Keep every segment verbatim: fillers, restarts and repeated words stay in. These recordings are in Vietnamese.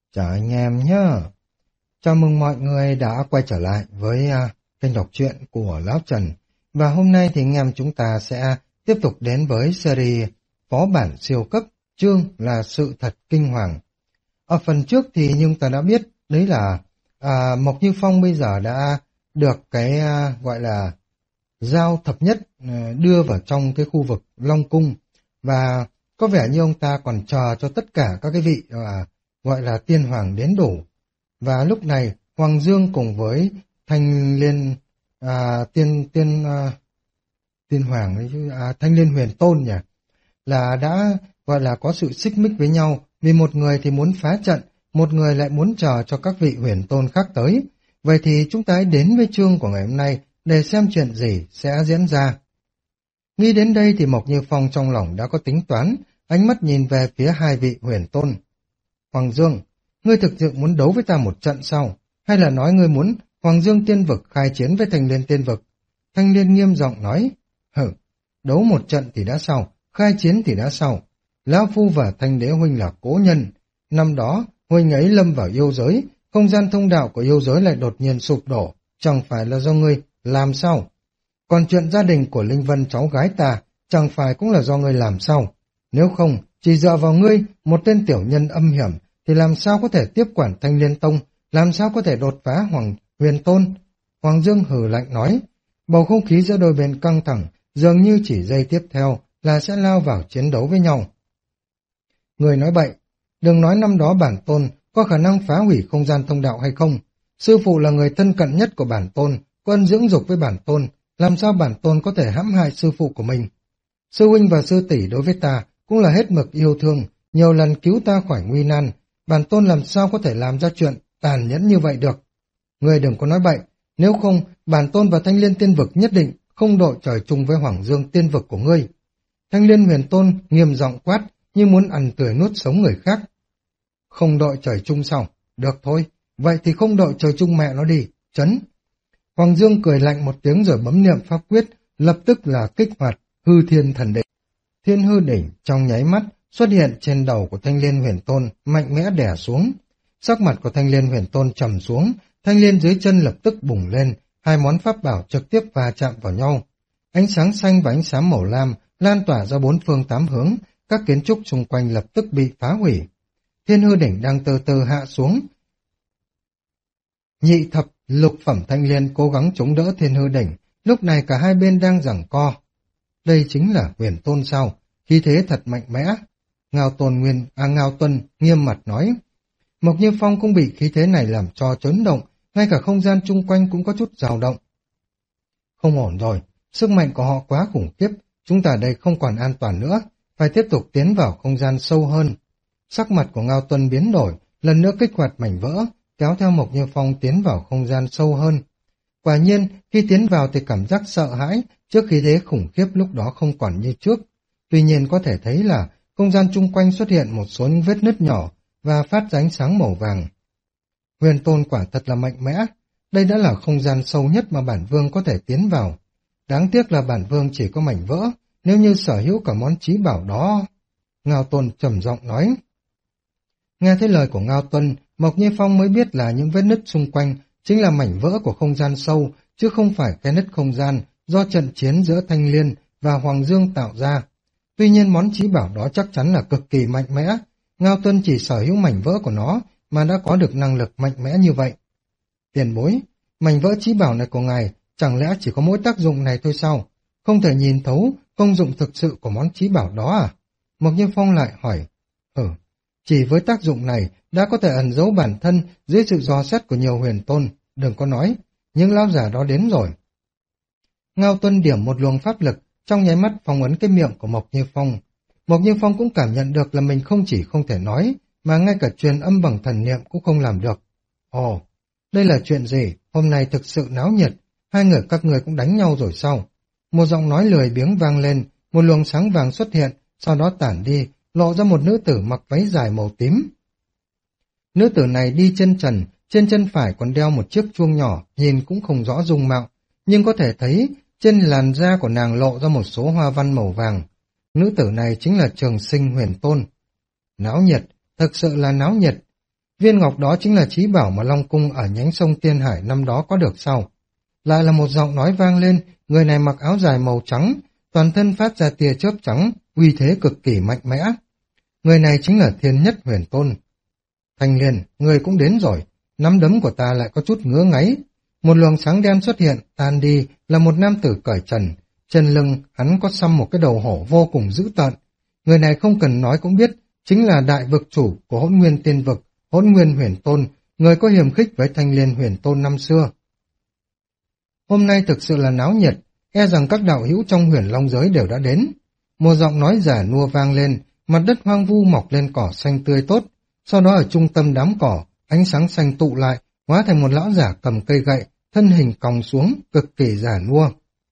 Chào anh em nhé. Chào mừng mọi người đã quay trở lại với uh, kênh đọc truyện của Lão Trần. Và hôm nay thì anh em chúng ta sẽ tiếp tục đến với series Phó bản siêu cấp, chương là Sự thật kinh hoàng. Ở phần trước thì nhưng ta đã biết đấy là uh, Mộc Như Phong bây giờ đã được cái uh, gọi là dao thập nhất uh, đưa vào trong cái khu vực Long Cung. Và có vẻ như ông ta còn chờ cho tất cả các cái vị uh, gọi là tiên hoàng đến đủ. Và lúc này Hoàng Dương cùng với Thanh Liên à, tiên tiên à, tiên hoàng ấy chứ, à, Thanh Liên Huyền Tôn nhỉ, là đã gọi là có sự xích mích với nhau, vì một người thì muốn phá trận, một người lại muốn chờ cho các vị huyền tôn khác tới. Vậy thì chúng ta hãy đến với chương của ngày hôm nay để xem chuyện gì sẽ diễn ra. Nghĩ đến đây thì Mộc Như Phong trong lòng đã có tính toán, ánh mắt nhìn về phía hai vị huyền tôn. Hoàng Dương, ngươi thực sự muốn đấu với ta một trận sao? Hay là nói ngươi muốn Hoàng Dương tiên vực khai chiến với Thanh Liên tiên vực? Thanh Liên nghiêm giọng nói, hử, đấu một trận thì đã sao, khai chiến thì đã sao? Lão Phu và Thanh Đế Huynh là cố nhân. Năm đó, Huynh ấy lâm vào yêu giới, không gian thông đạo của yêu giới lại đột nhiên sụp đổ, chẳng phải là do ngươi làm sao? Còn chuyện gia đình của Linh Vân cháu gái ta, chẳng phải cũng là do ngươi làm sao? Nếu không, chỉ dựa vào ngươi, một tên tiểu nhân âm hiểm, thì làm sao có thể tiếp quản Thanh Liên Tông, làm sao có thể đột phá Hoàng Huyền Tôn? Hoàng Dương hừ lạnh nói, bầu không khí giữa đôi bên căng thẳng, dường như chỉ giây tiếp theo là sẽ lao vào chiến đấu với nhau. Người nói bậy, đừng nói năm đó bản tôn có khả năng phá hủy không gian thông đạo hay không. Sư phụ là người thân cận nhất của bản tôn, có ân dưỡng dục với bản tôn, làm sao bản tôn có thể hãm hại sư phụ của mình? Sư huynh và sư tỷ đối với ta cũng là hết mực yêu thương, nhiều lần cứu ta khỏi nguy nan, bản tôn làm sao có thể làm ra chuyện tàn nhẫn như vậy được. Ngươi đừng có nói bậy, nếu không bản tôn và Thanh Liên tiên vực nhất định không đội trời chung với Hoàng Dương tiên vực của ngươi. Thanh Liên Huyền Tôn nghiêm giọng quát, như muốn ăn tươi nuốt sống người khác. Không đội trời chung sao? Được thôi, vậy thì không đội trời chung mẹ nó đi, chấn. Hoàng Dương cười lạnh một tiếng rồi bấm niệm pháp quyết, lập tức là kích hoạt hư thiên thần đỉnh. Thiên hư đỉnh trong nháy mắt xuất hiện trên đầu của Thanh Liên Huyền Tôn, mạnh mẽ đè xuống. Sắc mặt của Thanh Liên Huyền Tôn trầm xuống, thanh liên dưới chân lập tức bùng lên, hai món pháp bảo trực tiếp va chạm vào nhau. Ánh sáng xanh và ánh sáng màu lam lan tỏa ra bốn phương tám hướng, các kiến trúc xung quanh lập tức bị phá hủy. Thiên hư đỉnh đang từ từ hạ xuống. Nhị thập lục phẩm thanh liên cố gắng chống đỡ thiên hư đỉnh, lúc này cả hai bên đang giằng co. Đây chính là Huyền Tôn sao? Khí thế thật mạnh mẽ. Ngao Tôn Nguyên, à Ngao Tuân nghiêm mặt nói. Mộc Như Phong cũng bị khí thế này làm cho chấn động, ngay cả không gian chung quanh cũng có chút dao động. Không ổn rồi, sức mạnh của họ quá khủng khiếp, chúng ta đây không còn an toàn nữa, phải tiếp tục tiến vào không gian sâu hơn. Sắc mặt của Ngao Tuân biến đổi, lần nữa kích hoạt mảnh vỡ, kéo theo Mộc Như Phong tiến vào không gian sâu hơn. Quả nhiên, khi tiến vào thì cảm giác sợ hãi trước khí thế khủng khiếp lúc đó không còn như trước. Tuy nhiên có thể thấy là không gian chung quanh xuất hiện một số những vết nứt nhỏ và phát ra ánh sáng màu vàng. Huyền Tôn quả thật là mạnh mẽ, đây đã là không gian sâu nhất mà bản vương có thể tiến vào. Đáng tiếc là bản vương chỉ có mảnh vỡ, nếu như sở hữu cả món trí bảo đó. Ngao Tôn trầm giọng nói. Nghe thấy lời của Ngao Tuân, Mộc Như Phong mới biết là những vết nứt xung quanh chính là mảnh vỡ của không gian sâu, chứ không phải cái nứt không gian do trận chiến giữa Thanh Liên và Hoàng Dương tạo ra. Tuy nhiên món trí bảo đó chắc chắn là cực kỳ mạnh mẽ, Ngao Tuân chỉ sở hữu mảnh vỡ của nó mà đã có được năng lực mạnh mẽ như vậy. Tiền bối, mảnh vỡ trí bảo này của ngài chẳng lẽ chỉ có mỗi tác dụng này thôi sao? Không thể nhìn thấu công dụng thực sự của món trí bảo đó à? Mộc Như Phong lại hỏi. Ừ, chỉ với tác dụng này đã có thể ẩn giấu bản thân dưới sự dò xét của nhiều huyền tôn, đừng có nói, những lão giả đó đến rồi. Ngao Tuân điểm một luồng pháp lực, trong nháy mắt phong ấn cái miệng của Mộc Như Phong. Mộc Như Phong cũng cảm nhận được là mình không chỉ không thể nói, mà ngay cả truyền âm bằng thần niệm cũng không làm được. Ồ, đây là chuyện gì? Hôm nay thực sự náo nhiệt, hai người các người cũng đánh nhau rồi sao? Một giọng nói lười biếng vang lên, một luồng sáng vàng xuất hiện, sau đó tản đi, lộ ra một nữ tử mặc váy dài màu tím. Nữ tử này đi chân trần, trên chân phải còn đeo một chiếc chuông nhỏ, nhìn cũng không rõ dung mạo, nhưng có thể thấy trên làn da của nàng lộ ra một số hoa văn màu vàng. Nữ tử này chính là Trường Sinh Huyền Tôn. Náo nhiệt, thực sự là náo nhiệt. Viên ngọc đó chính là trí bảo mà Long Cung ở nhánh sông Tiên Hải năm đó có được sau. Lại là một giọng nói vang lên, người này mặc áo dài màu trắng, toàn thân phát ra tia chớp trắng, uy thế cực kỳ mạnh mẽ. Người này chính là Thiên Nhất Huyền Tôn. Thanh Liên, người cũng đến rồi, nắm đấm của ta lại có chút ngứa ngáy. Một luồng sáng đen xuất hiện, tan đi là một nam tử cởi trần, trên lưng hắn có xăm một cái đầu hổ vô cùng dữ tợn. Người này không cần nói cũng biết, chính là đại vực chủ của Hỗn Nguyên Tiên Vực, Hỗn Nguyên Huyền Tôn, người có hiềm khích với Thanh Liên Huyền Tôn năm xưa. Hôm nay thực sự là náo nhiệt, e rằng các đạo hữu trong Huyền Long giới đều đã đến. Một giọng nói giả nua vang lên, mặt đất hoang vu mọc lên cỏ xanh tươi tốt, sau đó ở trung tâm đám cỏ, ánh sáng xanh tụ lại, hóa thành một lão giả cầm cây gậy, thân hình còng xuống, cực kỳ giả nua.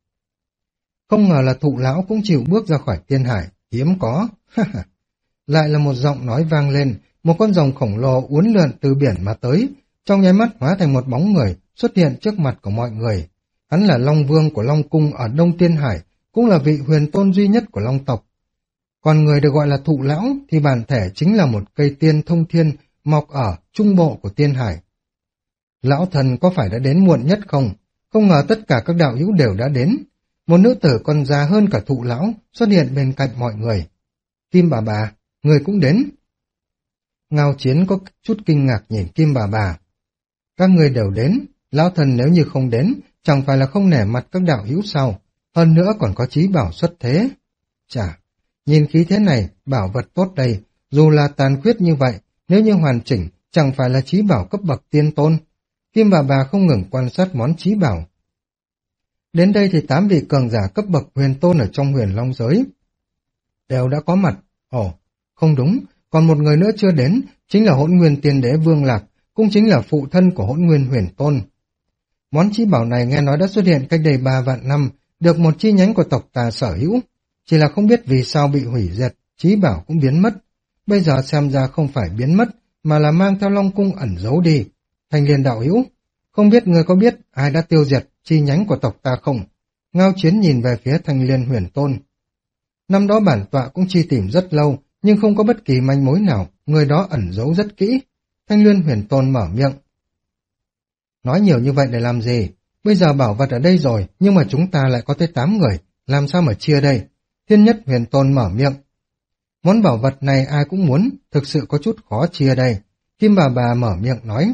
Không ngờ là Thụ lão cũng chịu bước ra khỏi Tiên Hải, hiếm có. Lại là một giọng nói vang lên, một con rồng khổng lồ uốn lượn từ biển mà tới, trong nháy mắt hóa thành một bóng người xuất hiện trước mặt của mọi người. Hắn là Long Vương của Long Cung ở Đông Tiên Hải, cũng là vị huyền tôn duy nhất của Long tộc. Còn người được gọi là Thụ lão thì bản thể chính là một cây tiên thông thiên mọc ở trung bộ của Tiên Hải. Lão thần có phải đã đến muộn nhất không? Không ngờ tất cả các đạo hữu đều đã đến. Một nữ tử còn già hơn cả Thụ lão xuất hiện bên cạnh mọi người. Kim bà bà, người cũng đến. Ngao Chiến có chút kinh ngạc nhìn Kim bà bà. Các người đều đến, lão thần nếu như không đến, chẳng phải là không nể mặt các đạo hữu sao? Hơn nữa còn có chí bảo xuất thế. Chà, nhìn khí thế này, bảo vật tốt đây, dù là tàn khuyết như vậy, nếu như hoàn chỉnh, chẳng phải là chí bảo cấp bậc tiên tôn. Kim bà bà không ngừng quan sát món chí bảo. Đến đây thì tám vị cường giả cấp bậc huyền tôn ở trong Huyền Long giới đều đã có mặt. Ồ, không đúng, còn một người nữa chưa đến, chính là Hỗn Nguyên Tiên Đế Vương Lạc, cũng chính là phụ thân của Hỗn Nguyên Huyền Tôn. Món chí bảo này nghe nói đã xuất hiện cách đây ba vạn năm, được một chi nhánh của tộc ta sở hữu, chỉ là không biết vì sao bị hủy diệt, chí bảo cũng biến mất. Bây giờ xem ra không phải biến mất, mà là mang theo Long Cung ẩn giấu đi. Thanh Liên đạo hữu, không biết người có biết ai đã tiêu diệt chi nhánh của tộc ta không? Ngao Chiến nhìn về phía Thanh Liên Huyền Tôn. Năm đó bản tọa cũng chi tìm rất lâu, nhưng không có bất kỳ manh mối nào, người đó ẩn giấu rất kỹ. Thanh Liên Huyền Tôn mở miệng. Nói nhiều như vậy để làm gì? Bây giờ bảo vật ở đây rồi, nhưng mà chúng ta lại có tới tám người, làm sao mà chia đây? Thiên Nhất Huyền Tôn mở miệng. Món bảo vật này ai cũng muốn, thực sự có chút khó chia đây. Kim bà bà mở miệng nói.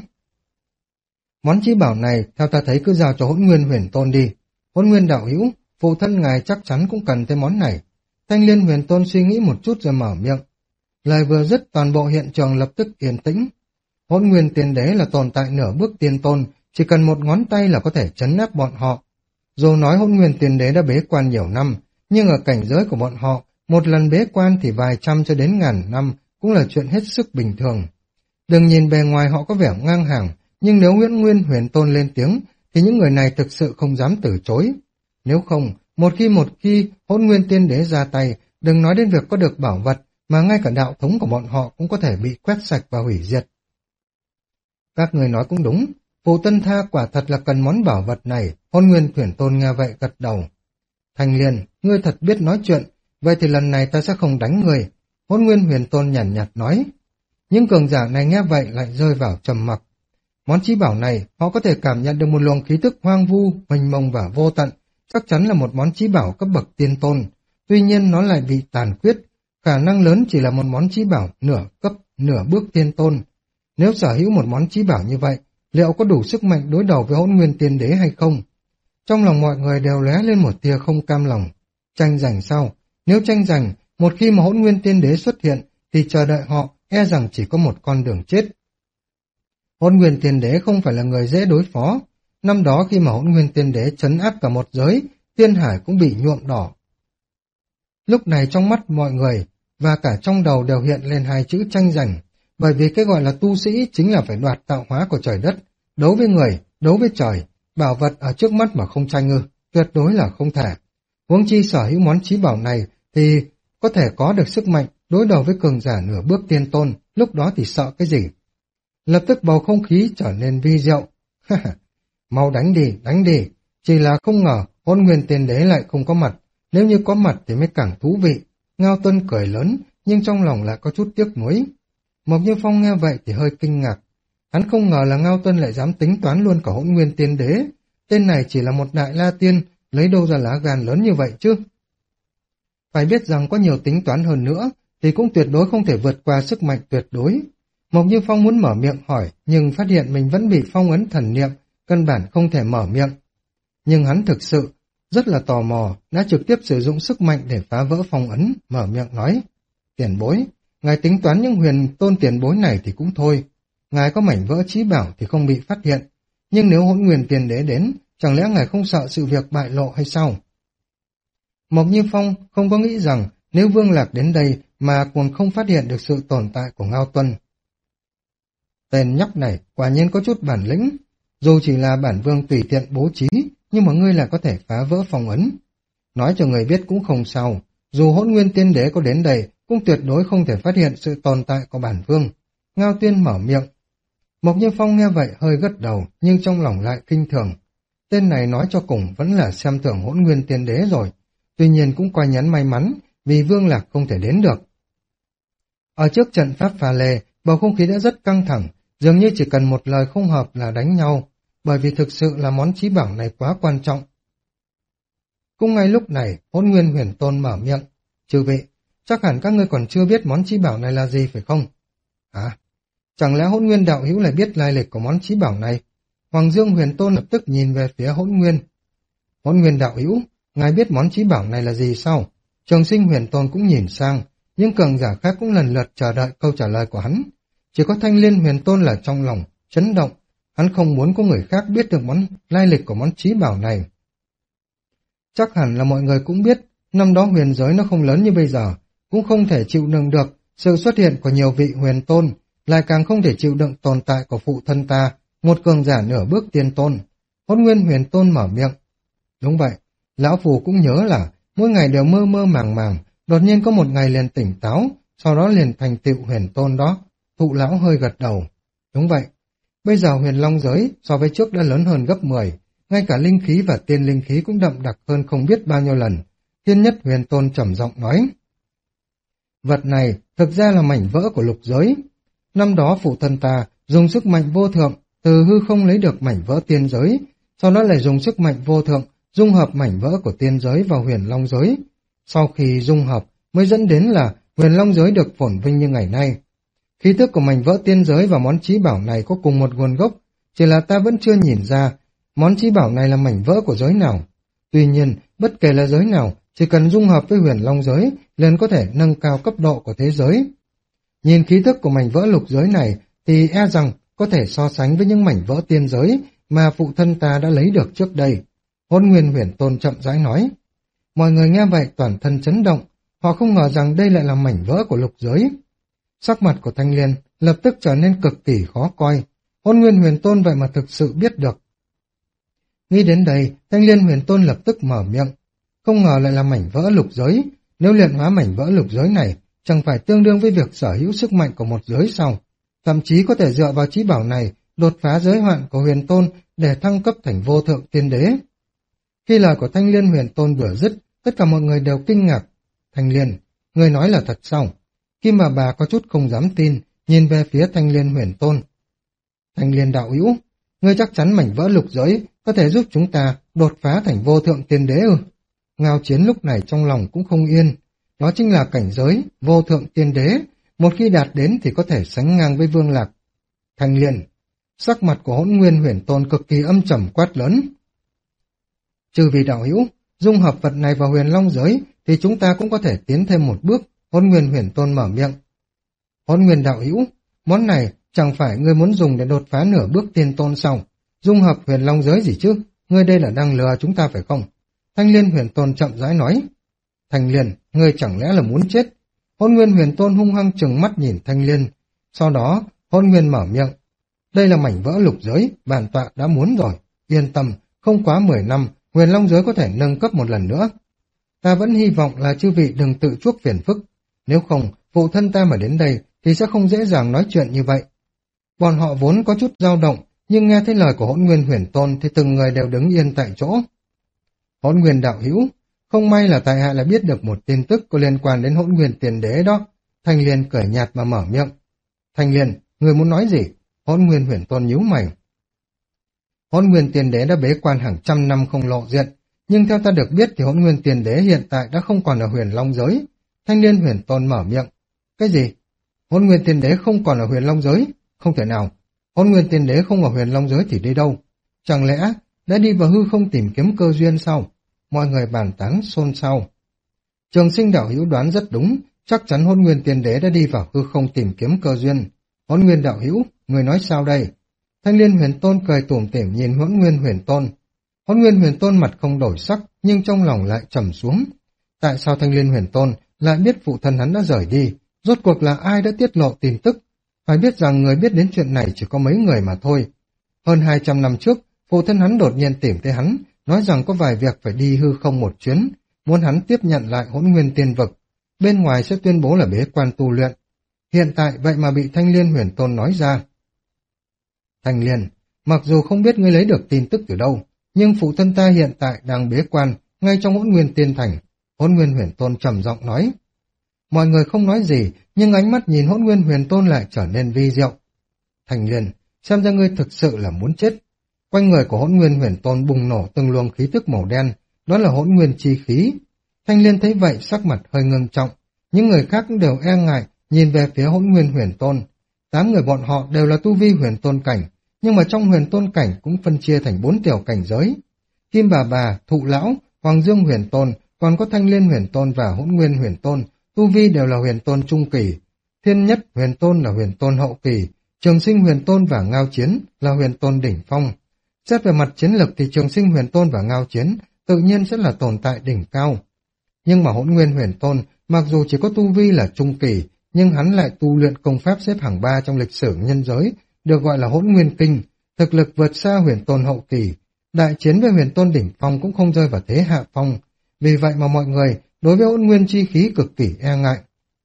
Món chí bảo này, theo ta thấy cứ giao cho Hỗn Nguyên Huyền Tôn đi. Hỗn Nguyên đạo hữu, phụ thân ngài chắc chắn cũng cần tới món này. Thanh Liên Huyền Tôn suy nghĩ một chút rồi mở miệng. Lời vừa dứt, toàn bộ hiện trường lập tức yên tĩnh. Hỗn Nguyên Tiên Đế là tồn tại nửa bước tiên tôn, chỉ cần một ngón tay là có thể trấn áp bọn họ. Dù nói Hỗn Nguyên Tiên Đế đã bế quan nhiều năm, nhưng ở cảnh giới của bọn họ, một lần bế quan thì vài trăm cho đến ngàn năm cũng là chuyện hết sức bình thường. Đừng nhìn bề ngoài họ có vẻ ngang hàng, nhưng nếu Hỗn Nguyên Huyền Tôn lên tiếng, thì những người này thực sự không dám từ chối. Nếu không, một khi một khi Hỗn Nguyên Tiên Đế ra tay, đừng nói đến việc có được bảo vật, mà ngay cả đạo thống của bọn họ cũng có thể bị quét sạch và hủy diệt. Các người nói cũng đúng, phụ tân tha quả thật là cần món bảo vật này. Hỗn Nguyên Huyền Tôn nghe vậy gật đầu. Thanh Liên, ngươi thật biết nói chuyện, vậy thì lần này ta sẽ không đánh ngươi. Hỗn Nguyên Huyền Tôn nhàn nhạt nói. Nhưng cường giả này nghe vậy lại rơi vào trầm mặc. Món chí bảo này, họ có thể cảm nhận được một luồng khí tức hoang vu, mênh mông và vô tận, chắc chắn là một món chí bảo cấp bậc tiên tôn. Tuy nhiên nó lại bị tàn khuyết, khả năng lớn chỉ là một món chí bảo nửa cấp, nửa bước tiên tôn. Nếu sở hữu một món chí bảo như vậy, liệu có đủ sức mạnh đối đầu với Hỗn Nguyên Tiên Đế hay không? Trong lòng mọi người đều lóe lên một tia không cam lòng. Tranh giành sao? Nếu tranh giành, một khi mà Hỗn Nguyên Tiên Đế xuất hiện, thì chờ đợi họ e rằng chỉ có một con đường chết. Hỗn Nguyên Tiên Đế không phải là người dễ đối phó. Năm đó khi mà Hỗn Nguyên Tiên Đế trấn áp cả một giới, Tiên Hải cũng bị nhuộm đỏ. Lúc này trong mắt mọi người và cả trong đầu đều hiện lên hai chữ tranh giành, bởi vì cái gọi là tu sĩ chính là phải đoạt tạo hóa của trời đất, đấu với người, đấu với trời, bảo vật ở trước mắt mà không tranh ư, tuyệt đối là không thể. Huống chi sở hữu món chí bảo này thì có thể có được sức mạnh đối đầu với cường giả nửa bước tiên tôn, lúc đó thì sợ cái gì? Lập tức bầu không khí trở nên vi diệu. Mau đánh đi, đánh đi, chỉ là không ngờ Hỗn Nguyên Tiên Đế lại không có mặt, nếu như có mặt thì mới càng thú vị. Ngao Tuân cười lớn, nhưng trong lòng lại có chút tiếc nuối. Mộc Như Phong nghe vậy thì hơi kinh ngạc, Hắn không ngờ là Ngao Tuân lại dám tính toán luôn cả Hỗn Nguyên Tiên Đế. Tên này chỉ là một đại la tiên, lấy đâu ra lá gan lớn như vậy chứ? Phải biết rằng có nhiều tính toán hơn nữa, thì cũng tuyệt đối không thể vượt qua sức mạnh tuyệt đối. Mộc Như Phong muốn mở miệng hỏi, nhưng phát hiện mình vẫn bị phong ấn thần niệm, căn bản không thể mở miệng. Nhưng hắn thực sự rất là tò mò, đã trực tiếp sử dụng sức mạnh để phá vỡ phong ấn, mở miệng nói: "Tiền bối, ngài tính toán những huyền tôn tiền bối này thì cũng thôi, ngài có mảnh vỡ chí bảo thì không bị phát hiện, nhưng nếu Hỗn Nguyên Tiên Đế đến, chẳng lẽ ngài không sợ sự việc bại lộ hay sao?" Mộc Như Phong không có nghĩ rằng nếu Vương Lạc đến đây mà còn không phát hiện được sự tồn tại của Ngao Tuân. Tên nhóc này quả nhiên có chút bản lĩnh, dù chỉ là bản vương tùy tiện bố trí, nhưng mà ngươi lại có thể phá vỡ phong ấn. Nói cho người biết cũng không sao, dù Hỗn Nguyên Tiên Đế có đến đây, cũng tuyệt đối không thể phát hiện sự tồn tại của bản vương. Ngao Tuyên mở miệng. Mộc Như Phong nghe vậy hơi gật đầu, nhưng trong lòng lại kinh thường. Tên này nói cho cùng vẫn là xem thường Hỗn Nguyên Tiên Đế rồi, tuy nhiên cũng coi nhắn may mắn, vì Vương Lạc không thể đến được. Ở trước trận pháp pha lê, bầu không khí đã rất căng thẳng, dường như chỉ cần một lời không hợp là đánh nhau, bởi vì thực sự là món chí bảo này quá quan trọng. Cũng ngay lúc này, Hỗn Nguyên Huyền Tôn mở miệng. "Chư vị, chắc hẳn các ngươi còn chưa biết món chí bảo này là gì phải không?" "Hả? Chẳng lẽ Hỗn Nguyên đạo hữu lại biết lai lịch của món chí bảo này?" Hoàng Dương Huyền Tôn lập tức nhìn về phía Hỗn Nguyên. "Hỗn Nguyên đạo hữu, ngài biết món chí bảo này là gì sao?" Trường Sinh Huyền Tôn cũng nhìn sang, nhưng cường giả khác cũng lần lượt chờ đợi câu trả lời của hắn. Chỉ có Thanh Liên Huyền Tôn là trong lòng chấn động, hắn không muốn có người khác biết được món lai lịch của món chí bảo này. Chắc hẳn là mọi người cũng biết, năm đó huyền giới nó không lớn như bây giờ, cũng không thể chịu đựng được sự xuất hiện của nhiều vị huyền tôn, lại càng không thể chịu đựng tồn tại của phụ thân ta, một cường giả nửa bước tiên tôn. Hỗn Nguyên Huyền Tôn mở miệng. "Đúng vậy, lão phù cũng nhớ là mỗi ngày đều mơ mơ màng màng, đột nhiên có một ngày liền tỉnh táo, sau đó liền thành tựu huyền tôn đó." Thụ lão hơi gật đầu. "Đúng vậy, bây giờ huyền long giới so với trước đã lớn hơn gấp mười, ngay cả linh khí và tiên linh khí cũng đậm đặc hơn không biết bao nhiêu lần." Thiên Nhất Huyền Tôn trầm giọng nói. "Vật này thực ra là mảnh vỡ của lục giới. Năm đó phụ thân ta dùng sức mạnh vô thượng từ hư không lấy được mảnh vỡ tiên giới, sau đó lại dùng sức mạnh vô thượng dung hợp mảnh vỡ của tiên giới vào huyền long giới. Sau khi dung hợp mới dẫn đến là huyền long giới được phồn vinh như ngày nay. Khí tức của mảnh vỡ tiên giới và món chí bảo này có cùng một nguồn gốc, chỉ là ta vẫn chưa nhìn ra món chí bảo này là mảnh vỡ của giới nào. Tuy nhiên, bất kể là giới nào, chỉ cần dung hợp với huyền long giới, liền có thể nâng cao cấp độ của thế giới. Nhìn khí tức của mảnh vỡ lục giới này, thì e rằng có thể so sánh với những mảnh vỡ tiên giới mà phụ thân ta đã lấy được trước đây." Hỗn Nguyên Huyền Tôn chậm rãi nói. Mọi người nghe vậy toàn thân chấn động, họ không ngờ rằng đây lại là mảnh vỡ của lục giới. Sắc mặt của Thanh Liên lập tức trở nên cực kỳ khó coi. Hỗn Nguyên Huyền Tôn vậy mà thực sự biết được. Nghĩ đến đây, Thanh Liên Huyền Tôn lập tức mở miệng. Không ngờ lại là mảnh vỡ lục giới. Nếu luyện hóa mảnh vỡ lục giới này, chẳng phải tương đương với việc sở hữu sức mạnh của một giới sao? Thậm chí có thể dựa vào chí bảo này đột phá giới hạn của Huyền Tôn để thăng cấp thành vô thượng tiên đế. Khi lời của Thanh Liên Huyền Tôn vừa dứt, tất cả mọi người đều kinh ngạc. "Thanh Liên, người nói là thật sao?" Kim bà bà có chút không dám tin, nhìn về phía Thanh Liên Huyền Tôn. "Thanh Liên đạo hữu, ngươi chắc chắn mảnh vỡ lục giới có thể giúp chúng ta đột phá thành vô thượng tiên đế ư?" Ngao Chiến lúc này trong lòng cũng không yên. Đó chính là cảnh giới vô thượng tiên đế, một khi đạt đến thì có thể sánh ngang với Vương Lạc. "Thanh Liên." Sắc mặt của Hỗn Nguyên Huyền Tôn cực kỳ âm trầm quát lớn. "Trừ vì đạo hữu dung hợp vật này vào huyền long giới thì chúng ta cũng có thể tiến thêm một bước." Hỗn Nguyên Huyền Tôn mở miệng. "Hỗn Nguyên đạo hữu, món này chẳng phải ngươi muốn dùng để đột phá nửa bước tiên tôn sao? Dung hợp huyền long giới gì chứ? Ngươi đây là đang lừa chúng ta phải không?" Thanh Liên Huyền Tôn chậm rãi nói. "Thanh Liên, ngươi chẳng lẽ là muốn chết?" Hỗn Nguyên Huyền Tôn hung hăng trừng mắt nhìn Thanh Liên. Sau đó, Hỗn Nguyên mở miệng. "Đây là mảnh vỡ lục giới, bản tọa đã muốn rồi. Yên tâm, không quá mười năm, huyền long giới có thể nâng cấp một lần nữa. Ta vẫn hy vọng là chư vị đừng tự chuốc phiền phức. Nếu không, phụ thân ta mà đến đây thì sẽ không dễ dàng nói chuyện như vậy." Bọn họ vốn có chút dao động, nhưng nghe thấy lời của Hỗn Nguyên Huyền Tôn thì từng người đều đứng yên tại chỗ. "Hỗn Nguyên đạo hữu, không may là tại hạ lại biết được một tin tức có liên quan đến Hỗn Nguyên Tiền Đế đó." Thanh Liên cười nhạt mà mở miệng. "Thanh Liên, người muốn nói gì?" Hỗn Nguyên Huyền Tôn nhíu mày. Hỗn Nguyên Tiên Đế đã bế quan hàng trăm năm không lộ diện, nhưng theo ta được biết thì Hỗn Nguyên Tiên Đế hiện tại đã không còn ở Huyền Long giới. Thanh Liên Huyền Tôn mở miệng. Cái gì? Hỗn Nguyên Tiên Đế không còn ở Huyền Long giới? Không thể nào. Hỗn Nguyên Tiên Đế không ở Huyền Long giới thì đi đâu? Chẳng lẽ đã đi vào hư không tìm kiếm cơ duyên sao? Mọi người bàn tán xôn xao. Trường Sinh đạo hữu đoán rất đúng, chắc chắn Hỗn Nguyên Tiên Đế đã đi vào hư không tìm kiếm cơ duyên. Hỗn Nguyên đạo hữu, người nói sao đây? Thanh Liên Huyền Tôn cười tủm tỉm nhìn Hỗn Nguyên Huyền Tôn. Hỗn Nguyên Huyền Tôn mặt không đổi sắc, nhưng trong lòng lại trầm xuống. Tại sao Thanh Liên Huyền Tôn lại biết phụ thân hắn đã rời đi? Rốt cuộc là ai đã tiết lộ tin tức? Phải biết rằng người biết đến chuyện này chỉ có mấy người mà thôi. Hơn hai trăm năm trước, phụ thân hắn đột nhiên tìm tới hắn, nói rằng có vài việc phải đi hư không một chuyến, muốn hắn tiếp nhận lại Hỗn Nguyên Tiên Vực. Bên ngoài sẽ tuyên bố là bế quan tu luyện. Hiện tại vậy mà bị Thanh Liên Huyền Tôn nói ra. Thanh Liên, mặc dù không biết ngươi lấy được tin tức từ đâu, nhưng phụ thân ta hiện tại đang bế quan, ngay trong Hỗn Nguyên Tiên Thành. Hỗn Nguyên Huyền Tôn trầm giọng nói. Mọi người không nói gì, nhưng ánh mắt nhìn Hỗn Nguyên Huyền Tôn lại trở nên vi diệu. Thanh Liên, xem ra ngươi thực sự là muốn chết. Quanh người của Hỗn Nguyên Huyền Tôn bùng nổ từng luồng khí tức màu đen, đó là Hỗn Nguyên chi khí. Thanh Liên thấy vậy sắc mặt hơi ngưng trọng, những người khác cũng đều e ngại nhìn về phía Hỗn Nguyên Huyền Tôn. Tám người bọn họ đều là tu vi Huyền Tôn cảnh, nhưng mà trong Huyền Tôn cảnh cũng phân chia thành bốn tiểu cảnh giới. Kim Bà Bà, Thụ Lão, Hoàng Dương Huyền Tôn, còn có Thanh Liên Huyền Tôn và Hỗn Nguyên Huyền Tôn, tu vi đều là Huyền Tôn trung kỳ. Thiên Nhất Huyền Tôn là Huyền Tôn hậu kỳ, Trường Sinh Huyền Tôn và Ngao Chiến là Huyền Tôn đỉnh phong. Xét về mặt chiến lực thì Trường Sinh Huyền Tôn và Ngao Chiến tự nhiên sẽ là tồn tại đỉnh cao. Nhưng mà Hỗn Nguyên Huyền Tôn, mặc dù chỉ có tu vi là trung kỳ, nhưng hắn lại tu luyện công pháp xếp hàng ba trong lịch sử nhân giới, được gọi là Hỗn Nguyên Kinh, thực lực vượt xa Huyền Tôn hậu kỳ. Đại chiến với Huyền Tôn đỉnh phong cũng không rơi vào thế hạ phong, vì vậy mà mọi người đối với Hỗn Nguyên chi khí cực kỳ e ngại.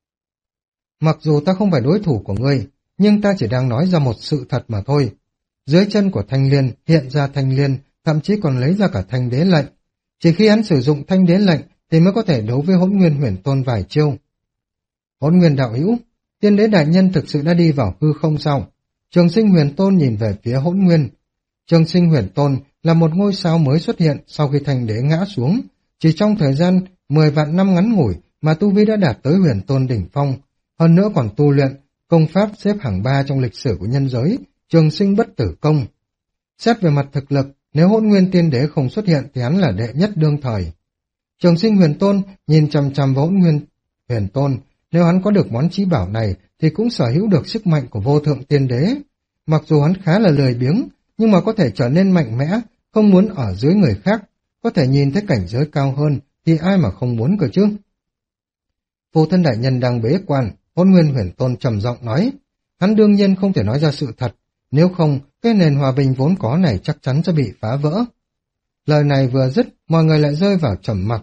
Mặc dù ta không phải đối thủ của ngươi, nhưng ta chỉ đang nói ra một sự thật mà thôi. Dưới chân của Thanh Liên hiện ra Thanh Liên, thậm chí còn lấy ra cả Thanh Đế lệnh. Chỉ khi hắn sử dụng Thanh Đế lệnh thì mới có thể đấu với Hỗn Nguyên Huyền Tôn vài chiêu. Hỗn Nguyên đạo hữu, Tiên Đế đại nhân thực sự đã đi vào hư không sao? Trường Sinh Huyền Tôn nhìn về phía Hỗn Nguyên. Trường Sinh Huyền Tôn là một ngôi sao mới xuất hiện sau khi Thanh Đế ngã xuống. Chỉ trong thời gian mười vạn năm ngắn ngủi mà tu vi đã đạt tới Huyền Tôn đỉnh phong. Hơn nữa còn tu luyện công pháp xếp hàng ba trong lịch sử của nhân giới, Trường Sinh bất tử công. Xét về mặt thực lực, nếu Hỗn Nguyên Tiên Đế không xuất hiện thì hắn là đệ nhất đương thời. Trường Sinh Huyền Tôn nhìn chằm chằm vào Hỗn Nguyên Huyền Tôn, nếu hắn có được món chí bảo này thì cũng sở hữu được sức mạnh của vô thượng tiên đế. Mặc dù hắn khá là lười biếng, nhưng mà có thể trở nên mạnh mẽ, không muốn ở dưới người khác, có thể nhìn thấy cảnh giới cao hơn thì ai mà không muốn cơ chứ. Phụ thân đại nhân đang bế quan, Hỗn Nguyên Huyền Tôn trầm giọng nói, hắn đương nhiên không thể nói ra sự thật, nếu không cái nền hòa bình vốn có này chắc chắn sẽ bị phá vỡ. Lời này vừa dứt, mọi người lại rơi vào trầm mặc.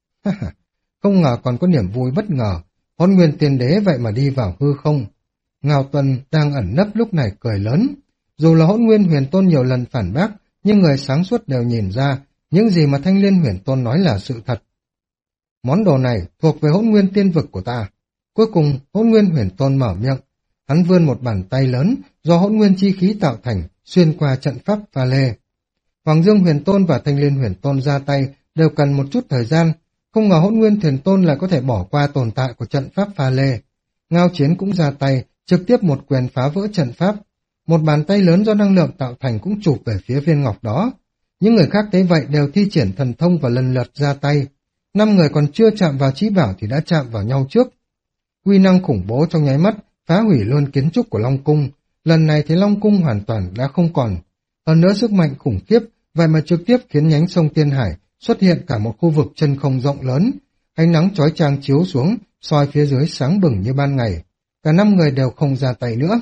Không ngờ còn có niềm vui bất ngờ, Hỗn Nguyên Tiên Đế vậy mà đi vào hư không. Ngao Tuân đang ẩn nấp lúc này cười lớn. Dù là Hỗn Nguyên Huyền Tôn nhiều lần phản bác, nhưng người sáng suốt đều nhìn ra những gì mà Thanh Liên Huyền Tôn nói là sự thật. Món đồ này thuộc về Hỗn Nguyên Tiên Vực của ta. Cuối cùng Hỗn Nguyên Huyền Tôn mở miệng, hắn vươn một bàn tay lớn do Hỗn Nguyên chi khí tạo thành, xuyên qua trận pháp pha lê. Hoàng Dương Huyền Tôn và Thanh Liên Huyền Tôn ra tay đều cần một chút thời gian, không ngờ Hỗn Nguyên Huyền Tôn lại có thể bỏ qua tồn tại của trận pháp pha lê. Ngao Chiến cũng ra tay, trực tiếp một quyền phá vỡ trận pháp. Một bàn tay lớn do năng lượng tạo thành cũng chụp về phía viên ngọc đó. Những người khác thấy vậy đều thi triển thần thông và lần lượt ra tay. Năm người còn chưa chạm vào chí bảo thì đã chạm vào nhau trước. Uy năng khủng bố trong nháy mắt phá hủy luôn kiến trúc của Long Cung. Lần này thì Long Cung hoàn toàn đã không còn. Hơn nữa sức mạnh khủng khiếp, vậy mà trực tiếp khiến nhánh sông Tiên Hải xuất hiện cả một khu vực chân không rộng lớn. Ánh nắng chói chang chiếu xuống, soi phía dưới sáng bừng như ban ngày. Cả năm người đều không ra tay nữa.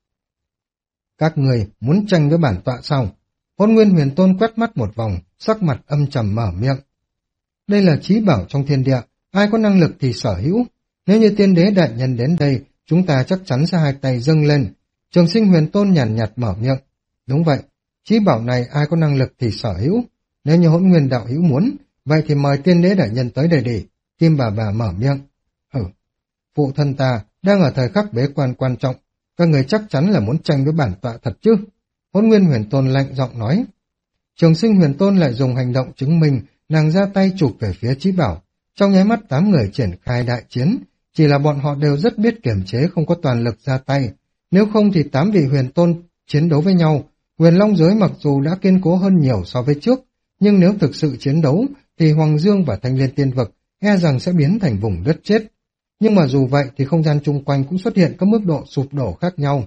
Các người muốn tranh với bản tọa sao? Hỗn Nguyên Huyền Tôn quét mắt một vòng, sắc mặt âm trầm mở miệng. Đây là chí bảo trong thiên địa, ai có năng lực thì sở hữu. Nếu như Tiên Đế đại nhân đến đây, chúng ta chắc chắn sẽ hai tay dâng lên. Trường Sinh Huyền Tôn nhàn nhạt mở miệng. Đúng vậy, chí bảo này ai có năng lực thì sở hữu. Nếu như Hỗn Nguyên đạo hữu muốn, vậy thì mời Tiên Đế đại nhân tới đây đi. Kim Bà Bà mở miệng. Hử, phụ thân ta đang ở thời khắc bế quan quan trọng, Các người chắc chắn là muốn tranh với bản tọa thật chứ? Hỗn Nguyên Huyền Tôn lạnh giọng nói. Trường Sinh Huyền Tôn lại dùng hành động chứng minh, nàng ra tay chụp về phía Chí Bảo. Trong nháy mắt tám người triển khai đại chiến, chỉ là bọn họ đều rất biết kiềm chế, không có toàn lực ra tay. Nếu không thì tám vị Huyền Tôn chiến đấu với nhau, Huyền Long giới mặc dù đã kiên cố hơn nhiều so với trước, nhưng nếu thực sự chiến đấu thì Hoàng Dương và Thanh Liên Tiên Vực e rằng sẽ biến thành vùng đất chết. Nhưng mà dù vậy thì không gian chung quanh cũng xuất hiện các mức độ sụp đổ khác nhau.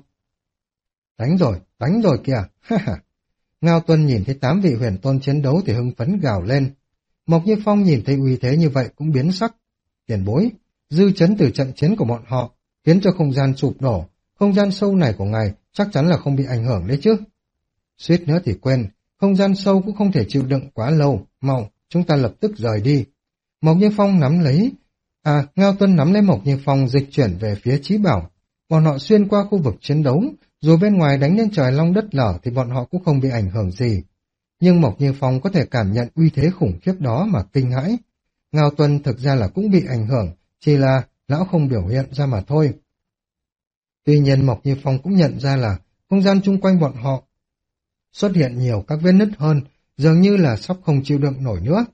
Đánh rồi, đánh rồi kìa, ha ha. Ngao Tuân nhìn thấy tám vị Huyền Tôn chiến đấu thì hưng phấn gào lên. Mộc Như Phong nhìn thấy uy thế như vậy cũng biến sắc. Tiền bối, dư chấn từ trận chiến của bọn họ khiến cho không gian sụp đổ, không gian sâu này của ngài chắc chắn là không bị ảnh hưởng đấy chứ. Suýt nữa thì quên, không gian sâu cũng không thể chịu đựng quá lâu, mau, chúng ta lập tức rời đi. Mộc Như Phong nắm lấy, à, Ngao Tuân nắm lấy Mộc Như Phong dịch chuyển về phía Chí Bảo. Bọn họ xuyên qua khu vực chiến đấu, dù bên ngoài đánh lên trời long đất lở thì bọn họ cũng không bị ảnh hưởng gì. Nhưng Mộc Như Phong có thể cảm nhận uy thế khủng khiếp đó mà kinh hãi. Ngao Tuân thực ra là cũng bị ảnh hưởng, chỉ là lão không biểu hiện ra mà thôi. Tuy nhiên Mộc Như Phong cũng nhận ra là không gian chung quanh bọn họ xuất hiện nhiều các vết nứt hơn, dường như là sắp không chịu đựng nổi nữa.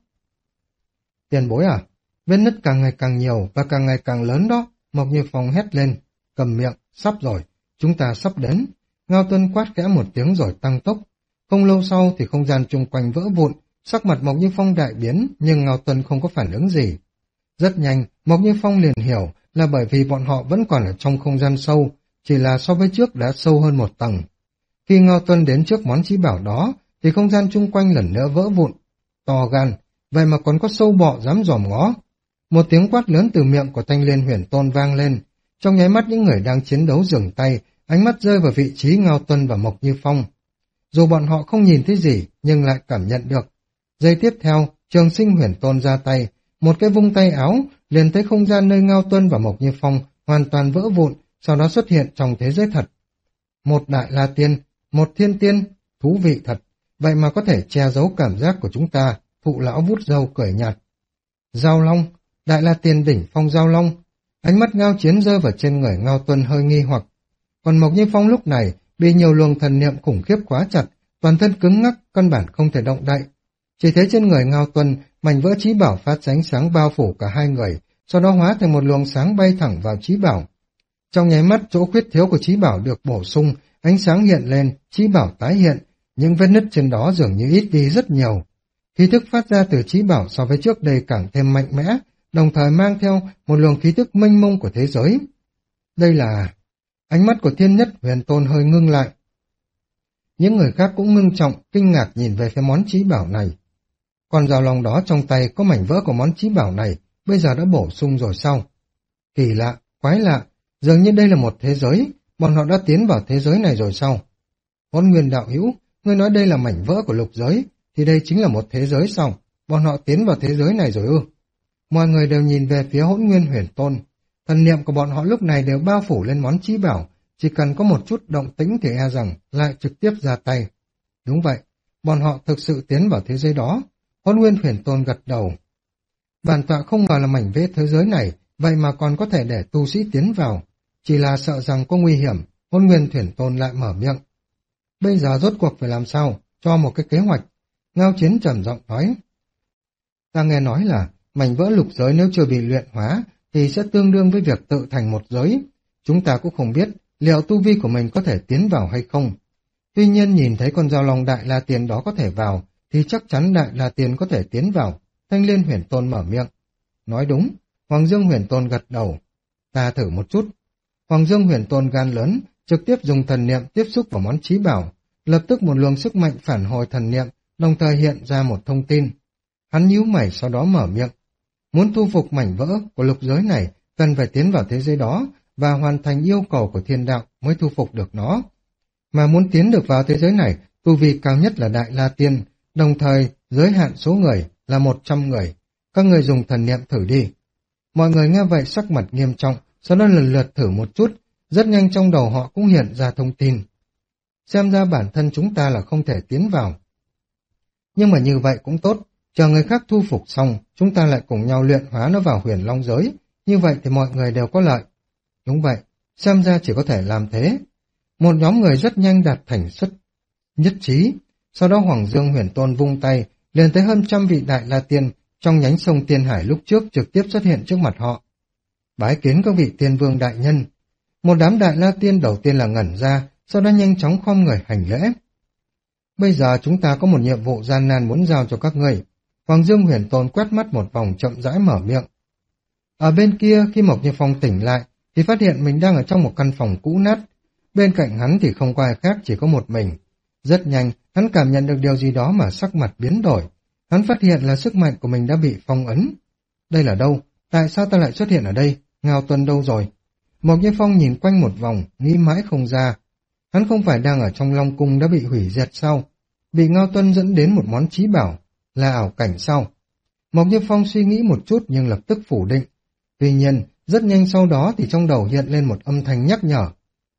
Tiền bối à, vết nứt càng ngày càng nhiều và càng ngày càng lớn đó. Mộc Như Phong hét lên, cầm miệng, sắp rồi, chúng ta sắp đến. Ngao Tuân quát khẽ một tiếng rồi tăng tốc. Không lâu sau thì không gian chung quanh vỡ vụn, sắc mặt Mộc Như Phong đại biến, nhưng Ngao Tuân không có phản ứng gì. Rất nhanh, Mộc Như Phong liền hiểu là bởi vì bọn họ vẫn còn ở trong không gian sâu, chỉ là so với trước đã sâu hơn một tầng. Khi Ngao Tuân đến trước món chí bảo đó, thì không gian chung quanh lần nữa vỡ vụn. To gan, vậy mà còn có sâu bọ dám dòm ngó. Một tiếng quát lớn từ miệng của Thanh Liên Huyền Tôn vang lên. Trong nháy mắt những người đang chiến đấu dừng tay, ánh mắt rơi vào vị trí Ngao Tuân và Mộc Như Phong. Dù bọn họ không nhìn thấy gì, nhưng lại cảm nhận được. Giây tiếp theo, Trường Sinh Huyền Tôn ra tay, một cái vung tay áo, liền thấy không gian nơi Ngao Tuân và Mộc Như Phong hoàn toàn vỡ vụn, sau đó xuất hiện trong thế giới thật. Một Đại La Tiên, một Thiên Tiên, thú vị thật, vậy mà có thể che giấu cảm giác của chúng ta, Thụ lão vút râu cười nhạt. Giao Long, Đại La Tiên đỉnh phong Giao Long, ánh mắt Ngao Chiến rơi vào trên người Ngao Tuân hơi nghi hoặc. Còn Mộc Như Phong lúc này bị nhiều luồng thần niệm khủng khiếp quá chặt, toàn thân cứng ngắc, căn bản không thể động đậy. Chỉ thấy trên người Ngao Tuân, mảnh vỡ chí bảo phát ánh sáng bao phủ cả hai người, sau đó hóa thành một luồng sáng bay thẳng vào chí bảo. Trong nháy mắt chỗ khuyết thiếu của chí bảo được bổ sung, ánh sáng hiện lên, chí bảo tái hiện, những vết nứt trên đó dường như ít đi rất nhiều. Khí thức phát ra từ chí bảo so với trước đây càng thêm mạnh mẽ, đồng thời mang theo một luồng khí thức mênh mông của thế giới. Đây là... Ánh mắt của Thiên Nhất Huyền Tôn hơi ngưng lại. Những người khác cũng ngưng trọng, kinh ngạc nhìn về phía món chí bảo này. Còn Giao Long đó trong tay có mảnh vỡ của món chí bảo này, bây giờ đã bổ sung rồi sao? Kỳ lạ, quái lạ, dường như đây là một thế giới, bọn họ đã tiến vào thế giới này rồi sao? Hỗn Nguyên đạo hữu, ngươi nói đây là mảnh vỡ của lục giới, thì đây chính là một thế giới sao? Bọn họ tiến vào thế giới này rồi ư? Mọi người đều nhìn về phía Hỗn Nguyên Huyền Tôn. Thần niệm của bọn họ lúc này đều bao phủ lên món chí bảo, chỉ cần có một chút động tĩnh thì e rằng lại trực tiếp ra tay. Đúng vậy, bọn họ thực sự tiến vào thế giới đó. Hỗn Nguyên Huyền Tôn gật đầu. Bản tọa không ngờ là mảnh vỡ thế giới này, vậy mà còn có thể để tu sĩ tiến vào. Chỉ là sợ rằng có nguy hiểm, Hỗn Nguyên Huyền Tôn lại mở miệng. Bây giờ rốt cuộc phải làm sao? Cho một cái kế hoạch. Ngao Chiến trầm giọng nói. Ta nghe nói là mảnh vỡ lục giới nếu chưa bị luyện hóa, thì sẽ tương đương với việc tự thành một giới. Chúng ta cũng không biết liệu tu vi của mình có thể tiến vào hay không. Tuy nhiên nhìn thấy con Giao Long Đại La Tiên đó có thể vào, thì chắc chắn Đại La Tiên có thể tiến vào. Thanh Liên Huyền Tôn mở miệng. Nói đúng, Hoàng Dương Huyền Tôn gật đầu. Ta thử một chút. Hoàng Dương Huyền Tôn gan lớn, trực tiếp dùng thần niệm tiếp xúc vào món chí bảo. Lập tức một luồng sức mạnh phản hồi thần niệm, đồng thời hiện ra một thông tin. Hắn nhíu mày sau đó mở miệng. Muốn thu phục mảnh vỡ của lục giới này, cần phải tiến vào thế giới đó và hoàn thành yêu cầu của thiên đạo mới thu phục được nó. Mà muốn tiến được vào thế giới này, tu vi cao nhất là Đại La Tiên, đồng thời giới hạn số người là một trăm người. Các người dùng thần niệm thử đi. Mọi người nghe vậy sắc mặt nghiêm trọng, sau đó lần lượt thử một chút, rất nhanh trong đầu họ cũng hiện ra thông tin. Xem ra bản thân chúng ta là không thể tiến vào. Nhưng mà như vậy cũng tốt, chờ người khác thu phục xong, chúng ta lại cùng nhau luyện hóa nó vào Huyền Long giới, như vậy thì mọi người đều có lợi. Đúng vậy, xem ra chỉ có thể làm thế, Một nhóm người rất nhanh đạt thành xuất nhất trí. Sau đó Hoàng Dương Huyền Tôn vung tay, liền thấy hơn trăm vị Đại La Tiên trong nhánh sông Tiên Hải lúc trước trực tiếp xuất hiện trước mặt họ. Bái kiến các vị tiên vương đại nhân. Một đám Đại La Tiên đầu tiên là ngẩn ra, sau đó nhanh chóng khom người hành lễ. Bây giờ chúng ta có một nhiệm vụ gian nan muốn giao cho các người. Hoàng Dương Huyền Tôn quét mắt một vòng chậm rãi mở miệng. Ở bên kia, khi Mộc Như Phong tỉnh lại, thì phát hiện mình đang ở trong một căn phòng cũ nát. Bên cạnh hắn thì không có ai khác, chỉ có một mình. Rất nhanh, hắn cảm nhận được điều gì đó mà sắc mặt biến đổi. Hắn phát hiện là sức mạnh của mình đã bị phong ấn. Đây là đâu? Tại sao ta lại xuất hiện ở đây? Ngao Tuân đâu rồi? Mộc Như Phong nhìn quanh một vòng, nghĩ mãi không ra. Hắn không phải đang ở trong Long Cung đã bị hủy diệt sao? Bị Ngao Tuân dẫn đến một món trí bảo, là ảo cảnh sao? Mộc Như Phong suy nghĩ một chút nhưng lập tức phủ định. Tuy nhiên, rất nhanh sau đó thì trong đầu hiện lên một âm thanh nhắc nhở.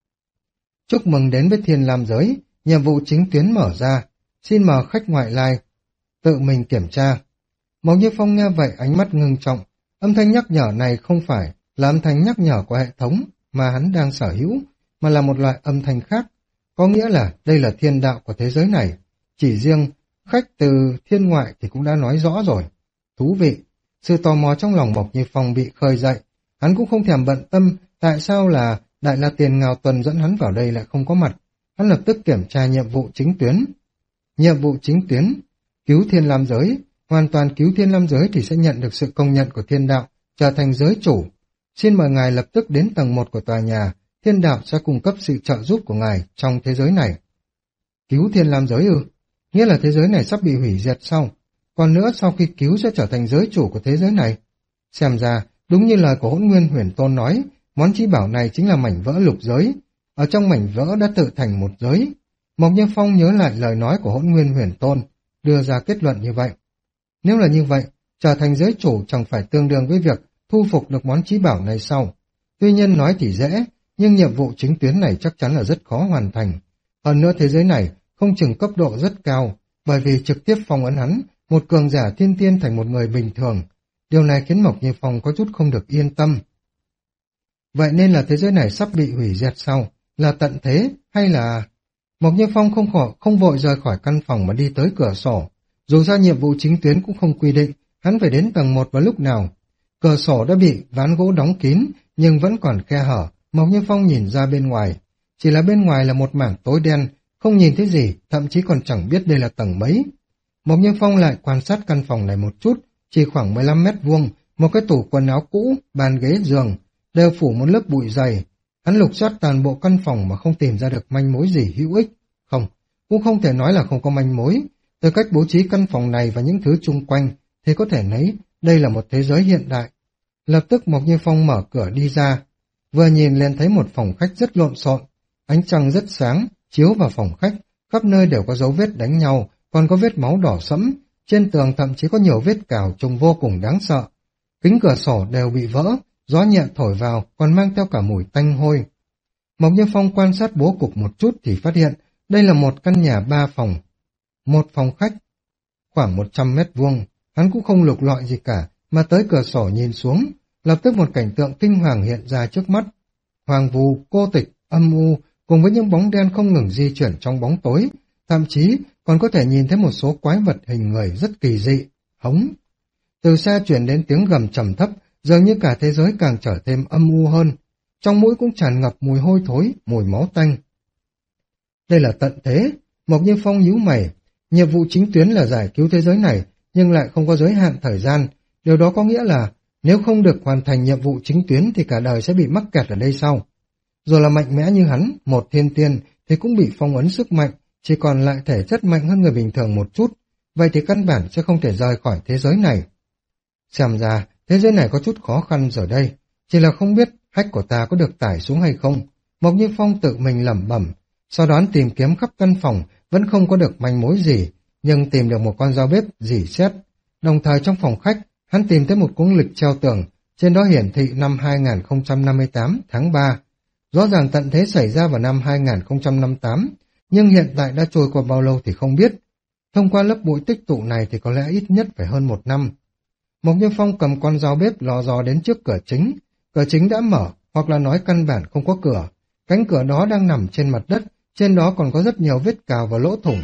Chúc mừng đến với Thiên Lam Giới, nhiệm vụ chính tuyến mở ra, xin mời khách ngoại lai, tự mình kiểm tra. Mộc Như Phong nghe vậy ánh mắt ngưng trọng, âm thanh nhắc nhở này không phải là âm thanh nhắc nhở của hệ thống mà hắn đang sở hữu, mà là một loại âm thanh khác, có nghĩa là đây là thiên đạo của thế giới này. Chỉ riêng khách từ thiên ngoại thì cũng đã nói rõ rồi. Thú vị, sự tò mò trong lòng Mộc Như Phong bị khơi dậy, hắn cũng không thèm bận tâm tại sao là Đại La Tiên Ngao Tuân dẫn hắn vào đây lại không có mặt. Hắn lập tức kiểm tra nhiệm vụ chính tuyến. Nhiệm vụ chính tuyến, cứu Thiên Lam Giới, hoàn toàn cứu Thiên Lam Giới thì sẽ nhận được sự công nhận của thiên đạo, trở thành giới chủ. Xin mời ngài lập tức đến tầng một của tòa nhà, thiên đạo sẽ cung cấp sự trợ giúp của ngài trong thế giới này. Cứu Thiên Lam Giới ư? Nghĩa là thế giới này sắp bị hủy diệt sau. Còn nữa sau khi cứu sẽ trở thành giới chủ của thế giới này. Xem ra, đúng như lời của Hỗn Nguyên Huyền Tôn nói, món trí bảo này chính là mảnh vỡ lục giới. Ở trong mảnh vỡ đã tự thành một giới. Mộc Như Phong nhớ lại lời nói của Hỗn Nguyên Huyền Tôn, đưa ra kết luận như vậy. Nếu là như vậy, trở thành giới chủ chẳng phải tương đương với việc thu phục được món trí bảo này sau. Tuy nhiên nói thì dễ, nhưng nhiệm vụ chính tuyến này chắc chắn là rất khó hoàn thành. Hơn nữa thế giới này không chừng cấp độ rất cao, bởi vì trực tiếp phong ấn hắn, một cường giả thiên tiên thành một người bình thường. Điều này khiến Mộc Như Phong có chút không được yên tâm. Vậy nên là thế giới này sắp bị hủy diệt sau, là tận thế hay là... Mộc Như Phong không khỏi, không vội rời khỏi căn phòng mà đi tới cửa sổ. Dù ra nhiệm vụ chính tuyến cũng không quy định, hắn phải đến tầng một vào lúc nào. Cửa sổ đã bị ván gỗ đóng kín, nhưng vẫn còn khe hở. Mộc Như Phong nhìn ra bên ngoài. Chỉ là bên ngoài là một mảng tối đen, không nhìn thấy gì, thậm chí còn chẳng biết đây là tầng mấy. Mộc Như Phong lại quan sát căn phòng này một chút, chỉ khoảng mười lăm mét vuông, một cái tủ quần áo cũ, bàn ghế giường, đều phủ một lớp bụi dày. Hắn lục soát toàn bộ căn phòng mà không tìm ra được manh mối gì hữu ích. Không, cũng không thể nói là không có manh mối. Từ cách bố trí căn phòng này và những thứ chung quanh, thì có thể thấy đây là một thế giới hiện đại. Lập tức Mộc Như Phong mở cửa đi ra. Vừa nhìn lên thấy một phòng khách rất lộn xộn, ánh trăng rất sáng, chiếu vào phòng khách, khắp nơi đều có dấu vết đánh nhau, còn có vết máu đỏ sẫm, trên tường thậm chí có nhiều vết cào trông vô cùng đáng sợ. Kính cửa sổ đều bị vỡ, gió nhẹ thổi vào còn mang theo cả mùi tanh hôi. Mộc Như Phong quan sát bố cục một chút thì phát hiện đây là một căn nhà ba phòng, một phòng khách, khoảng một trăm mét vuông. Hắn cũng không lục lọi gì cả, mà tới cửa sổ nhìn xuống, lập tức một cảnh tượng kinh hoàng hiện ra trước mắt. Hoàng vù, cô tịch, âm u, cùng với những bóng đen không ngừng di chuyển trong bóng tối, thậm chí còn có thể nhìn thấy một số quái vật hình người rất kỳ dị, hống. Từ xa truyền đến tiếng gầm trầm thấp, dường như cả thế giới càng trở thêm âm u hơn. Trong mũi cũng tràn ngập mùi hôi thối, mùi máu tanh. Đây là tận thế, Mộc Như Phong nhíu mày. Nhiệm vụ chính tuyến là giải cứu thế giới này, nhưng lại không có giới hạn thời gian. Điều đó có nghĩa là nếu không được hoàn thành nhiệm vụ chính tuyến thì cả đời sẽ bị mắc kẹt ở đây sau. Rồi là mạnh mẽ như hắn, một thiên tiên, thì cũng bị phong ấn sức mạnh, chỉ còn lại thể chất mạnh hơn người bình thường một chút. Vậy thì căn bản sẽ không thể rời khỏi thế giới này. Xem ra, thế giới này có chút khó khăn rồi đây. Chỉ là không biết hách của ta có được tải xuống hay không. Mộc Như Phong tự mình lẩm bẩm. Sau đó tìm kiếm khắp căn phòng, vẫn không có được manh mối gì, nhưng tìm được một con dao bếp rỉ sét. Đồng thời trong phòng khách, hắn tìm thấy một cuốn lịch treo tường, trên đó hiển thị năm hai nghìn không trăm năm mươi tám tháng ba. Rõ ràng tận thế xảy ra vào năm hai nghìn không trăm năm mươi tám, nhưng hiện tại đã trôi qua bao lâu thì không biết. Thông qua lớp bụi tích tụ này thì có lẽ ít nhất phải hơn một năm. Mộc Như Phong cầm con dao bếp lò dò đến trước cửa chính. Cửa chính đã mở, hoặc là nói căn bản không có cửa. Cánh cửa đó đang nằm trên mặt đất, trên đó còn có rất nhiều vết cào và lỗ thủng.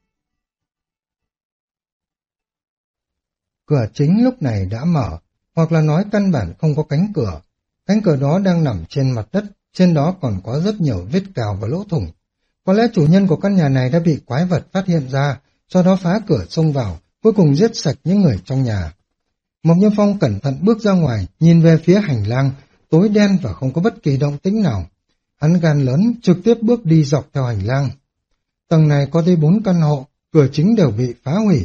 Cửa chính lúc này đã mở, hoặc là nói căn bản không có cánh cửa. Cánh cửa đó đang nằm trên mặt đất, trên đó còn có rất nhiều vết cào và lỗ thủng. Có lẽ chủ nhân của căn nhà này đã bị quái vật phát hiện ra, sau đó phá cửa xông vào, cuối cùng giết sạch những người trong nhà. Mộc Như Phong cẩn thận bước ra ngoài, nhìn về phía hành lang, tối đen và không có bất kỳ động tĩnh nào. Hắn gan lớn, trực tiếp bước đi dọc theo hành lang. Tầng này có tới bốn căn hộ, cửa chính đều bị phá hủy.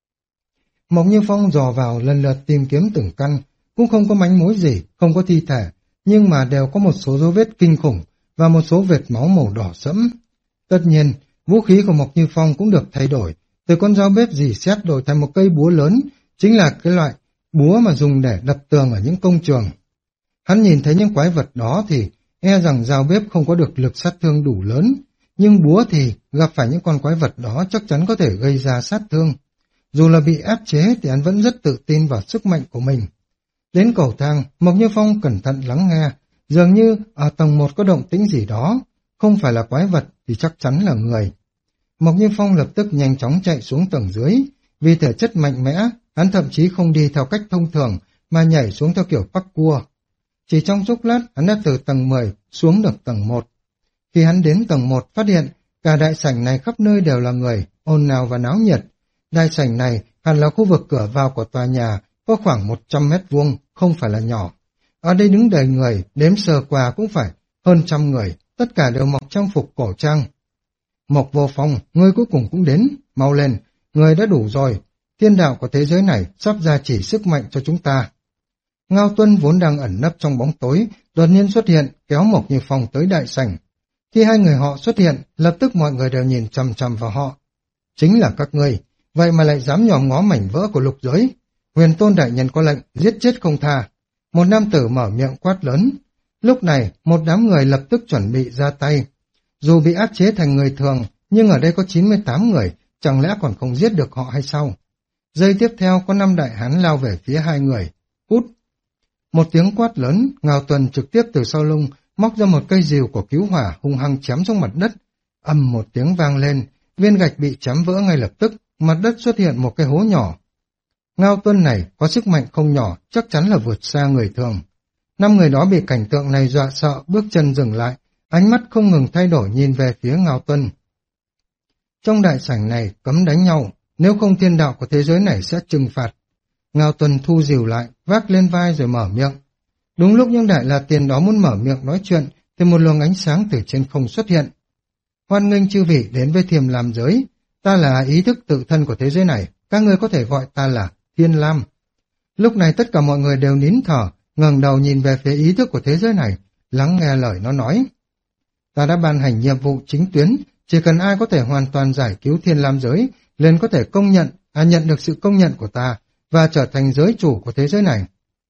Mộc Như Phong dò vào lần lượt tìm kiếm từng căn, cũng không có manh mối gì, không có thi thể, nhưng mà đều có một số dấu vết kinh khủng và một số vệt máu màu đỏ sẫm. Tất nhiên, vũ khí của Mộc Như Phong cũng được thay đổi, từ con dao bếp rỉ sét đổi thành một cây búa lớn, chính là cái loại búa mà dùng để đập tường ở những công trường. Hắn nhìn thấy những quái vật đó thì e rằng dao bếp không có được lực sát thương đủ lớn, nhưng búa thì gặp phải những con quái vật đó chắc chắn có thể gây ra sát thương. Dù là bị áp chế thì hắn vẫn rất tự tin vào sức mạnh của mình. Đến cầu thang, Mộc Như Phong cẩn thận lắng nghe, dường như ở tầng một có động tĩnh gì đó, không phải là quái vật thì chắc chắn là người. Mộc Như Phong lập tức nhanh chóng chạy xuống tầng dưới, vì thể chất mạnh mẽ, hắn thậm chí không đi theo cách thông thường mà nhảy xuống theo kiểu parkour. Chỉ trong chốc lát, hắn đã từ tầng mười xuống được tầng một. Khi hắn đến tầng một, phát hiện cả đại sảnh này khắp nơi đều là người, ồn ào và náo nhiệt. Đại sảnh này hẳn là khu vực cửa vào của tòa nhà, có khoảng một trăm mét vuông, không phải là nhỏ. Ở đây đứng đầy người, đếm sơ qua cũng phải hơn trăm người, tất cả đều mặc trang phục cổ trang. Mộc Vô Phong, ngươi cuối cùng cũng đến, mau lên, ngươi đã đủ rồi. Thiên đạo của thế giới này sắp ra chỉ sức mạnh cho chúng ta. Ngao Tuân vốn đang ẩn nấp trong bóng tối, đột nhiên xuất hiện, kéo Mộc Như Phong tới đại sảnh. Khi hai người họ xuất hiện, lập tức mọi người đều nhìn chằm chằm vào họ. Chính là các ngươi, vậy mà lại dám nhòm ngó mảnh vỡ của lục giới. Huyền Tôn đại nhân có lệnh, giết chết không tha. Một nam tử mở miệng quát lớn. Lúc này, một đám người lập tức chuẩn bị ra tay. Dù bị áp chế thành người thường, nhưng ở đây có chín mươi tám người, chẳng lẽ còn không giết được họ hay sao? Giây tiếp theo, có năm đại hán lao về phía hai người. Cút! Một tiếng quát lớn, Ngao Tuân trực tiếp từ sau lưng, móc ra một cây rìu của cứu hỏa hung hăng chém xuống mặt đất. Ầm một tiếng vang lên, viên gạch bị chém vỡ ngay lập tức, mặt đất xuất hiện một cái hố nhỏ. Ngao Tuân này có sức mạnh không nhỏ, chắc chắn là vượt xa người thường. Năm người đó bị cảnh tượng này dọa sợ, bước chân dừng lại, ánh mắt không ngừng thay đổi nhìn về phía Ngao Tuân. Trong đại sảnh này cấm đánh nhau, nếu không thiên đạo của thế giới này sẽ trừng phạt. Ngao Tuân thu rìu lại, vác lên vai rồi mở miệng. Đúng lúc những đại la tiền đó muốn mở miệng nói chuyện, thì một luồng ánh sáng từ trên không xuất hiện. Hoan nghênh chư vị đến với Thiềm Lam giới, ta là ý thức tự thân của thế giới này, các ngươi có thể gọi ta là Thiên Lam. Lúc này tất cả mọi người đều nín thở, ngẩng đầu nhìn về phía ý thức của thế giới này, lắng nghe lời nó nói. Ta đã ban hành nhiệm vụ chính tuyến, chỉ cần ai có thể hoàn toàn giải cứu Thiên Lam giới, liền có thể công nhận, à nhận được sự công nhận của ta, và trở thành giới chủ của thế giới này.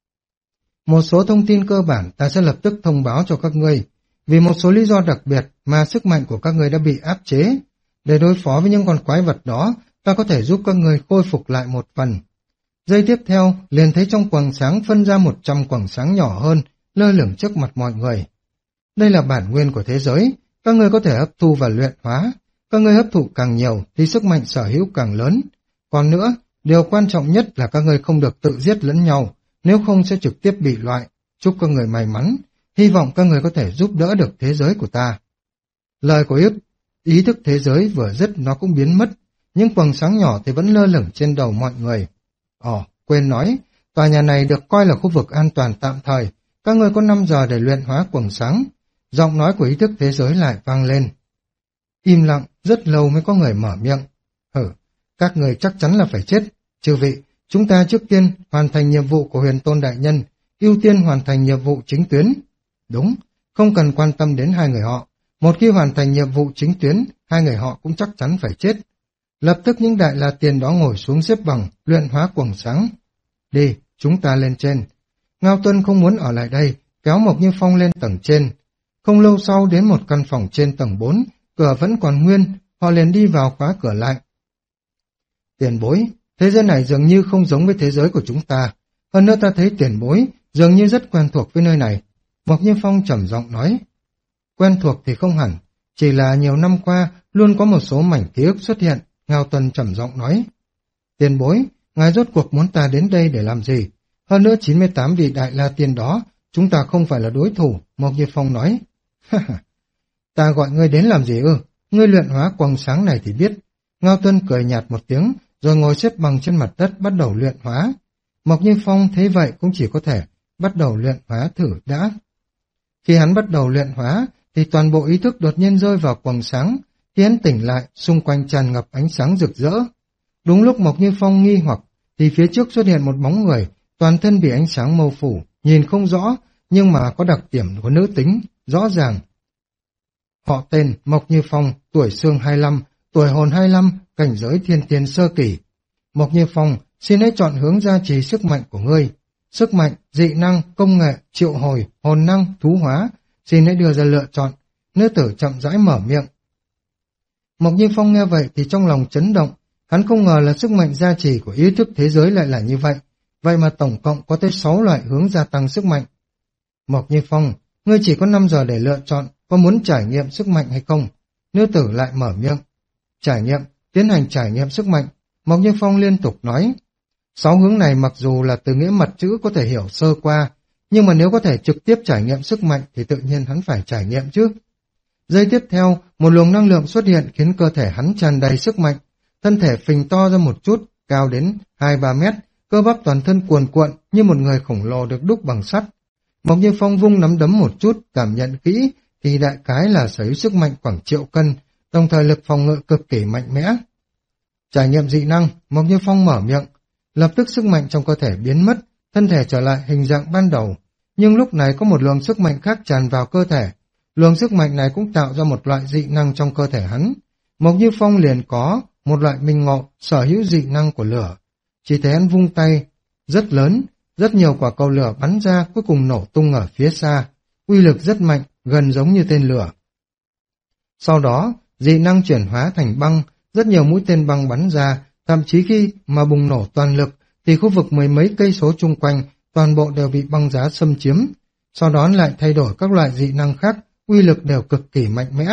Một số thông tin cơ bản ta sẽ lập tức thông báo cho các ngươi, vì một số lý do đặc biệt mà sức mạnh của các ngươi đã bị áp chế. Để đối phó với những con quái vật đó, ta có thể giúp các ngươi khôi phục lại một phần. Giây tiếp theo, liền thấy trong quầng sáng phân ra một trăm quầng sáng nhỏ hơn, lơ lửng trước mặt mọi người. Đây là bản nguyên của thế giới, các ngươi có thể hấp thu và luyện hóa. Các ngươi hấp thụ càng nhiều thì sức mạnh sở hữu càng lớn. Còn nữa, điều quan trọng nhất là các ngươi không được tự giết lẫn nhau, nếu không sẽ trực tiếp bị loại. Chúc các người may mắn, hy vọng các người có thể giúp đỡ được thế giới của ta. Lời của Yếp, ý thức thế giới vừa dứt nó cũng biến mất, những quầng sáng nhỏ thì vẫn lơ lửng trên đầu mọi người. Ồ, quên nói, tòa nhà này được coi là khu vực an toàn tạm thời, các ngươi có năm giờ để luyện hóa quầng sáng. Giọng nói của ý thức thế giới lại vang lên. Im lặng, rất lâu mới có người mở miệng. Hử, các người chắc chắn là phải chết. Chư vị, chúng ta trước tiên hoàn thành nhiệm vụ của Huyền Tôn đại nhân, ưu tiên hoàn thành nhiệm vụ chính tuyến. Đúng, không cần quan tâm đến hai người họ. Một khi hoàn thành nhiệm vụ chính tuyến, hai người họ cũng chắc chắn phải chết. Lập tức những đại la tiền đó ngồi xuống xếp bằng, luyện hóa quầng sáng. Đi, chúng ta lên trên. Ngao Tuân không muốn ở lại đây, kéo Mộc Như Phong lên tầng trên. Không lâu sau đến một căn phòng trên tầng bốn, cửa vẫn còn nguyên, họ liền đi vào khóa cửa lại. Tiền bối, thế giới này dường như không giống với thế giới của chúng ta. Hơn nữa ta thấy tiền bối dường như rất quen thuộc với nơi này. Mộc Như Phong trầm giọng nói. quen thuộc thì không hẳn, chỉ là nhiều năm qua luôn có một số mảnh ký ức xuất hiện. Ngao Tuân trầm giọng nói. Tiền bối, ngài rốt cuộc muốn ta đến đây để làm gì? Hơn nữa chín mươi tám vị đại la tiên đó, chúng ta không phải là đối thủ, Mộc Như Phong nói. Ta gọi ngươi đến làm gì ư? Ngươi luyện hóa quầng sáng này thì biết. Ngao Tuân cười nhạt một tiếng, rồi ngồi xếp bằng trên mặt đất bắt đầu luyện hóa. Mộc Như Phong thấy vậy cũng chỉ có thể bắt đầu luyện hóa thử đã. Khi hắn bắt đầu luyện hóa, thì toàn bộ ý thức đột nhiên rơi vào quầng sáng, khi hắn tỉnh lại, xung quanh tràn ngập ánh sáng rực rỡ. Đúng lúc Mộc Như Phong nghi hoặc, thì phía trước xuất hiện một bóng người, toàn thân bị ánh sáng mâu phủ, nhìn không rõ, nhưng mà có đặc điểm của nữ tính, rõ ràng. Họ tên Mộc Như Phong, tuổi xương hai mươi lăm, tuổi hồn hai mươi lăm, cảnh giới thiên tiên sơ kỳ. Mộc Như Phong, xin hãy chọn hướng gia trì sức mạnh của ngươi. Sức mạnh, dị năng, công nghệ, triệu hồi, hồn năng, thú hóa, xin hãy đưa ra lựa chọn. Nữ tử chậm rãi mở miệng. Mộc Như Phong nghe vậy thì trong lòng chấn động, hắn không ngờ là sức mạnh gia trì của ý thức thế giới lại là như vậy, vậy mà tổng cộng có tới sáu loại hướng gia tăng sức mạnh. Mộc Như Phong, ngươi chỉ có năm giờ để lựa chọn, có muốn trải nghiệm sức mạnh hay không? Nữ tử lại mở miệng. Trải nghiệm, tiến hành trải nghiệm sức mạnh, Mộc Như Phong liên tục nói. Sáu hướng này mặc dù là từ nghĩa mặt chữ có thể hiểu sơ qua, nhưng mà nếu có thể trực tiếp trải nghiệm sức mạnh thì tự nhiên hắn phải trải nghiệm chứ. Giây tiếp theo, một luồng năng lượng xuất hiện khiến cơ thể hắn tràn đầy sức mạnh, thân thể phình to ra một chút, cao đến hai ba mét, cơ bắp toàn thân cuồn cuộn như một người khổng lồ được đúc bằng sắt. Mộc Như Phong vung nắm đấm một chút, cảm nhận kỹ thì đại khái là sở hữu sức mạnh khoảng triệu cân, đồng thời lực phòng ngự cực kỳ mạnh mẽ. Trải nghiệm dị năng, Mộc Như Phong mở miệng, lập tức sức mạnh trong cơ thể biến mất, thân thể trở lại hình dạng ban đầu, nhưng lúc này có một luồng sức mạnh khác tràn vào cơ thể. Luồng sức mạnh này cũng tạo ra một loại dị năng trong cơ thể hắn. Mộc Như Phong liền có một loại minh ngộ, sở hữu dị năng của lửa. Chỉ thấy hắn vung tay, rất lớn, rất nhiều quả cầu lửa bắn ra cuối cùng nổ tung ở phía xa, uy lực rất mạnh, gần giống như tên lửa. Sau đó, dị năng chuyển hóa thành băng, rất nhiều mũi tên băng bắn ra, thậm chí khi mà bùng nổ toàn lực, thì khu vực mười mấy cây số chung quanh, toàn bộ đều bị băng giá xâm chiếm. Sau đó lại thay đổi các loại dị năng khác, uy lực đều cực kỳ mạnh mẽ.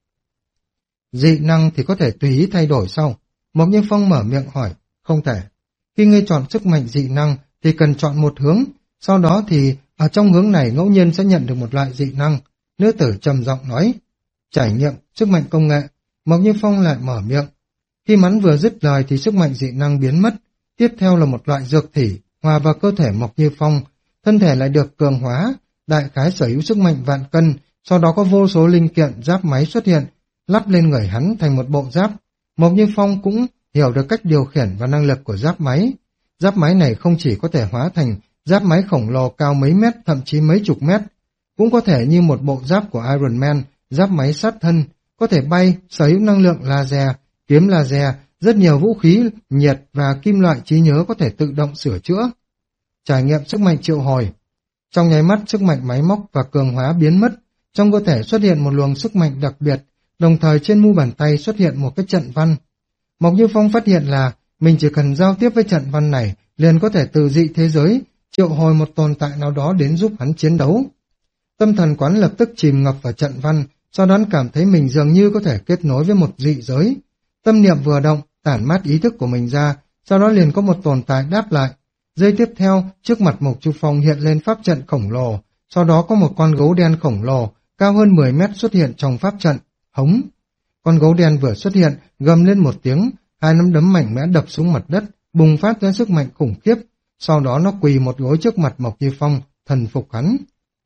Dị năng thì có thể tùy ý thay đổi sau. Mộc Như Phong mở miệng hỏi, không thể. Khi ngươi chọn sức mạnh dị năng thì cần chọn một hướng, sau đó thì ở trong hướng này ngẫu nhiên sẽ nhận được một loại dị năng. Nữ tử trầm giọng nói, trải nghiệm sức mạnh công nghệ. Mộc Như Phong lại mở miệng. Khi hắn vừa dứt lời thì sức mạnh dị năng biến mất, tiếp theo là một loại dược thỉ hòa vào cơ thể Mộc Như Phong, thân thể lại được cường hóa, đại khái sở hữu sức mạnh vạn cân, sau đó có vô số linh kiện giáp máy xuất hiện, lắp lên người hắn thành một bộ giáp. Mộc Như Phong cũng hiểu được cách điều khiển và năng lực của giáp máy. Giáp máy này không chỉ có thể hóa thành giáp máy khổng lồ cao mấy mét, thậm chí mấy chục mét, cũng có thể như một bộ giáp của Iron Man, giáp máy sát thân, có thể bay, sở hữu năng lượng laser, kiếm laser, rất nhiều vũ khí, nhiệt và kim loại trí nhớ có thể tự động sửa chữa. Trải nghiệm sức mạnh triệu hồi. Trong nháy mắt sức mạnh máy móc và cường hóa biến mất, trong cơ thể xuất hiện một luồng sức mạnh đặc biệt, đồng thời trên mu bàn tay xuất hiện một cái trận văn. Mộc Như Phong phát hiện là mình chỉ cần giao tiếp với trận văn này liền có thể từ dị thế giới triệu hồi một tồn tại nào đó đến giúp hắn chiến đấu. Tâm thần quán lập tức chìm ngập vào trận văn, sau đó cảm thấy mình dường như có thể kết nối với một dị giới. Tâm niệm vừa động, tản mát ý thức của mình ra, sau đó liền có một tồn tại đáp lại. Giây tiếp theo, trước mặt Mộc Như Phong hiện lên pháp trận khổng lồ, sau đó có một con gấu đen khổng lồ, cao hơn mười mét xuất hiện trong pháp trận, hống. Con gấu đen vừa xuất hiện, gầm lên một tiếng, hai nắm đấm mạnh mẽ đập xuống mặt đất, bùng phát ra sức mạnh khủng khiếp, sau đó nó quỳ một gối trước mặt Mộc Như Phong, thần phục hắn.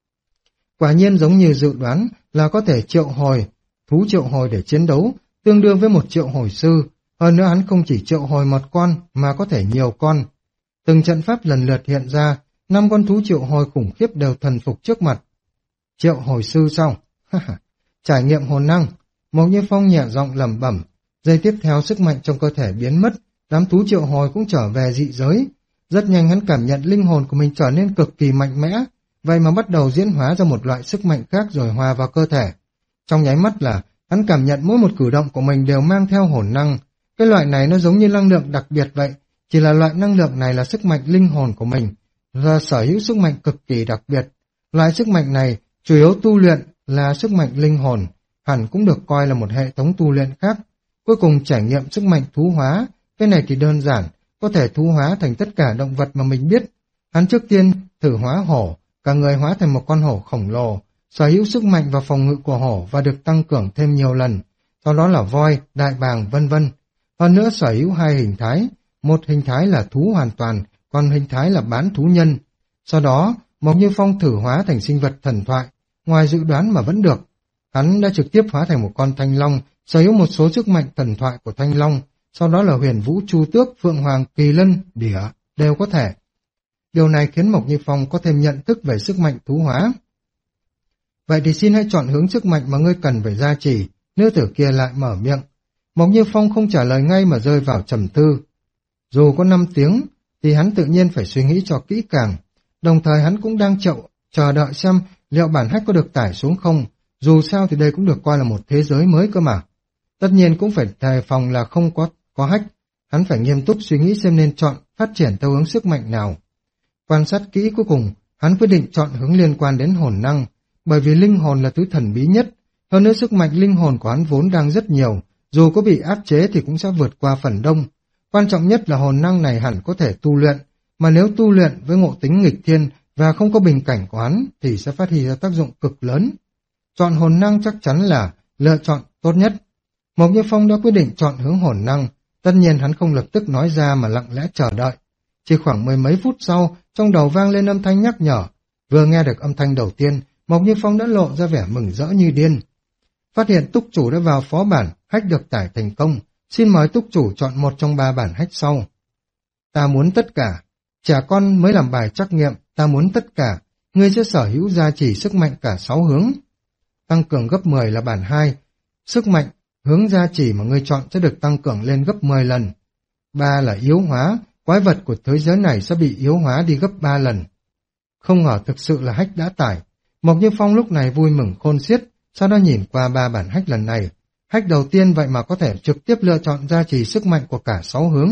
Quả nhiên giống như dự đoán là có thể triệu hồi, thú triệu hồi để chiến đấu, tương đương với một triệu hồi sư, hơn nữa hắn không chỉ triệu hồi một con mà có thể nhiều con. Từng trận pháp lần lượt hiện ra, năm con thú triệu hồi khủng khiếp đều thần phục trước mặt. Triệu hồi sư sao? Trải nghiệm hồn năng. Mộc Như Phong nhẹ giọng lẩm bẩm, giây tiếp theo sức mạnh trong cơ thể biến mất, đám thú triệu hồi cũng trở về dị giới. Rất nhanh hắn cảm nhận linh hồn của mình trở nên cực kỳ mạnh mẽ, vậy mà bắt đầu diễn hóa ra một loại sức mạnh khác rồi hòa vào cơ thể. Trong nháy mắt là hắn cảm nhận mỗi một cử động của mình đều mang theo hồn năng. Cái loại này nó giống như năng lượng đặc biệt vậy, chỉ là loại năng lượng này là sức mạnh linh hồn của mình, và sở hữu sức mạnh cực kỳ đặc biệt. Loại sức mạnh này chủ yếu tu luyện là sức mạnh linh hồn, hẳn cũng được coi là một hệ thống tu luyện khác. Cuối cùng trải nghiệm sức mạnh thú hóa, cái này thì đơn giản, có thể thú hóa thành tất cả động vật mà mình biết. Hắn trước tiên thử hóa hổ, cả người hóa thành một con hổ khổng lồ, sở hữu sức mạnh và phòng ngự của hổ và được tăng cường thêm nhiều lần. Sau đó là voi, đại bàng, vân vân. Hơn nữa sở hữu hai hình thái, một hình thái là thú hoàn toàn, còn hình thái là bán thú nhân. Sau đó, Mộc Như Phong thử hóa thành sinh vật thần thoại, ngoài dự đoán mà vẫn được. Hắn đã trực tiếp hóa thành một con thanh long, sở hữu một số sức mạnh thần thoại của thanh long, sau đó là huyền vũ chu tước, phượng hoàng, kỳ lân, đỉa, đều có thể. Điều này khiến Mộc Như Phong có thêm nhận thức về sức mạnh thú hóa. Vậy thì xin hãy chọn hướng sức mạnh mà ngươi cần phải gia trì, nữ tử kia lại mở miệng. Mộc Như Phong không trả lời ngay mà rơi vào trầm tư. Dù có năm tiếng, thì hắn tự nhiên phải suy nghĩ cho kỹ càng. Đồng thời hắn cũng đang chậu, chờ đợi xem liệu bản hách có được tải xuống không. Dù sao thì đây cũng được coi là một thế giới mới cơ mà. Tất nhiên cũng phải đề phòng là không có, có hách. Hắn phải nghiêm túc suy nghĩ xem nên chọn, phát triển theo hướng sức mạnh nào. Quan sát kỹ cuối cùng, hắn quyết định chọn hướng liên quan đến hồn năng, bởi vì linh hồn là thứ thần bí nhất. Hơn nữa sức mạnh linh hồn của hắn vốn đang rất nhiều, dù có bị áp chế thì cũng sẽ vượt qua phần đông. Quan trọng nhất là hồn năng này hẳn có thể tu luyện, mà nếu tu luyện với ngộ tính nghịch thiên và không có bình cảnh của hắn thì sẽ phát huy ra tác dụng cực lớn. Chọn hồn năng chắc chắn là lựa chọn tốt nhất. Mộc Như Phong đã quyết định chọn hướng hồn năng, tất nhiên hắn không lập tức nói ra mà lặng lẽ chờ đợi. Chỉ khoảng mười mấy phút sau, trong đầu vang lên âm thanh nhắc nhở. Vừa nghe được âm thanh đầu tiên, Mộc Như Phong đã lộ ra vẻ mừng rỡ như điên. Phát hiện túc chủ đã vào phó bản, hách được tải thành công. Xin mời túc chủ chọn một trong ba bản hách sau. Ta muốn tất cả. Trẻ con mới làm bài trắc nghiệm, ta muốn tất cả. Ngươi sẽ sở hữu gia trì sức mạnh cả sáu hướng. Tăng cường gấp mười là bản hai. Sức mạnh, hướng gia trì mà ngươi chọn sẽ được tăng cường lên gấp mười lần. Ba là yếu hóa, quái vật của thế giới này sẽ bị yếu hóa đi gấp ba lần. Không ngờ thực sự là hách đã tải. Mộc Như Phong lúc này vui mừng khôn xiết, sau đó nhìn qua ba bản hách lần này. Hách đầu tiên vậy mà có thể trực tiếp lựa chọn gia trì sức mạnh của cả sáu hướng.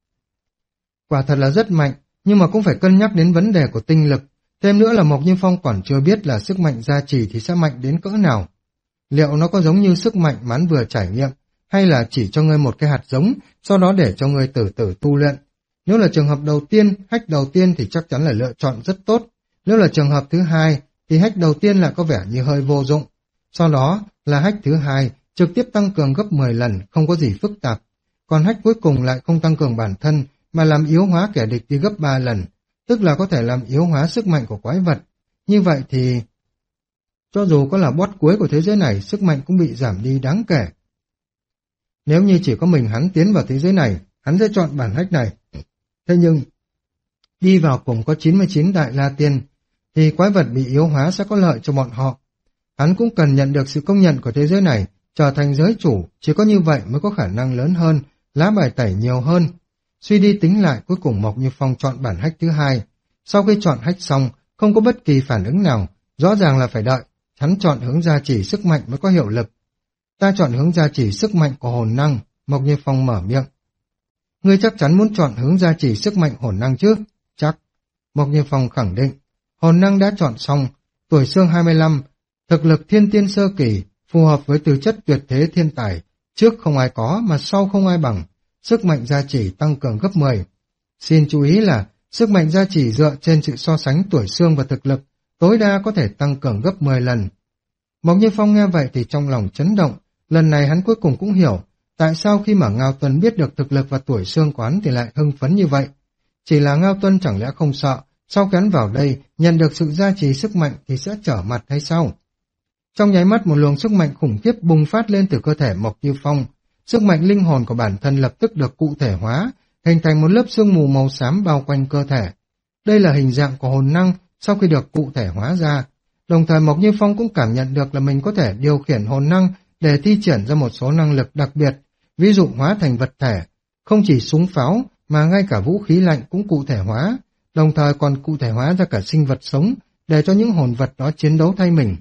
Quả thật là rất mạnh, nhưng mà cũng phải cân nhắc đến vấn đề của tinh lực. Thêm nữa là Mộc Như Phong còn chưa biết là sức mạnh gia trì thì sẽ mạnh đến cỡ nào. Liệu nó có giống như sức mạnh mà hắn vừa trải nghiệm, hay là chỉ cho ngươi một cái hạt giống, sau đó để cho ngươi từ từ tu luyện. Nếu là trường hợp đầu tiên, hách đầu tiên thì chắc chắn là lựa chọn rất tốt. Nếu là trường hợp thứ hai, thì hách đầu tiên lại có vẻ như hơi vô dụng. Sau đó là hách thứ hai, trực tiếp tăng cường gấp mười lần, không có gì phức tạp. Còn hách cuối cùng lại không tăng cường bản thân, mà làm yếu hóa kẻ địch đi gấp ba lần, tức là có thể làm yếu hóa sức mạnh của quái vật. Như vậy thì, cho dù có là boss cuối của thế giới này, sức mạnh cũng bị giảm đi đáng kể. Nếu như chỉ có mình hắn tiến vào thế giới này, hắn sẽ chọn bản hách này. Thế nhưng, đi vào cùng có chín mươi chín đại la tiên, thì quái vật bị yếu hóa sẽ có lợi cho bọn họ. Hắn cũng cần nhận được sự công nhận của thế giới này, trở thành giới chủ, chỉ có như vậy mới có khả năng lớn hơn, lá bài tẩy nhiều hơn. Suy đi tính lại, cuối cùng Mộc Như Phong chọn bản hách thứ hai. Sau khi chọn hách xong, không có bất kỳ phản ứng nào, rõ ràng là phải đợi. Hắn chọn hướng gia trì sức mạnh mới có hiệu lực. Ta chọn hướng gia trì sức mạnh của hồn năng, Mộc Như Phong mở miệng. Ngươi chắc chắn muốn chọn hướng gia trì sức mạnh hồn năng chứ? Chắc. Mộc Như Phong khẳng định. Hồn năng đã chọn xong, tuổi xương hai mươi lăm, thực lực thiên tiên sơ kỳ, phù hợp với tư chất tuyệt thế thiên tài, trước không ai có mà sau không ai bằng, sức mạnh gia trì tăng cường gấp mười. Xin chú ý là sức mạnh gia trì dựa trên sự so sánh tuổi xương và thực lực, tối đa có thể tăng cường gấp mười lần. Mộc Như Phong nghe vậy thì trong lòng chấn động, lần này hắn cuối cùng cũng hiểu tại sao khi mà Ngao Tuân biết được thực lực và tuổi xương của hắn thì lại hưng phấn như vậy. Chỉ là Ngao Tuân chẳng lẽ không sợ, sau khi hắn vào đây nhận được sự gia trì sức mạnh thì sẽ trở mặt hay sao? Trong nháy mắt một luồng sức mạnh khủng khiếp bùng phát lên từ cơ thể Mộc Như Phong, sức mạnh linh hồn của bản thân lập tức được cụ thể hóa, hình thành một lớp sương mù màu xám bao quanh cơ thể. Đây là hình dạng của hồn năng sau khi được cụ thể hóa ra. Đồng thời Mộc Như Phong cũng cảm nhận được là mình có thể điều khiển hồn năng để thi triển ra một số năng lực đặc biệt, ví dụ hóa thành vật thể, không chỉ súng pháo mà ngay cả vũ khí lạnh cũng cụ thể hóa, đồng thời còn cụ thể hóa ra cả sinh vật sống để cho những hồn vật đó chiến đấu thay mình.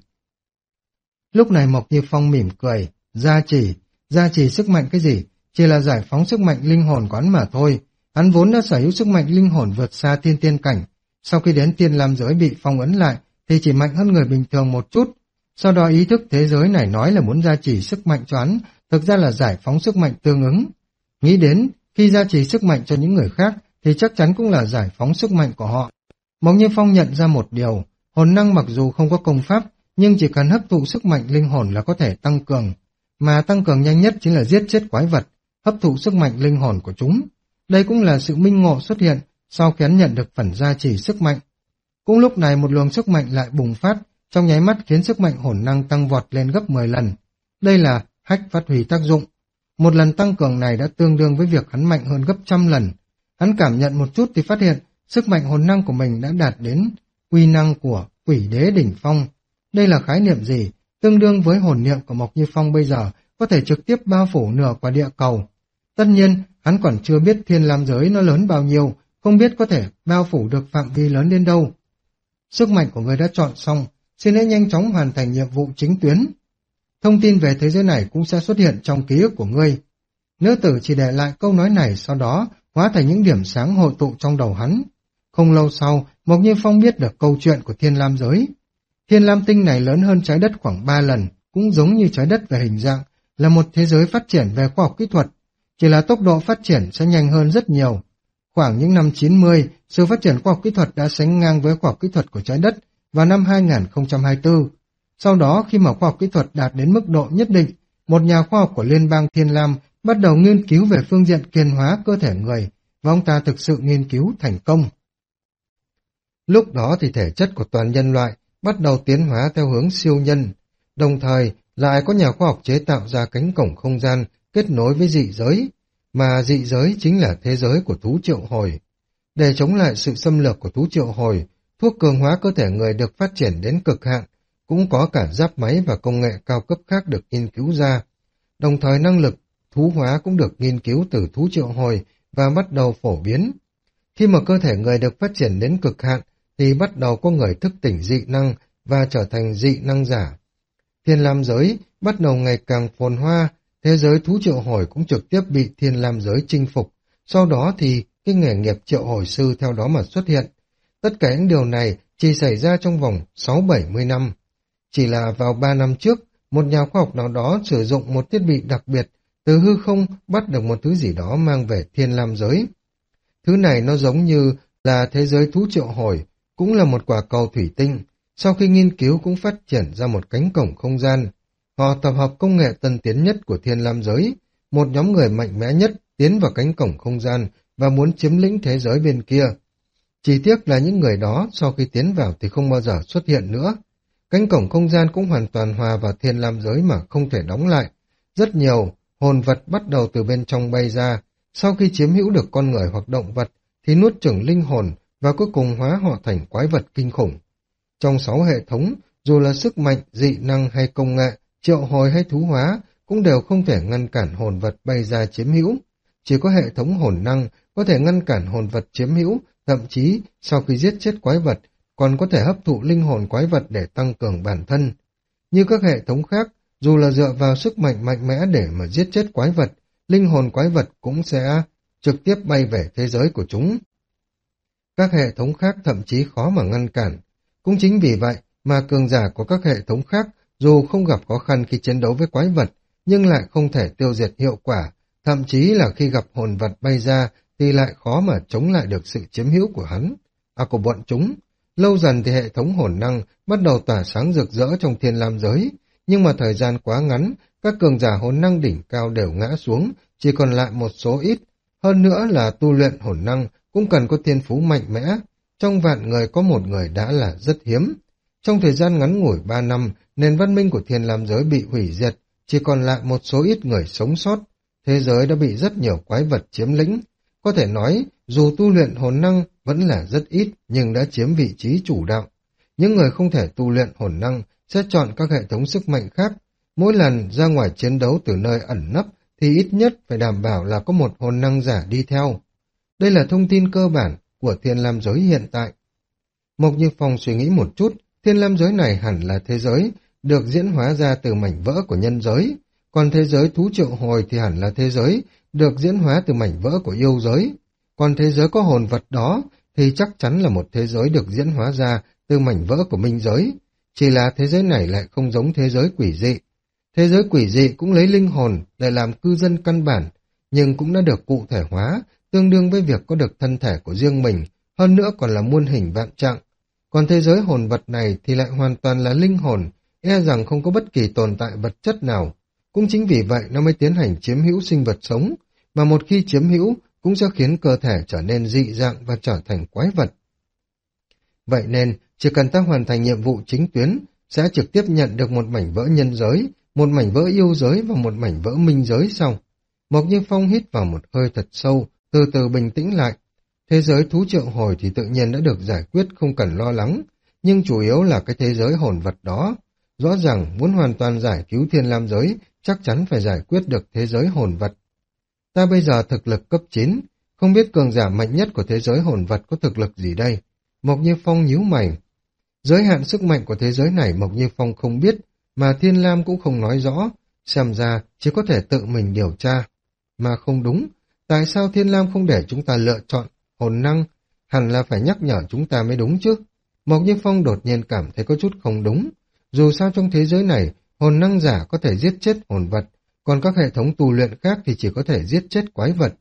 Lúc này Mộc Như Phong mỉm cười, gia trì, gia trì sức mạnh cái gì, chỉ là giải phóng sức mạnh linh hồn của hắn mà thôi. Hắn vốn đã sở hữu sức mạnh linh hồn vượt xa thiên tiên cảnh, sau khi đến tiên lam giới bị phong ấn lại thì chỉ mạnh hơn người bình thường một chút. Sau đó ý thức thế giới này nói là muốn gia trì sức mạnh cho hắn, thực ra là giải phóng sức mạnh tương ứng. Nghĩ đến, khi gia trì sức mạnh cho những người khác, thì chắc chắn cũng là giải phóng sức mạnh của họ. Mộc Như Phong nhận ra một điều, hồn năng mặc dù không có công pháp, nhưng chỉ cần hấp thụ sức mạnh linh hồn là có thể tăng cường. Mà tăng cường nhanh nhất chính là giết chết quái vật, hấp thụ sức mạnh linh hồn của chúng. Đây cũng là sự minh ngộ xuất hiện sau khi hắn nhận được phần gia trì sức mạnh. Cũng lúc này một luồng sức mạnh lại bùng phát, trong nháy mắt khiến sức mạnh hồn năng tăng vọt lên gấp mười lần. Đây là hách phát huy tác dụng. Một lần tăng cường này đã tương đương với việc hắn mạnh hơn gấp trăm lần. Hắn cảm nhận một chút thì phát hiện sức mạnh hồn năng của mình đã đạt đến uy năng của quỷ đế đỉnh phong. Đây là khái niệm gì? Tương đương với hồn niệm của Mộc Như Phong bây giờ có thể trực tiếp bao phủ nửa quả địa cầu. Tất nhiên, hắn còn chưa biết thiên lam giới nó lớn bao nhiêu, không biết có thể bao phủ được phạm vi lớn đến đâu. Sức mạnh của người đã chọn xong, xin hãy nhanh chóng hoàn thành nhiệm vụ chính tuyến. Thông tin về thế giới này cũng sẽ xuất hiện trong ký ức của ngươi. Nữ tử chỉ để lại câu nói này, sau đó hóa thành những điểm sáng hội tụ trong đầu hắn. Không lâu sau, Mộc Như Phong biết được câu chuyện của thiên lam giới. Thiên lam tinh này lớn hơn trái đất khoảng ba lần, cũng giống như trái đất về hình dạng, là một thế giới phát triển về khoa học kỹ thuật. Chỉ là tốc độ phát triển sẽ nhanh hơn rất nhiều. Khoảng những năm chín mươi, sự phát triển khoa học kỹ thuật đã sánh ngang với khoa học kỹ thuật của trái đất vào năm hai nghìn không trăm hai mươi tư. Sau đó, khi mà khoa học kỹ thuật đạt đến mức độ nhất định, một nhà khoa học của Liên bang Thiên Lam bắt đầu nghiên cứu về phương diện kiên hóa cơ thể người, và ông ta thực sự nghiên cứu thành công. Lúc đó thì thể chất của toàn nhân loại bắt đầu tiến hóa theo hướng siêu nhân, đồng thời lại có nhà khoa học chế tạo ra cánh cổng không gian kết nối với dị giới, mà dị giới chính là thế giới của thú triệu hồi. Để chống lại sự xâm lược của thú triệu hồi, thuốc cường hóa cơ thể người được phát triển đến cực hạn, cũng có cả giáp máy và công nghệ cao cấp khác được nghiên cứu ra. Đồng thời năng lực thú hóa cũng được nghiên cứu từ thú triệu hồi và bắt đầu phổ biến. Khi mà cơ thể người được phát triển đến cực hạn, thì bắt đầu có người thức tỉnh dị năng và trở thành dị năng giả. Thiên lam giới bắt đầu ngày càng phồn hoa, thế giới thú triệu hồi cũng trực tiếp bị thiên lam giới chinh phục, sau đó thì cái nghề nghiệp triệu hồi sư theo đó mà xuất hiện. Tất cả những điều này chỉ xảy ra trong vòng sáu bảy mươi năm. Chỉ là vào ba năm trước, một nhà khoa học nào đó sử dụng một thiết bị đặc biệt, từ hư không bắt được một thứ gì đó mang về thiên lam giới. Thứ này nó giống như là thế giới thú triệu hồi, cũng là một quả cầu thủy tinh. Sau khi nghiên cứu cũng phát triển ra một cánh cổng không gian. Họ tập hợp công nghệ tân tiến nhất của thiên lam giới, một nhóm người mạnh mẽ nhất tiến vào cánh cổng không gian và muốn chiếm lĩnh thế giới bên kia. Chỉ tiếc là những người đó sau khi tiến vào thì không bao giờ xuất hiện nữa. Cánh cổng không gian cũng hoàn toàn hòa vào thiên lam giới mà không thể đóng lại. Rất nhiều hồn vật bắt đầu từ bên trong bay ra, sau khi chiếm hữu được con người hoặc động vật thì nuốt chửng linh hồn và cuối cùng hóa họ thành quái vật kinh khủng. Trong sáu hệ thống, dù là sức mạnh, dị năng hay công nghệ, triệu hồi hay thú hóa, cũng đều không thể ngăn cản hồn vật bay ra chiếm hữu. Chỉ có hệ thống hồn năng có thể ngăn cản hồn vật chiếm hữu, thậm chí sau khi giết chết quái vật, còn có thể hấp thụ linh hồn quái vật để tăng cường bản thân. Như các hệ thống khác, dù là dựa vào sức mạnh mạnh mẽ để mà giết chết quái vật, linh hồn quái vật cũng sẽ trực tiếp bay về thế giới của chúng. Các hệ thống khác thậm chí khó mà ngăn cản. Cũng chính vì vậy mà cường giả của các hệ thống khác dù không gặp khó khăn khi chiến đấu với quái vật, nhưng lại không thể tiêu diệt hiệu quả, thậm chí là khi gặp hồn vật bay ra thì lại khó mà chống lại được sự chiếm hữu của hắn, à của bọn chúng. Lâu dần thì hệ thống hồn năng bắt đầu tỏa sáng rực rỡ trong thiên lam giới, nhưng mà thời gian quá ngắn, các cường giả hồn năng đỉnh cao đều ngã xuống, chỉ còn lại một số ít. Hơn nữa là tu luyện hồn năng cũng cần có thiên phú mạnh mẽ, trong vạn người có một người đã là rất hiếm. Trong thời gian ngắn ngủi ba năm, nền văn minh của thiên lam giới bị hủy diệt, chỉ còn lại một số ít người sống sót. Thế giới đã bị rất nhiều quái vật chiếm lĩnh. Có thể nói, dù tu luyện hồn năng vẫn là rất ít, nhưng đã chiếm vị trí chủ đạo. Những người không thể tu luyện hồn năng sẽ chọn các hệ thống sức mạnh khác. Mỗi lần ra ngoài chiến đấu từ nơi ẩn nấp thì ít nhất phải đảm bảo là có một hồn năng giả đi theo. Đây là thông tin cơ bản của thiên lam giới hiện tại. Mộc Như Phong suy nghĩ một chút, thiên lam giới này hẳn là thế giới được diễn hóa ra từ mảnh vỡ của nhân giới, còn thế giới thú triệu hồi thì hẳn là thế giới được diễn hóa từ mảnh vỡ của yêu giới, còn thế giới có hồn vật đó thì chắc chắn là một thế giới được diễn hóa ra từ mảnh vỡ của minh giới. chỉ là thế giới này lại không giống thế giới quỷ dị. Thế giới quỷ dị cũng lấy linh hồn để làm cư dân căn bản, nhưng cũng đã được cụ thể hóa, tương đương với việc có được thân thể của riêng mình, hơn nữa còn là muôn hình vạn trạng. Còn thế giới hồn vật này thì lại hoàn toàn là linh hồn, e rằng không có bất kỳ tồn tại vật chất nào. Cũng chính vì vậy nó mới tiến hành chiếm hữu sinh vật sống, mà một khi chiếm hữu cũng sẽ khiến cơ thể trở nên dị dạng và trở thành quái vật. Vậy nên, chỉ cần ta hoàn thành nhiệm vụ chính tuyến, sẽ trực tiếp nhận được một mảnh vỡ nhân giới, một mảnh vỡ yêu giới và một mảnh vỡ minh giới sau. Mộc Như Phong hít vào một hơi thật sâu, từ từ bình tĩnh lại. Thế giới thú triệu hồi thì tự nhiên đã được giải quyết, không cần lo lắng, nhưng chủ yếu là cái thế giới hồn vật đó. Rõ ràng muốn hoàn toàn giải cứu Thiên Lam giới, chắc chắn phải giải quyết được thế giới hồn vật. Ta bây giờ thực lực cấp chín, không biết cường giả mạnh nhất của thế giới hồn vật có thực lực gì đây? Mộc Như Phong nhíu mày. Giới hạn sức mạnh của thế giới này Mộc Như Phong không biết, mà Thiên Lam cũng không nói rõ, xem ra chỉ có thể tự mình điều tra. Mà không đúng, tại sao Thiên Lam không để chúng ta lựa chọn hồn năng? Hẳn là phải nhắc nhở chúng ta mới đúng chứ. Mộc Như Phong đột nhiên cảm thấy có chút không đúng. Dù sao trong thế giới này, hồn năng giả có thể giết chết hồn vật, còn các hệ thống tu luyện khác thì chỉ có thể giết chết quái vật.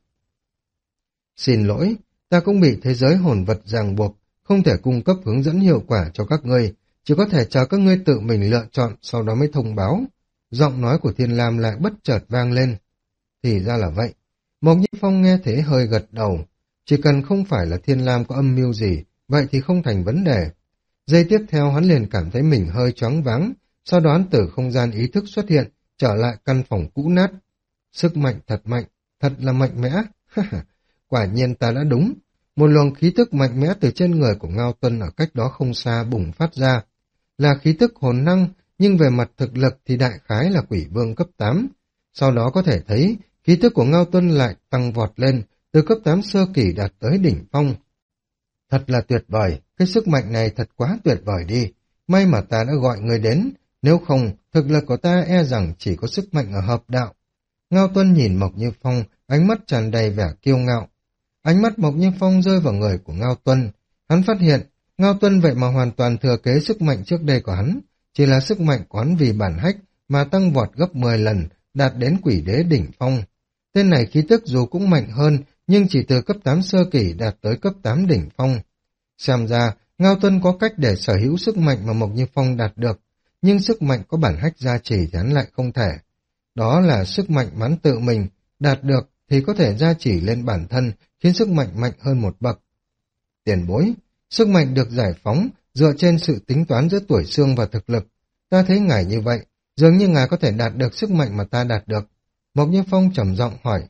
Xin lỗi, ta cũng bị thế giới hồn vật ràng buộc, không thể cung cấp hướng dẫn hiệu quả cho các ngươi, chỉ có thể chờ các ngươi tự mình lựa chọn, sau đó mới thông báo. Giọng nói của Thiên Lam lại bất chợt vang lên. Thì ra là vậy. Mộc Như Phong nghe thế hơi gật đầu. Chỉ cần không phải là Thiên Lam có âm mưu gì, vậy thì không thành vấn đề. Giây tiếp theo hắn liền cảm thấy mình hơi choáng váng, sau đó hắn từ không gian ý thức xuất hiện, trở lại căn phòng cũ nát. Sức mạnh thật mạnh, thật là mạnh mẽ. Quả nhiên ta đã đúng. Một luồng khí tức mạnh mẽ từ trên người của Ngao Tuân ở cách đó không xa bùng phát ra. Là khí tức hồn năng, nhưng về mặt thực lực thì đại khái là quỷ vương cấp tám. Sau đó có thể thấy, khí tức của Ngao Tuân lại tăng vọt lên, từ cấp tám sơ kỳ đạt tới đỉnh phong. Thật là tuyệt vời, cái sức mạnh này thật quá tuyệt vời đi. May mà ta đã gọi người đến, nếu không, thực lực của ta e rằng chỉ có sức mạnh ở hợp đạo. Ngao Tuân nhìn Mộc Như Phong, ánh mắt tràn đầy vẻ kiêu ngạo. Ánh mắt Mộc Như Phong rơi vào người của Ngao Tuân. Hắn phát hiện, Ngao Tuân vậy mà hoàn toàn thừa kế sức mạnh trước đây của hắn, chỉ là sức mạnh của hắn vì bản hách mà tăng vọt gấp mười lần, đạt đến quỷ đế đỉnh phong. Tên này khí tức dù cũng mạnh hơn, nhưng chỉ từ cấp tám sơ kỳ đạt tới cấp tám đỉnh phong. Xem ra, Ngao Tuân có cách để sở hữu sức mạnh mà Mộc Như Phong đạt được, nhưng sức mạnh có bản hách gia trì thì hắn lại không thể. Đó là sức mạnh mà hắn tự mình đạt được thì có thể gia trì lên bản thân, khiến sức mạnh mạnh hơn một bậc. Tiền bối, sức mạnh được giải phóng dựa trên sự tính toán giữa tuổi xương và thực lực. Ta thấy ngài như vậy, dường như ngài có thể đạt được sức mạnh mà ta đạt được. Mộc Như Phong trầm giọng hỏi.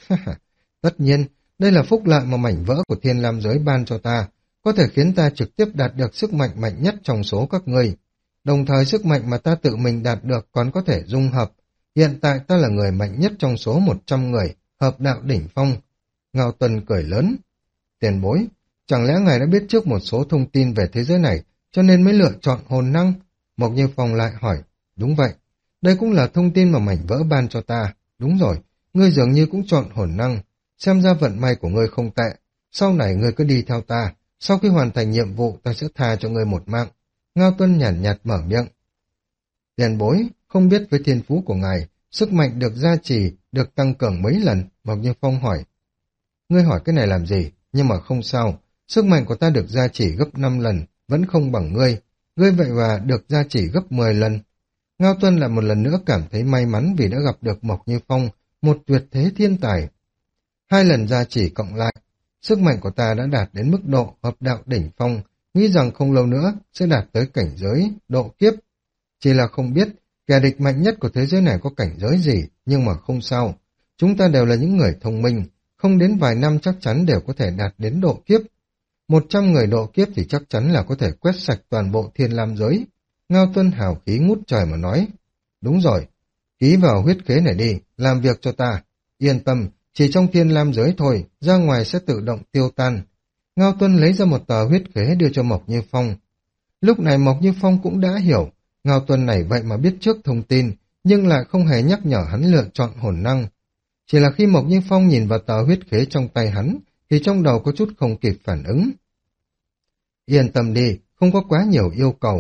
Tất nhiên, đây là phúc lợi mà mảnh vỡ của Thiên Lam giới ban cho ta, có thể khiến ta trực tiếp đạt được sức mạnh mạnh nhất trong số các ngươi. Đồng thời sức mạnh mà ta tự mình đạt được còn có thể dung hợp. Hiện tại ta là người mạnh nhất trong số một trăm người, hợp đạo đỉnh phong. Ngao Tuân cười lớn. Tiền bối, chẳng lẽ ngài đã biết trước một số thông tin về thế giới này, cho nên mới lựa chọn hồn năng? Mộc Như Phong lại hỏi. Đúng vậy, đây cũng là thông tin mà mảnh vỡ ban cho ta. Đúng rồi, ngươi dường như cũng chọn hồn năng. Xem ra vận may của ngươi không tệ. Sau này ngươi cứ đi theo ta. Sau khi hoàn thành nhiệm vụ ta sẽ tha cho ngươi một mạng. Ngao Tuân nhàn nhạt, nhạt mở miệng. Tiền bối, không biết với thiên phú của ngài, sức mạnh được gia trì, được tăng cường mấy lần? Mộc Như Phong hỏi. Ngươi hỏi cái này làm gì? Nhưng mà không sao. Sức mạnh của ta được gia trì gấp năm lần, vẫn không bằng ngươi. Ngươi vậy và được gia trì gấp mười lần. Ngao Tuân lại một lần nữa cảm thấy may mắn vì đã gặp được Mộc Như Phong, một tuyệt thế thiên tài. Hai lần gia trì cộng lại, sức mạnh của ta đã đạt đến mức độ hợp đạo đỉnh phong, nghĩ rằng không lâu nữa sẽ đạt tới cảnh giới, độ kiếp. Chỉ là không biết kẻ địch mạnh nhất của thế giới này có cảnh giới gì, nhưng mà không sao. Chúng ta đều là những người thông minh, không đến vài năm chắc chắn đều có thể đạt đến độ kiếp. Một trăm người độ kiếp thì chắc chắn là có thể quét sạch toàn bộ Thiên Lam giới. Ngao Tuân hào khí ngút trời mà nói. Đúng rồi, ký vào huyết khế này đi, làm việc cho ta. Yên tâm, chỉ trong Thiên Lam giới thôi, ra ngoài sẽ tự động tiêu tan. Ngao Tuân lấy ra một tờ huyết khế đưa cho Mộc Như Phong. Lúc này Mộc Như Phong cũng đã hiểu, Ngao Tuân này vậy mà biết trước thông tin, nhưng lại không hề nhắc nhở hắn lựa chọn hồn năng. Chỉ là khi Mộc Như Phong nhìn vào tờ huyết khế trong tay hắn, thì trong đầu có chút không kịp phản ứng. Yên tâm đi, không có quá nhiều yêu cầu.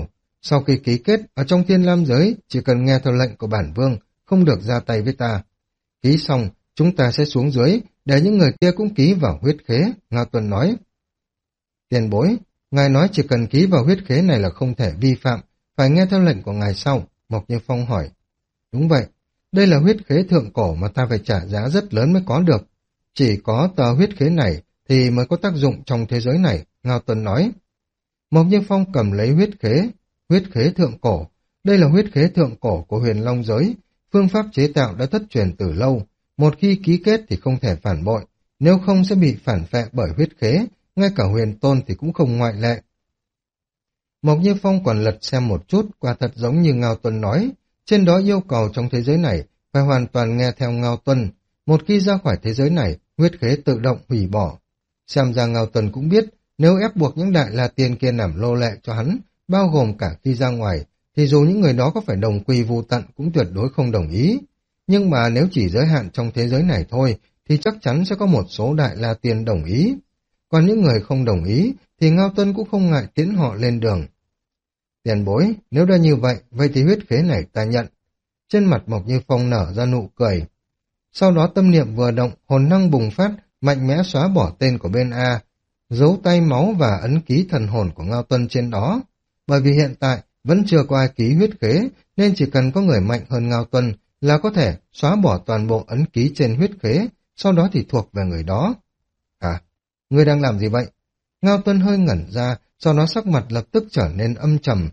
Sau khi ký kết, ở trong Thiên Lam giới, chỉ cần nghe theo lệnh của bản vương, không được ra tay với ta. Ký xong, chúng ta sẽ xuống dưới, để những người kia cũng ký vào huyết khế, Ngao Tuân nói. Tiền bối, ngài nói chỉ cần ký vào huyết khế này là không thể vi phạm, phải nghe theo lệnh của ngài sau, Mộc Như Phong hỏi. Đúng vậy, đây là huyết khế thượng cổ mà ta phải trả giá rất lớn mới có được. Chỉ có tờ huyết khế này thì mới có tác dụng trong thế giới này, Ngao Tuân nói. Mộc Như Phong cầm lấy huyết khế, huyết khế thượng cổ. Đây là huyết khế thượng cổ của Huyền Long giới, phương pháp chế tạo đã thất truyền từ lâu. Một khi ký kết thì không thể phản bội, nếu không sẽ bị phản phệ bởi huyết khế, ngay cả Huyền Tôn thì cũng không ngoại lệ. Mộc Như Phong còn lật xem một chút, quả thật giống như Ngao Tuân nói, trên đó yêu cầu trong thế giới này phải hoàn toàn nghe theo Ngao Tuân. Một khi ra khỏi thế giới này, huyết khế tự động hủy bỏ. Xem ra Ngao Tuân cũng biết, nếu ép buộc những đại la tiên kia làm lô lệ cho hắn, bao gồm cả khi ra ngoài, thì dù những người đó có phải đồng quy vu tận cũng tuyệt đối không đồng ý. Nhưng mà nếu chỉ giới hạn trong thế giới này thôi, thì chắc chắn sẽ có một số đại la tiên đồng ý. Còn những người không đồng ý, thì Ngao Tuân cũng không ngại tiễn họ lên đường. Tiền bối, nếu đã như vậy, vậy thì huyết khế này ta nhận. Trên mặt Mộc Như Phong nở ra nụ cười. Sau đó tâm niệm vừa động, hồn năng bùng phát, mạnh mẽ xóa bỏ tên của bên A, dấu tay máu và ấn ký thần hồn của Ngao Tuân trên đó. Bởi vì hiện tại vẫn chưa có ai ký huyết khế, nên chỉ cần có người mạnh hơn Ngao Tuân là có thể xóa bỏ toàn bộ ấn ký trên huyết khế, sau đó thì thuộc về người đó. À, ngươi đang làm gì vậy? Ngao Tuân hơi ngẩn ra, sau đó sắc mặt lập tức trở nên âm trầm.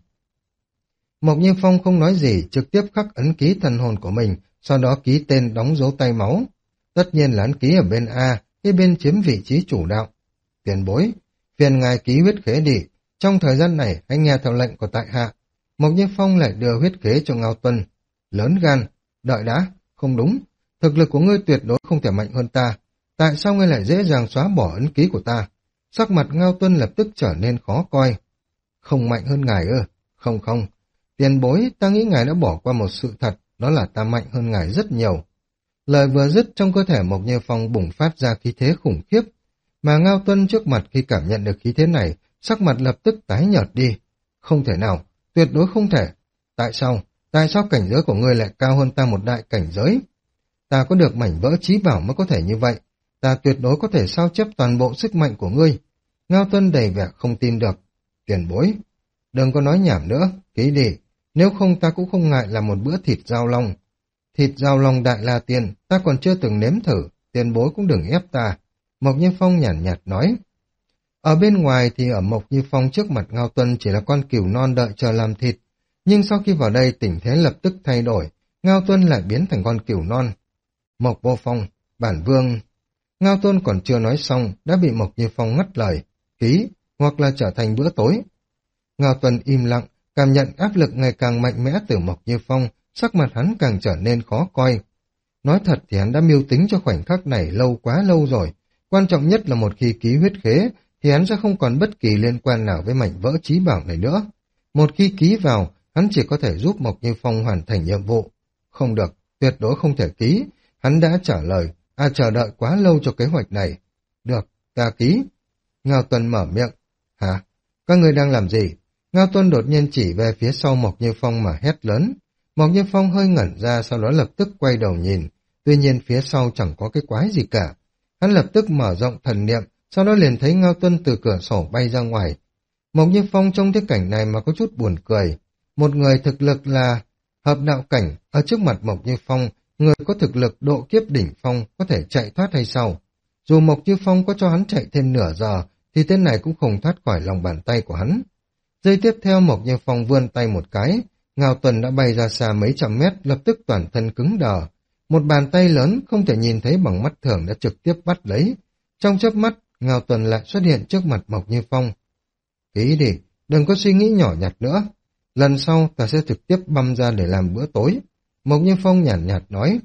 Mộc Như Phong không nói gì, trực tiếp khắc ấn ký thần hồn của mình, sau đó ký tên đóng dấu tay máu. Tất nhiên là ấn ký ở bên A, cái bên chiếm vị trí chủ đạo. Tiền bối, phiền ngài ký huyết khế đi, trong thời gian này hãy nghe theo lệnh của tại hạ. Mộc Như Phong lại đưa huyết khế cho Ngao Tuân. Lớn gan, đợi đã, không đúng, thực lực của ngươi tuyệt đối không thể mạnh hơn ta. Tại sao ngươi lại dễ dàng xóa bỏ ấn ký của ta? Sắc mặt Ngao Tuân lập tức trở nên khó coi. Không mạnh hơn ngài ư? Không không, tiền bối, ta nghĩ ngài đã bỏ qua một sự thật, đó là ta mạnh hơn ngài rất nhiều. Lời vừa dứt, trong cơ thể Mộc Như Phong bùng phát ra khí thế khủng khiếp, mà Ngao Tuân trước mặt khi cảm nhận được khí thế này, sắc mặt lập tức tái nhợt đi. Không thể nào, tuyệt đối không thể. Tại sao? Tại sao cảnh giới của ngươi lại cao hơn ta một đại cảnh giới? Ta có được mảnh vỡ trí bảo mới có thể như vậy. Ta tuyệt đối có thể sao chép toàn bộ sức mạnh của ngươi. Ngao Tuân đầy vẻ không tin được. Tiền bối, đừng có nói nhảm nữa, ký đi. Nếu không ta cũng không ngại làm một bữa thịt dao long. Thịt dao long đại la tiên, ta còn chưa từng nếm thử, tiền bối cũng đừng ép ta. Mộc Như Phong nhàn nhạt, nhạt nói. Ở bên ngoài thì ở Mộc Như Phong trước mặt Ngao Tuân chỉ là con cừu non đợi chờ làm thịt. Nhưng sau khi vào đây tình thế lập tức thay đổi, Ngao Tuân lại biến thành con cừu non. Mộc Vô Phong, bản vương... Ngao Tuân còn chưa nói xong, đã bị Mộc Như Phong ngắt lời, ký, hoặc là trở thành bữa tối. Ngao Tuân im lặng, cảm nhận áp lực ngày càng mạnh mẽ từ Mộc Như Phong, sắc mặt hắn càng trở nên khó coi. Nói thật thì hắn đã mưu tính cho khoảnh khắc này lâu quá lâu rồi. Quan trọng nhất là một khi ký huyết khế, thì hắn sẽ không còn bất kỳ liên quan nào với mảnh vỡ trí bảo này nữa. Một khi ký vào, hắn chỉ có thể giúp Mộc Như Phong hoàn thành nhiệm vụ. Không được, tuyệt đối không thể ký. Hắn đã trả lời, à chờ đợi quá lâu cho kế hoạch này. Được, ta ký. Ngao Tuân mở miệng. Hả? Các ngươi đang làm gì? Ngao Tuân đột nhiên chỉ về phía sau Mộc Như Phong mà hét lớn. Mộc Như Phong hơi ngẩn ra, sau đó lập tức quay đầu nhìn. Tuy nhiên phía sau chẳng có cái quái gì cả. Hắn lập tức mở rộng thần niệm, sau đó liền thấy Ngao Tuân từ cửa sổ bay ra ngoài. Mộc Như Phong trong cái cảnh này mà có chút buồn cười. Một người thực lực là hợp đạo cảnh, ở trước mặt Mộc Như Phong, người có thực lực độ kiếp đỉnh phong có thể chạy thoát hay sao? Dù Mộc Như Phong có cho hắn chạy thêm nửa giờ, thì tên này cũng không thoát khỏi lòng bàn tay của hắn. Giây tiếp theo Mộc Như Phong vươn tay một cái, Ngao Tuân đã bay ra xa mấy trăm mét, lập tức toàn thân cứng đờ. Một bàn tay lớn không thể nhìn thấy bằng mắt thường đã trực tiếp bắt lấy. Trong chớp mắt, Ngao Tuân lại xuất hiện trước mặt Mộc Như Phong. Ký đi, đừng có suy nghĩ nhỏ nhặt nữa. Lần sau ta sẽ trực tiếp băm ra để làm bữa tối. Mộc Như Phong nhàn nhạt, nhạt nói.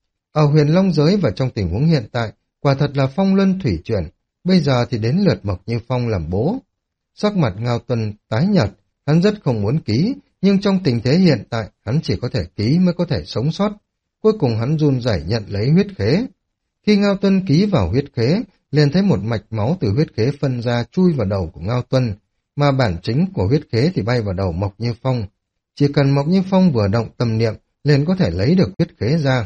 Ở Huyền Long giới và trong tình huống hiện tại, quả thật là phong luân thủy chuyển. Bây giờ thì đến lượt Mộc Như Phong làm bố. Sắc mặt Ngao Tuân tái nhợt, hắn rất không muốn ký, nhưng trong tình thế hiện tại, hắn chỉ có thể ký mới có thể sống sót. Cuối cùng hắn run rẩy nhận lấy huyết khế. Khi Ngao Tuân ký vào huyết khế, liền thấy một mạch máu từ huyết khế phân ra chui vào đầu của Ngao Tuân. mà bản chính của huyết khế thì bay vào đầu Mộc Như Phong. Chỉ cần Mộc Như Phong vừa động tâm niệm, liền có thể lấy được huyết khế ra.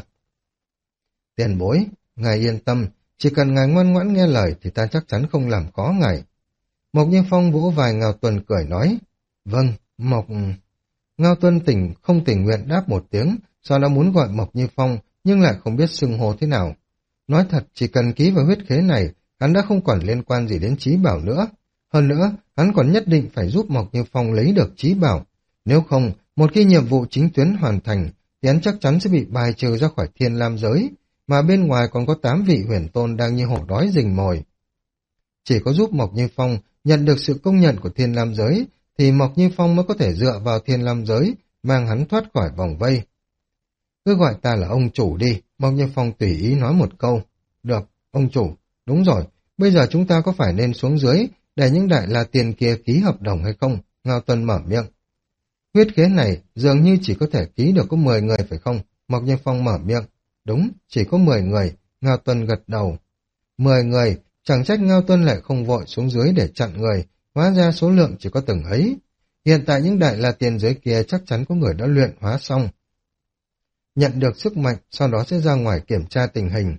Tiền bối, ngài yên tâm, chỉ cần ngài ngoan ngoãn nghe lời thì ta chắc chắn không làm có ngài. Mộc Như Phong vỗ vai Ngao Tuân cười nói, vâng, Mộc... Ngao Tuân tỉnh không tình nguyện đáp một tiếng, sau đó muốn gọi Mộc Như Phong, nhưng lại không biết xưng hô thế nào. Nói thật, chỉ cần ký vào huyết khế này, hắn đã không còn liên quan gì đến Chí Bảo nữa. Hơn nữa, hắn còn nhất định phải giúp Mộc Như Phong lấy được Chí Bảo. Nếu không, một khi nhiệm vụ chính tuyến hoàn thành, thì hắn chắc chắn sẽ bị bài trừ ra khỏi Thiên Lam giới, mà bên ngoài còn có tám vị huyền tôn đang như hổ đói rình mồi. Chỉ có giúp Mộc Như Phong nhận được sự công nhận của Thiên Lam giới, thì Mộc Như Phong mới có thể dựa vào Thiên Lam giới, mang hắn thoát khỏi vòng vây. Cứ gọi ta là ông chủ đi, Mộc Như Phong tùy ý nói một câu. Được, ông chủ, đúng rồi, bây giờ chúng ta có phải nên xuống dưới, để những đại la tiền kia ký hợp đồng hay không? Ngao Tuân mở miệng. Huyết khế này dường như chỉ có thể ký được có mười người phải không? Mộc Như Phong mở miệng. Đúng, chỉ có mười người, Ngao Tuân gật đầu. Mười người, chẳng trách Ngao Tuân lại không vội xuống dưới để chặn người, hóa ra số lượng chỉ có từng ấy. Hiện tại những đại la tiền giới kia chắc chắn có người đã luyện hóa xong. Nhận được sức mạnh, sau đó sẽ ra ngoài kiểm tra tình hình.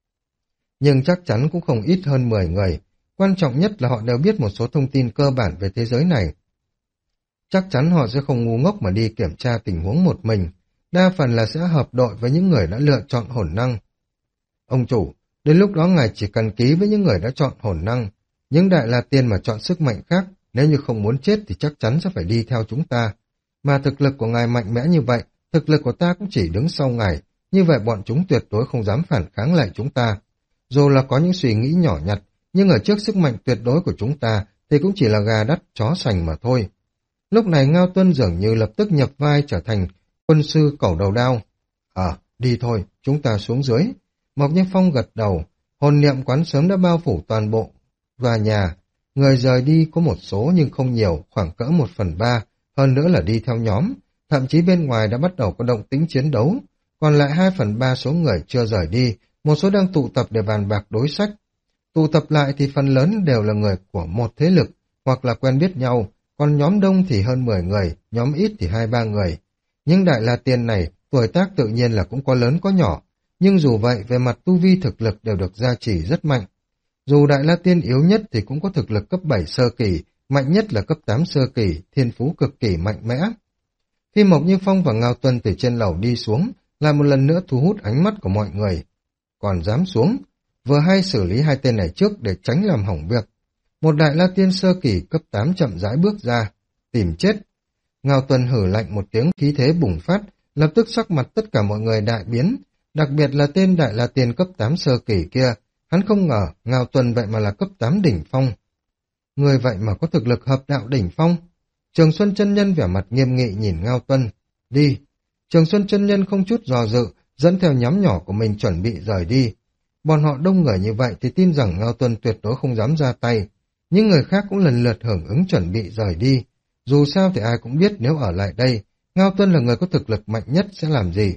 Nhưng chắc chắn cũng không ít hơn mười người. Quan trọng nhất là họ đều biết một số thông tin cơ bản về thế giới này. Chắc chắn họ sẽ không ngu ngốc mà đi kiểm tra tình huống một mình. Đa phần là sẽ hợp đội với những người đã lựa chọn hồn năng. Ông chủ, đến lúc đó ngài chỉ cần ký với những người đã chọn hồn năng. Những đại la tiên mà chọn sức mạnh khác, nếu như không muốn chết thì chắc chắn sẽ phải đi theo chúng ta. Mà thực lực của ngài mạnh mẽ như vậy, thực lực của ta cũng chỉ đứng sau ngài, như vậy bọn chúng tuyệt đối không dám phản kháng lại chúng ta. Dù là có những suy nghĩ nhỏ nhặt, nhưng ở trước sức mạnh tuyệt đối của chúng ta thì cũng chỉ là gà đắt chó sành mà thôi. Lúc này Ngao Tuân dường như lập tức nhập vai trở thành quân sư cẩu đầu đao. À, đi thôi, chúng ta xuống dưới. Mộc Như Phong gật đầu, hồn niệm quán sớm đã bao phủ toàn bộ tòa nhà. Người rời đi có một số nhưng không nhiều, khoảng cỡ một phần ba, hơn nữa là đi theo nhóm. Thậm chí bên ngoài đã bắt đầu có động tĩnh chiến đấu, còn lại hai phần ba số người chưa rời đi, một số đang tụ tập để bàn bạc đối sách. Tụ tập lại thì phần lớn đều là người của một thế lực, hoặc là quen biết nhau, còn nhóm đông thì hơn mười người, nhóm ít thì hai ba người. Nhưng đại la tiên này, tuổi tác tự nhiên là cũng có lớn có nhỏ, nhưng dù vậy về mặt tu vi thực lực đều được gia trì rất mạnh. Dù đại la tiên yếu nhất thì cũng có thực lực cấp bảy sơ kỳ, mạnh nhất là cấp tám sơ kỳ, thiên phú cực kỳ mạnh mẽ. Khi Mộc Như Phong và Ngao Tuân từ trên lầu đi xuống, lại một lần nữa thu hút ánh mắt của mọi người. Còn dám xuống, vừa hay xử lý hai tên này trước để tránh làm hỏng việc. Một đại la tiên sơ kỳ cấp tám chậm rãi bước ra, tìm chết. Ngao Tuân hử lạnh một tiếng, khí thế bùng phát, lập tức sắc mặt tất cả mọi người đại biến, đặc biệt là tên đại la tiên cấp tám sơ kỳ kia. Hắn không ngờ Ngao Tuân vậy mà là cấp tám đỉnh phong. Người vậy mà có thực lực hợp đạo đỉnh phong. Trường Xuân chân nhân vẻ mặt nghiêm nghị nhìn Ngao Tuân. Đi. Trường Xuân chân nhân không chút dò dự, dẫn theo nhóm nhỏ của mình chuẩn bị rời đi. Bọn họ đông người như vậy thì tin rằng Ngao Tuân tuyệt đối không dám ra tay. Những người khác cũng lần lượt hưởng ứng chuẩn bị rời đi. Dù sao thì ai cũng biết nếu ở lại đây, Ngao Tuân là người có thực lực mạnh nhất sẽ làm gì.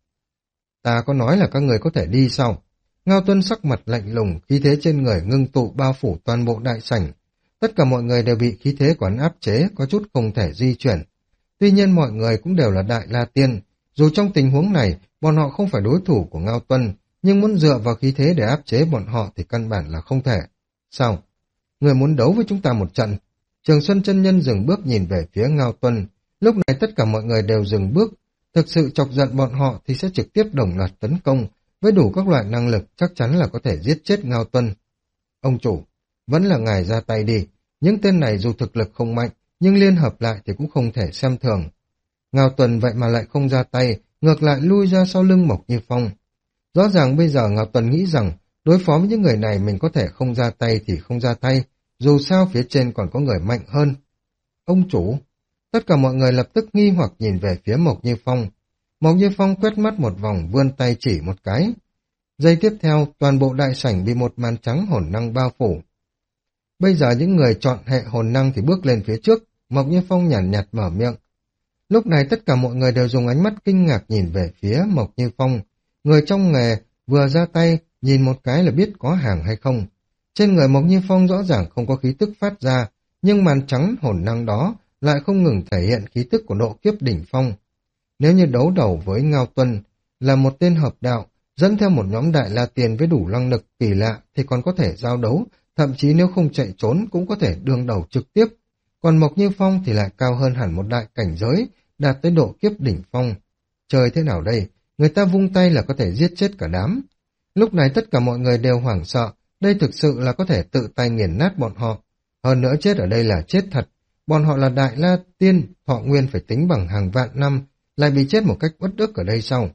Ta có nói là các người có thể đi sao? Ngao Tuân sắc mặt lạnh lùng, khí thế trên người ngưng tụ bao phủ toàn bộ đại sảnh. Tất cả mọi người đều bị khí thế của hắn áp chế, có chút không thể di chuyển. Tuy nhiên mọi người cũng đều là đại la tiên. Dù trong tình huống này, bọn họ không phải đối thủ của Ngao Tuân, nhưng muốn dựa vào khí thế để áp chế bọn họ thì căn bản là không thể. Sao? Người muốn đấu với chúng ta một trận? Trường Xuân chân nhân dừng bước nhìn về phía Ngao Tuân. Lúc này tất cả mọi người đều dừng bước. Thực sự chọc giận bọn họ thì sẽ trực tiếp đồng loạt tấn công. Với đủ các loại năng lực chắc chắn là có thể giết chết Ngao Tuân. Ông chủ, vẫn là ngài ra tay đi. Những tên này dù thực lực không mạnh, nhưng liên hợp lại thì cũng không thể xem thường. Ngao Tuân vậy mà lại không ra tay, ngược lại lui ra sau lưng Mộc Như Phong. Rõ ràng bây giờ Ngao Tuân nghĩ rằng đối phó với những người này mình có thể không ra tay thì không ra tay, dù sao phía trên còn có người mạnh hơn. Ông chủ, tất cả mọi người lập tức nghi hoặc nhìn về phía Mộc Như Phong. Mộc Như Phong quét mắt một vòng vươn tay chỉ một cái. Giây tiếp theo, toàn bộ đại sảnh bị một màn trắng hồn năng bao phủ. Bây giờ những người chọn hệ hồn năng thì bước lên phía trước, Mộc Như Phong nhàn nhạt, nhạt mở miệng. Lúc này tất cả mọi người đều dùng ánh mắt kinh ngạc nhìn về phía Mộc Như Phong. Người trong nghề vừa ra tay, nhìn một cái là biết có hàng hay không. Trên người Mộc Như Phong rõ ràng không có khí tức phát ra, nhưng màn trắng hồn năng đó lại không ngừng thể hiện khí tức của độ kiếp đỉnh phong. Nếu như đấu đầu với Ngao Tuân là một tên hợp đạo, dẫn theo một nhóm Đại La Tiên với đủ năng lực kỳ lạ thì còn có thể giao đấu, thậm chí nếu không chạy trốn cũng có thể đương đầu trực tiếp. Còn Mộc Như Phong thì lại cao hơn hẳn một đại cảnh giới, đạt tới độ kiếp đỉnh phong. Trời thế nào đây, người ta vung tay là có thể giết chết cả đám. Lúc này tất cả mọi người đều hoảng sợ, đây thực sự là có thể tự tay nghiền nát bọn họ. Hơn nữa chết ở đây là chết thật, bọn họ là Đại La Tiên, thọ nguyên phải tính bằng hàng vạn năm, lại bị chết một cách uất ức ở đây sau.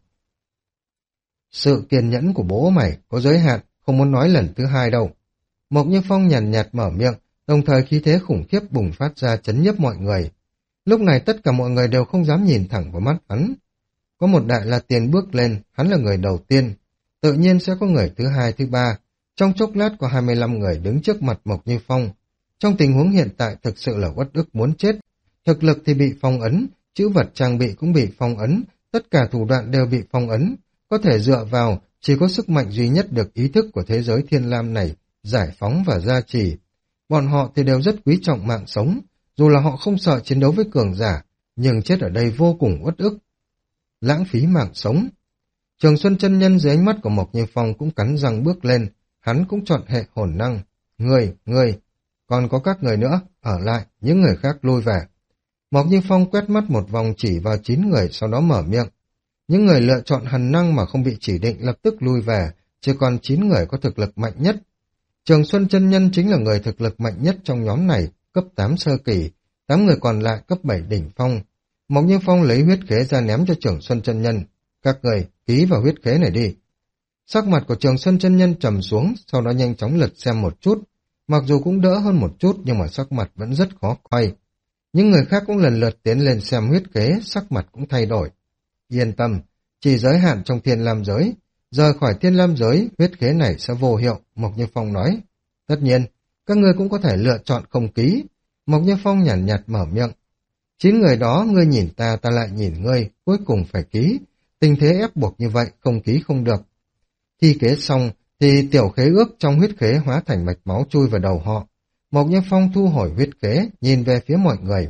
Sự kiên nhẫn của bố mày có giới hạn, không muốn nói lần thứ hai đâu. Mộc Như Phong nhàn nhạt mở miệng, đồng thời khí thế khủng khiếp bùng phát ra chấn nhiếp mọi người. Lúc này tất cả mọi người đều không dám nhìn thẳng vào mắt hắn. Có một Đại La Tiên bước lên, hắn là người đầu tiên. Tự nhiên sẽ có người thứ hai, thứ ba. Trong chốc lát có hai mươi lăm người đứng trước mặt Mộc Như Phong. Trong tình huống hiện tại thực sự là uất ức muốn chết. Thực lực thì bị phong ấn, chữ vật trang bị cũng bị phong ấn, tất cả thủ đoạn đều bị phong ấn. Có thể dựa vào, chỉ có sức mạnh duy nhất được ý thức của thế giới thiên lam này, giải phóng và gia trì. Bọn họ thì đều rất quý trọng mạng sống, dù là họ không sợ chiến đấu với cường giả, nhưng chết ở đây vô cùng uất ức. Lãng phí mạng sống. Trường Xuân chân nhân dưới ánh mắt của Mộc Như Phong cũng cắn răng bước lên, hắn cũng chọn hệ hồn năng. Người, người, còn có các người nữa, ở lại, những người khác lui về. Mộc Như Phong quét mắt một vòng chỉ vào chín người, sau đó mở miệng. Những người lựa chọn hần năng mà không bị chỉ định lập tức lui về, chỉ còn chín người có thực lực mạnh nhất. Trường Xuân chân nhân chính là người thực lực mạnh nhất trong nhóm này, cấp tám sơ kỳ, tám người còn lại cấp bảy đỉnh phong. Mộc Như Phong lấy huyết khế ra ném cho Trường Xuân chân nhân. Các người ký vào huyết khế này đi. Sắc mặt của Trường Xuân chân nhân trầm xuống, sau đó nhanh chóng lật xem một chút. Mặc dù cũng đỡ hơn một chút nhưng mà sắc mặt vẫn rất khó coi. Những người khác cũng lần lượt tiến lên xem huyết khế, sắc mặt cũng thay đổi. Yên tâm, chỉ giới hạn trong thiên lam giới. Rời khỏi thiên lam giới, huyết khế này sẽ vô hiệu, Mộc Như Phong nói. Tất nhiên, các ngươi cũng có thể lựa chọn không ký. Mộc Như Phong nhàn nhạt, nhạt mở miệng. Chín người đó, ngươi nhìn ta, ta lại nhìn ngươi, cuối cùng phải ký. Tình thế ép buộc như vậy, không ký không được. Thi kế xong, thì tiểu khế ước trong huyết khế hóa thành mạch máu chui vào đầu họ. Mộc Như Phong thu hồi huyết khế, nhìn về phía mọi người.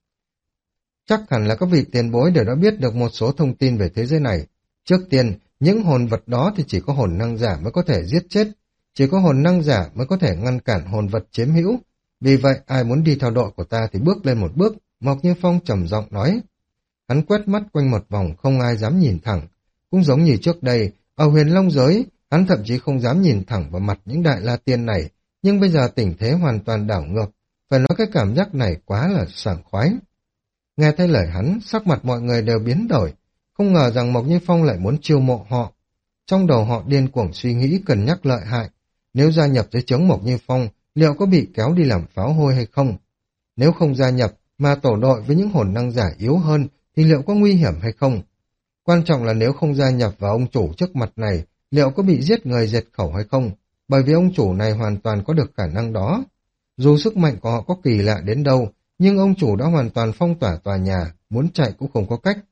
Chắc hẳn là các vị tiền bối đều đã biết được một số thông tin về thế giới này. Trước tiên, những hồn vật đó thì chỉ có hồn năng giả mới có thể giết chết. Chỉ có hồn năng giả mới có thể ngăn cản hồn vật chiếm hữu. Vì vậy, ai muốn đi theo đội của ta thì bước lên một bước, Mộc Như Phong trầm giọng nói. Hắn quét mắt quanh một vòng không ai dám nhìn thẳng. Cũng giống như trước đây, ở Huyền Long giới, hắn thậm chí không dám nhìn thẳng vào mặt những Đại La Tiên này, nhưng bây giờ tình thế hoàn toàn đảo ngược, phải nói cái cảm giác này quá là sảng khoái. Nghe thấy lời hắn, sắc mặt mọi người đều biến đổi, không ngờ rằng Mộc Như Phong lại muốn chiêu mộ họ. Trong đầu họ điên cuồng suy nghĩ cân nhắc lợi hại, nếu gia nhập dưới trướng Mộc Như Phong, liệu có bị kéo đi làm pháo hôi hay không? Nếu không gia nhập, mà tổ đội với những hồn năng giả yếu hơn, thì liệu có nguy hiểm hay không? Quan trọng là nếu không gia nhập vào ông chủ trước mặt này, liệu có bị giết người diệt khẩu hay không? Bởi vì ông chủ này hoàn toàn có được khả năng đó. Dù sức mạnh của họ có kỳ lạ đến đâu, nhưng ông chủ đã hoàn toàn phong tỏa tòa nhà, muốn chạy cũng không có cách.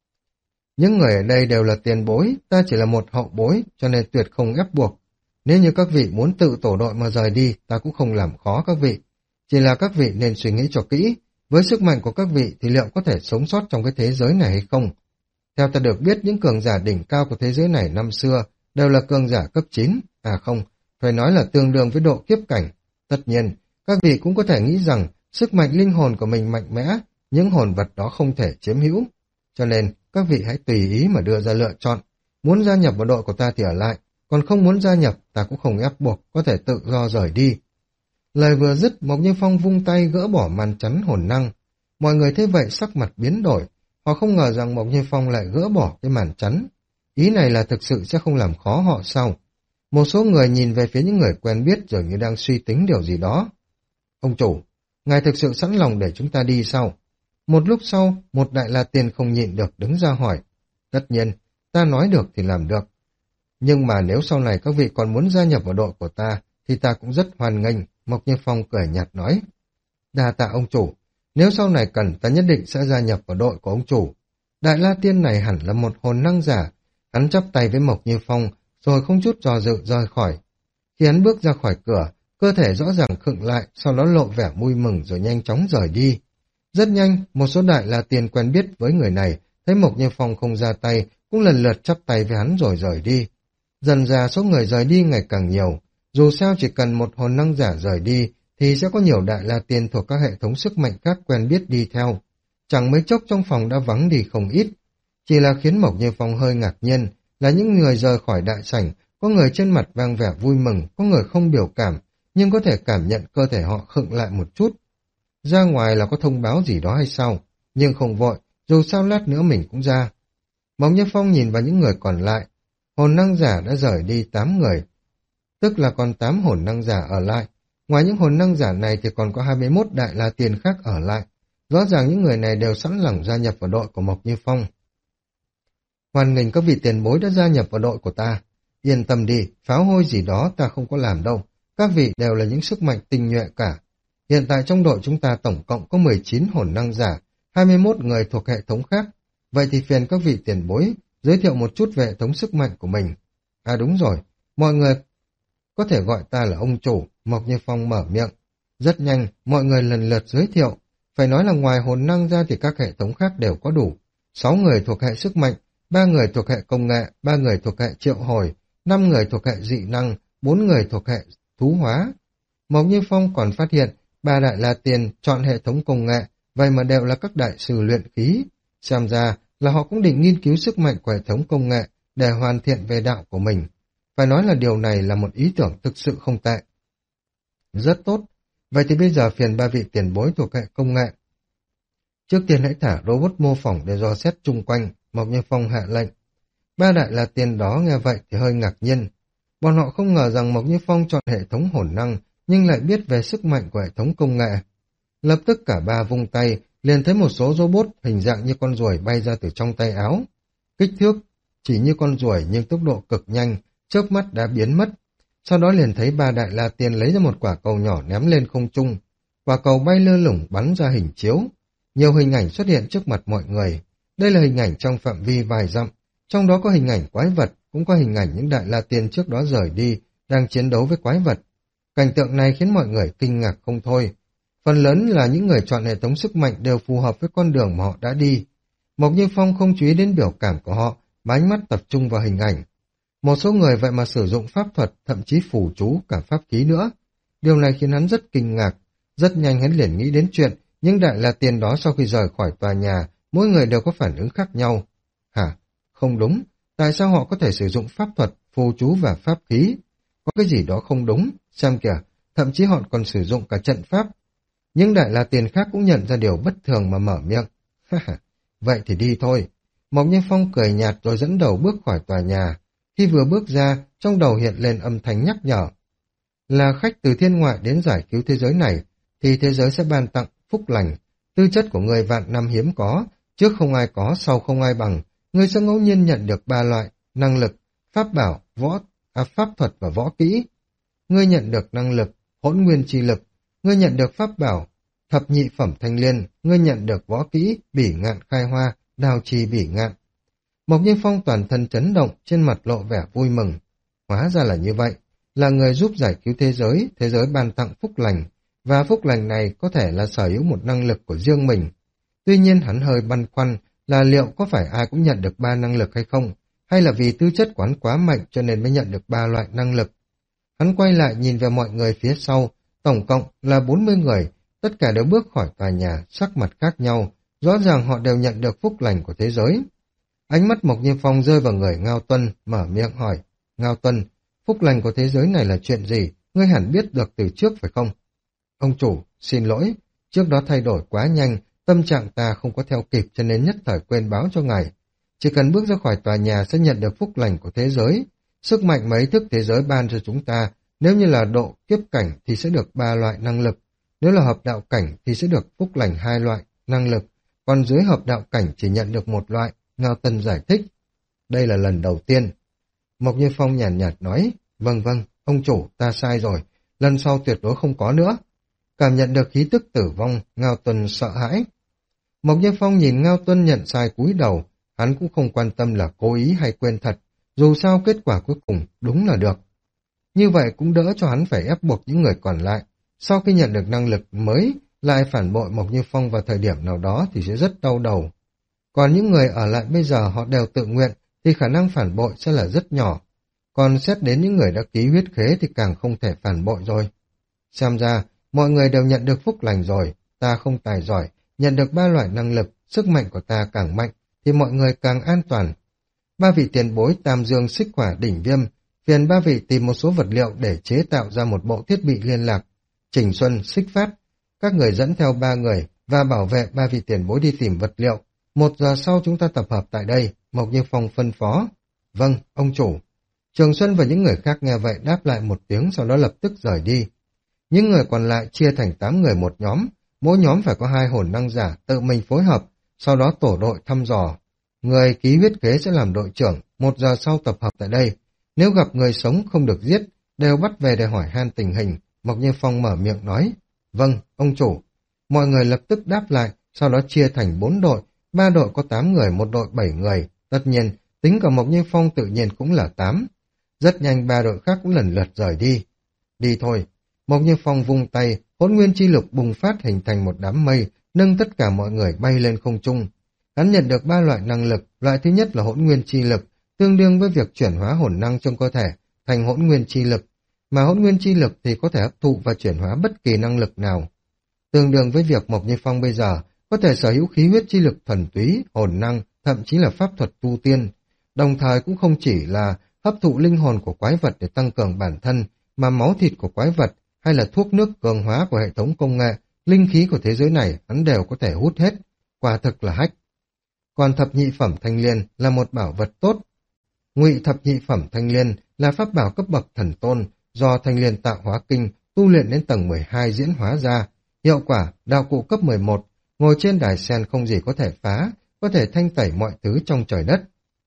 Những người ở đây đều là tiền bối, ta chỉ là một hậu bối, cho nên tuyệt không ép buộc. Nếu như các vị muốn tự tổ đội mà rời đi, ta cũng không làm khó các vị. Chỉ là các vị nên suy nghĩ cho kỹ, với sức mạnh của các vị thì liệu có thể sống sót trong cái thế giới này hay không? Theo ta được biết, những cường giả đỉnh cao của thế giới này năm xưa đều là cường giả cấp chín, à không, phải nói là tương đương với độ kiếp cảnh. Tất nhiên, các vị cũng có thể nghĩ rằng sức mạnh linh hồn của mình mạnh mẽ, những hồn vật đó không thể chiếm hữu. Cho nên, các vị hãy tùy ý mà đưa ra lựa chọn. Muốn gia nhập vào đội của ta thì ở lại, còn không muốn gia nhập, ta cũng không ép buộc, có thể tự do rời đi. Lời vừa dứt, Mộc Như Phong vung tay gỡ bỏ màn chắn hồn năng. Mọi người thấy vậy sắc mặt biến đổi, họ không ngờ rằng Mộc Như Phong lại gỡ bỏ cái màn chắn. Ý này là thực sự sẽ không làm khó họ sao? Một số người nhìn về phía những người quen biết dường như đang suy tính điều gì đó. Ông chủ, ngài thực sự sẵn lòng để chúng ta đi sao? Một lúc sau, một Đại La Tiên không nhịn được đứng ra hỏi. Tất nhiên, ta nói được thì làm được. Nhưng mà nếu sau này các vị còn muốn gia nhập vào đội của ta, thì ta cũng rất hoan nghênh, Mộc Như Phong cười nhạt nói. Đa tạ ông chủ, nếu sau này cần ta nhất định sẽ gia nhập vào đội của ông chủ. Đại La Tiên này hẳn là một hồn năng giả, hắn chắp tay với Mộc Như Phong, rồi không chút do dự rời khỏi. Khi hắn bước ra khỏi cửa, cơ thể rõ ràng khựng lại, sau đó lộ vẻ vui mừng rồi nhanh chóng rời đi. Rất nhanh, một số đại la tiên quen biết với người này, thấy Mộc Như Phong không ra tay, cũng lần lượt chắp tay với hắn rồi rời đi. Dần ra số người rời đi ngày càng nhiều, dù sao chỉ cần một hồn năng giả rời đi, thì sẽ có nhiều đại la tiên thuộc các hệ thống sức mạnh khác quen biết đi theo. Chẳng mấy chốc trong phòng đã vắng đi không ít. Chỉ là khiến Mộc Như Phong hơi ngạc nhiên, là những người rời khỏi đại sảnh, có người trên mặt vang vẻ vui mừng, có người không biểu cảm, nhưng có thể cảm nhận cơ thể họ khựng lại một chút. Ra ngoài là có thông báo gì đó hay sao? Nhưng không vội, dù sao lát nữa mình cũng ra. Mộc Như Phong nhìn vào những người còn lại. Hồn năng giả đã rời đi tám người, tức là còn tám hồn năng giả ở lại. Ngoài những hồn năng giả này thì còn có hai mươi mốt đại la tiên khác ở lại. Rõ ràng những người này đều sẵn lòng gia nhập vào đội của Mộc Như Phong. Hoan nghênh các vị tiền bối đã gia nhập vào đội của ta. Yên tâm đi, pháo hôi gì đó ta không có làm đâu. Các vị đều là những sức mạnh tinh nhuệ cả. Hiện tại trong đội chúng ta tổng cộng có mười chín hồn năng giả, hai mươi mốt người thuộc hệ thống khác. Vậy thì phiền các vị tiền bối giới thiệu một chút về hệ thống sức mạnh của mình. À đúng rồi, mọi người có thể gọi ta là ông chủ, Mộc Như Phong mở miệng. Rất nhanh, mọi người lần lượt giới thiệu. Phải nói là ngoài hồn năng ra thì các hệ thống khác đều có đủ. Sáu người thuộc hệ sức mạnh, ba người thuộc hệ công nghệ, ba người thuộc hệ triệu hồi, năm người thuộc hệ dị năng, bốn người thuộc hệ thú hóa. Mộc Như Phong còn phát hiện ba đại la tiên chọn hệ thống công nghệ, vậy mà đều là các đại sư luyện khí. Xem ra là họ cũng định nghiên cứu sức mạnh của hệ thống công nghệ để hoàn thiện về đạo của mình. Phải nói là điều này là một ý tưởng thực sự không tệ. Rất tốt. Vậy thì bây giờ phiền ba vị tiền bối thuộc hệ công nghệ. Trước tiên hãy thả robot mô phỏng để dò xét chung quanh, Mộc Như Phong hạ lệnh. Ba đại la tiên đó nghe vậy thì hơi ngạc nhiên. Bọn họ không ngờ rằng Mộc Như Phong chọn hệ thống hồn năng, nhưng lại biết về sức mạnh của hệ thống công nghệ. Lập tức cả ba vung tay, liền thấy một số robot hình dạng như con ruồi bay ra từ trong tay áo. Kích thước chỉ như con ruồi nhưng tốc độ cực nhanh, chớp mắt đã biến mất. Sau đó liền thấy ba đại la tiên lấy ra một quả cầu nhỏ ném lên không trung. Quả cầu bay lơ lửng bắn ra hình chiếu. Nhiều hình ảnh xuất hiện trước mặt mọi người. Đây là hình ảnh trong phạm vi vài dặm. Trong đó có hình ảnh quái vật, cũng có hình ảnh những đại la tiên trước đó rời đi, đang chiến đấu với quái vật. Cảnh tượng này khiến mọi người kinh ngạc không thôi. Phần lớn là những người chọn hệ thống sức mạnh đều phù hợp với con đường mà họ đã đi. Mộc Như Phong không chú ý đến biểu cảm của họ, mà ánh mắt tập trung vào hình ảnh. Một số người vậy mà sử dụng pháp thuật, thậm chí phù chú, cả pháp khí nữa. Điều này khiến hắn rất kinh ngạc. Rất nhanh hắn liền nghĩ đến chuyện, những đại la tiên đó sau khi rời khỏi tòa nhà, mỗi người đều có phản ứng khác nhau. Hả? Không đúng. Tại sao họ có thể sử dụng pháp thuật, phù chú và pháp khí? Có cái gì đó không đúng. Xem kìa, thậm chí họ còn sử dụng cả trận pháp. Những đại la tiên khác cũng nhận ra điều bất thường mà mở miệng. Vậy thì đi thôi. Mộc Như Phong cười nhạt rồi dẫn đầu bước khỏi tòa nhà. Khi vừa bước ra, trong đầu hiện lên âm thanh nhắc nhở. Là khách từ thiên ngoại đến giải cứu thế giới này, thì thế giới sẽ ban tặng phúc lành. Tư chất của người vạn năm hiếm có, trước không ai có, sau không ai bằng. Người sẽ ngẫu nhiên nhận được ba loại năng lực, pháp bảo, võ, à, pháp thuật và võ kỹ. Ngươi nhận được năng lực, hỗn nguyên chi lực. Ngươi nhận được pháp bảo, thập nhị phẩm thanh liên. Ngươi nhận được võ kỹ, bỉ ngạn khai hoa, đào trì bỉ ngạn. Mộc Như Phong toàn thân chấn động, trên mặt lộ vẻ vui mừng. Hóa ra là như vậy, là người giúp giải cứu thế giới, thế giới ban tặng phúc lành, và phúc lành này có thể là sở hữu một năng lực của riêng mình. Tuy nhiên hắn hơi băn khoăn là liệu có phải ai cũng nhận được ba năng lực hay không, hay là vì tư chất của hắn quá mạnh cho nên mới nhận được ba loại năng lực. Hắn quay lại nhìn về mọi người phía sau, tổng cộng là bốn mươi người, tất cả đều bước khỏi tòa nhà, sắc mặt khác nhau, rõ ràng họ đều nhận được phúc lành của thế giới. Ánh mắt Mộc Như Phong rơi vào người Ngao Tuân, mở miệng hỏi, Ngao Tuân, phúc lành của thế giới này là chuyện gì? Ngươi hẳn biết được từ trước phải không? Ông chủ, xin lỗi, trước đó thay đổi quá nhanh, tâm trạng ta không có theo kịp cho nên nhất thời quên báo cho ngài. Chỉ cần bước ra khỏi tòa nhà sẽ nhận được phúc lành của thế giới. Sức mạnh mấy thức thế giới ban cho chúng ta, nếu như là độ kiếp cảnh thì sẽ được ba loại năng lực, nếu là hợp đạo cảnh thì sẽ được phúc lành hai loại năng lực, còn dưới hợp đạo cảnh chỉ nhận được một loại. Ngao Tân giải thích. Đây là lần đầu tiên. Mộc Như Phong nhàn nhạt, nhạt nói, vâng vâng, ông chủ, ta sai rồi, lần sau tuyệt đối không có nữa. Cảm nhận được khí tức tử vong, Ngao Tuân sợ hãi. Mộc Như Phong nhìn Ngao Tuân nhận sai cúi đầu, hắn cũng không quan tâm là cố ý hay quên thật, dù sao kết quả cuối cùng đúng là được. như vậy cũng đỡ cho hắn phải ép buộc những người còn lại. Sau khi nhận được năng lực mới, lại phản bội Mộc Như Phong vào thời điểm nào đó thì sẽ rất đau đầu. Còn những người ở lại bây giờ họ đều tự nguyện, thì khả năng phản bội sẽ là rất nhỏ. Còn xét đến những người đã ký huyết khế thì càng không thể phản bội rồi. Xem ra, mọi người đều nhận được phúc lành rồi, ta không tài giỏi, nhận được ba loại năng lực, sức mạnh của ta càng mạnh, thì mọi người càng an toàn. Ba vị tiền bối Tam Dương Xích Hỏa Đỉnh Viêm, phiền ba vị tìm một số vật liệu để chế tạo ra một bộ thiết bị liên lạc. Trình Xuân, Xích Phát, các người dẫn theo ba người và bảo vệ ba vị tiền bối đi tìm vật liệu. Một giờ sau chúng ta tập hợp tại đây, Mộc Như Phong phân phó. Vâng, ông chủ. Trường Xuân và những người khác nghe vậy đáp lại một tiếng, sau đó lập tức rời đi. Những người còn lại chia thành tám người một nhóm, mỗi nhóm phải có hai hồn năng giả tự mình phối hợp, sau đó tổ đội thăm dò. Người ký huyết khế sẽ làm đội trưởng, một giờ sau tập hợp tại đây. Nếu gặp người sống không được giết, đều bắt về để hỏi han tình hình. Mộc Như Phong mở miệng nói. Vâng, ông chủ. Mọi người lập tức đáp lại, sau đó chia thành bốn đội, ba đội có tám người, một đội bảy người. Tất nhiên, tính cả Mộc Như Phong tự nhiên cũng là tám. Rất nhanh ba đội khác cũng lần lượt rời đi. Đi thôi. Mộc Như Phong vung tay, hỗn nguyên chi lực bùng phát hình thành một đám mây, nâng tất cả mọi người bay lên không trung. Hắn nhận được ba loại năng lực, loại thứ nhất là hỗn nguyên chi lực, tương đương với việc chuyển hóa hồn năng trong cơ thể thành hỗn nguyên chi lực, mà hỗn nguyên chi lực thì có thể hấp thụ và chuyển hóa bất kỳ năng lực nào. Tương đương với việc Mộc Như Phong bây giờ có thể sở hữu khí huyết chi lực thuần túy, hồn năng, thậm chí là pháp thuật tu tiên, đồng thời cũng không chỉ là hấp thụ linh hồn của quái vật để tăng cường bản thân, mà máu thịt của quái vật hay là thuốc nước cường hóa của hệ thống công nghệ, linh khí của thế giới này hắn đều có thể hút hết, quả thực là hách. Còn thập nhị phẩm thanh liên là một bảo vật tốt. Ngụy thập nhị phẩm thanh liên là pháp bảo cấp bậc thần tôn do thanh liên tạo hóa kinh tu luyện đến tầng mười hai diễn hóa ra. Hiệu quả đạo cụ cấp mười một, ngồi trên đài sen không gì có thể phá, có thể thanh tẩy mọi thứ trong trời đất.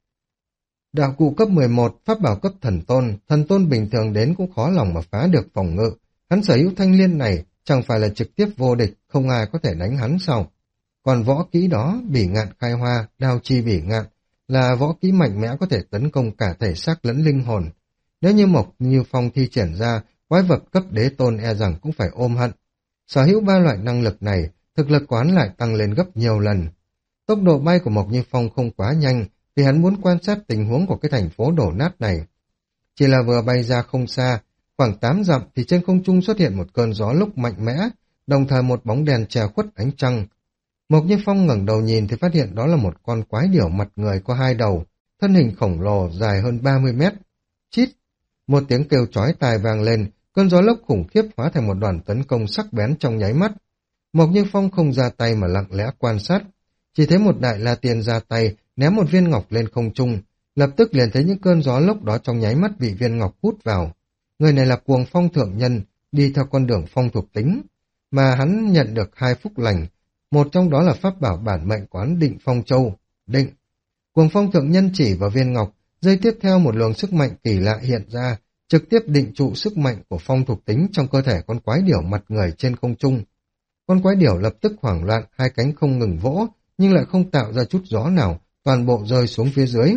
Đạo cụ cấp mười một, pháp bảo cấp thần tôn, thần tôn bình thường đến cũng khó lòng mà phá được phòng ngự. Hắn sở hữu thanh liên này chẳng phải là trực tiếp vô địch, không ai có thể đánh hắn sao? Còn võ kỹ đó, bỉ ngạn khai hoa, đao chi bỉ ngạn, là võ kỹ mạnh mẽ có thể tấn công cả thể xác lẫn linh hồn. Nếu như Mộc Như Phong thi triển ra, quái vật cấp đế tôn e rằng cũng phải ôm hận. Sở hữu ba loại năng lực này, thực lực quán lại tăng lên gấp nhiều lần. Tốc độ bay của Mộc Như Phong không quá nhanh, vì hắn muốn quan sát tình huống của cái thành phố đổ nát này. Chỉ là vừa bay ra không xa, khoảng tám dặm thì trên không trung xuất hiện một cơn gió lốc mạnh mẽ, đồng thời một bóng đèn che khuất ánh trăng. Mộc Như Phong ngẩng đầu nhìn thì phát hiện đó là một con quái điểu mặt người có hai đầu, thân hình khổng lồ dài hơn ba mươi mét. Chít! Một tiếng kêu chói tai vang lên, cơn gió lốc khủng khiếp hóa thành một đoàn tấn công sắc bén trong nháy mắt. Mộc Như Phong không ra tay mà lặng lẽ quan sát, chỉ thấy một đại la tiên ra tay ném một viên ngọc lên không trung, lập tức liền thấy những cơn gió lốc đó trong nháy mắt bị viên ngọc hút vào. Người này là Cuồng Phong thượng nhân, đi theo con đường phong thuộc tính, mà hắn nhận được hai phúc lành, một trong đó là pháp bảo bản mệnh quán Định Phong Châu. Định. Cuồng Phong thượng nhân chỉ vào viên ngọc, giây tiếp theo một luồng sức mạnh kỳ lạ hiện ra, trực tiếp định trụ sức mạnh của phong thuộc tính trong cơ thể con quái điểu mặt người trên không trung. Con quái điểu lập tức hoảng loạn, hai cánh không ngừng vỗ, nhưng lại không tạo ra chút gió nào, toàn bộ rơi xuống phía dưới.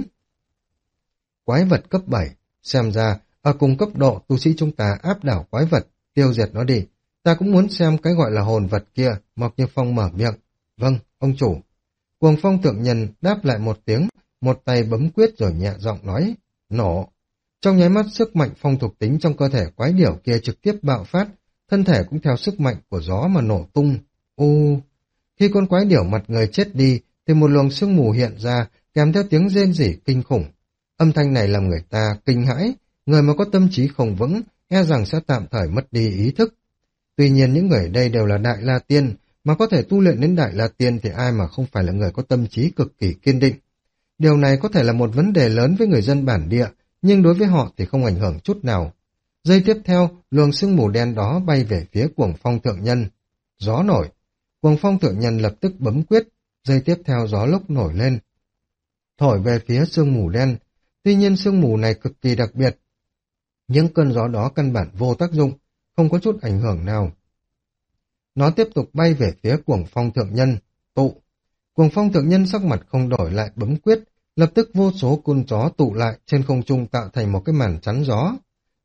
Quái vật cấp bảy, xem ra, ở cùng cấp độ tu sĩ chúng ta áp đảo quái vật, tiêu diệt nó đi. Ta cũng muốn xem cái gọi là hồn vật kia, Mộc Như Phong mở miệng. Vâng, ông chủ. Cuồng Phong thượng nhân đáp lại một tiếng, một tay bấm quyết rồi nhẹ giọng nói, nổ. Trong nháy mắt sức mạnh phong thuộc tính trong cơ thể quái điểu kia trực tiếp bạo phát, thân thể cũng theo sức mạnh của gió mà nổ tung. U. Khi con quái điểu mặt người chết đi, thì một luồng sương mù hiện ra, kèm theo tiếng rên rỉ kinh khủng. Âm thanh này làm người ta kinh hãi, người mà có tâm trí không vững, e rằng sẽ tạm thời mất đi ý thức. Tuy nhiên những người ở đây đều là Đại La Tiên, mà có thể tu luyện đến Đại La Tiên thì ai mà không phải là người có tâm trí cực kỳ kiên định. Điều này có thể là một vấn đề lớn với người dân bản địa, nhưng đối với họ thì không ảnh hưởng chút nào. Giây tiếp theo, luồng sương mù đen đó bay về phía Cuồng Phong thượng nhân. Gió nổi. Cuồng Phong thượng nhân lập tức bấm quyết, giây tiếp theo gió lốc nổi lên, thổi về phía sương mù đen. Tuy nhiên sương mù này cực kỳ đặc biệt. Những cơn gió đó căn bản vô tác dụng, không có chút ảnh hưởng nào. Nó tiếp tục bay về phía Cuồng Phong thượng nhân, tụ. Cuồng Phong thượng nhân sắc mặt không đổi lại bấm quyết, lập tức vô số côn gió tụ lại trên không trung tạo thành một cái màn chắn gió.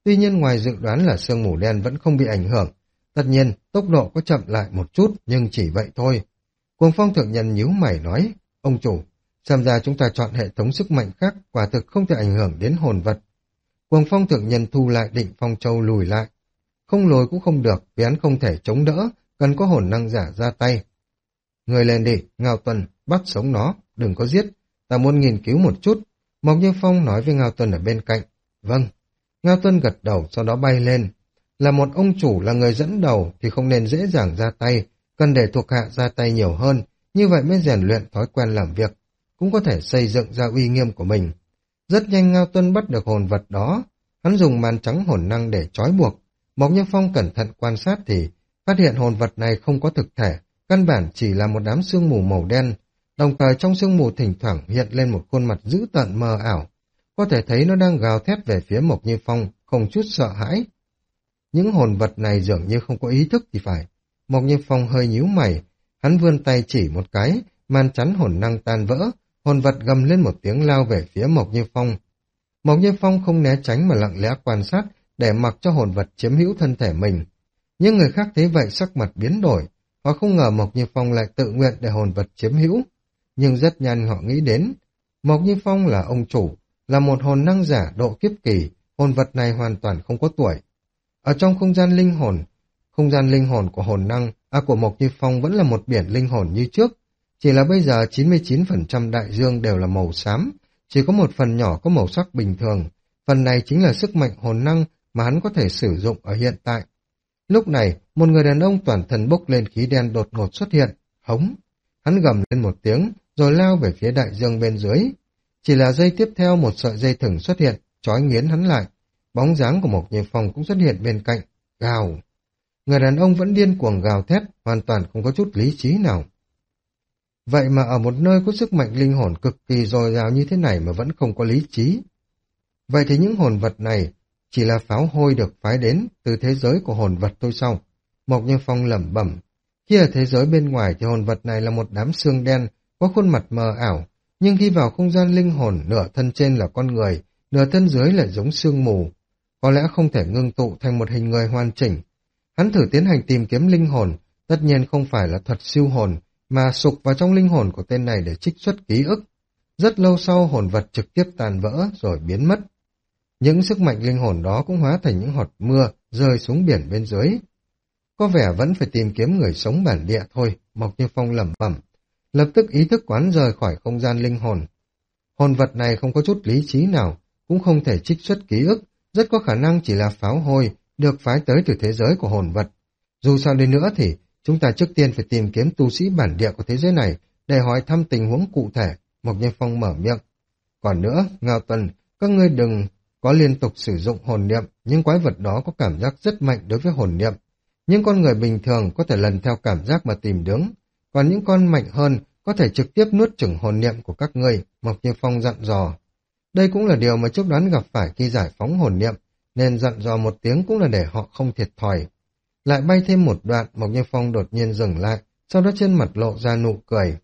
Tuy nhiên ngoài dự đoán là sương mù đen vẫn không bị ảnh hưởng. Tất nhiên, tốc độ có chậm lại một chút, nhưng chỉ vậy thôi. Cuồng Phong thượng nhân nhíu mày nói, ông chủ, xem ra chúng ta chọn hệ thống sức mạnh khác, quả thực không thể ảnh hưởng đến hồn vật. Cuồng Phong thượng nhân thu lại Định Phong Châu lùi lại. Không lùi cũng không được, vì hắn không thể chống đỡ, cần có hồn năng giả ra tay. Người lên đi, Ngao Tuần, bắt sống nó, đừng có giết, ta muốn nghiên cứu một chút. Mộc Như Phong nói với Ngao Tuần ở bên cạnh. Vâng. Ngao Tuần gật đầu, sau đó bay lên. Là một ông chủ, là người dẫn đầu thì không nên dễ dàng ra tay, cần để thuộc hạ ra tay nhiều hơn, như vậy mới rèn luyện thói quen làm việc, cũng có thể xây dựng ra uy nghiêm của mình. Rất nhanh Ngao Tuần bắt được hồn vật đó, hắn dùng màn trắng hồn năng để trói buộc. Mộc Như Phong cẩn thận quan sát thì phát hiện hồn vật này không có thực thể, căn bản chỉ là một đám sương mù màu đen, đồng thời trong sương mù thỉnh thoảng hiện lên một khuôn mặt dữ tợn mờ ảo, có thể thấy nó đang gào thét về phía Mộc Như Phong, không chút sợ hãi. Những hồn vật này dường như không có ý thức thì phải. Mộc Như Phong hơi nhíu mày, hắn vươn tay chỉ một cái, màn chắn hồn năng tan vỡ, hồn vật gầm lên một tiếng lao về phía Mộc Như Phong. Mộc Như Phong không né tránh mà lặng lẽ quan sát, để mặc cho hồn vật chiếm hữu thân thể mình. Những người khác thấy vậy sắc mặt biến đổi, họ không ngờ Mộc Như Phong lại tự nguyện để hồn vật chiếm hữu. Nhưng rất nhanh họ nghĩ đến, Mộc Như Phong là ông chủ, là một hồn năng giả độ kiếp kỳ, hồn vật này hoàn toàn không có tuổi. Ở trong không gian linh hồn, không gian linh hồn của hồn năng, à của Mộc Như Phong vẫn là một biển linh hồn như trước, chỉ là bây giờ chín mươi chín phần trăm đại dương đều là màu xám, chỉ có một phần nhỏ có màu sắc bình thường, phần này chính là sức mạnh hồn năng mà hắn có thể sử dụng ở hiện tại. Lúc này, một người đàn ông toàn thân bốc lên khí đen đột ngột xuất hiện, hống. Hắn gầm lên một tiếng, rồi lao về phía đại dương bên dưới. Chỉ là giây tiếp theo một sợi dây thừng xuất hiện, trói nghiến hắn lại. Bóng dáng của Mộc Như Phong cũng xuất hiện bên cạnh, gào. Người đàn ông vẫn điên cuồng gào thét, hoàn toàn không có chút lý trí nào. Vậy mà ở một nơi có sức mạnh linh hồn cực kỳ dồi dào như thế này mà vẫn không có lý trí. Vậy thì những hồn vật này chỉ là pháo hôi được phái đến từ thế giới của hồn vật thôi sao? Mộc Như Phong lẩm bẩm. Khi ở thế giới bên ngoài thì hồn vật này là một đám xương đen, có khuôn mặt mờ ảo, nhưng khi vào không gian linh hồn, nửa thân trên là con người, nửa thân dưới lại giống sương mù. Có lẽ không thể ngưng tụ thành một hình người hoàn chỉnh. Hắn thử tiến hành tìm kiếm linh hồn, tất nhiên không phải là thuật siêu hồn, mà sục vào trong linh hồn của tên này để trích xuất ký ức. Rất lâu sau hồn vật trực tiếp tàn vỡ rồi biến mất. Những sức mạnh linh hồn đó cũng hóa thành những hột mưa rơi xuống biển bên dưới. Có vẻ vẫn phải tìm kiếm người sống bản địa thôi, Mộc Như Phong lẩm bẩm. Lập tức ý thức quán rời khỏi không gian linh hồn. Hồn vật này không có chút lý trí nào, cũng không thể trích xuất ký ức, rất có khả năng chỉ là pháo hôi được phái tới từ thế giới của hồn vật. Dù sao đi nữa thì chúng ta trước tiên phải tìm kiếm tu sĩ bản địa của thế giới này để hỏi thăm tình huống cụ thể, Mộc Như Phong mở miệng. Còn nữa, Ngao Tuần, các ngươi đừng có liên tục sử dụng hồn niệm, những quái vật đó có cảm giác rất mạnh đối với hồn niệm. Những con người bình thường có thể lần theo cảm giác mà tìm đứng, còn những con mạnh hơn có thể trực tiếp nuốt chửng hồn niệm của các ngươi, Mộc Như Phong dặn dò. Đây cũng là điều mà trước đoán gặp phải khi giải phóng hồn niệm, nên dặn dò một tiếng cũng là để họ không thiệt thòi. Lại bay thêm một đoạn, Mộc Như Phong đột nhiên dừng lại, sau đó trên mặt lộ ra nụ cười.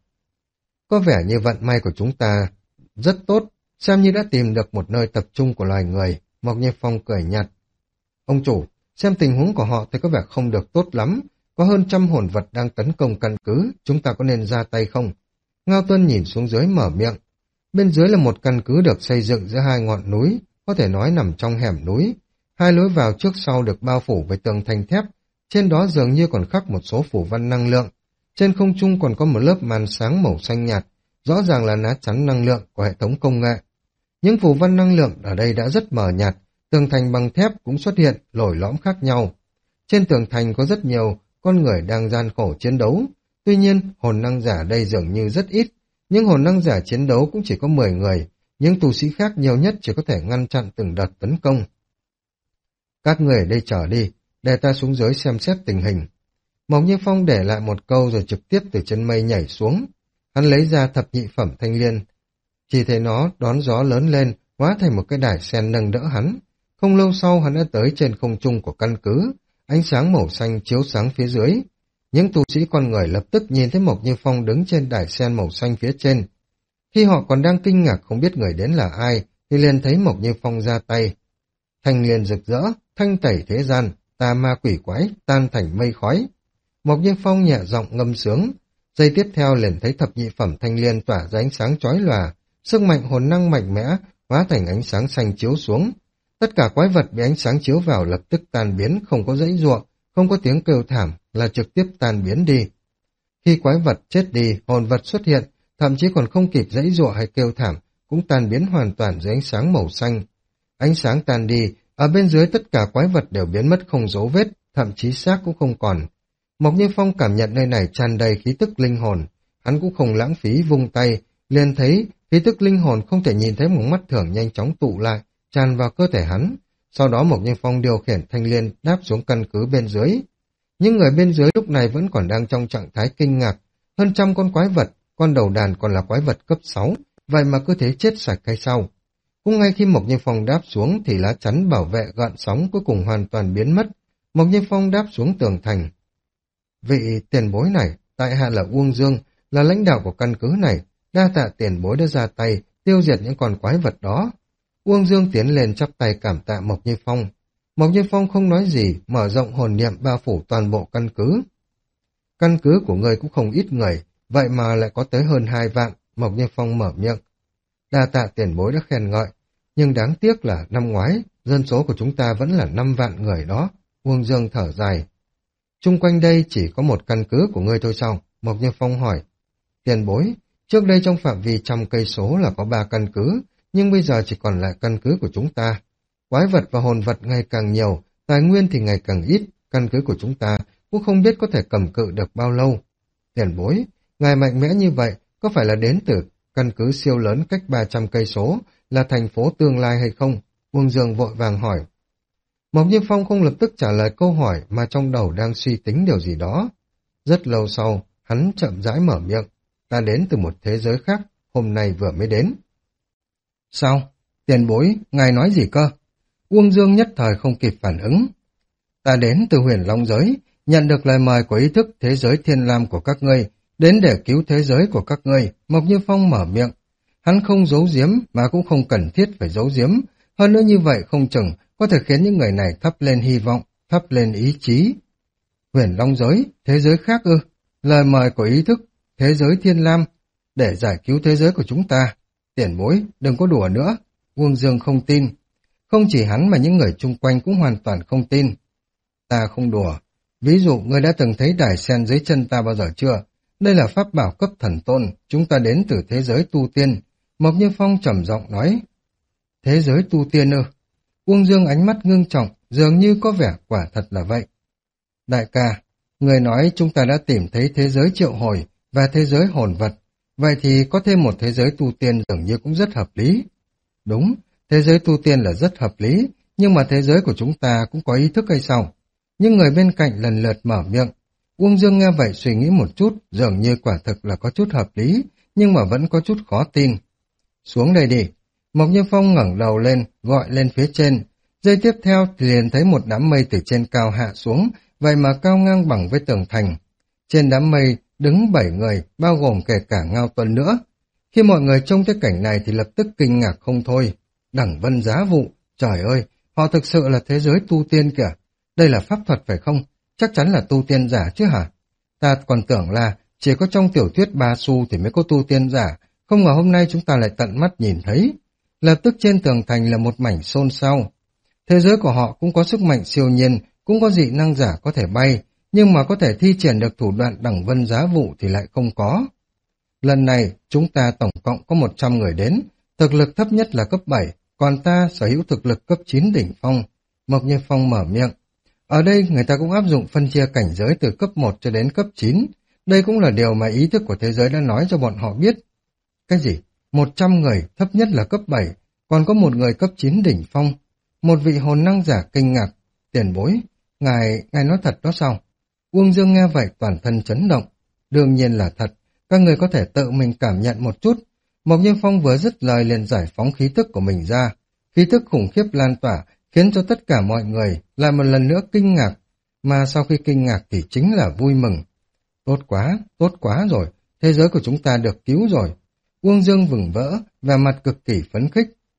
Có vẻ như vận may của chúng ta rất tốt, xem như đã tìm được một nơi tập trung của loài người, Mộc Như Phong cười nhạt. Ông chủ, xem tình huống của họ thì có vẻ không được tốt lắm, có hơn trăm hồn vật đang tấn công căn cứ, chúng ta có nên ra tay không? Ngao Tuân nhìn xuống dưới mở miệng. Bên dưới là một căn cứ được xây dựng giữa hai ngọn núi, có thể nói nằm trong hẻm núi. Hai lối vào trước sau được bao phủ với tường thành thép, trên đó dường như còn khắc một số phủ văn năng lượng. Trên không trung còn có một lớp màn sáng màu xanh nhạt, rõ ràng là lá chắn năng lượng của hệ thống công nghệ. Những phủ văn năng lượng ở đây đã rất mờ nhạt, tường thành bằng thép cũng xuất hiện lồi lõm khác nhau. Trên tường thành có rất nhiều con người đang gian khổ chiến đấu, tuy nhiên hồn năng giả đây dường như rất ít, những hồn năng giả chiến đấu cũng chỉ có mười người, những tu sĩ khác nhiều nhất chỉ có thể ngăn chặn từng đợt tấn công. Các người ở đây chờ đi, để ta xuống dưới xem xét tình hình. Mộc Như Phong để lại một câu rồi trực tiếp từ trên mây nhảy xuống. Hắn lấy ra thập nhị phẩm thanh liên, chỉ thấy nó đón gió lớn lên, hóa thành một cái đài sen nâng đỡ hắn. Không lâu sau hắn đã tới trên không trung của căn cứ, ánh sáng màu xanh chiếu sáng phía dưới. Những tu sĩ con người lập tức nhìn thấy Mộc Như Phong đứng trên đài sen màu xanh phía trên. Khi họ còn đang kinh ngạc không biết người đến là ai, thì liền thấy Mộc Như Phong ra tay. thanh liền rực rỡ, thanh tẩy thế gian, tà ma quỷ quái, tan thành mây khói. Mộc Như Phong nhẹ giọng ngâm sướng, giây tiếp theo liền thấy thập nhị phẩm thanh liên tỏa ra ánh sáng chói lòa, sức mạnh hồn năng mạnh mẽ, hóa thành ánh sáng xanh chiếu xuống. Tất cả quái vật bị ánh sáng chiếu vào lập tức tan biến, không có giãy giụa, không có tiếng kêu thảm, là trực tiếp tan biến đi. Khi quái vật chết đi, hồn vật xuất hiện, thậm chí còn không kịp giãy giụa hay kêu thảm, cũng tan biến hoàn toàn dưới ánh sáng màu xanh. Ánh sáng tan đi, ở bên dưới tất cả quái vật đều biến mất không dấu vết, thậm chí xác cũng không còn. Mộc Như Phong cảm nhận nơi này tràn đầy khí tức linh hồn, hắn cũng không lãng phí vung tay, liền thấy khí tức linh hồn không thể nhìn thấy một mắt thường nhanh chóng tụ lại, tràn vào cơ thể hắn. Sau đó Mộc Như Phong điều khiển thanh liên đáp xuống căn cứ bên dưới. Những người bên dưới lúc này vẫn còn đang trong trạng thái kinh ngạc, hơn trăm con quái vật, con đầu đàn còn là quái vật cấp sáu, vậy mà cứ thế chết sạch hay sao? Cũng ngay khi Mộc Như Phong đáp xuống thì lá chắn bảo vệ gợn sóng cuối cùng hoàn toàn biến mất. Mộc Như Phong đáp xuống tường thành. Vị tiền bối này, tại hạ là Uông Dương, là lãnh đạo của căn cứ này, đa tạ tiền bối đã ra tay, tiêu diệt những con quái vật đó. Uông Dương tiến lên chắp tay cảm tạ Mộc Như Phong. Mộc Như Phong không nói gì, mở rộng hồn niệm bao phủ toàn bộ căn cứ. Căn cứ của người cũng không ít người, vậy mà lại có tới hơn hai vạn, Mộc Như Phong mở miệng. Đa tạ tiền bối đã khen ngợi, nhưng đáng tiếc là năm ngoái, dân số của chúng ta vẫn là năm vạn người đó. Uông Dương thở dài. Chung quanh đây chỉ có một căn cứ của ngươi thôi sao? Mộc Như Phong hỏi. Tiền bối, trước đây trong phạm vi trăm cây số là có ba căn cứ, nhưng bây giờ chỉ còn lại căn cứ của chúng ta. Quái vật và hồn vật ngày càng nhiều, tài nguyên thì ngày càng ít, căn cứ của chúng ta cũng không biết có thể cầm cự được bao lâu. Tiền bối, ngài mạnh mẽ như vậy, có phải là đến từ căn cứ siêu lớn cách ba trăm cây số, là thành phố tương lai hay không? Uông Dương vội vàng hỏi. Mộc Như Phong không lập tức trả lời câu hỏi mà trong đầu đang suy tính điều gì đó. Rất lâu sau, hắn chậm rãi mở miệng. Ta đến từ một thế giới khác, hôm nay vừa mới đến. Sao? Tiền bối, ngài nói gì cơ? Uông Dương nhất thời không kịp phản ứng. Ta đến từ huyền long giới, nhận được lời mời của ý thức thế giới thiên lam của các ngươi, đến để cứu thế giới của các ngươi. Mộc Như Phong mở miệng. Hắn không giấu giếm mà cũng không cần thiết phải giấu giếm. Hơn nữa như vậy không chừng có thể khiến những người này thắp lên hy vọng, thắp lên ý chí. Huyền long giới, thế giới khác ư? Lời mời của ý thức thế giới thiên lam để giải cứu thế giới của chúng ta. Tiền bối, đừng có đùa nữa. Uông Dương không tin. Không chỉ hắn mà những người chung quanh cũng hoàn toàn không tin. Ta không đùa. Ví dụ, ngươi đã từng thấy đài sen dưới chân ta bao giờ chưa? Đây là pháp bảo cấp thần tôn, chúng ta đến từ thế giới tu tiên. Mộc Như Phong trầm giọng nói. Thế giới tu tiên ư? Uông Dương ánh mắt ngưng trọng, dường như có vẻ quả thật là vậy. Đại ca, người nói chúng ta đã tìm thấy thế giới triệu hồi và thế giới hồn vật. Vậy thì có thêm một thế giới tu tiên dường như cũng rất hợp lý. Đúng, thế giới tu tiên là rất hợp lý, nhưng mà thế giới của chúng ta cũng có ý thức hay sao? Nhưng người bên cạnh lần lượt mở miệng. Uông Dương nghe vậy suy nghĩ một chút, dường như quả thực là có chút hợp lý, nhưng mà vẫn có chút khó tin. Xuống đây đi. Mộc Như Phong ngẩng đầu lên, gọi lên phía trên. Giây tiếp theo thì liền thấy một đám mây từ trên cao hạ xuống, vậy mà cao ngang bằng với tường thành. Trên đám mây đứng bảy người, bao gồm kể cả Ngao Tuân nữa. Khi mọi người trông thấy cảnh này thì lập tức kinh ngạc không thôi. Đẳng Vân Giá Vụ, trời ơi, họ thực sự là thế giới tu tiên kìa. Đây là pháp thuật phải không? Chắc chắn là tu tiên giả chứ hả? Ta còn tưởng là chỉ có trong tiểu thuyết Ba Su thì mới có tu tiên giả, không ngờ hôm nay chúng ta lại tận mắt nhìn thấy. Lập tức trên tường thành là một mảnh xôn xao. Thế giới của họ cũng có sức mạnh siêu nhiên, cũng có dị năng giả có thể bay, nhưng mà có thể thi triển được thủ đoạn Đẳng Vân Giá Vụ thì lại không có. Lần này, chúng ta tổng cộng có một trăm người đến, thực lực thấp nhất là cấp bảy, còn ta sở hữu thực lực cấp chín đỉnh phong. Mộc Như Phong mở miệng. Ở đây người ta cũng áp dụng phân chia cảnh giới từ cấp một cho đến cấp chín. Đây cũng là điều mà ý thức của thế giới đã nói cho bọn họ biết. Cái gì? một trăm người, thấp nhất là cấp bảy, còn có một người cấp chín đỉnh phong. Một vị hồn năng giả kinh ngạc. Tiền bối, ngài, ngài nói thật đó sao? Uông Dương nghe vậy toàn thân chấn động. Đương nhiên là thật, các người có thể tự mình cảm nhận một chút. Mộc Như Phong vừa dứt lời liền giải phóng khí tức của mình ra. Khí tức khủng khiếp lan tỏa, khiến cho tất cả mọi người lại một lần nữa kinh ngạc. Mà sau khi kinh ngạc thì chính là vui mừng. Tốt quá, tốt quá rồi, thế giới của chúng ta được cứu rồi. Uông Dương vừng vỡ, và mặt cực kỳ phấn khích.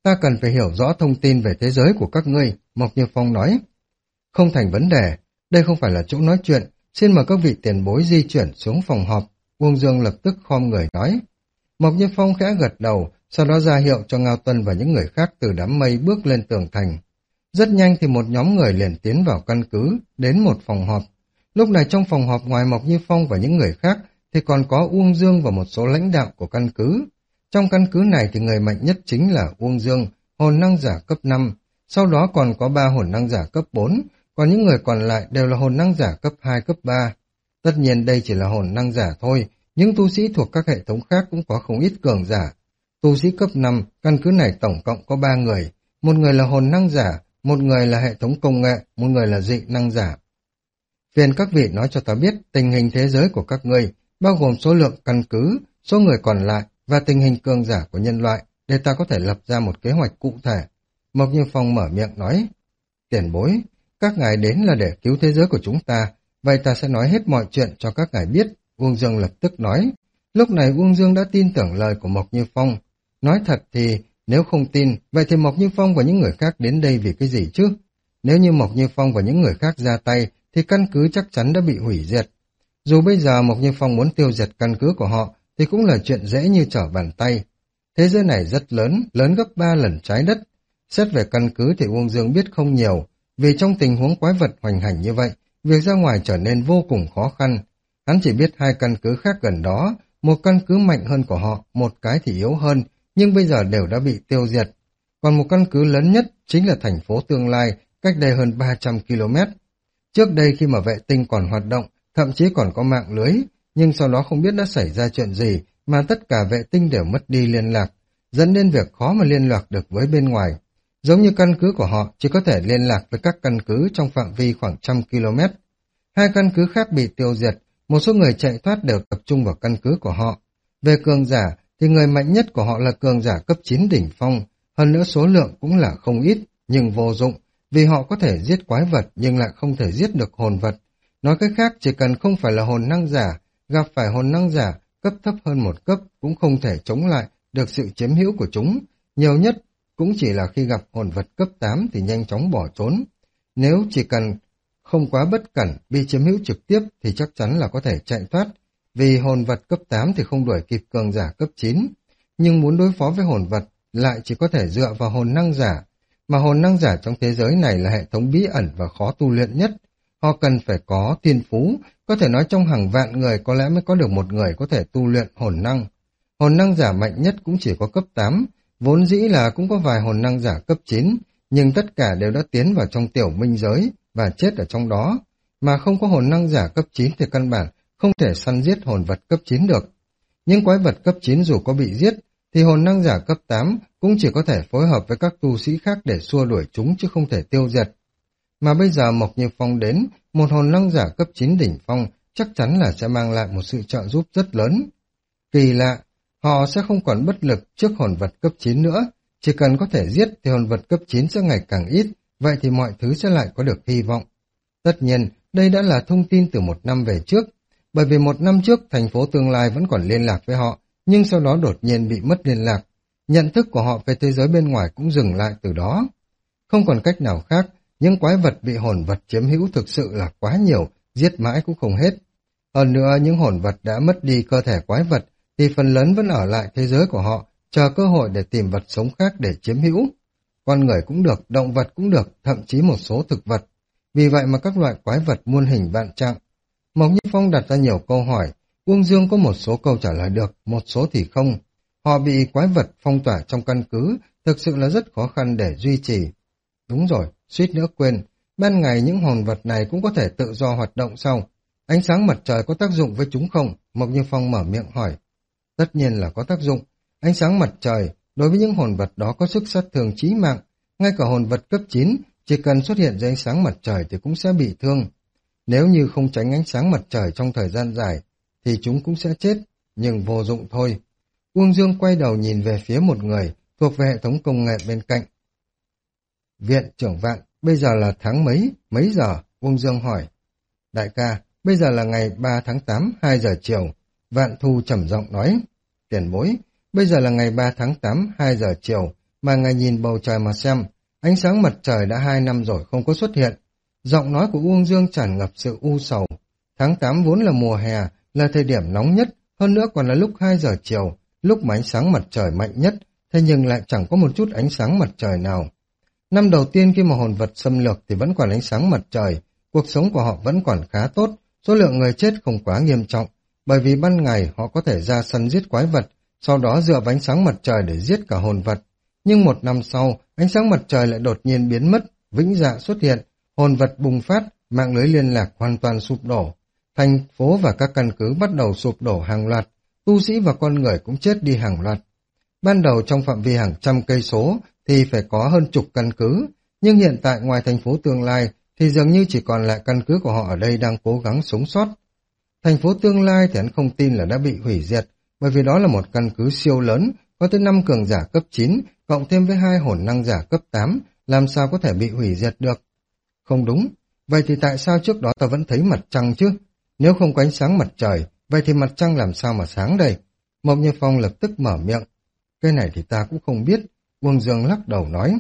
Ta cần phải hiểu rõ thông tin về thế giới của các ngươi, Mộc Như Phong nói. Không thành vấn đề, đây không phải là chỗ nói chuyện, xin mời các vị tiền bối di chuyển xuống phòng họp. Uông Dương lập tức khom người nói. Mộc Như Phong khẽ gật đầu, sau đó ra hiệu cho Ngao Tuân và những người khác từ đám mây bước lên tường thành. Rất nhanh thì một nhóm người liền tiến vào căn cứ, đến một phòng họp. Lúc này trong phòng họp ngoài Mộc Như Phong và những người khác thì còn có Uông Dương và một số lãnh đạo của căn cứ. Trong căn cứ này thì người mạnh nhất chính là Uông Dương, hồn năng giả cấp năm, sau đó còn có ba hồn năng giả cấp bốn, còn những người còn lại đều là hồn năng giả cấp hai, cấp ba. Tất nhiên đây chỉ là hồn năng giả thôi, những tu sĩ thuộc các hệ thống khác cũng có không ít cường giả. Tu sĩ cấp năm, căn cứ này tổng cộng có ba người, một người là hồn năng giả, một người là hệ thống công nghệ, một người là dị năng giả. Phiền các vị nói cho ta biết tình hình thế giới của các ngươi, bao gồm số lượng căn cứ, số người còn lại và tình hình cường giả của nhân loại, để ta có thể lập ra một kế hoạch cụ thể. Mộc Như Phong mở miệng nói, tiền bối, các ngài đến là để cứu thế giới của chúng ta, vậy ta sẽ nói hết mọi chuyện cho các ngài biết, Uông Dương lập tức nói. Lúc này Uông Dương đã tin tưởng lời của Mộc Như Phong. Nói thật thì, nếu không tin, vậy thì Mộc Như Phong và những người khác đến đây vì cái gì chứ? Nếu như Mộc Như Phong và những người khác ra tay, thì căn cứ chắc chắn đã bị hủy diệt. Dù bây giờ Mộc Như Phong muốn tiêu diệt căn cứ của họ, thì cũng là chuyện dễ như trở bàn tay. Thế giới này rất lớn, lớn gấp ba lần trái đất. Xét về căn cứ thì Uông Dương biết không nhiều, vì trong tình huống quái vật hoành hành như vậy, việc ra ngoài trở nên vô cùng khó khăn. Hắn chỉ biết hai căn cứ khác gần đó, một căn cứ mạnh hơn của họ, một cái thì yếu hơn, nhưng bây giờ đều đã bị tiêu diệt. Còn một căn cứ lớn nhất chính là thành phố tương lai, cách đây hơn ba trăm ki lô mét. Trước đây khi mà vệ tinh còn hoạt động, thậm chí còn có mạng lưới, nhưng sau đó không biết đã xảy ra chuyện gì mà tất cả vệ tinh đều mất đi liên lạc, dẫn đến việc khó mà liên lạc được với bên ngoài. Giống như căn cứ của họ chỉ có thể liên lạc với các căn cứ trong phạm vi khoảng trăm ki lô mét. Hai căn cứ khác bị tiêu diệt, một số người chạy thoát đều tập trung vào căn cứ của họ. Về cường giả thì người mạnh nhất của họ là cường giả cấp chín đỉnh phong, hơn nữa số lượng cũng là không ít, nhưng vô dụng, vì họ có thể giết quái vật nhưng lại không thể giết được hồn vật. Nói cách khác, chỉ cần không phải là hồn năng giả, gặp phải hồn năng giả cấp thấp hơn một cấp cũng không thể chống lại được sự chiếm hữu của chúng. Nhiều nhất cũng chỉ là khi gặp hồn vật cấp tám thì nhanh chóng bỏ trốn. Nếu chỉ cần không quá bất cẩn bị chiếm hữu trực tiếp thì chắc chắn là có thể chạy thoát, vì hồn vật cấp tám thì không đuổi kịp cường giả cấp chín. Nhưng muốn đối phó với hồn vật lại chỉ có thể dựa vào hồn năng giả, mà hồn năng giả trong thế giới này là hệ thống bí ẩn và khó tu luyện nhất. Họ cần phải có thiên phú, có thể nói trong hàng vạn người có lẽ mới có được một người có thể tu luyện hồn năng. Hồn năng giả mạnh nhất cũng chỉ có cấp tám, vốn dĩ là cũng có vài hồn năng giả cấp chín, nhưng tất cả đều đã tiến vào trong tiểu minh giới và chết ở trong đó. Mà không có hồn năng giả cấp chín thì căn bản không thể săn giết hồn vật cấp chín được. Nhưng quái vật cấp chín dù có bị giết, thì hồn năng giả cấp tám cũng chỉ có thể phối hợp với các tu sĩ khác để xua đuổi chúng chứ không thể tiêu diệt. Mà bây giờ Mộc Như Phong đến, một hồn năng giả cấp chín đỉnh phong chắc chắn là sẽ mang lại một sự trợ giúp rất lớn. Kỳ lạ, họ sẽ không còn bất lực trước hồn vật cấp chín nữa, chỉ cần có thể giết thì hồn vật cấp chín sẽ ngày càng ít, vậy thì mọi thứ sẽ lại có được hy vọng. Tất nhiên, đây đã là thông tin từ một năm về trước, bởi vì một năm trước thành phố tương lai vẫn còn liên lạc với họ, nhưng sau đó đột nhiên bị mất liên lạc. Nhận thức của họ về thế giới bên ngoài cũng dừng lại từ đó. Không còn cách nào khác, những quái vật bị hồn vật chiếm hữu thực sự là quá nhiều, giết mãi cũng không hết. Hơn nữa, những hồn vật đã mất đi cơ thể quái vật, thì phần lớn vẫn ở lại thế giới của họ, chờ cơ hội để tìm vật sống khác để chiếm hữu. Con người cũng được, động vật cũng được, thậm chí một số thực vật. Vì vậy mà các loại quái vật muôn hình vạn trạng. Mộc Như Phong đặt ra nhiều câu hỏi, Uông Dương có một số câu trả lời được, một số thì không. Họ bị quái vật phong tỏa trong căn cứ, thực sự là rất khó khăn để duy trì. Đúng rồi, suýt nữa quên, ban ngày những hồn vật này cũng có thể tự do hoạt động sau. Ánh sáng mặt trời có tác dụng với chúng không? Mộc Như Phong mở miệng hỏi. Tất nhiên là có tác dụng. Ánh sáng mặt trời đối với những hồn vật đó có sức sát thương chí mạng. Ngay cả hồn vật cấp chín, chỉ cần xuất hiện dưới ánh sáng mặt trời thì cũng sẽ bị thương. Nếu như không tránh ánh sáng mặt trời trong thời gian dài, thì chúng cũng sẽ chết, nhưng vô dụng thôi. Uông Dương quay đầu nhìn về phía một người thuộc về hệ thống công nghệ bên cạnh. Viện trưởng Vạn, bây giờ là tháng mấy, mấy giờ? Uông Dương hỏi. Đại ca, bây giờ là ngày ba tháng tám, hai giờ chiều. Vạn Thu trầm giọng nói. Tiền bối, bây giờ là ngày ba tháng tám, hai giờ chiều. mà ngài nhìn bầu trời mà xem, ánh sáng mặt trời đã hai năm rồi không có xuất hiện. Giọng nói của Uông Dương tràn ngập sự u sầu. Tháng tám vốn là mùa hè, là thời điểm nóng nhất, hơn nữa còn là lúc hai giờ chiều, lúc mà ánh sáng mặt trời mạnh nhất, thế nhưng lại chẳng có một chút ánh sáng mặt trời nào. Năm đầu tiên khi mà hồn vật xâm lược thì vẫn còn ánh sáng mặt trời, cuộc sống của họ vẫn còn khá tốt, số lượng người chết không quá nghiêm trọng, bởi vì ban ngày họ có thể ra sân giết quái vật, sau đó dựa vào ánh sáng mặt trời để giết cả hồn vật. Nhưng một năm sau, ánh sáng mặt trời lại đột nhiên biến mất, vĩnh dạ xuất hiện, hồn vật bùng phát, mạng lưới liên lạc hoàn toàn sụp đổ. Thành phố và các căn cứ bắt đầu sụp đổ hàng loạt, tu sĩ và con người cũng chết đi hàng loạt. Ban đầu trong phạm vi hàng trăm cây số thì phải có hơn chục căn cứ, nhưng hiện tại ngoài thành phố tương lai thì dường như chỉ còn lại căn cứ của họ ở đây đang cố gắng sống sót. Thành phố tương lai thì hắn không tin là đã bị hủy diệt, bởi vì đó là một căn cứ siêu lớn, có tới năm cường giả cấp chín, cộng thêm với hai hồn năng giả cấp tám, làm sao có thể bị hủy diệt được? Không đúng, vậy thì tại sao trước đó ta vẫn thấy mặt trăng chứ? Nếu không có ánh sáng mặt trời, vậy thì mặt trăng làm sao mà sáng đây? Mộc Như Phong lập tức mở miệng. Cái này thì ta cũng không biết, Uông Dương lắc đầu nói.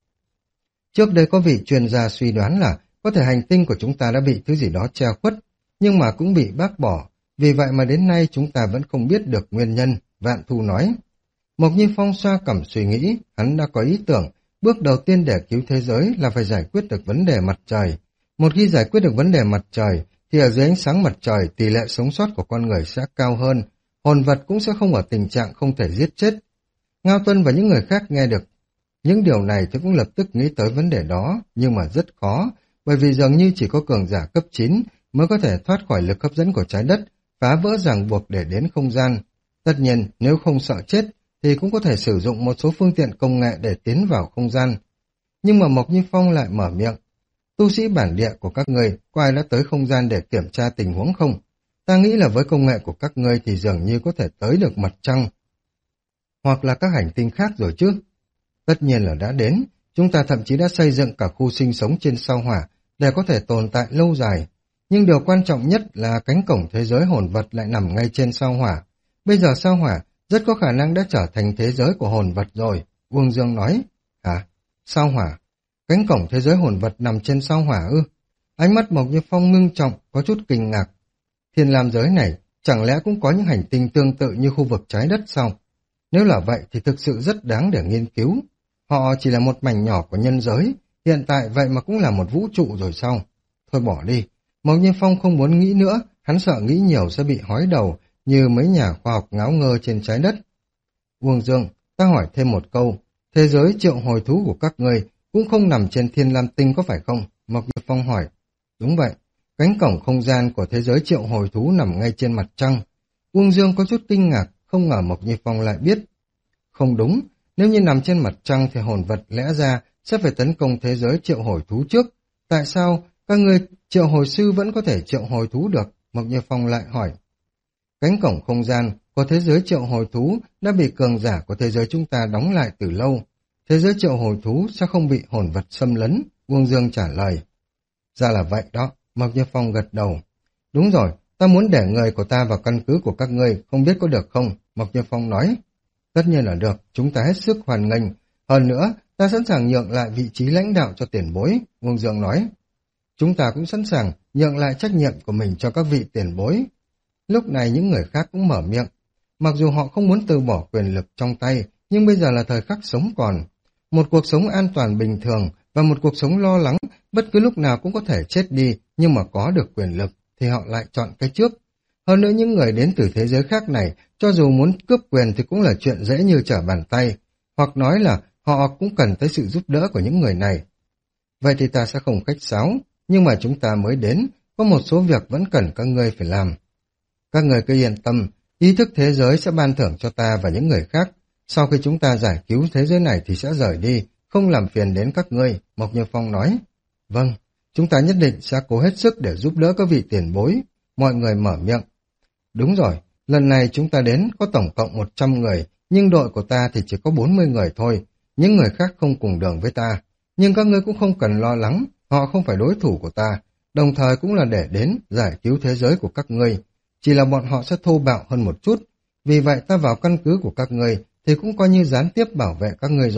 Trước đây có vị chuyên gia suy đoán là có thể hành tinh của chúng ta đã bị thứ gì đó che khuất, nhưng mà cũng bị bác bỏ, vì vậy mà đến nay chúng ta vẫn không biết được nguyên nhân, Vạn Thu nói. Mộc Như Phong xoa cằm suy nghĩ, hắn đã có ý tưởng, bước đầu tiên để cứu thế giới là phải giải quyết được vấn đề mặt trời. Một khi giải quyết được vấn đề mặt trời, thì ở dưới ánh sáng mặt trời tỷ lệ sống sót của con người sẽ cao hơn, hồn vật cũng sẽ không ở tình trạng không thể giết chết. Ngao Tuân và những người khác nghe được những điều này thì cũng lập tức nghĩ tới vấn đề đó, nhưng mà rất khó, bởi vì dường như chỉ có cường giả cấp chín mới có thể thoát khỏi lực hấp dẫn của trái đất, phá vỡ ràng buộc để đến không gian. Tất nhiên, nếu không sợ chết, thì cũng có thể sử dụng một số phương tiện công nghệ để tiến vào không gian. Nhưng mà Mộc Như Phong lại mở miệng. Tu sĩ bản địa của các ngươi, có ai đã tới không gian để kiểm tra tình huống không? Ta nghĩ là với công nghệ của các ngươi thì dường như có thể tới được mặt trăng, hoặc là các hành tinh khác rồi chứ. Tất nhiên là đã đến, chúng ta thậm chí đã xây dựng cả khu sinh sống trên sao hỏa để có thể tồn tại lâu dài. Nhưng điều quan trọng nhất là cánh cổng thế giới hồn vật lại nằm ngay trên sao hỏa. Bây giờ sao hỏa rất có khả năng đã trở thành thế giới của hồn vật rồi, Uông Dương nói. Hả? Sao hỏa? Cánh cổng thế giới hồn vật nằm trên sao hỏa ư? Ánh mắt Mộc Như Phong ngưng trọng, có chút kinh ngạc. Thiên lam giới này chẳng lẽ cũng có những hành tinh tương tự như khu vực trái đất sao? Nếu là vậy thì thực sự rất đáng để nghiên cứu. Họ chỉ là một mảnh nhỏ của nhân giới, hiện tại vậy mà cũng là một vũ trụ rồi sao? Thôi bỏ đi. Mộc Như Phong không muốn nghĩ nữa, hắn sợ nghĩ nhiều sẽ bị hói đầu như mấy nhà khoa học ngáo ngơ trên trái đất. Uông Dương, ta hỏi thêm một câu, thế giới triệu hồi thú của các ngươi cũng không nằm trên Thiên Lam Tinh có phải không? Mộc Như Phong hỏi. Đúng vậy, cánh cổng không gian của thế giới triệu hồi thú nằm ngay trên mặt trăng. Uông Dương có chút kinh ngạc, không ngờ Mộc Như Phong lại biết. Không đúng, nếu như nằm trên mặt trăng thì hồn vật lẽ ra sẽ phải tấn công thế giới triệu hồi thú trước. Tại sao các ngươi triệu hồi sư vẫn có thể triệu hồi thú được? Mộc Như Phong lại hỏi. Cánh cổng không gian của thế giới triệu hồi thú đã bị cường giả của thế giới chúng ta đóng lại từ lâu. Thế giới triệu hồi thú sẽ không bị hồn vật xâm lấn, Uông Dương trả lời. Ra là vậy đó, Mộc Như Phong gật đầu. Đúng rồi, ta muốn để người của ta vào căn cứ của các ngươi, không biết có được không? Mộc Như Phong nói. Tất nhiên là được, chúng ta hết sức hoan nghênh. Hơn nữa, ta sẵn sàng nhượng lại vị trí lãnh đạo cho tiền bối, Uông Dương nói. Chúng ta cũng sẵn sàng nhượng lại trách nhiệm của mình cho các vị tiền bối. Lúc này những người khác cũng mở miệng. Mặc dù họ không muốn từ bỏ quyền lực trong tay, nhưng bây giờ là thời khắc sống còn. Một cuộc sống an toàn bình thường và một cuộc sống lo lắng, bất cứ lúc nào cũng có thể chết đi, nhưng mà có được quyền lực, thì họ lại chọn cái trước. Hơn nữa những người đến từ thế giới khác này, cho dù muốn cướp quyền thì cũng là chuyện dễ như trở bàn tay, hoặc nói là họ cũng cần tới sự giúp đỡ của những người này. Vậy thì ta sẽ không khách sáo, nhưng mà chúng ta mới đến, có một số việc vẫn cần các ngươi phải làm. Các người cứ yên tâm, ý thức thế giới sẽ ban thưởng cho ta và những người khác. Sau khi chúng ta giải cứu thế giới này thì sẽ rời đi, không làm phiền đến các ngươi, Mộc Như Phong nói. Vâng, chúng ta nhất định sẽ cố hết sức để giúp đỡ các vị tiền bối. Mọi người mở miệng. Đúng rồi, lần này chúng ta đến có tổng cộng một trăm người, nhưng đội của ta thì chỉ có bốn mươi người thôi. Những người khác không cùng đường với ta. Nhưng các ngươi cũng không cần lo lắng, họ không phải đối thủ của ta. Đồng thời cũng là để đến giải cứu thế giới của các ngươi. Chỉ là bọn họ sẽ thô bạo hơn một chút. Vì vậy ta vào căn cứ của các ngươi thì cũng coi như gián tiếp bảo vệ các ngươi rồi,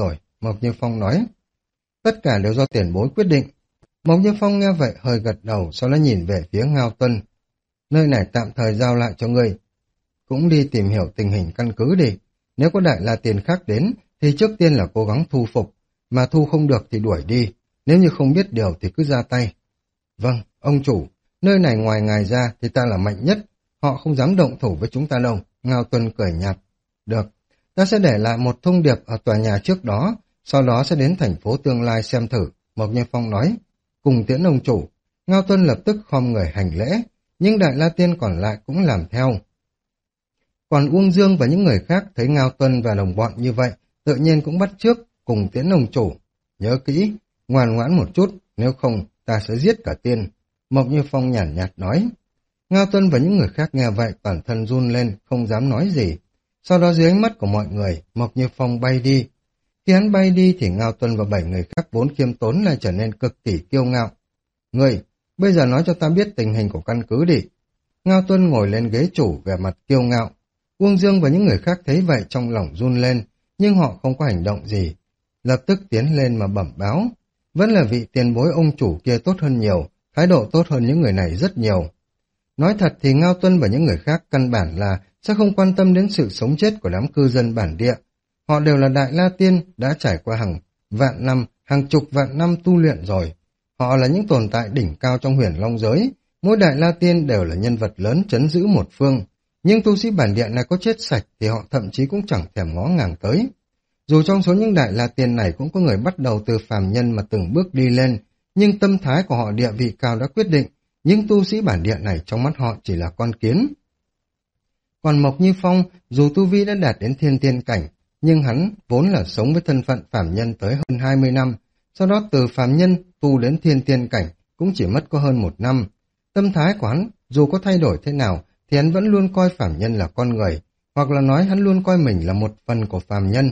Mộc Như Phong nói. Tất cả đều do tiền bối quyết định. Mộc Như Phong nghe vậy hơi gật đầu, sau đó nhìn về phía Ngao Tuân. Nơi này tạm thời giao lại cho ngươi. Cũng đi tìm hiểu tình hình căn cứ đi. Nếu có Đại La Tiên khác đến, thì trước tiên là cố gắng thu phục, mà thu không được thì đuổi đi. Nếu như không biết điều thì cứ ra tay. Vâng, ông chủ, nơi này ngoài ngài ra thì ta là mạnh nhất. Họ không dám động thủ với chúng ta đâu. Ngao Tuân cười nhạt. Được, ta sẽ để lại một thông điệp ở tòa nhà trước đó, sau đó sẽ đến thành phố tương lai xem thử. Mộc Như Phong nói. Cùng tiễn ông chủ. Ngao Tuân lập tức khom người hành lễ, nhưng Đại La Tiên còn lại cũng làm theo. Còn Uông Dương và những người khác thấy Ngao Tuân và đồng bọn như vậy, tự nhiên cũng bắt chước cùng tiễn ông chủ. Nhớ kỹ, ngoan ngoãn một chút, nếu không ta sẽ giết cả tiên. Mộc Như Phong nhàn nhạt, nhạt nói. Ngao Tuân và những người khác nghe vậy toàn thân run lên, không dám nói gì. Sau đó dưới ánh mắt của mọi người, Mộc Như Phong bay đi. Khi hắn bay đi thì Ngao Tuân và bảy người khác vốn khiêm tốn lại trở nên cực kỳ kiêu ngạo. Người, bây giờ nói cho ta biết tình hình của căn cứ đi. Ngao Tuân ngồi lên ghế chủ vẻ mặt kiêu ngạo. Uông Dương và những người khác thấy vậy trong lòng run lên, nhưng họ không có hành động gì. Lập tức tiến lên mà bẩm báo. Vẫn là vị tiền bối ông chủ kia tốt hơn nhiều, thái độ tốt hơn những người này rất nhiều. Nói thật thì Ngao Tuân và những người khác căn bản là sẽ không quan tâm đến sự sống chết của đám cư dân bản địa. Họ đều là Đại La Tiên, đã trải qua hàng vạn năm, hàng chục vạn năm tu luyện rồi. Họ là những tồn tại đỉnh cao trong huyền long giới. Mỗi Đại La Tiên đều là nhân vật lớn trấn giữ một phương. Nhưng tu sĩ bản địa này có chết sạch thì họ thậm chí cũng chẳng thèm ngó ngàng tới. Dù trong số những Đại La Tiên này cũng có người bắt đầu từ phàm nhân mà từng bước đi lên, nhưng tâm thái của họ địa vị cao đã quyết định, những tu sĩ bản địa này trong mắt họ chỉ là con kiến. Còn Mộc Như Phong, dù tu vi đã đạt đến thiên tiên cảnh, nhưng hắn vốn là sống với thân phận phàm nhân tới hơn hai mươi năm, sau đó từ phàm nhân tu đến thiên tiên cảnh cũng chỉ mất có hơn một năm. Tâm thái của hắn, dù có thay đổi thế nào, thì hắn vẫn luôn coi phàm nhân là con người, hoặc là nói hắn luôn coi mình là một phần của phàm nhân.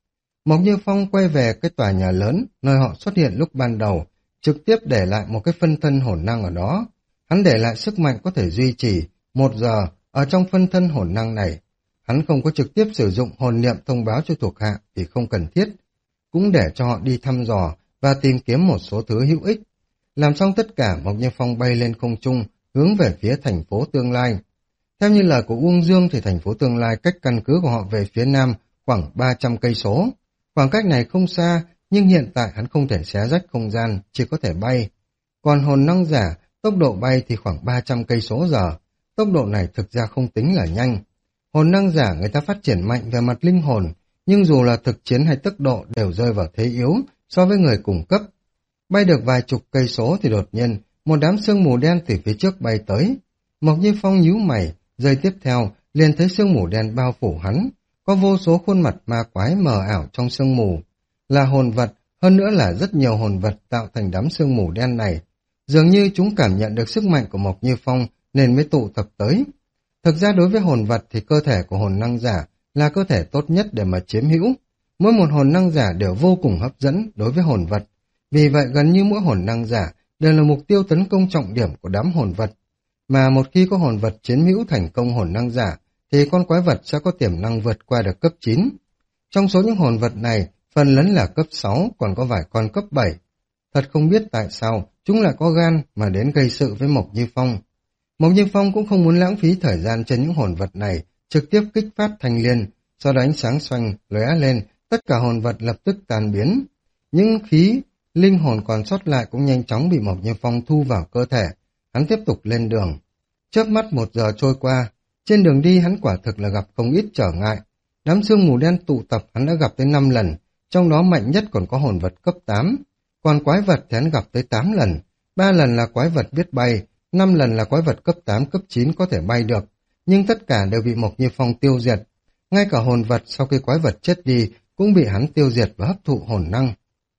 Mộc Như Phong quay về cái tòa nhà lớn, nơi họ xuất hiện lúc ban đầu, trực tiếp để lại một cái phân thân hồn năng ở đó. Hắn để lại sức mạnh có thể duy trì một giờ ở trong phân thân hồn năng này. Hắn không có trực tiếp sử dụng hồn niệm thông báo cho thuộc hạ thì không cần thiết, cũng để cho họ đi thăm dò và tìm kiếm một số thứ hữu ích. Làm xong tất cả, Mộc Như Phong bay lên không trung, hướng về phía thành phố tương lai. Theo như lời của Uông Dương thì thành phố tương lai cách căn cứ của họ về phía nam khoảng ba trăm cây số. Khoảng cách này không xa, nhưng hiện tại hắn không thể xé rách không gian, chỉ có thể bay. Còn hồn năng giả, tốc độ bay thì khoảng ba trăm cây số giờ. Tốc độ này thực ra không tính là nhanh. Hồn năng giả người ta phát triển mạnh về mặt linh hồn, nhưng dù là thực chiến hay tốc độ đều rơi vào thế yếu so với người cùng cấp. Bay được vài chục cây số thì đột nhiên, một đám sương mù đen từ phía trước bay tới. Mộc Như Phong nhíu mày, giây tiếp theo liền thấy sương mù đen bao phủ hắn. Có vô số khuôn mặt ma quái mờ ảo trong sương mù. Là hồn vật, hơn nữa là rất nhiều hồn vật tạo thành đám sương mù đen này. Dường như chúng cảm nhận được sức mạnh của Mộc Như Phong nên mới tụ tập tới. Thực ra đối với hồn vật thì cơ thể của hồn năng giả là cơ thể tốt nhất để mà chiếm hữu. Mỗi một hồn năng giả đều vô cùng hấp dẫn đối với hồn vật. Vì vậy gần như mỗi hồn năng giả đều là mục tiêu tấn công trọng điểm của đám hồn vật. Mà một khi có hồn vật chiếm hữu thành công hồn năng giả thì con quái vật sẽ có tiềm năng vượt qua được cấp chín. Trong số những hồn vật này, phần lớn là cấp sáu, còn có vài con cấp bảy. Thật không biết tại sao chúng lại có gan mà đến gây sự với Mộc Như Phong. Mộc Như Phong cũng không muốn lãng phí thời gian trên những hồn vật này, trực tiếp kích phát thanh liên, sau đó ánh sáng xoanh lóe lên, tất cả hồn vật lập tức tan biến. Những khí linh hồn còn sót lại cũng nhanh chóng bị Mộc Như Phong thu vào cơ thể. Hắn tiếp tục lên đường. Chớp mắt một giờ trôi qua, trên đường đi hắn quả thực là gặp không ít trở ngại. Đám sương mù đen tụ tập hắn đã gặp tới năm lần, trong đó mạnh nhất còn có hồn vật cấp tám. Còn quái vật thì hắn gặp tới tám lần, ba lần là quái vật biết bay, năm lần là quái vật cấp tám, cấp chín có thể bay được, nhưng tất cả đều bị Mộc Như Phong tiêu diệt. Ngay cả hồn vật sau khi quái vật chết đi cũng bị hắn tiêu diệt và hấp thụ hồn năng.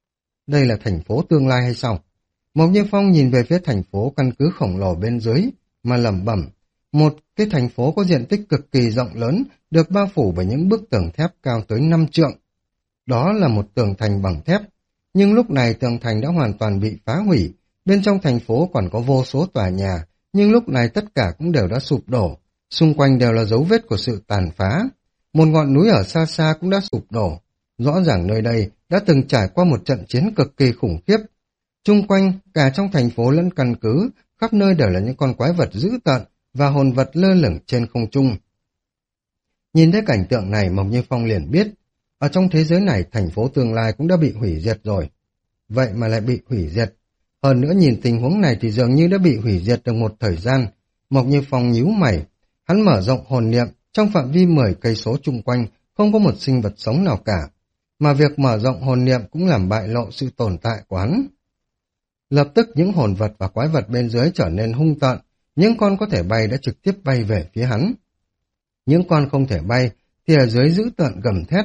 Đây là thành phố tương lai hay sao? Mộc Như Phong nhìn về phía thành phố căn cứ khổng lồ bên dưới mà lẩm bẩm. Một cái thành phố có diện tích cực kỳ rộng lớn, được bao phủ bởi những bức tường thép cao tới năm trượng. Đó là một tường thành bằng thép, nhưng lúc này tường thành đã hoàn toàn bị phá hủy. Bên trong thành phố còn có vô số tòa nhà, nhưng lúc này tất cả cũng đều đã sụp đổ. Xung quanh đều là dấu vết của sự tàn phá. Một ngọn núi ở xa xa cũng đã sụp đổ. Rõ ràng nơi đây đã từng trải qua một trận chiến cực kỳ khủng khiếp. Chung quanh, cả trong thành phố lẫn căn cứ, khắp nơi đều là những con quái vật dữ tợn và hồn vật lơ lửng trên không trung. Nhìn thấy cảnh tượng này, Mộc Như Phong liền biết, ở trong thế giới này thành phố tương lai cũng đã bị hủy diệt rồi. Vậy mà lại bị hủy diệt. Hơn nữa nhìn tình huống này thì dường như đã bị hủy diệt được một thời gian. Mộc Như Phong nhíu mày, hắn mở rộng hồn niệm, trong phạm vi mười cây số chung quanh không có một sinh vật sống nào cả. Mà việc mở rộng hồn niệm cũng làm bại lộ sự tồn tại của hắn. Lập tức những hồn vật và quái vật bên dưới trở nên hung tợn, những con có thể bay đã trực tiếp bay về phía hắn. Những con không thể bay thì ở dưới dữ tợn gầm thét.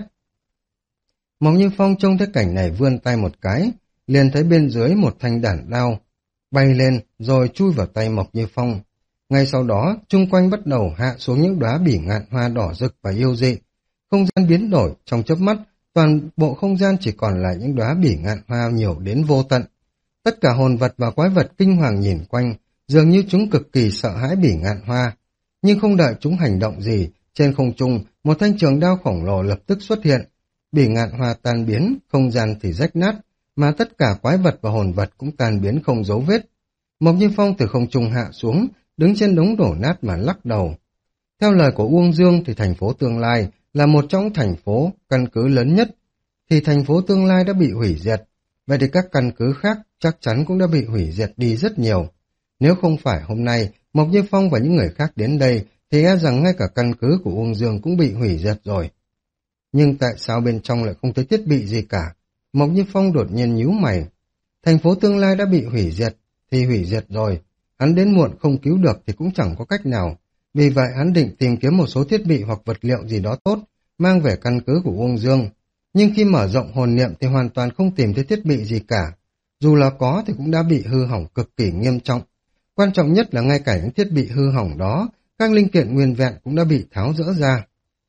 Mộc Như Phong trông thấy cảnh này vươn tay một cái, liền thấy bên dưới một thanh đản đao bay lên rồi chui vào tay Mộc Như Phong. Ngay sau đó, chung quanh bắt đầu hạ xuống những đóa bỉ ngạn hoa đỏ rực và yêu dị. Không gian biến đổi, trong chớp mắt, toàn bộ không gian chỉ còn lại những đóa bỉ ngạn hoa nhiều đến vô tận. Tất cả hồn vật và quái vật kinh hoàng nhìn quanh, dường như chúng cực kỳ sợ hãi bỉ ngạn hoa. Nhưng không đợi chúng hành động gì, trên không trung, một thanh trường đao khổng lồ lập tức xuất hiện. Bỉ ngạn hoa tan biến, không gian thì rách nát, mà tất cả quái vật và hồn vật cũng tan biến không dấu vết. Mộc Như Phong từ không trung hạ xuống, đứng trên đống đổ nát mà lắc đầu. Theo lời của Uông Dương thì thành phố tương lai là một trong thành phố, căn cứ lớn nhất, thì thành phố tương lai đã bị hủy diệt. Vậy thì các căn cứ khác chắc chắn cũng đã bị hủy diệt đi rất nhiều. Nếu không phải hôm nay Mộc Như Phong và những người khác đến đây thì e rằng ngay cả căn cứ của Uông Dương cũng bị hủy diệt rồi. Nhưng tại sao bên trong lại không thấy thiết bị gì cả? Mộc Như Phong đột nhiên nhíu mày. Thành phố tương lai đã bị hủy diệt thì hủy diệt rồi. Hắn đến muộn không cứu được thì cũng chẳng có cách nào. Vì vậy hắn định tìm kiếm một số thiết bị hoặc vật liệu gì đó tốt, mang về căn cứ của Uông Dương. Nhưng khi mở rộng hồn niệm thì hoàn toàn không tìm thấy thiết bị gì cả. Dù là có thì cũng đã bị hư hỏng cực kỳ nghiêm trọng. Quan trọng nhất là ngay cả những thiết bị hư hỏng đó, các linh kiện nguyên vẹn cũng đã bị tháo rỡ ra.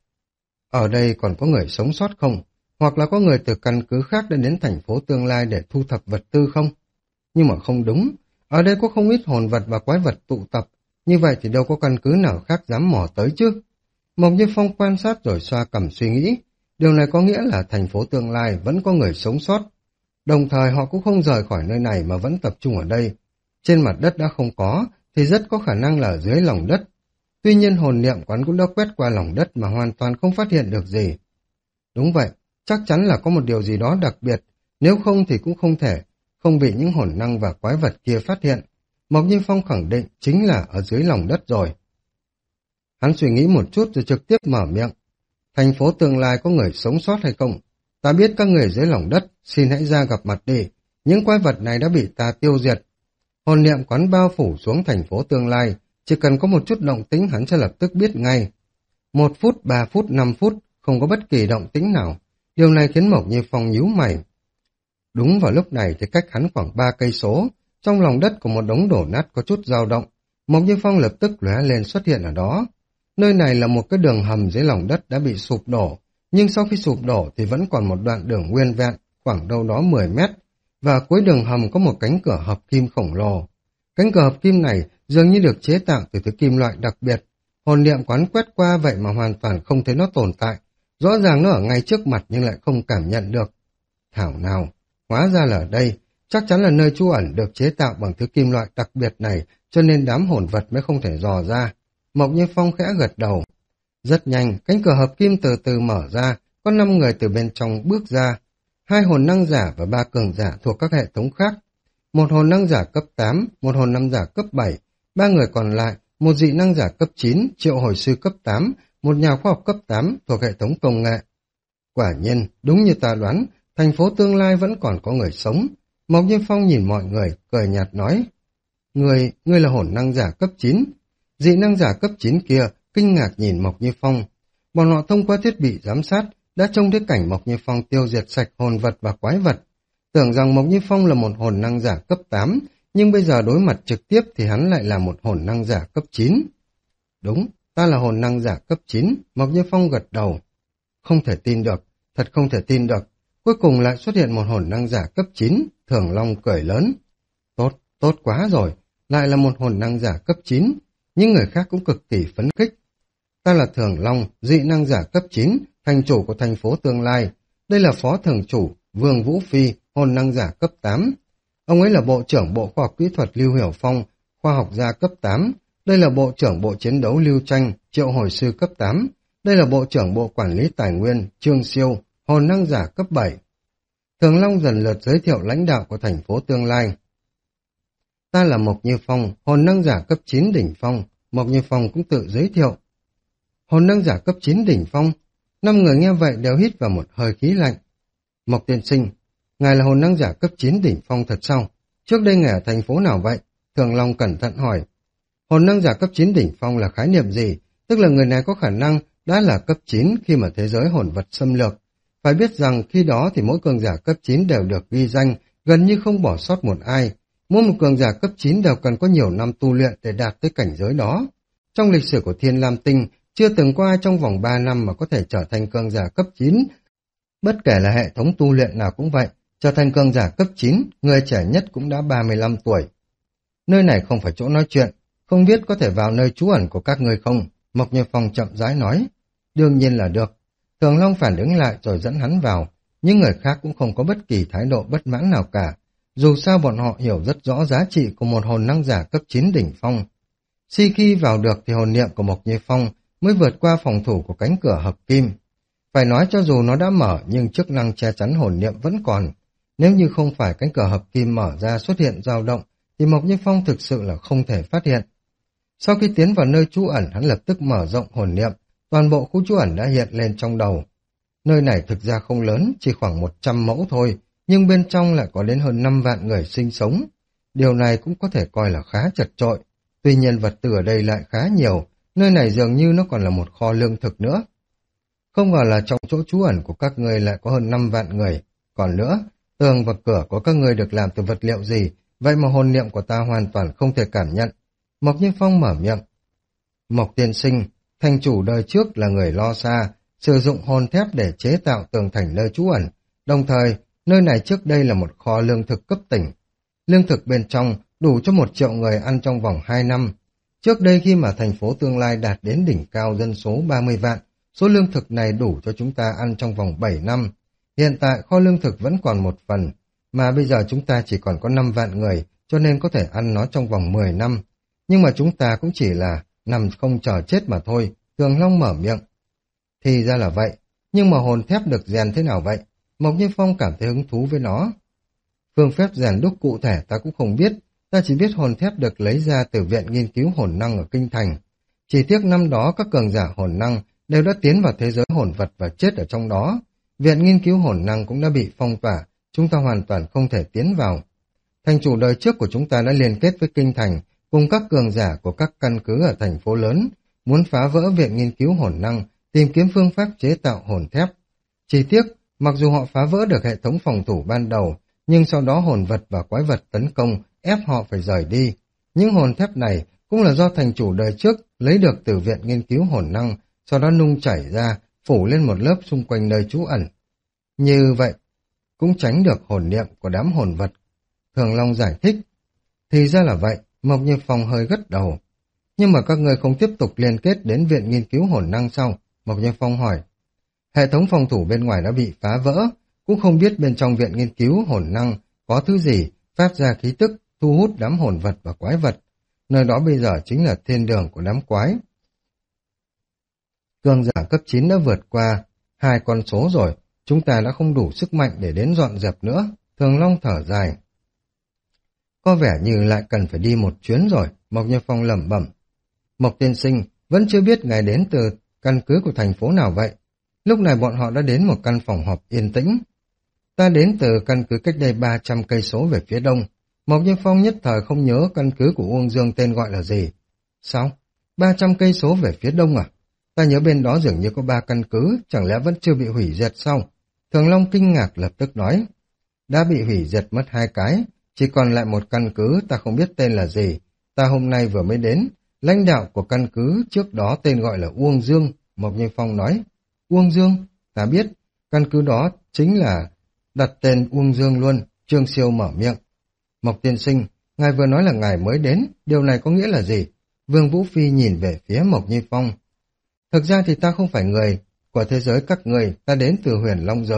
Ở đây còn có người sống sót không? Hoặc là có người từ căn cứ khác đã đến thành phố tương lai để thu thập vật tư không? Nhưng mà không đúng. Ở đây có không ít hồn vật và quái vật tụ tập. Như vậy thì đâu có căn cứ nào khác dám mò tới chứ? Mộc Như Phong quan sát rồi xoa cằm suy nghĩ. Điều này có nghĩa là thành phố tương lai vẫn có người sống sót. Đồng thời họ cũng không rời khỏi nơi này mà vẫn tập trung ở đây. Trên mặt đất đã không có, thì rất có khả năng là ở dưới lòng đất. Tuy nhiên hồn niệm quán cũng đã quét qua lòng đất mà hoàn toàn không phát hiện được gì. Đúng vậy, chắc chắn là có một điều gì đó đặc biệt, nếu không thì cũng không thể, không bị những hồn năng và quái vật kia phát hiện. Mộc Như Phong khẳng định chính là ở dưới lòng đất rồi. Hắn suy nghĩ một chút rồi trực tiếp mở miệng. Thành phố tương lai có người sống sót hay không? Ta biết các người dưới lòng đất, xin hãy ra gặp mặt đi. Những quái vật này đã bị ta tiêu diệt. Hồn niệm quán bao phủ xuống thành phố tương lai, chỉ cần có một chút động tĩnh hắn sẽ lập tức biết ngay. Một phút, ba phút, năm phút, không có bất kỳ động tĩnh nào. Điều này khiến Mộc Như Phong nhíu mày. Đúng vào lúc này thì cách hắn khoảng ba cây số, trong lòng đất của một đống đổ nát có chút dao động. Mộc Như Phong lập tức lóe lên xuất hiện ở đó. Nơi này là một cái đường hầm dưới lòng đất đã bị sụp đổ, nhưng sau khi sụp đổ thì vẫn còn một đoạn đường nguyên vẹn, khoảng đâu đó mười mét, và cuối đường hầm có một cánh cửa hợp kim khổng lồ. Cánh cửa hợp kim này dường như được chế tạo từ thứ kim loại đặc biệt. Hồn niệm quán quét qua vậy mà hoàn toàn không thấy nó tồn tại. Rõ ràng nó ở ngay trước mặt nhưng lại không cảm nhận được. Thảo nào, hóa ra là ở đây, chắc chắn là nơi trú ẩn được chế tạo bằng thứ kim loại đặc biệt này, cho nên đám hồn vật mới không thể dò ra. Mộc Như Phong khẽ gật đầu. Rất nhanh, cánh cửa hợp kim từ từ mở ra, có năm người từ bên trong bước ra. Hai hồn năng giả và ba cường giả thuộc các hệ thống khác. Một hồn năng giả cấp tám, một hồn năng giả cấp bảy, ba người còn lại, một dị năng giả cấp chín, triệu hồi sư cấp tám, một nhà khoa học cấp tám thuộc hệ thống công nghệ. Quả nhiên, đúng như ta đoán, thành phố tương lai vẫn còn có người sống. Mộc Như Phong nhìn mọi người, cười nhạt nói. Người, ngươi là hồn năng giả cấp chín. Dị năng giả cấp chín kia, kinh ngạc nhìn Mộc Như Phong. Bọn họ thông qua thiết bị giám sát, đã trông thấy cảnh Mộc Như Phong tiêu diệt sạch hồn vật và quái vật. Tưởng rằng Mộc Như Phong là một hồn năng giả cấp tám, nhưng bây giờ đối mặt trực tiếp thì hắn lại là một hồn năng giả cấp chín. Đúng, ta là hồn năng giả cấp chín, Mộc Như Phong gật đầu. Không thể tin được, thật không thể tin được. Cuối cùng lại xuất hiện một hồn năng giả cấp chín, Thường Long cười lớn. Tốt, tốt quá rồi, lại là một hồn năng giả cấp chín. Những người khác cũng cực kỳ phấn khích. Ta là Thường Long, dị năng giả cấp chín, thành chủ của thành phố tương lai. Đây là phó thường chủ, Vương Vũ Phi, hồn năng giả cấp tám. Ông ấy là Bộ trưởng Bộ Khoa học Kỹ thuật Lưu Hiểu Phong, khoa học gia cấp tám. Đây là Bộ trưởng Bộ Chiến đấu Lưu Tranh, triệu hồi sư cấp tám. Đây là Bộ trưởng Bộ Quản lý Tài nguyên, Trương Siêu, hồn năng giả cấp bảy. Thường Long dần lượt giới thiệu lãnh đạo của thành phố tương lai. Ta là Mộc Như Phong, hồn năng giả cấp chín đỉnh phong. Mộc Như Phong cũng tự giới thiệu. Hồn năng giả cấp chín đỉnh phong. Năm người nghe vậy đều hít vào một hơi khí lạnh. Mộc tiên sinh, ngài là hồn năng giả cấp chín đỉnh phong thật sao? Trước đây ngài ở thành phố nào vậy? Thường Long cẩn thận hỏi. Hồn năng giả cấp chín đỉnh phong là khái niệm gì? Tức là người này có khả năng đã là cấp chín khi mà thế giới hồn vật xâm lược. Phải biết rằng khi đó thì mỗi cường giả cấp chín đều được ghi danh, gần như không bỏ sót một ai. Mỗi một cường giả cấp chín đều cần có nhiều năm tu luyện để đạt tới cảnh giới đó. Trong lịch sử của Thiên Lam Tinh, chưa từng có ai trong vòng ba năm mà có thể trở thành cường giả cấp chín. Bất kể là hệ thống tu luyện nào cũng vậy, trở thành cường giả cấp chín, người trẻ nhất cũng đã ba mươi lăm tuổi. Nơi này không phải chỗ nói chuyện, không biết có thể vào nơi trú ẩn của các người không? Mộc Như Phong chậm rãi nói. Đương nhiên là được. Thường Long phản ứng lại rồi dẫn hắn vào, những người khác cũng không có bất kỳ thái độ bất mãn nào cả. Dù sao bọn họ hiểu rất rõ giá trị của một hồn năng giả cấp chín đỉnh phong. Khi khi vào được thì hồn niệm của Mộc Như Phong mới vượt qua phòng thủ của cánh cửa hợp kim. Phải nói cho dù nó đã mở nhưng chức năng che chắn hồn niệm vẫn còn. Nếu như không phải cánh cửa hợp kim mở ra xuất hiện dao động thì Mộc Như Phong thực sự là không thể phát hiện. Sau khi tiến vào nơi trú ẩn, hắn lập tức mở rộng hồn niệm, toàn bộ khu trú ẩn đã hiện lên trong đầu. Nơi này thực ra không lớn, chỉ khoảng một trăm mẫu thôi, nhưng bên trong lại có đến hơn năm vạn người sinh sống. Điều này cũng có thể coi là khá chật chội. Tuy nhiên vật tư ở đây lại khá nhiều, nơi này dường như nó còn là một kho lương thực nữa. Không ngờ là trong chỗ trú ẩn của các ngươi lại có hơn năm vạn người. Còn nữa, tường và cửa của các ngươi được làm từ vật liệu gì, vậy mà hồn niệm của ta hoàn toàn không thể cảm nhận. Mộc Như Phong mở miệng. Mộc tiên sinh, thành chủ đời trước là người Lo Xa, sử dụng hồn thép để chế tạo tường thành nơi trú ẩn. Đồng thời, nơi này trước đây là một kho lương thực cấp tỉnh. Lương thực bên trong đủ cho một triệu người ăn trong vòng hai năm. Trước đây khi mà thành phố tương lai đạt đến đỉnh cao dân số ba mươi vạn, số lương thực này đủ cho chúng ta ăn trong vòng bảy năm. Hiện tại kho lương thực vẫn còn một phần, mà bây giờ chúng ta chỉ còn có năm vạn người, cho nên có thể ăn nó trong vòng mười năm. Nhưng mà chúng ta cũng chỉ là nằm không chờ chết mà thôi. Thường Long mở miệng. Thì ra là vậy, nhưng mà hồn thép được rèn thế nào vậy? Mộc Như Phong cảm thấy hứng thú với nó. Phương phép rèn đúc cụ thể ta cũng không biết, ta chỉ biết hồn thép được lấy ra từ viện nghiên cứu hồn năng ở Kinh Thành. Chỉ tiếc năm đó các cường giả hồn năng đều đã tiến vào thế giới hồn vật và chết ở trong đó. Viện nghiên cứu hồn năng cũng đã bị phong tỏa, chúng ta hoàn toàn không thể tiến vào. Thành chủ đời trước của chúng ta đã liên kết với Kinh Thành, cùng các cường giả của các căn cứ ở thành phố lớn, muốn phá vỡ viện nghiên cứu hồn năng, tìm kiếm phương pháp chế tạo hồn thép. Chỉ tiếc, mặc dù họ phá vỡ được hệ thống phòng thủ ban đầu, nhưng sau đó hồn vật và quái vật tấn công, ép họ phải rời đi. Những hồn thép này cũng là do thành chủ đời trước lấy được từ viện nghiên cứu hồn năng, sau đó nung chảy ra, phủ lên một lớp xung quanh nơi trú ẩn. Như vậy, cũng tránh được hồn niệm của đám hồn vật. Thường Long giải thích. Thì ra là vậy, Mộc Như Phong hơi gật đầu. Nhưng mà các người không tiếp tục liên kết đến viện nghiên cứu hồn năng sau? Mộc Như Phong hỏi. Hệ thống phòng thủ bên ngoài đã bị phá vỡ, cũng không biết bên trong viện nghiên cứu hồn năng có thứ gì phát ra khí tức thu hút đám hồn vật và quái vật. Nơi đó bây giờ chính là thiên đường của đám quái. Cường giả cấp chín đã vượt qua hai con số rồi, chúng ta đã không đủ sức mạnh để đến dọn dẹp nữa. Thường Long thở dài. Có vẻ như lại cần phải đi một chuyến rồi, Mộc Như Phong lẩm bẩm. Mộc tiên sinh, vẫn chưa biết ngài đến từ căn cứ của thành phố nào vậy? Lúc này bọn họ đã đến một căn phòng họp yên tĩnh. Ta đến từ căn cứ cách đây ba trăm cây số về phía đông. Mộc Như Phong nhất thời không nhớ căn cứ của Uông Dương tên gọi là gì. Sao? ba trăm cây số về phía đông à? Ta nhớ bên đó dường như có ba căn cứ, chẳng lẽ vẫn chưa bị hủy diệt sao? Thường Long kinh ngạc lập tức nói. Đã bị hủy diệt mất hai cái, chỉ còn lại một căn cứ ta không biết tên là gì. Ta hôm nay vừa mới đến, lãnh đạo của căn cứ trước đó tên gọi là Uông Dương. Mộc Như Phong nói. Uông Dương? Ta biết, căn cứ đó chính là đặt tên Uông Dương luôn. Trương Siêu mở miệng. Mộc tiên sinh, ngài vừa nói là ngài mới đến, điều này có nghĩa là gì? Vương Vũ Phi nhìn về phía Mộc Như Phong. Thực ra thì ta không phải người của thế giới các người, ta đến từ Huyền Long giới,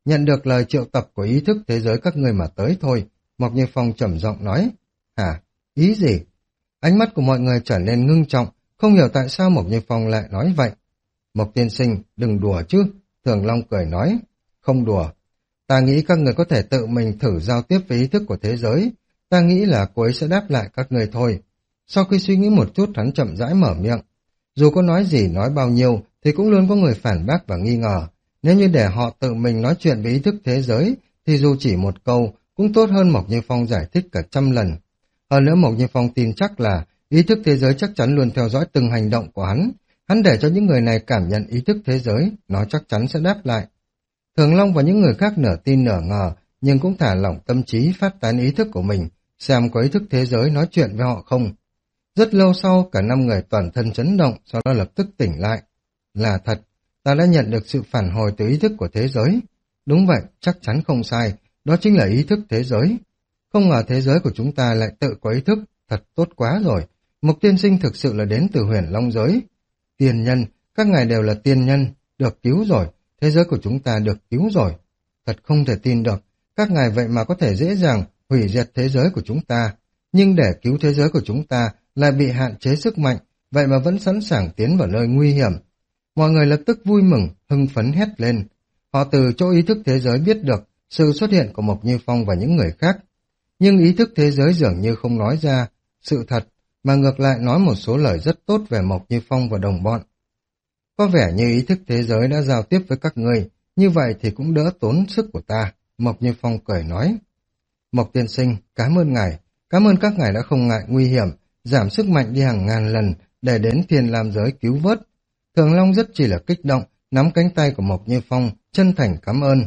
nhận được lời triệu tập của ý thức thế giới các ngươi mà tới thôi. Mộc Như Phong trầm giọng nói. Hả? Ý gì? Ánh mắt của mọi người trở nên ngưng trọng, không hiểu tại sao Mộc Như Phong lại nói vậy. Mộc tiên sinh, đừng đùa chứ. Thường Long cười nói. Không đùa. Ta nghĩ các người có thể tự mình thử giao tiếp với ý thức của thế giới. Ta nghĩ là cô ấy sẽ đáp lại các người thôi. Sau khi suy nghĩ một chút, hắn chậm rãi mở miệng. Dù có nói gì nói bao nhiêu thì cũng luôn có người phản bác và nghi ngờ. Nếu như để họ tự mình nói chuyện với ý thức thế giới thì dù chỉ một câu cũng tốt hơn Mộc Như Phong giải thích cả trăm lần. Hơn nữa Mộc Như Phong tin chắc là ý thức thế giới chắc chắn luôn theo dõi từng hành động của hắn. Hắn để cho những người này cảm nhận ý thức thế giới, nó chắc chắn sẽ đáp lại. Thường Long và những người khác nửa tin nửa ngờ, nhưng cũng thả lỏng tâm trí phát tán ý thức của mình, xem có ý thức thế giới nói chuyện với họ không. Rất lâu sau, cả năm người toàn thân chấn động, sau đó lập tức tỉnh lại. Là thật, ta đã nhận được sự phản hồi từ ý thức của thế giới. Đúng vậy, chắc chắn không sai, đó chính là ý thức thế giới. Không ngờ thế giới của chúng ta lại tự có ý thức, thật tốt quá rồi. Mục tiên sinh thực sự là đến từ huyền long giới. Tiên nhân, các ngài đều là tiên nhân, được cứu rồi, thế giới của chúng ta được cứu rồi. Thật không thể tin được, các ngài vậy mà có thể dễ dàng hủy diệt thế giới của chúng ta. Nhưng để cứu thế giới của chúng ta lại bị hạn chế sức mạnh, vậy mà vẫn sẵn sàng tiến vào nơi nguy hiểm. Mọi người lập tức vui mừng, hưng phấn hét lên. Họ từ chỗ ý thức thế giới biết được sự xuất hiện của Mộc Như Phong và những người khác. Nhưng ý thức thế giới dường như không nói ra sự thật, mà ngược lại nói một số lời rất tốt về Mộc Như Phong và đồng bọn. Có vẻ như ý thức thế giới đã giao tiếp với các ngươi, như vậy thì cũng đỡ tốn sức của ta, Mộc Như Phong cười nói. Mộc tiên sinh, cảm ơn ngài, cảm ơn các ngài đã không ngại nguy hiểm, giảm sức mạnh đi hàng ngàn lần để đến Thiên Lam giới cứu vớt. Thường Long rất chỉ là kích động, nắm cánh tay của Mộc Như Phong, chân thành cảm ơn.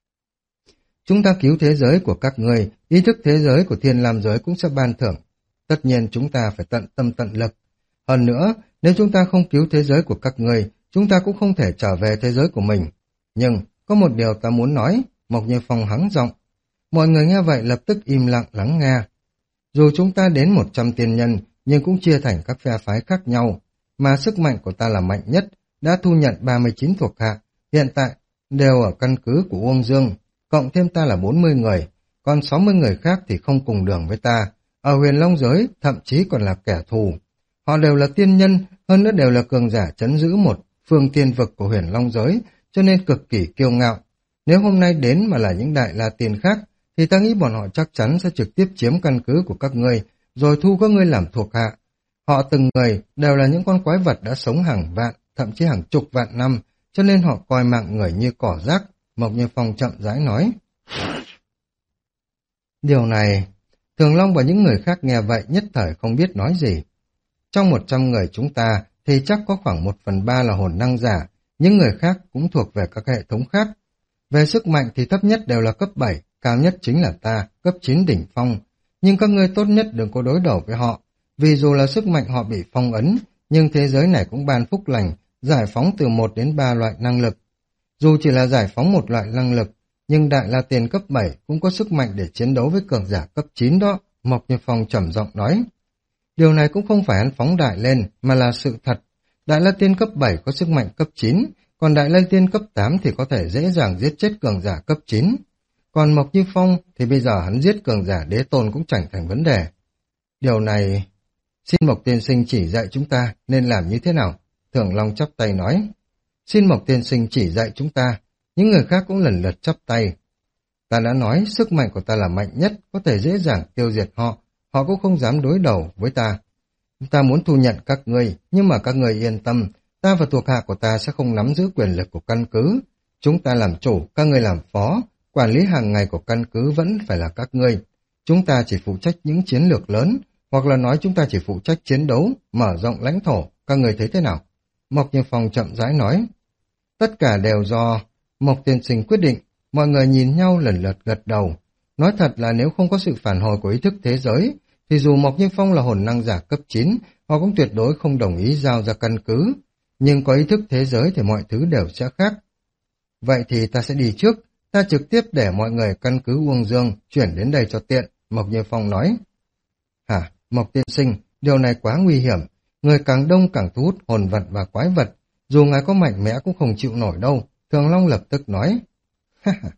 Chúng ta cứu thế giới của các ngươi, ý thức thế giới của Thiên Lam giới cũng sẽ ban thưởng. Tất nhiên chúng ta phải tận tâm tận lực. Hơn nữa, nếu chúng ta không cứu thế giới của các ngươi, chúng ta cũng không thể trở về thế giới của mình. Nhưng, có một điều ta muốn nói, Mộc Như Phong hắng giọng. Mọi người nghe vậy lập tức im lặng lắng nghe. Dù chúng ta đến một trăm tiên nhân, nhưng cũng chia thành các phe phái khác nhau, mà sức mạnh của ta là mạnh nhất, đã thu nhận ba mươi chín thuộc hạ, hiện tại đều ở căn cứ của Uông Dương, cộng thêm ta là bốn mươi người, còn sáu mươi người khác thì không cùng đường với ta, ở huyền long giới thậm chí còn là kẻ thù. Họ đều là tiên nhân, hơn nữa đều là cường giả trấn giữ một phương tiên vực của huyền long giới, cho nên cực kỳ kiêu ngạo. Nếu hôm nay đến mà là những đại la tiên khác, thì ta nghĩ bọn họ chắc chắn sẽ trực tiếp chiếm căn cứ của các ngươi, rồi thu các ngươi làm thuộc hạ. Họ từng người đều là những con quái vật đã sống hàng vạn, thậm chí hàng chục vạn năm, cho nên họ coi mạng người như cỏ rác, Mộc Như Phong chậm rãi nói. Điều này, Thường Long và những người khác nghe vậy nhất thời không biết nói gì. Trong một trăm người chúng ta thì chắc có khoảng một phần ba là hồn năng giả, những người khác cũng thuộc về các hệ thống khác. Về sức mạnh thì thấp nhất đều là cấp bảy, cao nhất chính là ta, cấp chín đỉnh phong. Nhưng các ngươi tốt nhất đừng có đối đầu với họ, vì dù là sức mạnh họ bị phong ấn, nhưng thế giới này cũng ban phúc lành, giải phóng từ một đến ba loại năng lực. Dù chỉ là giải phóng một loại năng lực, nhưng đại la tiền cấp bảy cũng có sức mạnh để chiến đấu với cường giả cấp chín đó, Mộc Như Phong trầm giọng nói. Điều này cũng không phải hắn phóng đại lên, mà là sự thật. Đại la tiên cấp bảy có sức mạnh cấp chín, còn đại la tiên cấp tám thì có thể dễ dàng giết chết cường giả cấp chín. Còn Mộc Như Phong thì bây giờ hắn giết cường giả đế tôn cũng chẳng thành vấn đề. Điều này, xin Mộc tiên sinh chỉ dạy chúng ta nên làm như thế nào? Thường Long chắp tay nói. Xin Mộc tiên sinh chỉ dạy chúng ta, những người khác cũng lần lượt chắp tay. Ta đã nói sức mạnh của ta là mạnh nhất, có thể dễ dàng tiêu diệt họ, họ cũng không dám đối đầu với ta. Ta muốn thu nhận các ngươi, nhưng mà các ngươi yên tâm, ta và thuộc hạ của ta sẽ không nắm giữ quyền lực của căn cứ. Chúng ta làm chủ, các ngươi làm phó, quản lý hàng ngày của căn cứ vẫn phải là các ngươi. Chúng ta chỉ phụ trách những chiến lược lớn, hoặc là nói chúng ta chỉ phụ trách chiến đấu, mở rộng lãnh thổ, các ngươi thấy thế nào? Mộc Như Phong chậm rãi nói. Tất cả đều do Mộc tiên sinh quyết định, mọi người nhìn nhau lần lượt gật đầu. Nói thật là nếu không có sự phản hồi của ý thức thế giới, thì dù Mộc Như Phong là hồn năng giả cấp chín, họ cũng tuyệt đối không đồng ý giao ra căn cứ. Nhưng có ý thức thế giới thì mọi thứ đều sẽ khác. Vậy thì ta sẽ đi trước, ta trực tiếp để mọi người căn cứ Uông Dương chuyển đến đây cho tiện, Mộc Như Phong nói. Hả, Mộc tiên sinh, điều này quá nguy hiểm. Người càng đông càng thu hút hồn vật và quái vật. Dù ngài có mạnh mẽ cũng không chịu nổi đâu, Thường Long lập tức nói.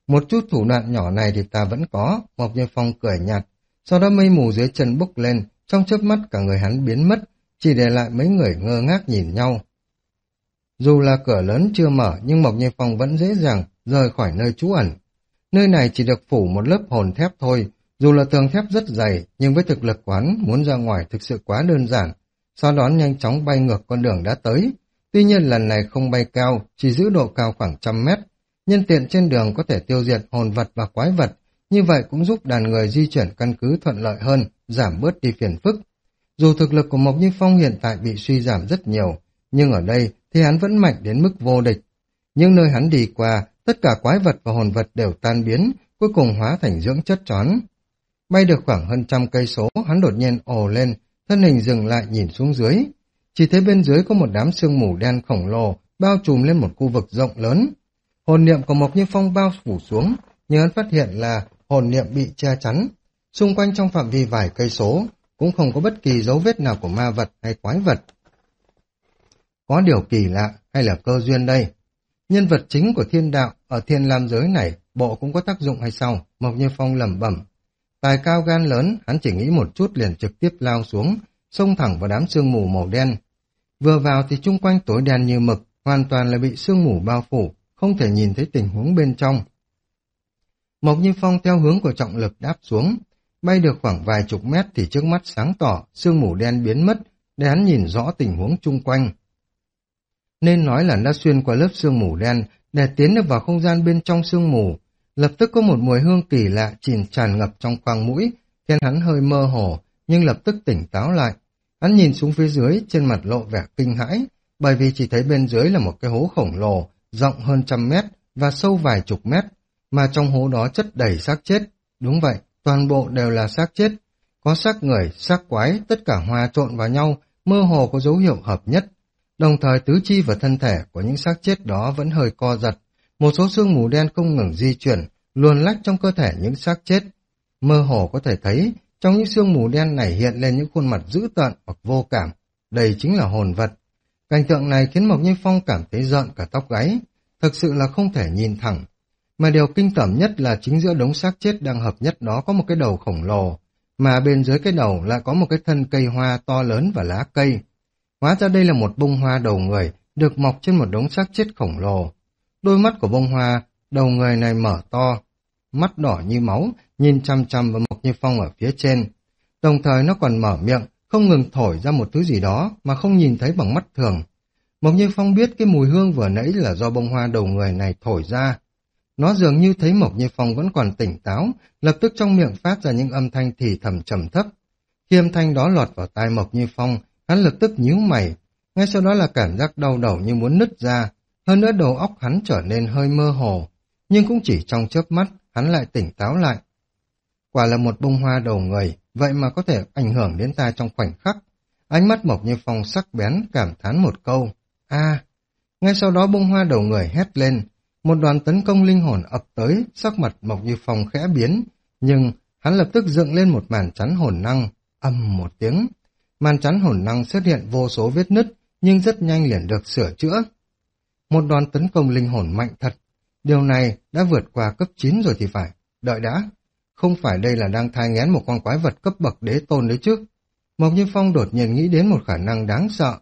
Một chút thủ đoạn nhỏ này thì ta vẫn có, Mộc Như Phong cười nhạt. Sau đó mây mù dưới chân bốc lên, trong chớp mắt cả người hắn biến mất, chỉ để lại mấy người ngơ ngác nhìn nhau. Dù là cửa lớn chưa mở nhưng Mộc Như Phong vẫn dễ dàng rời khỏi nơi trú ẩn. Nơi này chỉ được phủ một lớp hồn thép thôi, dù là tường thép rất dày nhưng với thực lực của hắn muốn ra ngoài thực sự quá đơn giản. Sau đó nhanh chóng bay ngược con đường đã tới. Tuy nhiên lần này không bay cao, chỉ giữ độ cao khoảng trăm mét. Nhân tiện trên đường có thể tiêu diệt hồn vật và quái vật, như vậy cũng giúp đàn người di chuyển căn cứ thuận lợi hơn, giảm bớt đi phiền phức. Dù thực lực của Mộc Như Phong hiện tại bị suy giảm rất nhiều, nhưng ở đây thì hắn vẫn mạnh đến mức vô địch. Nhưng nơi hắn đi qua, tất cả quái vật và hồn vật đều tan biến, cuối cùng hóa thành dưỡng chất choán. Bay được khoảng hơn trăm cây số, hắn đột nhiên ồ lên, thân hình dừng lại nhìn xuống dưới. Chỉ thấy bên dưới có một đám sương mù đen khổng lồ, bao trùm lên một khu vực rộng lớn. Hồn niệm của Mộc Như Phong bao phủ xuống, nhưng hắn phát hiện là hồn niệm bị che chắn. Xung quanh trong phạm vi vài cây số, cũng không có bất kỳ dấu vết nào của ma vật hay quái vật. Có điều kỳ lạ hay là cơ duyên đây? Nhân vật chính của thiên đạo ở thiên lam giới này, bộ cũng có tác dụng hay sao? Mộc Như Phong lẩm bẩm. Tài cao gan lớn, hắn chỉ nghĩ một chút liền trực tiếp lao xuống, xông thẳng vào đám sương mù màu đen. Vừa vào thì chung quanh tối đen như mực, hoàn toàn là bị sương mù bao phủ, không thể nhìn thấy tình huống bên trong. Mộc Như Phong theo hướng của trọng lực đáp xuống, bay được khoảng vài chục mét thì trước mắt sáng tỏ, sương mù đen biến mất, để hắn nhìn rõ tình huống chung quanh. Nên nói là đã xuyên qua lớp sương mù đen để tiến được vào không gian bên trong sương mù. Lập tức có một mùi hương kỳ lạ chìm tràn ngập trong khoang mũi, khiến hắn hơi mơ hồ, nhưng lập tức tỉnh táo lại. Hắn nhìn xuống phía dưới, trên mặt lộ vẻ kinh hãi, bởi vì chỉ thấy bên dưới là một cái hố khổng lồ, rộng hơn trăm mét và sâu vài chục mét, mà trong hố đó chất đầy xác chết. Đúng vậy, toàn bộ đều là xác chết. Có xác người, xác quái, tất cả hòa trộn vào nhau, mơ hồ có dấu hiệu hợp nhất. Đồng thời tứ chi và thân thể của những xác chết đó vẫn hơi co giật. Một số sương mù đen không ngừng di chuyển, luồn lách trong cơ thể những xác chết. Mơ hồ có thể thấy, trong những sương mù đen này hiện lên những khuôn mặt dữ tợn hoặc vô cảm. Đây chính là hồn vật. Cảnh tượng này khiến Mộc Như Phong cảm thấy rợn cả tóc gáy. Thực sự là không thể nhìn thẳng. Mà điều kinh tởm nhất là chính giữa đống xác chết đang hợp nhất đó có một cái đầu khổng lồ, mà bên dưới cái đầu lại có một cái thân cây hoa to lớn và lá cây. Hóa ra đây là một bông hoa đầu người, được mọc trên một đống xác chết khổng lồ. Đôi mắt của bông hoa, đầu người này mở to, mắt đỏ như máu, nhìn chăm chăm vào Mộc Như Phong ở phía trên. Đồng thời nó còn mở miệng, không ngừng thổi ra một thứ gì đó mà không nhìn thấy bằng mắt thường. Mộc Như Phong biết cái mùi hương vừa nãy là do bông hoa đầu người này thổi ra. Nó dường như thấy Mộc Như Phong vẫn còn tỉnh táo, lập tức trong miệng phát ra những âm thanh thì thầm trầm thấp. Khi âm thanh đó lọt vào tai Mộc Như Phong, hắn lập tức nhíu mày, ngay sau đó là cảm giác đau đầu như muốn nứt ra, hơn nữa đầu óc hắn trở nên hơi mơ hồ, nhưng cũng chỉ trong chớp mắt, hắn lại tỉnh táo lại. Quả là một bông hoa đầu người, vậy mà có thể ảnh hưởng đến ta trong khoảnh khắc. Ánh mắt Mộc Như Phong sắc bén cảm thán một câu, a. Ngay sau đó bông hoa đầu người hét lên, một đoàn tấn công linh hồn ập tới, sắc mặt Mộc Như Phong khẽ biến, nhưng hắn lập tức dựng lên một màn chắn hồn năng, ầm một tiếng. Màn chắn hồn năng xuất hiện vô số vết nứt, nhưng rất nhanh liền được sửa chữa. Một đoàn tấn công linh hồn mạnh thật, điều này đã vượt qua cấp chín rồi thì phải. Đợi đã, không phải đây là đang thai nghén một con quái vật cấp bậc đế tôn đấy chứ? Mộc Như Phong đột nhiên nghĩ đến một khả năng đáng sợ.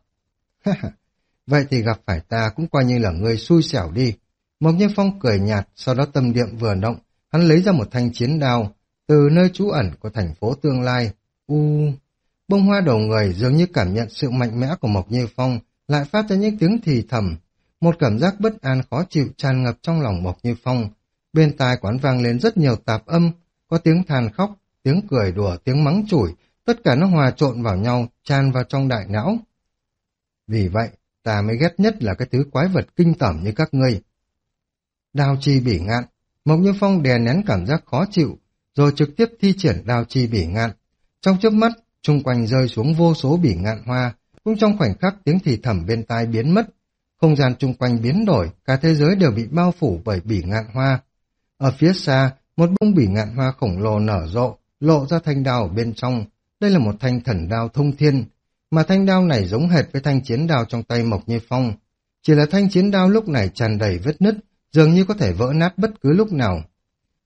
Vậy thì gặp phải ta cũng coi như là người xui xẻo đi. Mộc Như Phong cười nhạt, sau đó tâm niệm vừa động, hắn lấy ra một thanh chiến đao từ nơi trú ẩn của thành phố tương lai. U, bông hoa đầu người dường như cảm nhận sự mạnh mẽ của Mộc Như Phong, lại phát ra những tiếng thì thầm. Một cảm giác bất an khó chịu tràn ngập trong lòng Mộc Như Phong. Bên tai quán vang lên rất nhiều tạp âm, có tiếng than khóc, tiếng cười đùa, tiếng mắng chửi, tất cả nó hòa trộn vào nhau, tràn vào trong đại não. Vì vậy, ta mới ghét nhất là cái thứ quái vật kinh tởm như các ngươi. Đao chi bỉ ngạn, Mộc Như Phong đè nén cảm giác khó chịu, rồi trực tiếp thi triển đao chi bỉ ngạn. Trong chớp mắt, chung quanh rơi xuống vô số bỉ ngạn hoa, cũng trong khoảnh khắc tiếng thì thầm bên tai biến mất. Không gian chung quanh biến đổi, cả thế giới đều bị bao phủ bởi bỉ ngạn hoa. Ở phía xa, một bông bỉ ngạn hoa khổng lồ nở rộ, lộ ra thanh đao ở bên trong. Đây là một thanh thần đao thông thiên, mà thanh đao này giống hệt với thanh chiến đao trong tay Mộc Như Phong. Chỉ là thanh chiến đao lúc này tràn đầy vết nứt, dường như có thể vỡ nát bất cứ lúc nào.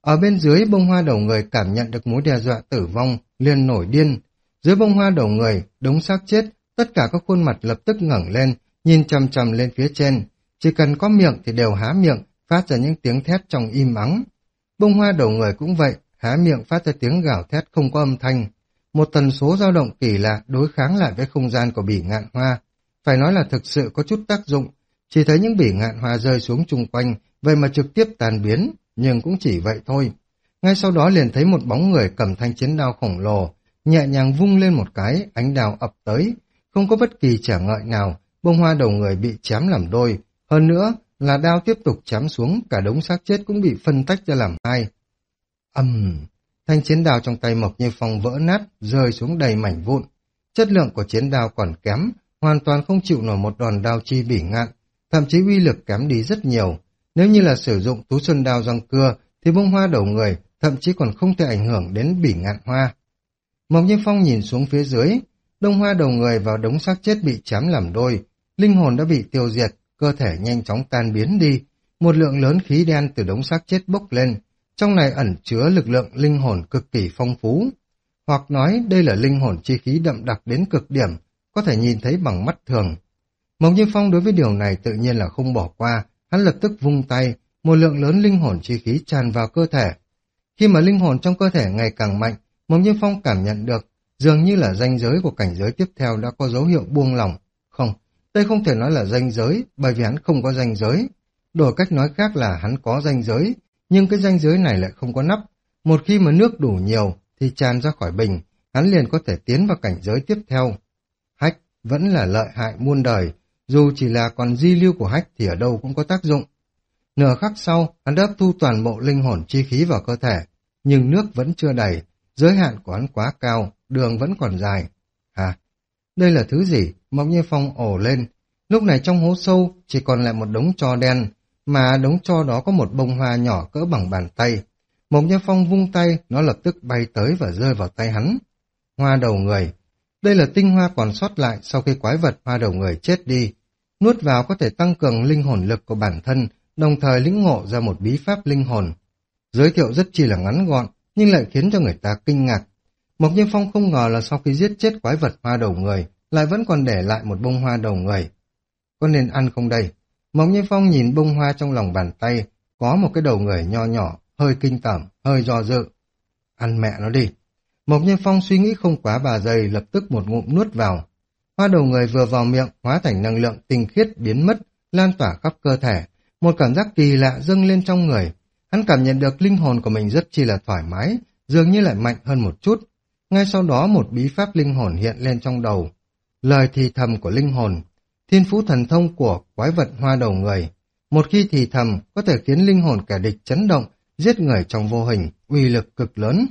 Ở bên dưới, bông hoa đầu người cảm nhận được mối đe dọa tử vong, liền nổi điên. Dưới bông hoa đầu người, đống xác chết, tất cả các khuôn mặt lập tức ngẩng lên, nhìn chằm chằm lên phía trên. Chỉ cần có miệng thì đều há miệng, phát ra những tiếng thét trong im ắng. Bông hoa đầu người cũng vậy, há miệng phát ra tiếng gào thét không có âm thanh. Một tần số dao động kỳ lạ đối kháng lại với không gian của bỉ ngạn hoa. Phải nói là thực sự có chút tác dụng, chỉ thấy những bỉ ngạn hoa rơi xuống chung quanh, vậy mà trực tiếp tan biến, nhưng cũng chỉ vậy thôi. Ngay sau đó liền thấy một bóng người cầm thanh chiến đao khổng lồ, nhẹ nhàng vung lên một cái, ánh đao ập tới. Không có bất kỳ trở ngại nào, bông hoa đầu người bị chém làm đôi. Hơn nữa là đao tiếp tục chém xuống, cả đống xác chết cũng bị phân tách ra làm hai. Ầm, um, thanh chiến đao trong tay Mộc Như Phong vỡ nát, rơi xuống đầy mảnh vụn. Chất lượng của chiến đao còn kém, hoàn toàn không chịu nổi một đòn đao chi bỉ ngạn, thậm chí uy lực kém đi rất nhiều. Nếu như là sử dụng tú xuân đao răng cưa, thì bông hoa đầu người thậm chí còn không thể ảnh hưởng đến bỉ ngạn hoa. Mộc Như Phong nhìn xuống phía dưới, đông hoa đầu người vào đống xác chết bị chém làm đôi, linh hồn đã bị tiêu diệt, cơ thể nhanh chóng tan biến đi. Một lượng lớn khí đen từ đống xác chết bốc lên, trong này ẩn chứa lực lượng linh hồn cực kỳ phong phú. Hoặc nói đây là linh hồn chi khí đậm đặc đến cực điểm, có thể nhìn thấy bằng mắt thường. Mộc Như Phong đối với điều này tự nhiên là không bỏ qua, hắn lập tức vung tay, một lượng lớn linh hồn chi khí tràn vào cơ thể. Khi mà linh hồn trong cơ thể ngày càng mạnh, Mộc Như Phong cảm nhận được dường như là ranh giới của cảnh giới tiếp theo đã có dấu hiệu buông lỏng. Không, đây không thể nói là ranh giới, bởi vì hắn không có ranh giới. Đổi cách nói khác là hắn có ranh giới, nhưng cái ranh giới này lại không có nắp. Một khi mà nước đủ nhiều thì tràn ra khỏi bình, hắn liền có thể tiến vào cảnh giới tiếp theo. Hách vẫn là lợi hại muôn đời, dù chỉ là còn di lưu của hách thì ở đâu cũng có tác dụng. Nửa khắc sau, hắn đã hấp thu toàn bộ linh hồn chi khí vào cơ thể, nhưng nước vẫn chưa đầy, giới hạn của hắn quá cao, đường vẫn còn dài. Hả? Đây là thứ gì? Mộc Như Phong ồ lên. Lúc này trong hố sâu chỉ còn lại một đống tro đen, mà đống tro đó có một bông hoa nhỏ cỡ bằng bàn tay. Mộc Như Phong vung tay, nó lập tức bay tới và rơi vào tay hắn. Hoa đầu người. Đây là tinh hoa còn sót lại sau khi quái vật hoa đầu người chết đi. Nuốt vào có thể tăng cường linh hồn lực của bản thân, đồng thời lĩnh ngộ ra một bí pháp linh hồn. Giới thiệu rất chi là ngắn gọn, nhưng lại khiến cho người ta kinh ngạc. Mộc Như Phong không ngờ là sau khi giết chết quái vật hoa đầu người, lại vẫn còn để lại một bông hoa đầu người. Có nên ăn không đây? Mộc Như Phong nhìn bông hoa trong lòng bàn tay, có một cái đầu người nho nhỏ, hơi kinh tởm, hơi do dự. Ăn mẹ nó đi. Mộc Như Phong suy nghĩ không quá ba giây, lập tức một ngụm nuốt vào. Hoa đầu người vừa vào miệng, hóa thành năng lượng tinh khiết biến mất, lan tỏa khắp cơ thể. Một cảm giác kỳ lạ dâng lên trong người. Hắn cảm nhận được linh hồn của mình rất chi là thoải mái, dường như lại mạnh hơn một chút. Ngay sau đó một bí pháp linh hồn hiện lên trong đầu. Lời thì thầm của linh hồn. Thiên phú thần thông của quái vật hoa đầu người. Một khi thì thầm, có thể khiến linh hồn kẻ địch chấn động, giết người trong vô hình, uy lực cực lớn.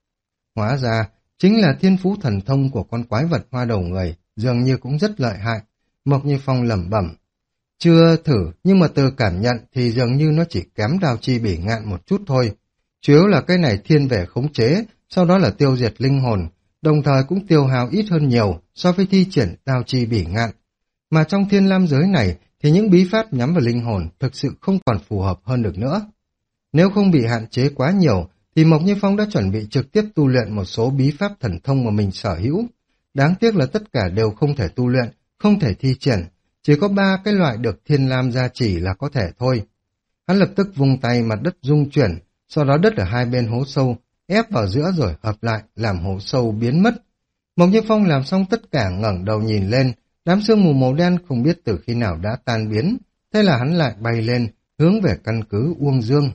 Hóa ra, chính là thiên phú thần thông của con quái vật hoa đầu người, dường như cũng rất lợi hại. Mộc Như Phong lẩm bẩm. Chưa thử, nhưng mà từ cảm nhận thì dường như nó chỉ kém đao chi bỉ ngạn một chút thôi. Chủ yếu là cái này thiên về khống chế, sau đó là tiêu diệt linh hồn, đồng thời cũng tiêu hao ít hơn nhiều so với thi triển đao chi bỉ ngạn. Mà trong thiên lam giới này thì những bí pháp nhắm vào linh hồn thực sự không còn phù hợp hơn được nữa. Nếu không bị hạn chế quá nhiều, thì Mộc Như Phong đã chuẩn bị trực tiếp tu luyện một số bí pháp thần thông mà mình sở hữu. Đáng tiếc là tất cả đều không thể tu luyện, không thể thi triển, chỉ có ba cái loại được thiên lam gia chỉ là có thể thôi. Hắn lập tức vung tay, mặt đất rung chuyển, sau đó đất ở hai bên hố sâu ép vào giữa rồi hợp lại làm hố sâu biến mất. Mộc Như Phong làm xong tất cả ngẩng đầu nhìn lên, đám sương mù màu đen không biết từ khi nào đã tan biến, thế là hắn lại bay lên, hướng về căn cứ Uông Dương.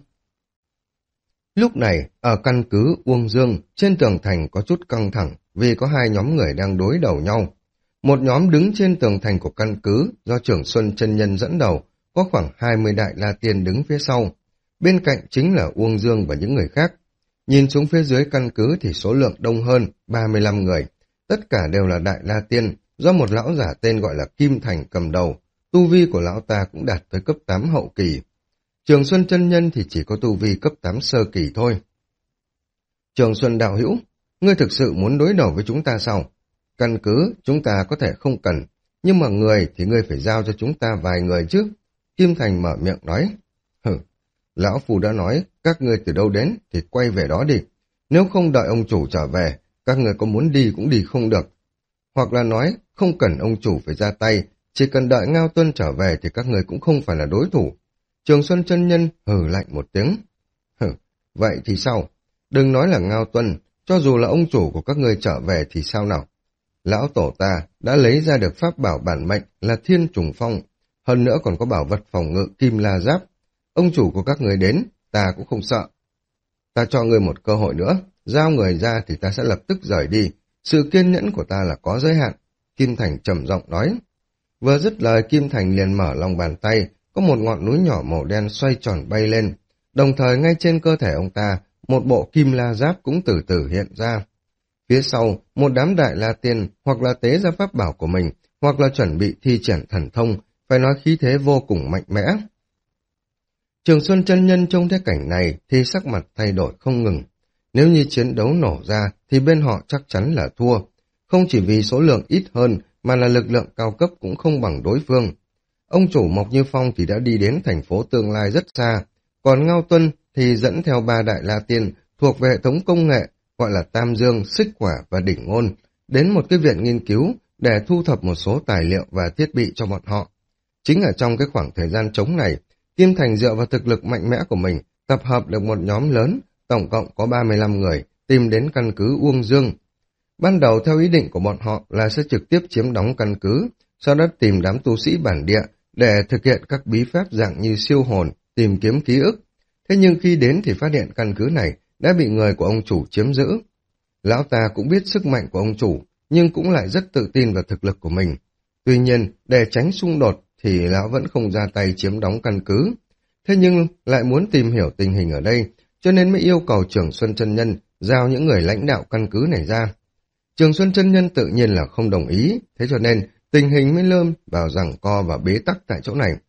Lúc này, ở căn cứ Uông Dương, trên tường thành có chút căng thẳng vì có hai nhóm người đang đối đầu nhau. Một nhóm đứng trên tường thành của căn cứ do Trưởng Xuân Chân Nhân dẫn đầu, có khoảng hai mươi đại la tiên đứng phía sau. Bên cạnh chính là Uông Dương và những người khác. Nhìn xuống phía dưới căn cứ thì số lượng đông hơn, ba mươi lăm người. Tất cả đều là đại la tiên, do một lão giả tên gọi là Kim Thành cầm đầu. Tu vi của lão ta cũng đạt tới cấp tám hậu kỳ. Trường Xuân Chân Nhân thì chỉ có tu vi cấp tám sơ kỳ thôi. Trường Xuân đạo hữu, ngươi thực sự muốn đối đầu với chúng ta sao? Căn cứ chúng ta có thể không cần, nhưng mà người thì ngươi phải giao cho chúng ta vài người chứ. Kim Thành mở miệng nói. Hử, Lão Phu đã nói, các ngươi từ đâu đến thì quay về đó đi. Nếu không đợi ông chủ trở về, các ngươi có muốn đi cũng đi không được. Hoặc là nói, không cần ông chủ phải ra tay, chỉ cần đợi Ngao Tuân trở về thì các ngươi cũng không phải là đối thủ. Trường Xuân chân nhân hừ lạnh một tiếng. Hừ, vậy thì sao? Đừng nói là Ngao Tuân, cho dù là ông chủ của các ngươi trở về thì sao nào? Lão tổ ta đã lấy ra được pháp bảo bản mệnh là Thiên Trùng Phong, hơn nữa còn có bảo vật phòng ngự Kim La Giáp. Ông chủ của các người đến, ta cũng không sợ. Ta cho ngươi một cơ hội nữa, giao người ra thì ta sẽ lập tức rời đi. Sự kiên nhẫn của ta là có giới hạn. Kim Thành trầm giọng nói. Vừa dứt lời, Kim Thành liền mở lòng bàn tay, có một ngọn núi nhỏ màu đen xoay tròn bay lên. Đồng thời ngay trên cơ thể ông ta, một bộ Kim La Giáp cũng từ từ hiện ra. Phía sau, một đám đại la tiên hoặc là tế ra pháp bảo của mình, hoặc là chuẩn bị thi triển thần thông, phải nói khí thế vô cùng mạnh mẽ. Trường Xuân chân nhân trông thấy cảnh này thì sắc mặt thay đổi không ngừng. Nếu như chiến đấu nổ ra thì bên họ chắc chắn là thua. Không chỉ vì số lượng ít hơn mà là lực lượng cao cấp cũng không bằng đối phương. Ông chủ Mộc Như Phong thì đã đi đến thành phố tương lai rất xa, còn Ngao Tuân thì dẫn theo ba đại la tiên thuộc về hệ thống công nghệ gọi là Tam Dương, Xích Hỏa và Đỉnh Ngôn, đến một cái viện nghiên cứu để thu thập một số tài liệu và thiết bị cho bọn họ. Chính ở trong cái khoảng thời gian trống này, Kim Thành dựa vào thực lực mạnh mẽ của mình, tập hợp được một nhóm lớn, tổng cộng có ba mươi lăm người, tìm đến căn cứ Uông Dương. Ban đầu theo ý định của bọn họ là sẽ trực tiếp chiếm đóng căn cứ, sau đó tìm đám tu sĩ bản địa để thực hiện các bí pháp dạng như siêu hồn, tìm kiếm ký ức. Thế nhưng khi đến thì phát hiện căn cứ này đã bị người của ông chủ chiếm giữ. Lão ta cũng biết sức mạnh của ông chủ, nhưng cũng lại rất tự tin vào thực lực của mình. Tuy nhiên, để tránh xung đột thì lão vẫn không ra tay chiếm đóng căn cứ. Thế nhưng lại muốn tìm hiểu tình hình ở đây, cho nên mới yêu cầu Trường Xuân chân nhân giao những người lãnh đạo căn cứ này ra. Trường Xuân chân nhân tự nhiên là không đồng ý, thế cho nên tình hình mới lơm vào giằng co và bế tắc tại chỗ này.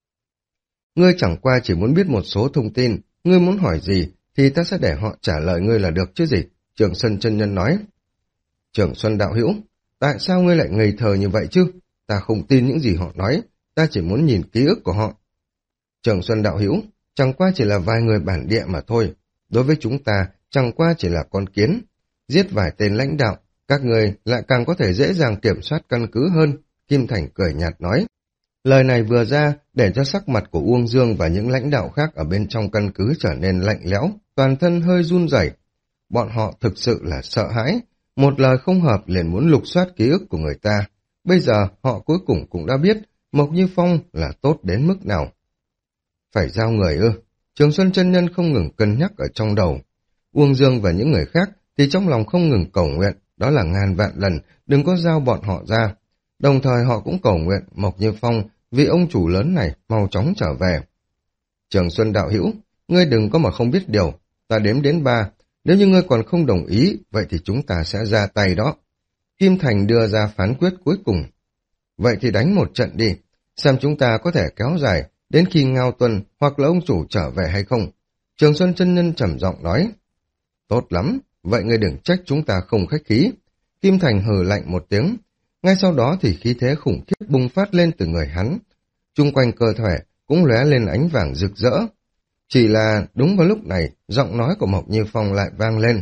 Ngươi chẳng qua chỉ muốn biết một số thông tin, ngươi muốn hỏi gì thì ta sẽ để họ trả lời ngươi là được chứ gì, Trường Xuân chân nhân nói. Trường Xuân đạo hữu, tại sao ngươi lại ngây thơ như vậy chứ? Ta không tin những gì họ nói, ta chỉ muốn nhìn ký ức của họ. Trường Xuân đạo hữu, chẳng qua chỉ là vài người bản địa mà thôi. Đối với chúng ta, chẳng qua chỉ là con kiến. Giết vài tên lãnh đạo, các người lại càng có thể dễ dàng kiểm soát căn cứ hơn, Kim Thành cười nhạt nói. Lời này vừa ra, để cho sắc mặt của Uông Dương và những lãnh đạo khác ở bên trong căn cứ trở nên lạnh lẽo, toàn thân hơi run rẩy. Bọn họ thực sự là sợ hãi, một lời không hợp liền muốn lục soát ký ức của người ta. Bây giờ họ cuối cùng cũng đã biết Mộc Như Phong là tốt đến mức nào. Phải giao người ư? Trường Xuân chân nhân không ngừng cân nhắc ở trong đầu. Uông Dương và những người khác thì trong lòng không ngừng cầu nguyện, đó là ngàn vạn lần đừng có giao bọn họ ra. Đồng thời họ cũng cầu nguyện Mộc Như Phong vì ông chủ lớn này mau chóng trở về. Trường Xuân đạo hữu, ngươi đừng có mà không biết điều, ta đếm đến ba, nếu như ngươi còn không đồng ý, vậy thì chúng ta sẽ ra tay đó. Kim Thành đưa ra phán quyết cuối cùng. Vậy thì đánh một trận đi, xem chúng ta có thể kéo dài đến khi Ngao Tuân hoặc là ông chủ trở về hay không. Trường Xuân chân nhân trầm giọng nói. Tốt lắm, vậy ngươi đừng trách chúng ta không khách khí. Kim Thành hừ lạnh một tiếng. Ngay sau đó thì khí thế khủng khiếp bùng phát lên từ người hắn. Chung quanh cơ thể cũng lóe lên ánh vàng rực rỡ. Chỉ là đúng vào lúc này, giọng nói của Mộc Như Phong lại vang lên.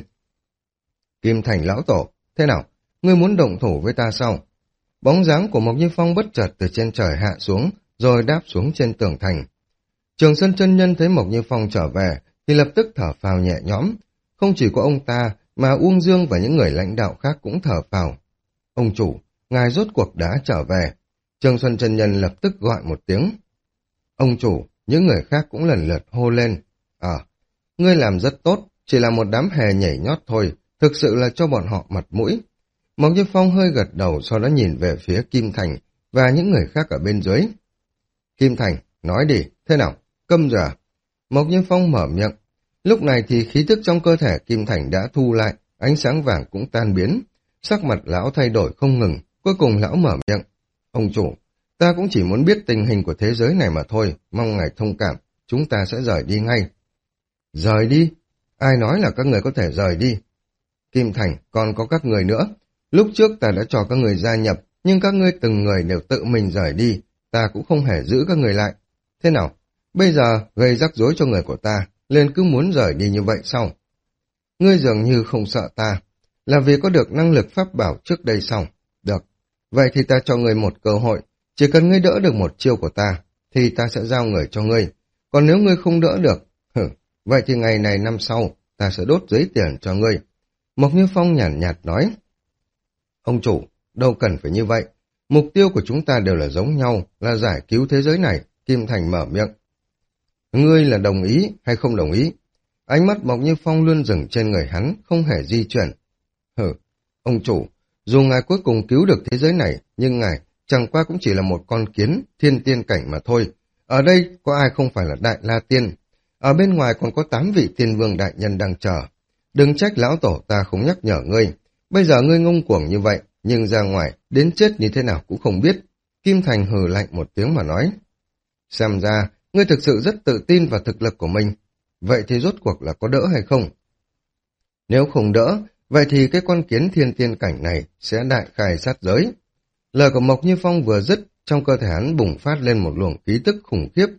Kim Thành lão tổ, thế nào? Ngươi muốn động thủ với ta sao? Bóng dáng của Mộc Như Phong bất chợt từ trên trời hạ xuống, rồi đáp xuống trên tường thành. Trường Xuân chân nhân thấy Mộc Như Phong trở về, thì lập tức thở phào nhẹ nhõm. Không chỉ có ông ta, mà Uông Dương và những người lãnh đạo khác cũng thở phào. Ông chủ, ngài rốt cuộc đã trở về. Trường Xuân chân nhân lập tức gọi một tiếng. Ông chủ, những người khác cũng lần lượt hô lên. À, ngươi làm rất tốt, chỉ là một đám hề nhảy nhót thôi, thực sự là cho bọn họ mặt mũi. Mộc Như Phong hơi gật đầu, sau đó nhìn về phía Kim Thành và những người khác ở bên dưới. Kim Thành, nói đi, thế nào, câm giờ. Mộc Như Phong mở miệng. Lúc này thì khí thức trong cơ thể Kim Thành đã thu lại, ánh sáng vàng cũng tan biến. Sắc mặt lão thay đổi không ngừng, cuối cùng lão mở miệng. Ông chủ, ta cũng chỉ muốn biết tình hình của thế giới này mà thôi, mong ngài thông cảm, chúng ta sẽ rời đi ngay. Rời đi? Ai nói là các người có thể rời đi? Kim Thành, còn có các người nữa. Lúc trước ta đã cho các người gia nhập, nhưng các ngươi từng người đều tự mình rời đi, ta cũng không hề giữ các người lại. Thế nào? Bây giờ gây rắc rối cho người của ta, liền cứ muốn rời đi như vậy sao? Ngươi dường như không sợ ta, là vì có được năng lực pháp bảo trước đây sao? Được, vậy thì ta cho ngươi một cơ hội, chỉ cần ngươi đỡ được một chiêu của ta, thì ta sẽ giao người cho ngươi. Còn nếu ngươi không đỡ được, hử, vậy thì ngày này năm sau, ta sẽ đốt giấy tiền cho ngươi. Mộc Như Phong nhàn nhạt, nhạt nói. Ông chủ, đâu cần phải như vậy. Mục tiêu của chúng ta đều là giống nhau, là giải cứu thế giới này. Kim Thành mở miệng. Ngươi là đồng ý hay không đồng ý? Ánh mắt Mộc Như Phong luôn dừng trên người hắn, không hề di chuyển. Hừ, ông chủ, dù ngài cuối cùng cứu được thế giới này, nhưng ngài chẳng qua cũng chỉ là một con kiến, thiên tiên cảnh mà thôi. Ở đây có ai không phải là Đại La Tiên? Ở bên ngoài còn có tám vị tiên vương đại nhân đang chờ. Đừng trách lão tổ ta không nhắc nhở ngươi. Bây giờ ngươi ngông cuồng như vậy, nhưng ra ngoài, đến chết như thế nào cũng không biết. Kim Thành hừ lạnh một tiếng mà nói. Xem ra, ngươi thực sự rất tự tin vào thực lực của mình. Vậy thì rốt cuộc là có đỡ hay không? Nếu không đỡ, vậy thì cái con kiến thiên tiên cảnh này sẽ đại khai sát giới. Lời của Mộc Như Phong vừa dứt, trong cơ thể hắn bùng phát lên một luồng khí tức khủng khiếp.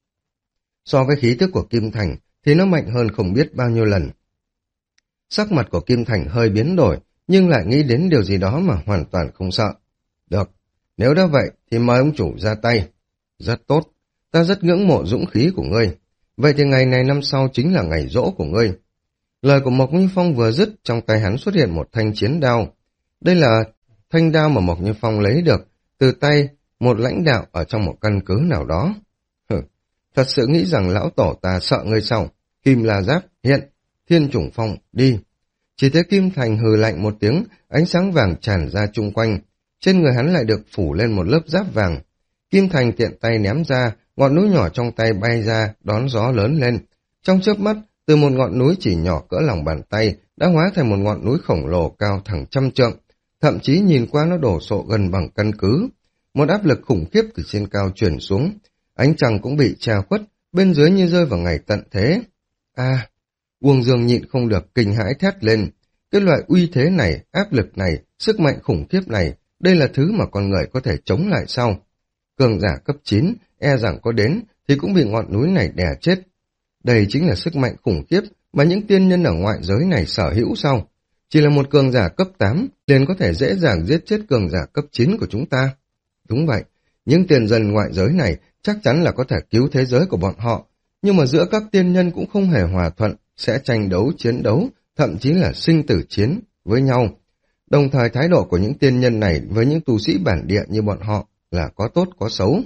So với khí tức của Kim Thành thì nó mạnh hơn không biết bao nhiêu lần. Sắc mặt của Kim Thành hơi biến đổi, nhưng lại nghĩ đến điều gì đó mà hoàn toàn không sợ. Được, nếu đã vậy thì mời ông chủ ra tay. Rất tốt, ta rất ngưỡng mộ dũng khí của ngươi. Vậy thì ngày này năm sau chính là ngày giỗ của ngươi. Lời của Mộc Như Phong vừa dứt, trong tay hắn xuất hiện một thanh chiến đao. Đây là thanh đao mà Mộc Như Phong lấy được từ tay một lãnh đạo ở trong một căn cứ nào đó. Hừ, thật sự nghĩ rằng lão tổ ta sợ ngươi sao? Kim La Giáp, hiện, Thiên Chủng Phong, đi. Chỉ thấy Kim Thành hừ lạnh một tiếng, ánh sáng vàng tràn ra chung quanh. Trên người hắn lại được phủ lên một lớp giáp vàng. Kim Thành tiện tay ném ra, ngọn núi nhỏ trong tay bay ra, đón gió lớn lên. Trong chớp mắt, từ một ngọn núi chỉ nhỏ cỡ lòng bàn tay, đã hóa thành một ngọn núi khổng lồ cao thẳng trăm trượng. Thậm chí nhìn qua nó đổ sộ gần bằng căn cứ. Một áp lực khủng khiếp từ trên cao truyền xuống. Ánh trăng cũng bị che khuất, bên dưới như rơi vào ngày tận thế. À, Uông Dương nhịn không được kinh hãi thét lên. Cái loại uy thế này, áp lực này, sức mạnh khủng khiếp này, đây là thứ mà con người có thể chống lại sao? Cường giả cấp chín, e rằng có đến, thì cũng bị ngọn núi này đè chết. Đây chính là sức mạnh khủng khiếp mà những tiên nhân ở ngoại giới này sở hữu sao? Chỉ là một cường giả cấp tám, liền có thể dễ dàng giết chết cường giả cấp chín của chúng ta. Đúng vậy, những tiên dân ngoại giới này chắc chắn là có thể cứu thế giới của bọn họ, nhưng mà giữa các tiên nhân cũng không hề hòa thuận, sẽ tranh đấu, chiến đấu, thậm chí là sinh tử chiến với nhau. Đồng thời thái độ của những tiên nhân này với những tu sĩ bản địa như bọn họ là có tốt có xấu.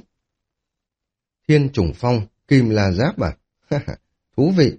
Thiên Chủng Phong, Kim La Giáp à? Thú vị.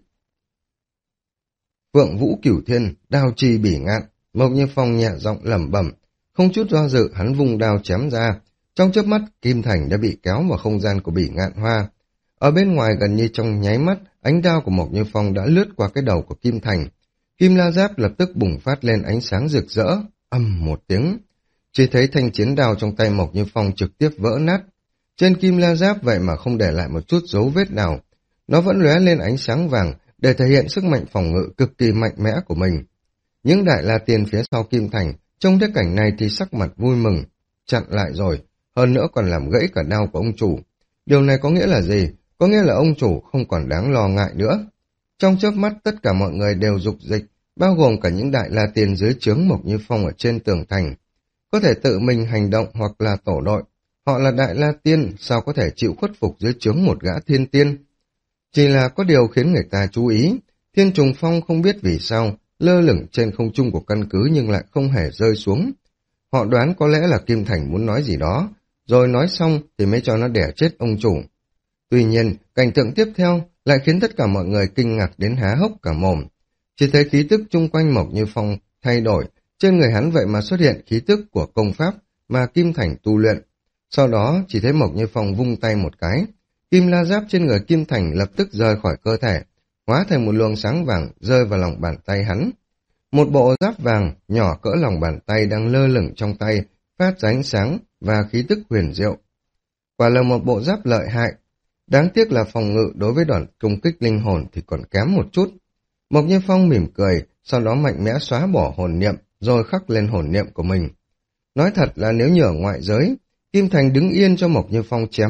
Phượng Vũ Cửu Thiên, đao chi bỉ ngạn. Mộc Như Phong nhẹ giọng lẩm bẩm, không chút do dự hắn vung đao chém ra. Trong chớp mắt, Kim Thành đã bị kéo vào không gian của bỉ ngạn hoa. Ở bên ngoài gần như trong nháy mắt, ánh đao của Mộc Như Phong đã lướt qua cái đầu của Kim Thành. Kim La Giáp lập tức bùng phát lên ánh sáng rực rỡ, ầm một tiếng. Chỉ thấy thanh chiến đao trong tay Mộc Như Phong trực tiếp vỡ nát. Trên Kim La Giáp vậy mà không để lại một chút dấu vết nào. Nó vẫn lóe lên ánh sáng vàng để thể hiện sức mạnh phòng ngự cực kỳ mạnh mẽ của mình. Những đại la tiên phía sau Kim Thành, trong thế cảnh này thì sắc mặt vui mừng. Chặn lại rồi, hơn nữa còn làm gãy cả đao của ông chủ. Điều này có nghĩa là gì? Có nghĩa là ông chủ không còn đáng lo ngại nữa. Trong chớp mắt tất cả mọi người đều dục dịch, bao gồm cả những đại la tiên dưới trướng Mộc Như Phong ở trên tường thành. Có thể tự mình hành động hoặc là tổ đội. Họ là đại la tiên, sao có thể chịu khuất phục dưới trướng một gã thiên tiên? Chỉ là có điều khiến người ta chú ý. Thiên Trùng Phong không biết vì sao, lơ lửng trên không trung của căn cứ nhưng lại không hề rơi xuống. Họ đoán có lẽ là Kim Thành muốn nói gì đó, rồi nói xong thì mới cho nó đẻ chết ông chủ. Tuy nhiên, cảnh tượng tiếp theo lại khiến tất cả mọi người kinh ngạc đến há hốc cả mồm. Chỉ thấy khí tức chung quanh Mộc Như Phong thay đổi, trên người hắn vậy mà xuất hiện khí tức của công pháp mà Kim Thành tu luyện. Sau đó chỉ thấy Mộc Như Phong vung tay một cái, Kim La Giáp trên người Kim Thành lập tức rời khỏi cơ thể, hóa thành một luồng sáng vàng rơi vào lòng bàn tay hắn. Một bộ giáp vàng nhỏ cỡ lòng bàn tay đang lơ lửng trong tay, phát ra ánh sáng và khí tức huyền diệu. Quả là một bộ giáp lợi hại. Đáng tiếc là phòng ngự đối với đòn công kích linh hồn thì còn kém một chút. Mộc Như Phong mỉm cười, sau đó mạnh mẽ xóa bỏ hồn niệm, rồi khắc lên hồn niệm của mình. Nói thật là nếu như ở ngoại giới, Kim Thành đứng yên cho Mộc Như Phong chém,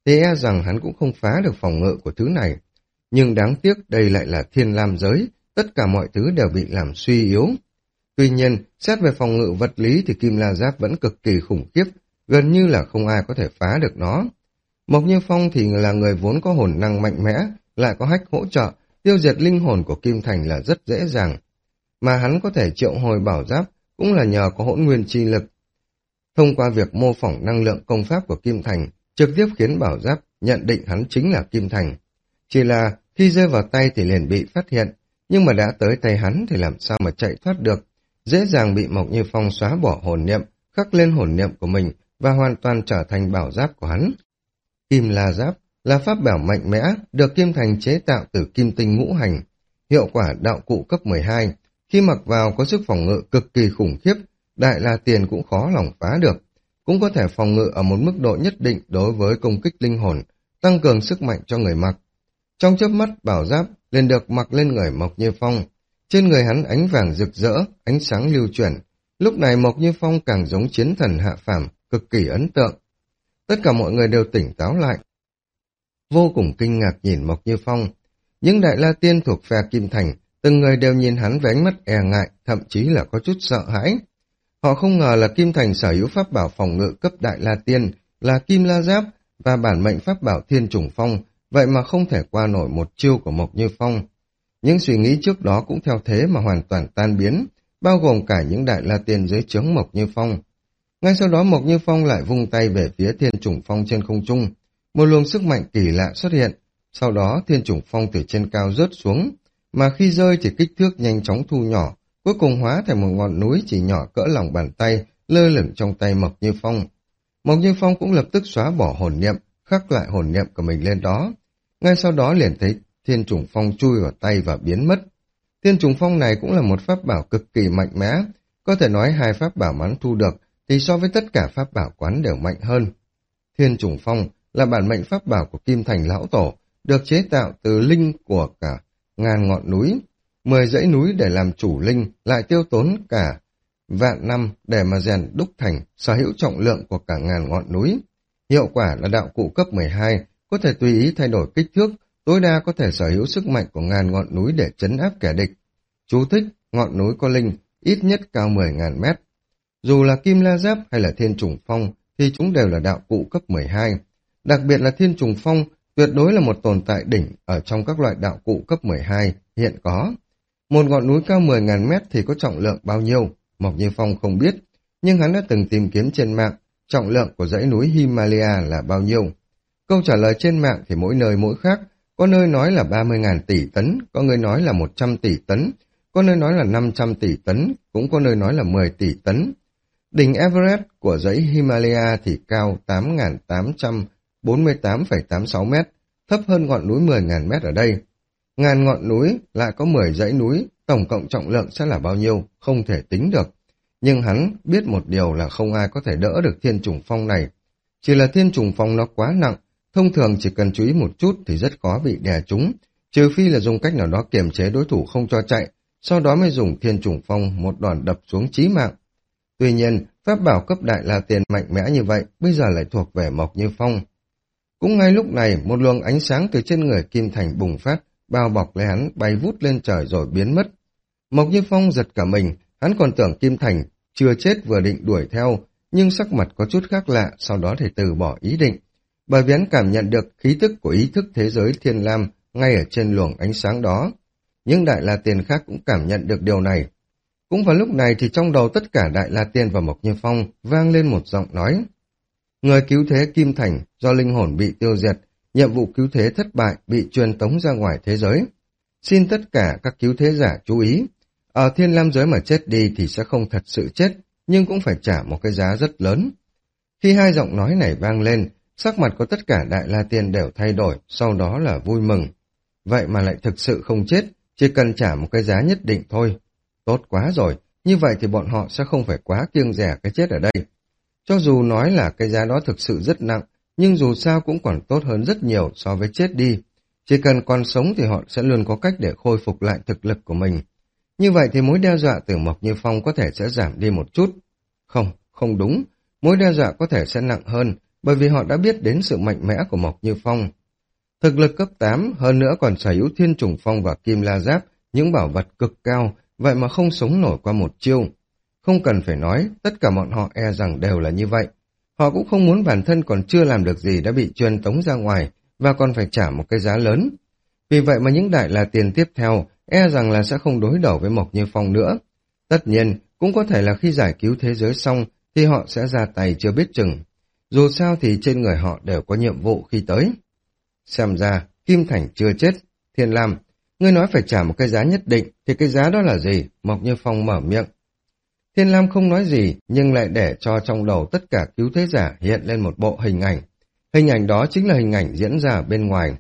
thì e rằng hắn cũng không phá được phòng ngự của thứ này. Nhưng đáng tiếc đây lại là Thiên Lam giới, tất cả mọi thứ đều bị làm suy yếu. Tuy nhiên, xét về phòng ngự vật lý thì Kim La Giáp vẫn cực kỳ khủng khiếp, gần như là không ai có thể phá được nó. Mộc Như Phong thì là người vốn có hồn năng mạnh mẽ, lại có hách hỗ trợ, tiêu diệt linh hồn của Kim Thành là rất dễ dàng. Mà hắn có thể triệu hồi bảo giáp cũng là nhờ có hỗn nguyên chi lực. Thông qua việc mô phỏng năng lượng công pháp của Kim Thành, trực tiếp khiến bảo giáp nhận định hắn chính là Kim Thành. Chỉ là khi rơi vào tay thì liền bị phát hiện, nhưng mà đã tới tay hắn thì làm sao mà chạy thoát được, dễ dàng bị Mộc Như Phong xóa bỏ hồn niệm, khắc lên hồn niệm của mình và hoàn toàn trở thành bảo giáp của hắn. Kim La Giáp là pháp bảo mạnh mẽ, được Kim Thành chế tạo từ kim tinh ngũ hành, hiệu quả đạo cụ cấp mười hai, khi mặc vào có sức phòng ngự cực kỳ khủng khiếp, Đại La Tiền cũng khó lòng phá được, cũng có thể phòng ngự ở một mức độ nhất định đối với công kích linh hồn, tăng cường sức mạnh cho người mặc. Trong chớp mắt bảo giáp liền được mặc lên người Mộc Như Phong, trên người hắn ánh vàng rực rỡ, ánh sáng lưu chuyển, lúc này Mộc Như Phong càng giống chiến thần hạ phàm, cực kỳ ấn tượng. Tất cả mọi người đều tỉnh táo lại, vô cùng kinh ngạc nhìn Mộc Như Phong. Những Đại La Tiên thuộc phe Kim Thành, từng người đều nhìn hắn với ánh mắt e ngại, thậm chí là có chút sợ hãi. Họ không ngờ là Kim Thành sở hữu pháp bảo phòng ngự cấp Đại La Tiên, là Kim La Giáp và bản mệnh pháp bảo Thiên Trùng Phong, vậy mà không thể qua nổi một chiêu của Mộc Như Phong. Những suy nghĩ trước đó cũng theo thế mà hoàn toàn tan biến, bao gồm cả những Đại La Tiên dưới trướng Mộc Như Phong. Ngay sau đó Mộc Như Phong lại vung tay về phía Thiên Trùng Phong trên không trung, một luồng sức mạnh kỳ lạ xuất hiện, sau đó Thiên Trùng Phong từ trên cao rớt xuống, mà khi rơi thì kích thước nhanh chóng thu nhỏ, cuối cùng hóa thành một ngọn núi chỉ nhỏ cỡ lòng bàn tay, lơ lửng trong tay Mộc Như Phong. Mộc Như Phong cũng lập tức xóa bỏ hồn niệm, khắc lại hồn niệm của mình lên đó. Ngay sau đó liền thấy Thiên Trùng Phong chui vào tay và biến mất. Thiên Trùng Phong này cũng là một pháp bảo cực kỳ mạnh mẽ, có thể nói hai pháp bảo mà hắn thu được thì so với tất cả pháp bảo quán đều mạnh hơn. Thiên Trùng Phong là bản mệnh pháp bảo của Kim Thành Lão Tổ, được chế tạo từ linh của cả ngàn ngọn núi. Mười dãy núi để làm chủ linh lại tiêu tốn cả vạn năm để mà rèn đúc thành, sở hữu trọng lượng của cả ngàn ngọn núi. Hiệu quả là đạo cụ cấp mười hai, có thể tùy ý thay đổi kích thước, tối đa có thể sở hữu sức mạnh của ngàn ngọn núi để trấn áp kẻ địch. Chú thích, ngọn núi có linh, ít nhất cao mười nghìn mét. Dù là Kim La Giáp hay là Thiên Trùng Phong thì chúng đều là đạo cụ cấp mười hai. Đặc biệt là Thiên Trùng Phong tuyệt đối là một tồn tại đỉnh ở trong các loại đạo cụ cấp mười hai hiện có. Một ngọn núi cao mười nghìn mét thì có trọng lượng bao nhiêu? Mộc Như Phong không biết, nhưng hắn đã từng tìm kiếm trên mạng trọng lượng của dãy núi Himalaya là bao nhiêu. Câu trả lời trên mạng thì mỗi nơi mỗi khác, có nơi nói là ba mươi nghìn tỷ tấn, có người nói là một trăm tỷ tấn, có nơi nói là năm trăm tỷ tấn, cũng có nơi nói là mười tỷ tấn. Đỉnh Everest của dãy Himalaya thì cao tám nghìn tám trăm bốn mươi tám phẩy tám mươi sáu mét, thấp hơn ngọn núi mười nghìn mét ở đây. Ngàn ngọn núi lại có mười dãy núi, tổng cộng trọng lượng sẽ là bao nhiêu, không thể tính được. Nhưng hắn biết một điều là không ai có thể đỡ được Thiên Trùng Phong này. Chỉ là Thiên Trùng Phong nó quá nặng, thông thường chỉ cần chú ý một chút thì rất khó bị đè trúng, trừ phi là dùng cách nào đó kiềm chế đối thủ không cho chạy, sau đó mới dùng Thiên Trùng Phong một đòn đập xuống chí mạng. Tuy nhiên, pháp bảo cấp Đại La Tiên mạnh mẽ như vậy, bây giờ lại thuộc về Mộc Như Phong. Cũng ngay lúc này, một luồng ánh sáng từ trên người Kim Thành bùng phát, bao bọc lấy hắn, bay vút lên trời rồi biến mất. Mộc Như Phong giật cả mình, hắn còn tưởng Kim Thành chưa chết vừa định đuổi theo, nhưng sắc mặt có chút khác lạ, sau đó thì từ bỏ ý định. Bởi vì hắn cảm nhận được khí tức của ý thức thế giới Thiên Lam ngay ở trên luồng ánh sáng đó. Những Đại La Tiên khác cũng cảm nhận được điều này. Cũng vào lúc này thì trong đầu tất cả Đại La Tiên và Mộc Như Phong vang lên một giọng nói. Người cứu thế Kim Thành do linh hồn bị tiêu diệt, nhiệm vụ cứu thế thất bại, bị truyền tống ra ngoài thế giới. Xin tất cả các cứu thế giả chú ý, ở Thiên Lam giới mà chết đi thì sẽ không thật sự chết, nhưng cũng phải trả một cái giá rất lớn. Khi hai giọng nói này vang lên, sắc mặt của tất cả Đại La Tiên đều thay đổi, sau đó là vui mừng. Vậy mà lại thực sự không chết, chỉ cần trả một cái giá nhất định thôi. Tốt quá rồi, như vậy thì bọn họ sẽ không phải quá kiêng dè cái chết ở đây. Cho dù nói là cái giá đó thực sự rất nặng, nhưng dù sao cũng còn tốt hơn rất nhiều so với chết đi. Chỉ cần còn sống thì họ sẽ luôn có cách để khôi phục lại thực lực của mình. Như vậy thì mối đe dọa từ Mộc Như Phong có thể sẽ giảm đi một chút. Không, không đúng. Mối đe dọa có thể sẽ nặng hơn, bởi vì họ đã biết đến sự mạnh mẽ của Mộc Như Phong. Thực lực cấp tám, hơn nữa còn sở hữu Thiên Trùng Phong và Kim La Giáp, những bảo vật cực cao, vậy mà không sống nổi qua một chiêu. Không cần phải nói, tất cả bọn họ e rằng đều là như vậy. Họ cũng không muốn bản thân còn chưa làm được gì đã bị truyền tống ra ngoài, và còn phải trả một cái giá lớn. Vì vậy mà những đại la tiền tiếp theo, e rằng là sẽ không đối đầu với Mộc Như Phong nữa. Tất nhiên, cũng có thể là khi giải cứu thế giới xong, thì họ sẽ ra tay chưa biết chừng. Dù sao thì trên người họ đều có nhiệm vụ khi tới. Xem ra, Kim Thành chưa chết. Thiên Lam, ngươi nói phải trả một cái giá nhất định, thì cái giá đó là gì? Mộc Như Phong mở miệng. Thiên Lam không nói gì, nhưng lại để cho trong đầu tất cả cứu thế giả hiện lên một bộ hình ảnh. Hình ảnh đó chính là hình ảnh diễn ra ở bên ngoài.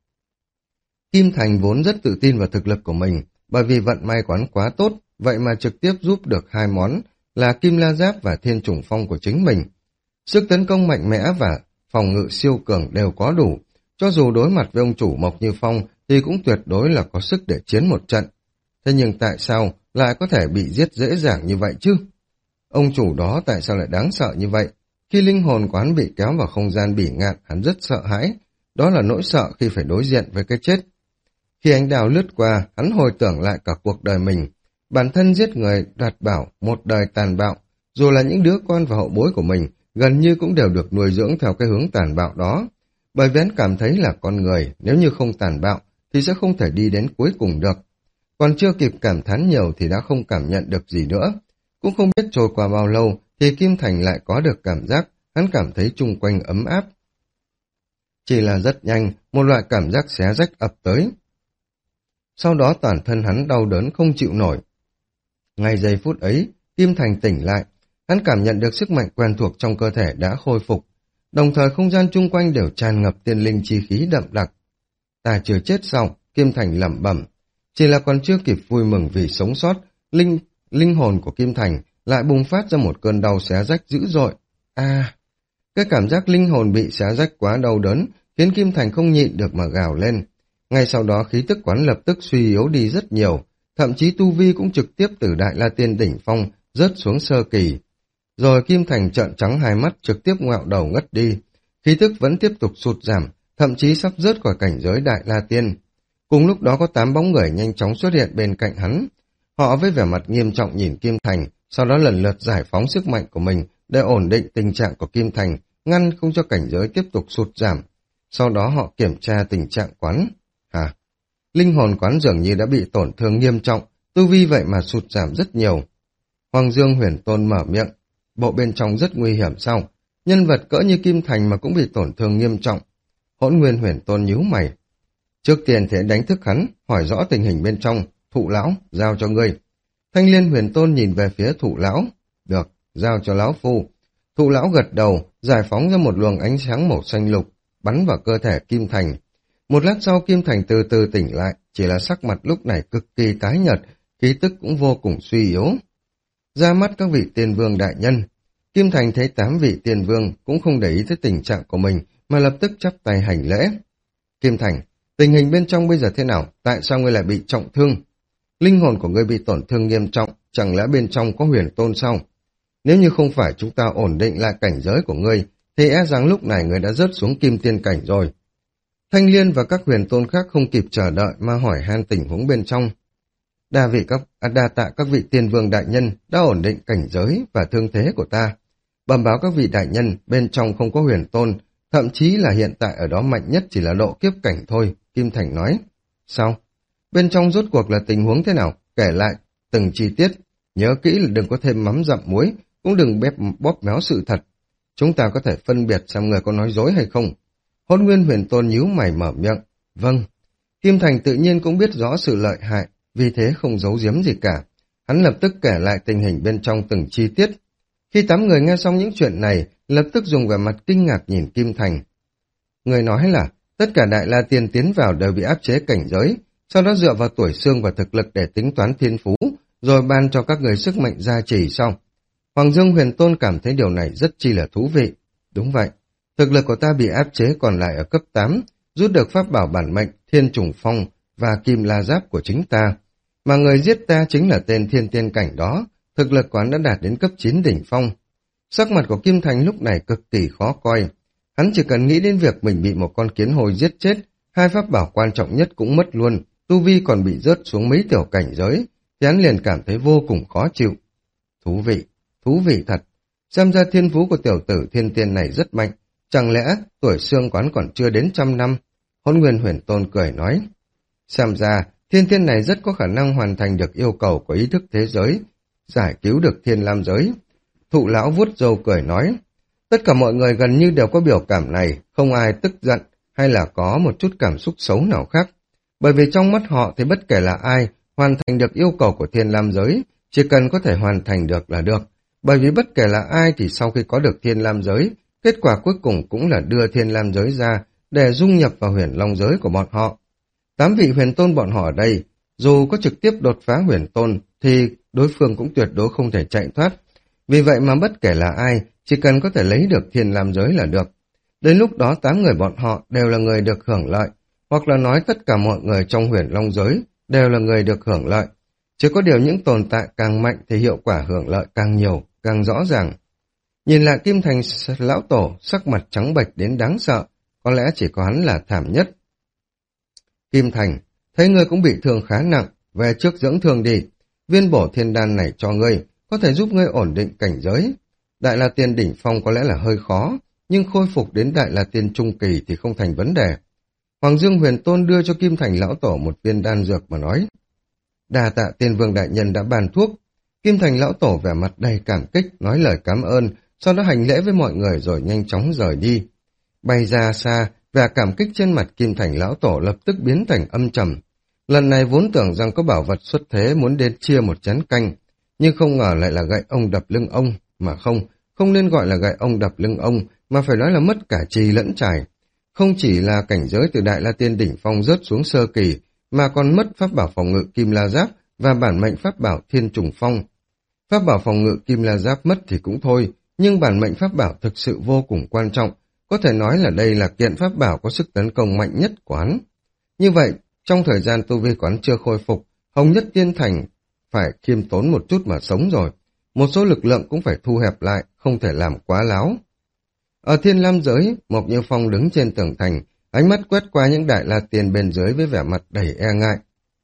Kim Thành vốn rất tự tin vào thực lực của mình, bởi vì vận may quán quá tốt, vậy mà trực tiếp giúp được hai món là Kim La Giáp và Thiên Trùng Phong của chính mình. Sức tấn công mạnh mẽ và phòng ngự siêu cường đều có đủ, cho dù đối mặt với ông chủ Mộc Như Phong thì cũng tuyệt đối là có sức để chiến một trận. Thế nhưng tại sao lại có thể bị giết dễ dàng như vậy chứ? Ông chủ đó tại sao lại đáng sợ như vậy? Khi linh hồn của hắn bị kéo vào không gian bỉ ngạn, hắn rất sợ hãi. Đó là nỗi sợ khi phải đối diện với cái chết. Khi ánh đào lướt qua, hắn hồi tưởng lại cả cuộc đời mình. Bản thân giết người, đoạt bảo, một đời tàn bạo. Dù là những đứa con và hậu bối của mình, gần như cũng đều được nuôi dưỡng theo cái hướng tàn bạo đó. Bởi vì hắn cảm thấy là con người, nếu như không tàn bạo, thì sẽ không thể đi đến cuối cùng được. Còn chưa kịp cảm thán nhiều thì đã không cảm nhận được gì nữa. Cũng không biết trôi qua bao lâu thì Kim Thành lại có được cảm giác hắn cảm thấy chung quanh ấm áp. Chỉ là rất nhanh, một loại cảm giác xé rách ập tới. Sau đó toàn thân hắn đau đớn không chịu nổi. Ngay giây phút ấy, Kim Thành tỉnh lại, hắn cảm nhận được sức mạnh quen thuộc trong cơ thể đã khôi phục. Đồng thời không gian chung quanh đều tràn ngập tiên linh chi khí đậm đặc. Ta chưa chết sao? Kim Thành lẩm bẩm. Chỉ là còn chưa kịp vui mừng vì sống sót, linh linh hồn của Kim Thành lại bùng phát ra một cơn đau xé rách dữ dội. À, cái cảm giác linh hồn bị xé rách quá đau đớn, khiến Kim Thành không nhịn được mà gào lên. Ngay sau đó khí tức quán lập tức suy yếu đi rất nhiều, thậm chí tu vi cũng trực tiếp từ Đại La Tiên đỉnh phong rớt xuống sơ kỳ. Rồi Kim Thành trợn trắng hai mắt trực tiếp ngạo đầu ngất đi, khí tức vẫn tiếp tục sụt giảm, thậm chí sắp rớt khỏi cảnh giới Đại La Tiên. Cùng lúc đó có tám bóng người nhanh chóng xuất hiện bên cạnh hắn. Họ với vẻ mặt nghiêm trọng nhìn Kim Thành, sau đó lần lượt giải phóng sức mạnh của mình để ổn định tình trạng của Kim Thành, ngăn không cho cảnh giới tiếp tục sụt giảm. Sau đó họ kiểm tra tình trạng quán. Hả? Linh hồn quán dường như đã bị tổn thương nghiêm trọng, tu vi vậy mà sụt giảm rất nhiều. Hoàng Dương Huyền Tôn mở miệng. Bộ bên trong rất nguy hiểm sao? Nhân vật cỡ như Kim Thành mà cũng bị tổn thương nghiêm trọng. Hỗn Nguyên Huyền Tôn nhíu mày. Trước tiên thì đánh thức hắn, hỏi rõ tình hình bên trong. Thụ lão, giao cho ngươi. Thanh Liên Huyền Tôn nhìn về phía Thụ lão. Được, giao cho lão phu. Thụ lão gật đầu, giải phóng ra một luồng ánh sáng màu xanh lục, bắn vào cơ thể Kim Thành. Một lát sau Kim Thành từ từ tỉnh lại, chỉ là sắc mặt lúc này cực kỳ tái nhợt, khí tức cũng vô cùng suy yếu. Ra mắt các vị tiên vương đại nhân, Kim Thành thấy tám vị tiên vương cũng không để ý tới tình trạng của mình, mà lập tức chắp tay hành lễ. Kim Thành, tình hình bên trong bây giờ thế nào? Tại sao ngươi lại bị trọng thương? Linh hồn của ngươi bị tổn thương nghiêm trọng, chẳng lẽ bên trong có huyền tôn sao? Nếu như không phải chúng ta ổn định lại cảnh giới của ngươi, thì e rằng lúc này ngươi đã rớt xuống kim tiên cảnh rồi. Thanh Liên và các huyền tôn khác không kịp chờ đợi mà hỏi han tình huống bên trong. Đa vị các à, đa tạ các vị tiên vương đại nhân đã ổn định cảnh giới và thương thế của ta. Bẩm báo các vị đại nhân, bên trong không có huyền tôn, thậm chí là hiện tại ở đó mạnh nhất chỉ là độ kiếp cảnh thôi, Kim Thành nói. Sao? Bên trong rốt cuộc là tình huống thế nào? Kể lại từng chi tiết, nhớ kỹ là đừng có thêm mắm dặm muối, cũng đừng bép bóp méo sự thật. Chúng ta có thể phân biệt xem người có nói dối hay không. Hỗn Nguyên Huyền Tôn nhíu mày mở miệng. Vâng. Kim Thành tự nhiên cũng biết rõ sự lợi hại, vì thế không giấu giếm gì cả. Hắn lập tức kể lại tình hình bên trong từng chi tiết. Khi tám người nghe xong những chuyện này, lập tức dùng vẻ mặt kinh ngạc nhìn Kim Thành. Người nói là, tất cả Đại La Tiên tiến vào đều bị áp chế cảnh giới, sau đó dựa vào tuổi xương và thực lực để tính toán thiên phú, rồi ban cho các người sức mạnh gia trì sau. Hoàng Dương Huyền Tôn cảm thấy điều này rất chi là thú vị. Đúng vậy, thực lực của ta bị áp chế còn lại ở cấp tám, rút được pháp bảo bản mệnh Thiên Trùng Phong và Kim La Giáp của chính ta. Mà người giết ta chính là tên thiên tiên cảnh đó, thực lực quán đã đạt đến cấp chín đỉnh phong. Sắc mặt của Kim Thành lúc này cực kỳ khó coi. Hắn chỉ cần nghĩ đến việc mình bị một con kiến hồi giết chết, hai pháp bảo quan trọng nhất cũng mất luôn, tu vi còn bị rớt xuống mấy tiểu cảnh giới, thì hắn liền cảm thấy vô cùng khó chịu. Thú vị, thú vị thật. Xem ra thiên phú của tiểu tử thiên tiên này rất mạnh, chẳng lẽ tuổi xương quán còn chưa đến trăm năm? Hỗn Nguyên Huyền Tôn cười nói. Xem ra, thiên tiên này rất có khả năng hoàn thành được yêu cầu của ý thức thế giới, giải cứu được thiên lam giới. Thụ lão vuốt râu cười nói. Tất cả mọi người gần như đều có biểu cảm này, không ai tức giận hay là có một chút cảm xúc xấu nào khác. Bởi vì trong mắt họ thì bất kể là ai hoàn thành được yêu cầu của thiên lam giới, chỉ cần có thể hoàn thành được là được. Bởi vì bất kể là ai thì sau khi có được thiên lam giới, kết quả cuối cùng cũng là đưa thiên lam giới ra để dung nhập vào huyền long giới của bọn họ. Tám vị huyền tôn bọn họ ở đây, dù có trực tiếp đột phá huyền tôn thì đối phương cũng tuyệt đối không thể chạy thoát. Vì vậy mà bất kể là ai, chỉ cần có thể lấy được thiên lam giới là được. Đến lúc đó tám người bọn họ đều là người được hưởng lợi, hoặc là nói tất cả mọi người trong huyền long giới đều là người được hưởng lợi. Chỉ có điều những tồn tại càng mạnh thì hiệu quả hưởng lợi càng nhiều, càng rõ ràng. Nhìn lại Kim Thành lão tổ, sắc mặt trắng bệch đến đáng sợ, có lẽ chỉ có hắn là thảm nhất. Kim Thành, thấy ngươi cũng bị thương khá nặng, về trước dưỡng thương đi. Viên bổ thiên đan này cho ngươi, có thể giúp ngươi ổn định cảnh giới. Đại La Tiên đỉnh phong có lẽ là hơi khó, nhưng khôi phục đến Đại La Tiên trung kỳ thì không thành vấn đề. Hoàng Dương Huyền Tôn đưa cho Kim Thành lão tổ một viên đan dược mà nói. Đà tạ Tiên Vương đại nhân đã bàn thuốc. Kim Thành lão tổ vẻ mặt đầy cảm kích, nói lời cảm ơn, sau đó hành lễ với mọi người rồi nhanh chóng rời đi. Bay ra xa, vẻ cảm kích trên mặt Kim Thành lão tổ lập tức biến thành âm trầm. Lần này vốn tưởng rằng có bảo vật xuất thế muốn đến chia một chén canh, nhưng không ngờ lại là gậy ông đập lưng ông, mà không, không nên gọi là gậy ông đập lưng ông, mà phải nói là mất cả trì lẫn trải. Không chỉ là cảnh giới từ Đại La Tiên đỉnh phong rớt xuống sơ kỳ, mà còn mất pháp bảo phòng ngự Kim La Giáp và bản mệnh pháp bảo Thiên Trùng Phong. Pháp bảo phòng ngự Kim La Giáp mất thì cũng thôi, nhưng bản mệnh pháp bảo thực sự vô cùng quan trọng, có thể nói là đây là kiện pháp bảo có sức tấn công mạnh nhất của hắn. Như vậy, trong thời gian tu vi của hắn chưa khôi phục, Hồng Nhất Tiên Thành phải khiêm tốn một chút mà sống rồi. Một số lực lượng cũng phải thu hẹp lại, không thể làm quá láo. Ở Thiên Lam giới, Mộc Như Phong đứng trên tường thành, ánh mắt quét qua những Đại La Tiên bên dưới với vẻ mặt đầy e ngại.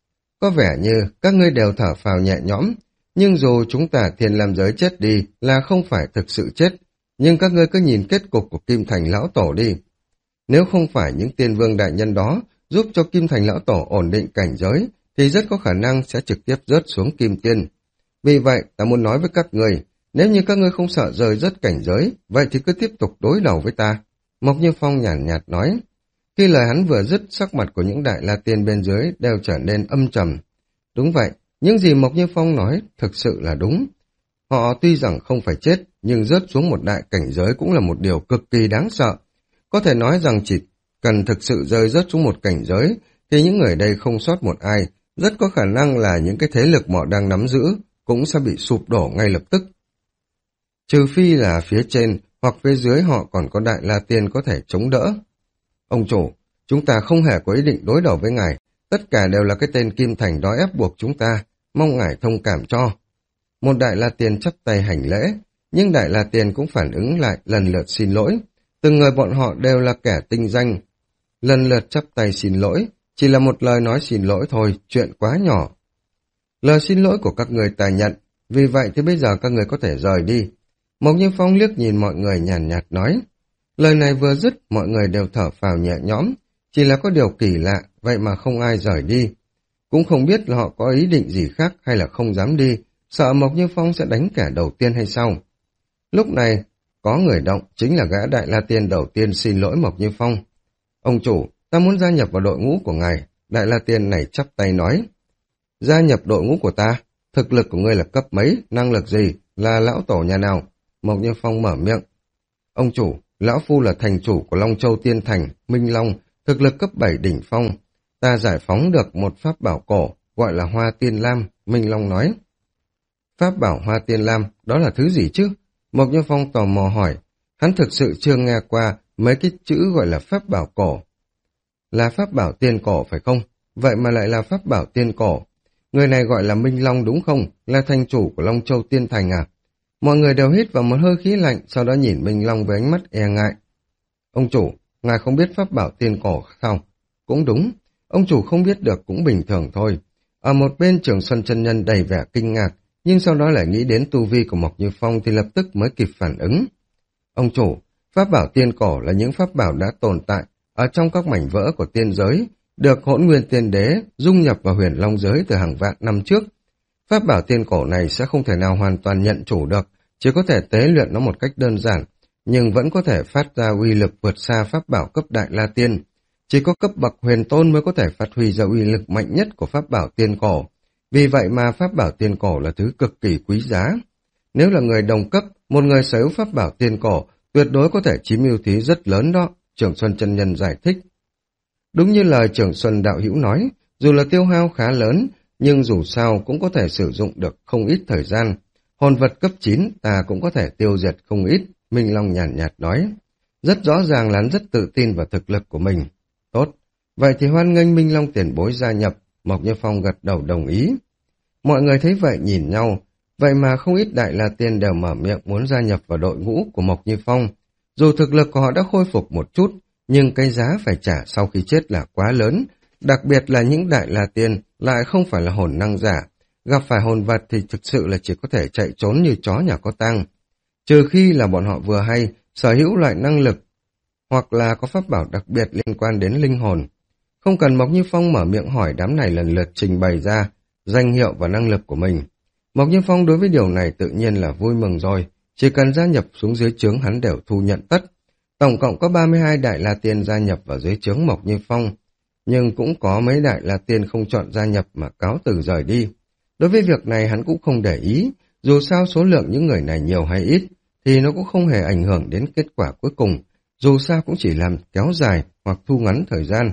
Có vẻ như các ngươi đều thở phào nhẹ nhõm, nhưng dù chúng ta Thiên Lam giới chết đi là không phải thực sự chết, nhưng các ngươi cứ nhìn kết cục của Kim Thành lão tổ đi. Nếu không phải những tiên vương đại nhân đó giúp cho Kim Thành lão tổ ổn định cảnh giới, thì rất có khả năng sẽ trực tiếp rớt xuống Kim Tiên. Vì vậy, ta muốn nói với các ngươi, nếu như các ngươi không sợ rời rớt cảnh giới, vậy thì cứ tiếp tục đối đầu với ta. Mộc Như Phong nhàn nhạt, nhạt nói. Khi lời hắn vừa dứt, sắc mặt của những Đại La Tiên bên dưới đều trở nên âm trầm. Đúng vậy, những gì Mộc Như Phong nói thực sự là đúng. Họ tuy rằng không phải chết, nhưng rớt xuống một đại cảnh giới cũng là một điều cực kỳ đáng sợ. Có thể nói rằng chỉ cần thực sự rơi rớt xuống một cảnh giới, thì những người đây không sót một ai, rất có khả năng là những cái thế lực họ đang nắm giữ cũng sẽ bị sụp đổ ngay lập tức. Trừ phi là phía trên hoặc phía dưới họ còn có Đại La Tiên có thể chống đỡ. Ông chủ, chúng ta không hề có ý định đối đầu với ngài, tất cả đều là cái tên Kim Thành đó ép buộc chúng ta, mong ngài thông cảm cho. Một Đại La Tiên chắp tay hành lễ, nhưng Đại La Tiên cũng phản ứng lại lần lượt xin lỗi. Từng người bọn họ đều là kẻ tinh danh, lần lượt chắp tay xin lỗi, chỉ là một lời nói xin lỗi thôi, chuyện quá nhỏ. Lời xin lỗi của các người ta nhận, vì vậy thì bây giờ các người có thể rời đi. Mộc Như Phong liếc nhìn mọi người nhàn nhạt, nhạt nói. Lời này vừa dứt, mọi người đều thở phào nhẹ nhõm, chỉ là có điều kỳ lạ, vậy mà không ai rời đi. Cũng không biết là họ có ý định gì khác hay là không dám đi, sợ Mộc Như Phong sẽ đánh kẻ đầu tiên hay sao. Lúc này, có người động, chính là gã Đại La Tiên đầu tiên xin lỗi Mộc Như Phong. Ông chủ, ta muốn gia nhập vào đội ngũ của ngài. Đại La Tiên này chắp tay nói. Gia nhập đội ngũ của ta? Thực lực của ngươi là cấp mấy, năng lực gì, là lão tổ nhà nào? Mộc Như Phong mở miệng. Ông chủ, lão phu là thành chủ của Long Châu Tiên Thành, Minh Long, thực lực cấp bảy đỉnh phong. Ta giải phóng được một pháp bảo cổ, gọi là Hoa Tiên Lam, Minh Long nói. Pháp bảo Hoa Tiên Lam, đó là thứ gì chứ? Mộc Như Phong tò mò hỏi. Hắn thực sự chưa nghe qua mấy cái chữ gọi là pháp bảo cổ. Là pháp bảo tiên cổ phải không? Vậy mà lại là pháp bảo tiên cổ. Người này gọi là Minh Long đúng không? Là thành chủ của Long Châu Tiên Thành à? Mọi người đều hít vào một hơi khí lạnh, sau đó nhìn Minh Long với ánh mắt e ngại. Ông chủ, ngài không biết pháp bảo tiên cổ sao? Cũng đúng, ông chủ không biết được cũng bình thường thôi. Ở một bên Trường Xuân chân nhân đầy vẻ kinh ngạc, nhưng sau đó lại nghĩ đến tu vi của Mộc Như Phong thì lập tức mới kịp phản ứng. Ông chủ, pháp bảo tiên cổ là những pháp bảo đã tồn tại ở trong các mảnh vỡ của tiên giới, được Hỗn Nguyên Tiên Đế dung nhập vào Huyền Long giới từ hàng vạn năm trước. Pháp bảo tiên cổ này sẽ không thể nào hoàn toàn nhận chủ được, chỉ có thể tế luyện nó một cách đơn giản, nhưng vẫn có thể phát ra uy lực vượt xa pháp bảo cấp Đại La Tiên. Chỉ có cấp bậc huyền tôn mới có thể phát huy ra uy lực mạnh nhất của pháp bảo tiên cổ. Vì vậy mà pháp bảo tiên cổ là thứ cực kỳ quý giá. Nếu là người đồng cấp, một người sở hữu pháp bảo tiên cổ tuyệt đối có thể chiếm ưu thế rất lớn đó, Trường Xuân chân nhân giải thích. Đúng như lời Trường Xuân đạo hữu nói, dù là tiêu hao khá lớn, nhưng dù sao cũng có thể sử dụng được không ít thời gian. Hồn vật cấp chín ta cũng có thể tiêu diệt không ít, Minh Long nhàn nhạt, nhạt nói. Rất rõ ràng là hắn rất tự tin vào thực lực của mình. Tốt, vậy thì hoan nghênh Minh Long tiền bối gia nhập, Mộc Như Phong gật đầu đồng ý. Mọi người thấy vậy nhìn nhau, vậy mà không ít Đại La Tiên đều mở miệng muốn gia nhập vào đội ngũ của Mộc Như Phong. Dù thực lực của họ đã khôi phục một chút, nhưng cái giá phải trả sau khi chết là quá lớn, đặc biệt là những Đại La Tiên lại không phải là hồn năng giả, gặp phải hồn vật thì thực sự là chỉ có thể chạy trốn như chó nhà có tang. Trừ khi là bọn họ vừa hay sở hữu loại năng lực, hoặc là có pháp bảo đặc biệt liên quan đến linh hồn. Không cần Mộc Như Phong mở miệng hỏi, đám này lần lượt trình bày ra danh hiệu và năng lực của mình. Mộc Như Phong đối với điều này tự nhiên là vui mừng rồi, chỉ cần gia nhập xuống dưới trướng hắn đều thu nhận tất. Tổng cộng có ba mươi hai Đại La Tiên gia nhập vào dưới trướng Mộc Như Phong, nhưng cũng có mấy Đại La Tiên không chọn gia nhập mà cáo từ rời đi. Đối với việc này hắn cũng không để ý, dù sao số lượng những người này nhiều hay ít, thì nó cũng không hề ảnh hưởng đến kết quả cuối cùng, dù sao cũng chỉ làm kéo dài hoặc thu ngắn thời gian.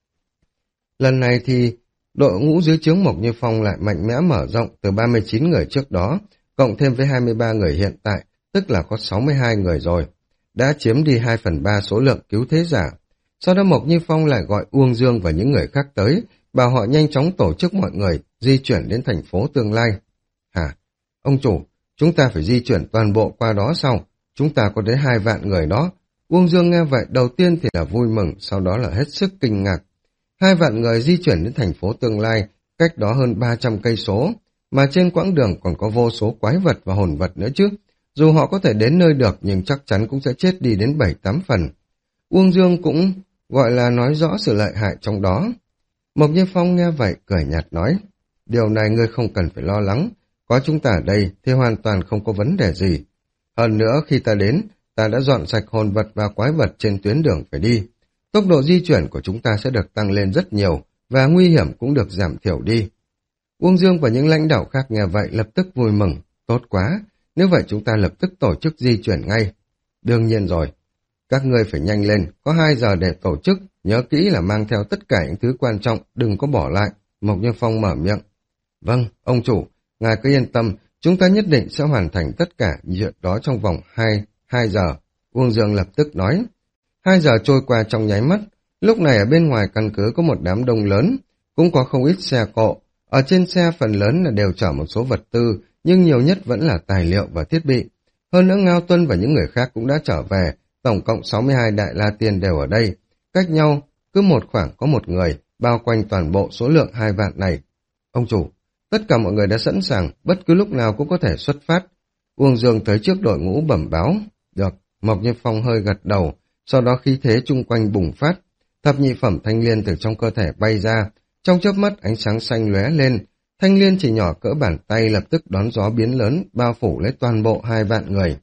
Lần này thì đội ngũ dưới trướng Mộc Như Phong lại mạnh mẽ mở rộng từ ba mươi chín người trước đó, cộng thêm với hai mươi ba người hiện tại, tức là có sáu mươi hai người rồi, đã chiếm đi hai phần ba số lượng cứu thế giả. Sau đó Mộc Như Phong lại gọi Uông Dương và những người khác tới, bảo họ nhanh chóng tổ chức mọi người di chuyển đến thành phố tương lai. Hả? Ông chủ, chúng ta phải di chuyển toàn bộ qua đó sao? Chúng ta có đến hai vạn người đó. Uông Dương nghe vậy đầu tiên thì là vui mừng, sau đó là hết sức kinh ngạc. Hai vạn người di chuyển đến thành phố tương lai, cách đó hơn ba trăm cây số, mà trên quãng đường còn có vô số quái vật và hồn vật nữa chứ. Dù họ có thể đến nơi được nhưng chắc chắn cũng sẽ chết đi đến bảy tám phần. Uông Dương cũng gọi là nói rõ sự lợi hại trong đó. Mộc Như Phong nghe vậy cười nhạt nói, điều này ngươi không cần phải lo lắng, có chúng ta ở đây thì hoàn toàn không có vấn đề gì. Hơn nữa khi ta đến, ta đã dọn sạch hồn vật và quái vật trên tuyến đường phải đi. Tốc độ di chuyển của chúng ta sẽ được tăng lên rất nhiều và nguy hiểm cũng được giảm thiểu đi. Uông Dương và những lãnh đạo khác nghe vậy lập tức vui mừng, tốt quá, nếu vậy chúng ta lập tức tổ chức di chuyển ngay. Đương nhiên rồi, các ngươi phải nhanh lên, có hai giờ để tổ chức, nhớ kỹ là mang theo tất cả những thứ quan trọng, đừng có bỏ lại. Mộc Như Phong mở miệng. Vâng, ông chủ, ngài cứ yên tâm, chúng ta nhất định sẽ hoàn thành tất cả chuyện đó trong vòng hai, hai giờ. Uông Dương lập tức nói. Hai giờ trôi qua trong nháy mắt, lúc này ở bên ngoài căn cứ có một đám đông lớn, cũng có không ít xe cộ. Ở trên xe phần lớn là đều chở một số vật tư, nhưng nhiều nhất vẫn là tài liệu và thiết bị. Hơn nữa Ngao Tuân và những người khác cũng đã trở về, tổng cộng sáu mươi hai Đại La Tiên đều ở đây. Cách nhau, cứ một khoảng có một người, bao quanh toàn bộ số lượng hai vạn này. Ông chủ, tất cả mọi người đã sẵn sàng, bất cứ lúc nào cũng có thể xuất phát. Uông Dương tới trước đội ngũ bẩm báo. Được, Mộc Như Phong hơi gật đầu, sau đó khí thế chung quanh bùng phát. Thập nhị phẩm thanh liên từ trong cơ thể bay ra, trong chớp mắt ánh sáng xanh lóe lên. Thanh liên chỉ nhỏ cỡ bàn tay lập tức đón gió biến lớn, bao phủ lấy toàn bộ hai vạn người.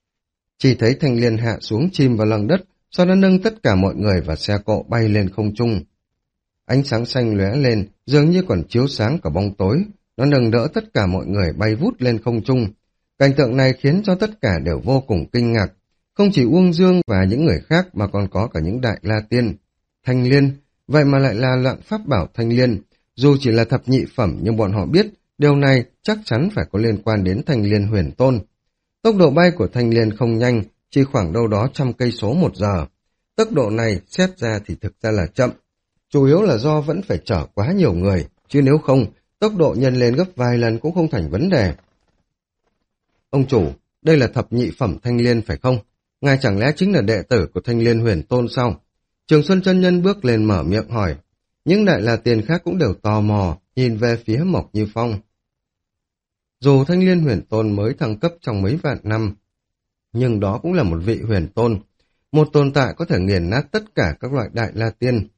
Chỉ thấy thanh liên hạ xuống chìm vào lòng đất, sau đó nâng tất cả mọi người và xe cộ bay lên không trung. Ánh sáng xanh lóe lên, dường như còn chiếu sáng cả bóng tối, nó nâng đỡ tất cả mọi người bay vút lên không trung. Cảnh tượng này khiến cho tất cả đều vô cùng kinh ngạc, không chỉ Uông Dương và những người khác mà còn có cả những Đại La Tiên. Thanh liên, vậy mà lại là loạn pháp bảo thanh liên, dù chỉ là thập nhị phẩm nhưng bọn họ biết điều này chắc chắn phải có liên quan đến thanh liên huyền tôn. Tốc độ bay của thanh liên không nhanh, chỉ khoảng đâu đó trăm cây số một giờ. Tốc độ này xét ra thì thực ra là chậm, chủ yếu là do vẫn phải chở quá nhiều người, chứ nếu không, tốc độ nhân lên gấp vài lần cũng không thành vấn đề. Ông chủ, đây là thập nhị phẩm thanh liên phải không? Ngài chẳng lẽ chính là đệ tử của Thanh Liên Huyền Tôn sao? Trường Xuân chân nhân bước lên mở miệng hỏi. Những đại la tiền khác cũng đều tò mò, nhìn về phía Mộc Như Phong. Dù Thanh Liên Huyền Tôn mới thăng cấp trong mấy vạn năm, nhưng đó cũng là một vị huyền tôn, một tồn tại có thể nghiền nát tất cả các loại đại la tiên.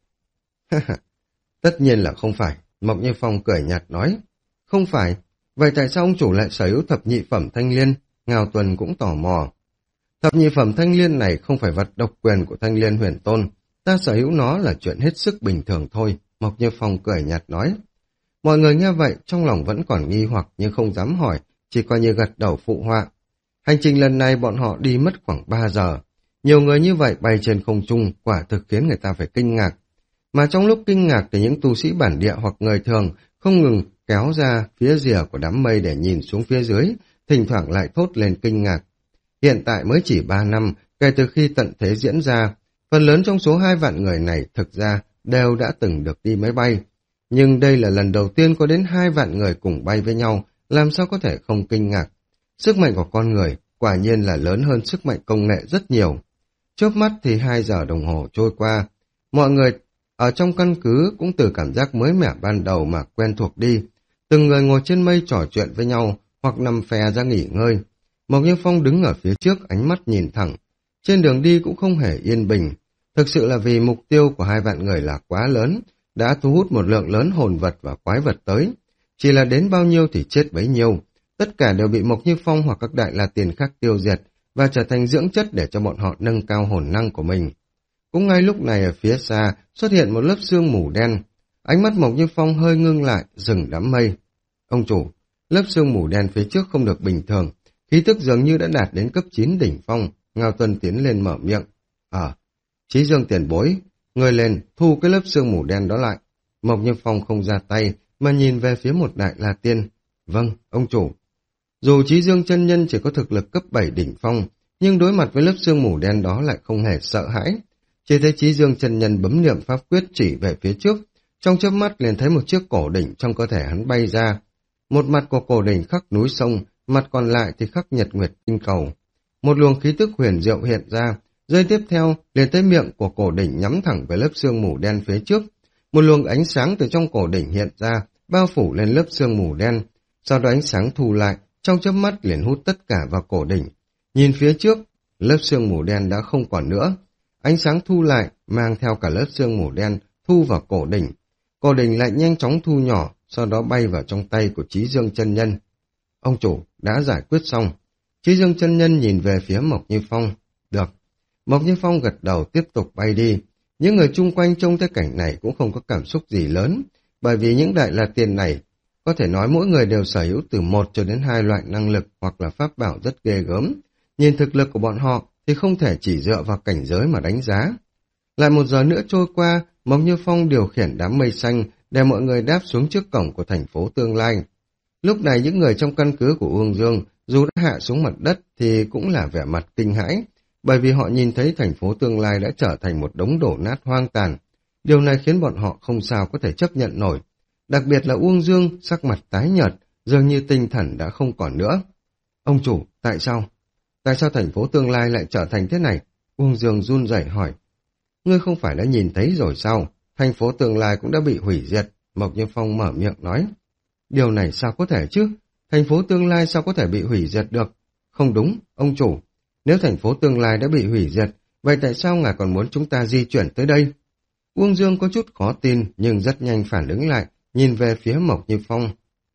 Tất nhiên là không phải, Mộc Như Phong cười nhạt nói. Không phải, vậy tại sao ông chủ lại sở hữu thập nhị phẩm Thanh Liên? Ngao Tuần cũng tò mò. Thập nhị phẩm Thanh Liên này không phải vật độc quyền của Thanh Liên Huyền Tôn, ta sở hữu nó là chuyện hết sức bình thường thôi, Mộc Như Phong cười nhạt nói. Mọi người nghe vậy, trong lòng vẫn còn nghi hoặc nhưng không dám hỏi, chỉ coi như gật đầu phụ họa. Hành trình lần này bọn họ đi mất khoảng ba giờ. Nhiều người như vậy bay trên không trung, quả thực khiến người ta phải kinh ngạc. Mà trong lúc kinh ngạc thì những tu sĩ bản địa hoặc người thường không ngừng kéo ra phía rìa của đám mây để nhìn xuống phía dưới, thỉnh thoảng lại thốt lên kinh ngạc. Hiện tại mới chỉ ba năm, kể từ khi tận thế diễn ra, phần lớn trong số hai vạn người này thực ra đều đã từng được đi máy bay. Nhưng đây là lần đầu tiên có đến hai vạn người cùng bay với nhau, làm sao có thể không kinh ngạc. Sức mạnh của con người quả nhiên là lớn hơn sức mạnh công nghệ rất nhiều. Chớp mắt thì hai giờ đồng hồ trôi qua, mọi người ở trong căn cứ cũng từ cảm giác mới mẻ ban đầu mà quen thuộc đi. Từng người ngồi trên mây trò chuyện với nhau hoặc nằm phè ra nghỉ ngơi. Mộc Như Phong đứng ở phía trước, ánh mắt nhìn thẳng. Trên đường đi cũng không hề yên bình. Thực sự là vì mục tiêu của hai vạn người là quá lớn, đã thu hút một lượng lớn hồn vật và quái vật tới. Chỉ là đến bao nhiêu thì chết bấy nhiêu. Tất cả đều bị Mộc Như Phong hoặc các đại la tiền khác tiêu diệt và trở thành dưỡng chất để cho bọn họ nâng cao hồn năng của mình. Cũng ngay lúc này ở phía xa xuất hiện một lớp sương mù đen. Ánh mắt Mộc Như Phong hơi ngưng lại, dừng đám mây. Ông chủ, lớp sương mù đen phía trước không được bình thường, khí tức dường như đã đạt đến cấp chín đỉnh phong. Ngao Tuân tiến lên mở miệng. Ờ, Chí Dương tiền bối, người lên thu cái lớp sương mù đen đó lại. Mộc Như Phong không ra tay mà nhìn về phía một đại la tiên. Vâng, ông chủ. Dù Chí Dương chân nhân chỉ có thực lực cấp bảy đỉnh phong, nhưng đối mặt với lớp sương mù đen đó lại không hề sợ hãi. Chỉ thấy Chí Dương chân nhân bấm niệm pháp quyết chỉ về phía trước, trong chớp mắt liền thấy một chiếc cổ đỉnh trong cơ thể hắn bay ra. Một mặt của cổ đỉnh khắc núi sông, mặt còn lại thì khắc nhật nguyệt tinh cầu. Một luồng khí tức huyền diệu hiện ra, giây tiếp theo liền tới miệng của cổ đỉnh nhắm thẳng về lớp sương mù đen phía trước. Một luồng ánh sáng từ trong cổ đỉnh hiện ra, bao phủ lên lớp sương mù đen. Sau đó ánh sáng thu lại, trong chớp mắt liền hút tất cả vào cổ đỉnh. Nhìn phía trước, lớp sương mù đen đã không còn nữa. Ánh sáng thu lại, mang theo cả lớp sương mù đen, thu vào cổ đỉnh. Cổ đỉnh lại nhanh chóng thu nhỏ, sau đó bay vào trong tay của Chí Dương chân nhân. Ông chủ đã giải quyết xong. Chí Dương chân nhân nhìn về phía Mộc Như Phong. Được. Mộc Như Phong gật đầu tiếp tục bay đi. Những người chung quanh trông thấy cảnh này cũng không có cảm xúc gì lớn, bởi vì những đại la tiền này có thể nói mỗi người đều sở hữu từ một cho đến hai loại năng lực hoặc là pháp bảo rất ghê gớm. Nhìn thực lực của bọn họ thì không thể chỉ dựa vào cảnh giới mà đánh giá. Lại một giờ nữa trôi qua, Mộc Như Phong điều khiển đám mây xanh để mọi người đáp xuống trước cổng của thành phố tương lai. Lúc này những người trong căn cứ của Uông Dương dù đã hạ xuống mặt đất thì cũng là vẻ mặt kinh hãi, bởi vì họ nhìn thấy thành phố tương lai đã trở thành một đống đổ nát hoang tàn. Điều này khiến bọn họ không sao có thể chấp nhận nổi. Đặc biệt là Uông Dương sắc mặt tái nhợt, dường như tinh thần đã không còn nữa. Ông chủ, tại sao? Tại sao thành phố tương lai lại trở thành thế này? Uông Dương run rẩy hỏi. Ngươi không phải đã nhìn thấy rồi sao? Thành phố tương lai cũng đã bị hủy diệt. Mộc Như Phong mở miệng nói. Điều này sao có thể chứ? Thành phố tương lai sao có thể bị hủy diệt được? Không đúng, ông chủ. Nếu thành phố tương lai đã bị hủy diệt, vậy tại sao ngài còn muốn chúng ta di chuyển tới đây? Uông Dương có chút khó tin, nhưng rất nhanh phản ứng lại, nhìn về phía Mộc Như Phong.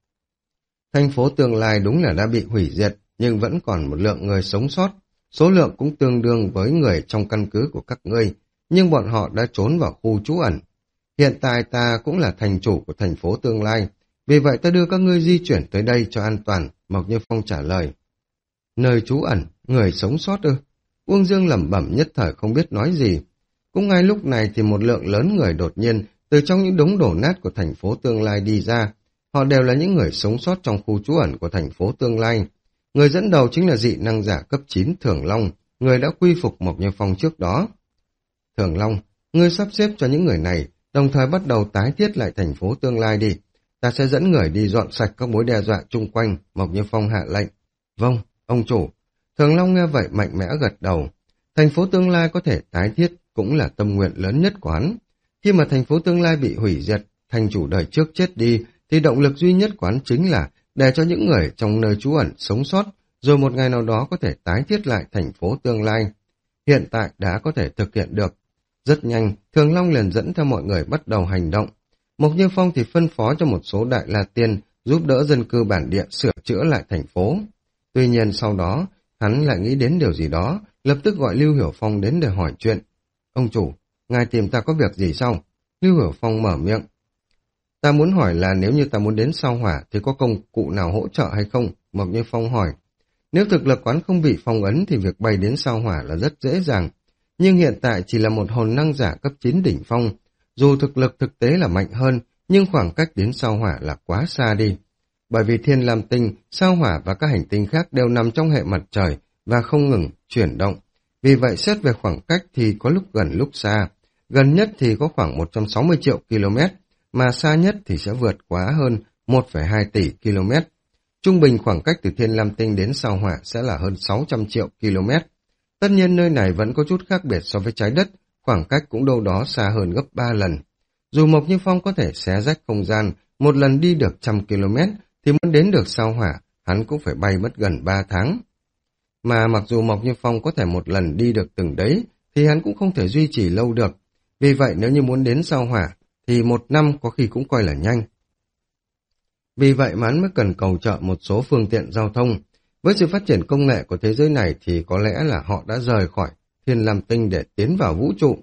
Thành phố tương lai đúng là đã bị hủy diệt, nhưng vẫn còn một lượng người sống sót. Số lượng cũng tương đương với người trong căn cứ của các ngươi, nhưng bọn họ đã trốn vào khu trú ẩn. Hiện tại ta cũng là thành chủ của thành phố tương lai, vì vậy ta đưa các ngươi di chuyển tới đây cho an toàn, Mộc Như Phong trả lời. Nơi trú ẩn, người sống sót ư? Uông Dương lẩm bẩm nhất thời không biết nói gì. Cũng ngay lúc này thì một lượng lớn người đột nhiên từ trong những đống đổ nát của thành phố tương lai đi ra. Họ đều là những người sống sót trong khu trú ẩn của thành phố tương lai. Người dẫn đầu chính là dị năng giả cấp chín Thường Long, người đã quy phục Mộc Như Phong trước đó. Thường Long, ngươi sắp xếp cho những người này, đồng thời bắt đầu tái thiết lại thành phố tương lai đi. Ta sẽ dẫn người đi dọn sạch các mối đe dọa chung quanh, Mộc Như Phong hạ lệnh. Vâng, ông chủ. Thường Long nghe vậy mạnh mẽ gật đầu. Thành phố tương lai có thể tái thiết cũng là tâm nguyện lớn nhất của hắn. Khi mà thành phố tương lai bị hủy diệt, thành chủ đời trước chết đi, thì động lực duy nhất của hắn chính là để cho những người trong nơi trú ẩn sống sót, rồi một ngày nào đó có thể tái thiết lại thành phố tương lai. Hiện tại đã có thể thực hiện được. Rất nhanh, Thường Long liền dẫn theo mọi người bắt đầu hành động. Mộc Như Phong thì phân phó cho một số đại la tiên giúp đỡ dân cư bản địa sửa chữa lại thành phố. Tuy nhiên sau đó, hắn lại nghĩ đến điều gì đó, lập tức gọi Lưu Hiểu Phong đến để hỏi chuyện. Ông chủ, ngài tìm ta có việc gì sao? Lưu Hiểu Phong mở miệng. Ta muốn hỏi là nếu như ta muốn đến sao hỏa thì có công cụ nào hỗ trợ hay không? Mộc Như Phong hỏi. Nếu thực lực quán không bị phong ấn thì việc bay đến sao hỏa là rất dễ dàng. Nhưng hiện tại chỉ là một hồn năng giả cấp chín đỉnh phong. Dù thực lực thực tế là mạnh hơn, nhưng khoảng cách đến sao hỏa là quá xa đi. Bởi vì Thiên Lam Tinh, sao hỏa và các hành tinh khác đều nằm trong hệ mặt trời và không ngừng chuyển động. Vì vậy xét về khoảng cách thì có lúc gần lúc xa. Gần nhất thì có khoảng một trăm sáu mươi triệu ki lô mét, mà xa nhất thì sẽ vượt quá hơn một phẩy hai tỷ ki lô mét. Trung bình khoảng cách từ Thiên Lam Tinh đến sao hỏa sẽ là hơn sáu trăm triệu ki lô mét. Tất nhiên nơi này vẫn có chút khác biệt so với trái đất, khoảng cách cũng đâu đó xa hơn gấp ba lần. Dù Mộc Như Phong có thể xé rách không gian, một lần đi được trăm ki lô mét, thì muốn đến được sao hỏa, hắn cũng phải bay mất gần ba tháng. Mà mặc dù Mộc Như Phong có thể một lần đi được từng đấy, thì hắn cũng không thể duy trì lâu được. Vì vậy nếu như muốn đến sao hỏa, thì một năm có khi cũng coi là nhanh. Vì vậy mà hắn mới cần cầu trợ một số phương tiện giao thông. Với sự phát triển công nghệ của thế giới này thì có lẽ là họ đã rời khỏi Thiên Lam Tinh để tiến vào vũ trụ.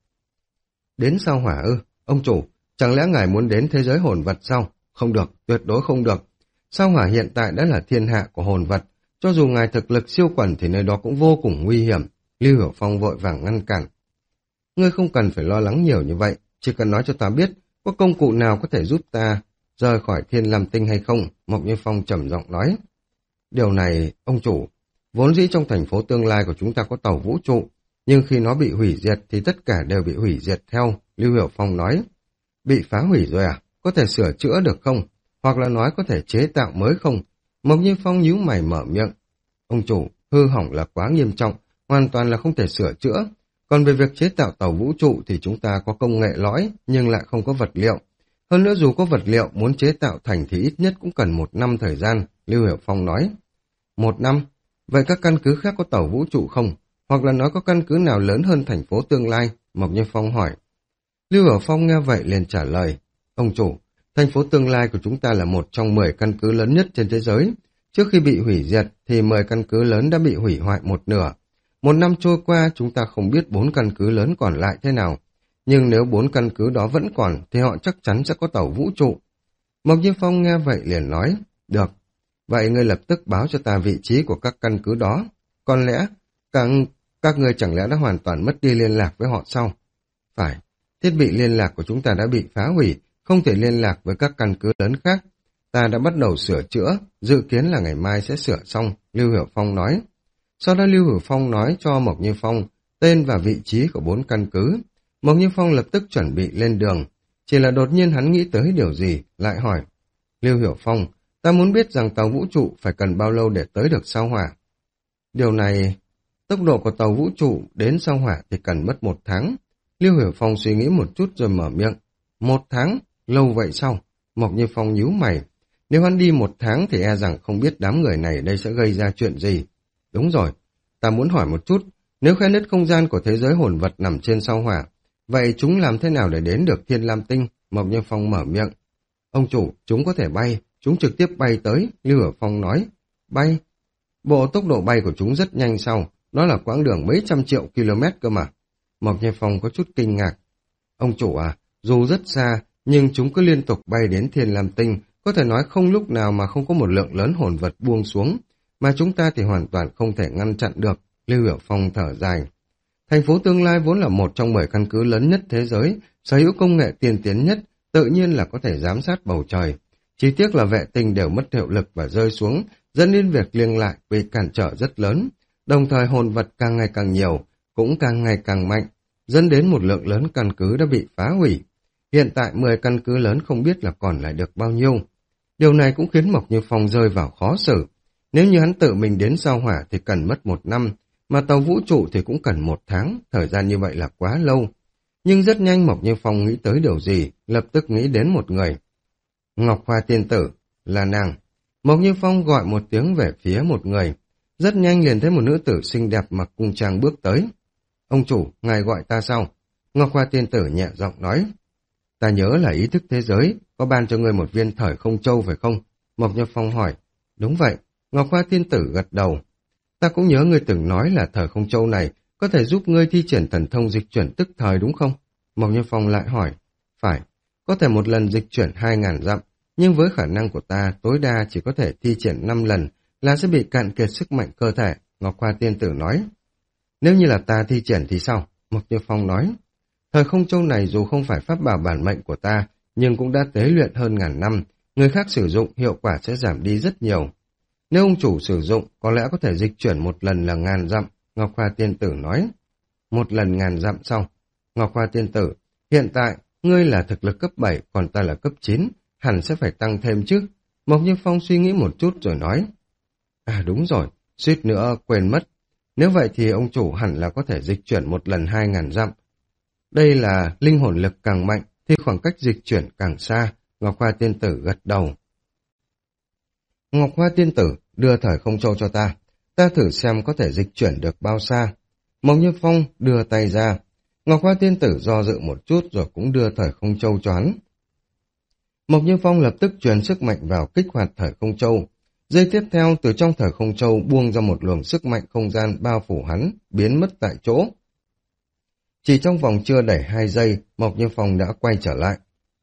Đến sao hỏa ư? Ông chủ, chẳng lẽ ngài muốn đến thế giới hồn vật sao? Không được, tuyệt đối không được. Sao hỏa hiện tại đã là thiên hạ của hồn vật. Cho dù ngài thực lực siêu quần thì nơi đó cũng vô cùng nguy hiểm. Lưu Hiểu Phong vội vàng ngăn cản. Ngươi không cần phải lo lắng nhiều như vậy. Chỉ cần nói cho ta biết có công cụ nào có thể giúp ta rời khỏi Thiên Lam Tinh hay không? Mộc Như Phong trầm giọng nói. Điều này, ông chủ, vốn dĩ trong thành phố tương lai của chúng ta có tàu vũ trụ, nhưng khi nó bị hủy diệt thì tất cả đều bị hủy diệt theo, Lưu Hiểu Phong nói. Bị phá hủy rồi à? Có thể sửa chữa được không? Hoặc là nói có thể chế tạo mới không? Mộc Như Phong nhíu mày mở miệng. Ông chủ, hư hỏng là quá nghiêm trọng, hoàn toàn là không thể sửa chữa. Còn về việc chế tạo tàu vũ trụ thì chúng ta có công nghệ lõi, nhưng lại không có vật liệu. Hơn nữa dù có vật liệu, muốn chế tạo thành thì ít nhất cũng cần một năm thời gian, Lưu Hiểu Phong nói. Một năm? Vậy các căn cứ khác có tàu vũ trụ không? Hoặc là nói có căn cứ nào lớn hơn thành phố tương lai? Mộc Như Phong hỏi. Lưu Hiểu Phong nghe vậy liền trả lời. Ông chủ, thành phố tương lai của chúng ta là một trong mười căn cứ lớn nhất trên thế giới. Trước khi bị hủy diệt thì mười căn cứ lớn đã bị hủy hoại một nửa. Một năm trôi qua chúng ta không biết bốn căn cứ lớn còn lại thế nào. Nhưng nếu bốn căn cứ đó vẫn còn thì họ chắc chắn sẽ có tàu vũ trụ. Mộc Như Phong nghe vậy liền nói. Được. Vậy ngươi lập tức báo cho ta vị trí của các căn cứ đó. Còn lẽ, các, các ngươi chẳng lẽ đã hoàn toàn mất đi liên lạc với họ sao? Phải, thiết bị liên lạc của chúng ta đã bị phá hủy, không thể liên lạc với các căn cứ lớn khác. Ta đã bắt đầu sửa chữa, dự kiến là ngày mai sẽ sửa xong, Lưu Hiểu Phong nói. Sau đó Lưu Hiểu Phong nói cho Mộc Như Phong tên và vị trí của bốn căn cứ. Mộc Như Phong lập tức chuẩn bị lên đường. Chỉ là đột nhiên hắn nghĩ tới điều gì, lại hỏi. Lưu Hiểu Phong, ta muốn biết rằng tàu vũ trụ phải cần bao lâu để tới được sao hỏa. Điều này, tốc độ của tàu vũ trụ đến sao hỏa thì cần mất một tháng. Lưu Hiểu Phong suy nghĩ một chút rồi mở miệng. Một tháng? Lâu vậy sao? Mộc Như Phong nhíu mày. Nếu hắn đi một tháng thì e rằng không biết đám người này đây sẽ gây ra chuyện gì. Đúng rồi, ta muốn hỏi một chút. Nếu khe nứt không gian của thế giới hồn vật nằm trên sao hỏa, vậy chúng làm thế nào để đến được Thiên Lam Tinh? Mộc Như Phong mở miệng. Ông chủ, chúng có thể bay. Chúng trực tiếp bay tới, Lưu Hiểu Phong nói. Bay? Bộ tốc độ bay của chúng rất nhanh sao? Nó là quãng đường mấy trăm triệu km cơ mà. Mộc Như Phong có chút kinh ngạc. Ông chủ à, dù rất xa, nhưng chúng cứ liên tục bay đến Thiên Lam Tinh, có thể nói không lúc nào mà không có một lượng lớn hồn vật buông xuống, mà chúng ta thì hoàn toàn không thể ngăn chặn được, Lưu Hiểu Phong thở dài. Thành phố tương lai vốn là một trong mười căn cứ lớn nhất thế giới, sở hữu công nghệ tiên tiến nhất, tự nhiên là có thể giám sát bầu trời. Chỉ tiếc là vệ tinh đều mất hiệu lực và rơi xuống, dẫn đến việc liên lạc bị cản trở rất lớn. Đồng thời hồn vật càng ngày càng nhiều, cũng càng ngày càng mạnh, dẫn đến một lượng lớn căn cứ đã bị phá hủy. Hiện tại mười căn cứ lớn không biết là còn lại được bao nhiêu. Điều này cũng khiến Mộc Như Phong rơi vào khó xử. Nếu như hắn tự mình đến sao hỏa thì cần mất một năm, mà tàu vũ trụ thì cũng cần một tháng, thời gian như vậy là quá lâu. Nhưng rất nhanh Mộc Như Phong nghĩ tới điều gì, lập tức nghĩ đến một người. Ngọc Hoa tiên tử, là nàng. Mộc Như Phong gọi một tiếng về phía một người. Rất nhanh liền thấy một nữ tử xinh đẹp mặc cung trang bước tới. Ông chủ, ngài gọi ta sao? Ngọc Hoa tiên tử nhẹ giọng nói. Ta nhớ là ý thức thế giới, có ban cho ngươi một viên thời không châu phải không? Mộc Như Phong hỏi. Đúng vậy. Ngọc Hoa tiên tử gật đầu. Ta cũng nhớ ngươi từng nói là thời không châu này có thể giúp ngươi thi triển thần thông dịch chuyển tức thời đúng không? Mộc Như Phong lại hỏi. Phải, có thể một lần dịch chuyển hai ngàn dặm, nhưng với khả năng của ta tối đa chỉ có thể thi triển năm lần là sẽ bị cạn kiệt sức mạnh cơ thể, Ngọc Hoa tiên tử nói. Nếu như là ta thi triển thì sao? Mộc Như Phong nói. Thời không châu này dù không phải pháp bảo bản mệnh của ta, nhưng cũng đã tế luyện hơn ngàn năm, người khác sử dụng hiệu quả sẽ giảm đi rất nhiều. Nếu ông chủ sử dụng, có lẽ có thể dịch chuyển một lần là ngàn dặm, Ngọc Hoa tiên tử nói. Một lần ngàn dặm sau. Ngọc Hoa tiên tử, hiện tại, ngươi là thực lực cấp bảy, còn ta là cấp chín, hẳn sẽ phải tăng thêm chứ. Mộc Như Phong suy nghĩ một chút rồi nói. À đúng rồi, suýt nữa quên mất. Nếu vậy thì ông chủ hẳn là có thể dịch chuyển một lần hai ngàn dặm. Đây là linh hồn lực càng mạnh, thì khoảng cách dịch chuyển càng xa, Ngọc Hoa tiên tử gật đầu. Ngọc Hoa tiên tử, đưa thời không châu cho ta. Ta thử xem có thể dịch chuyển được bao xa. Mộc Như Phong đưa tay ra. Ngọc Hoa tiên tử do dự một chút rồi cũng đưa thời không châu cho hắn. Mộc Như Phong lập tức truyền sức mạnh vào kích hoạt thời không châu. Giây tiếp theo, từ trong thời không châu buông ra một luồng sức mạnh không gian bao phủ hắn, biến mất tại chỗ. Chỉ trong vòng chưa đầy hai giây, Mộc Như Phong đã quay trở lại.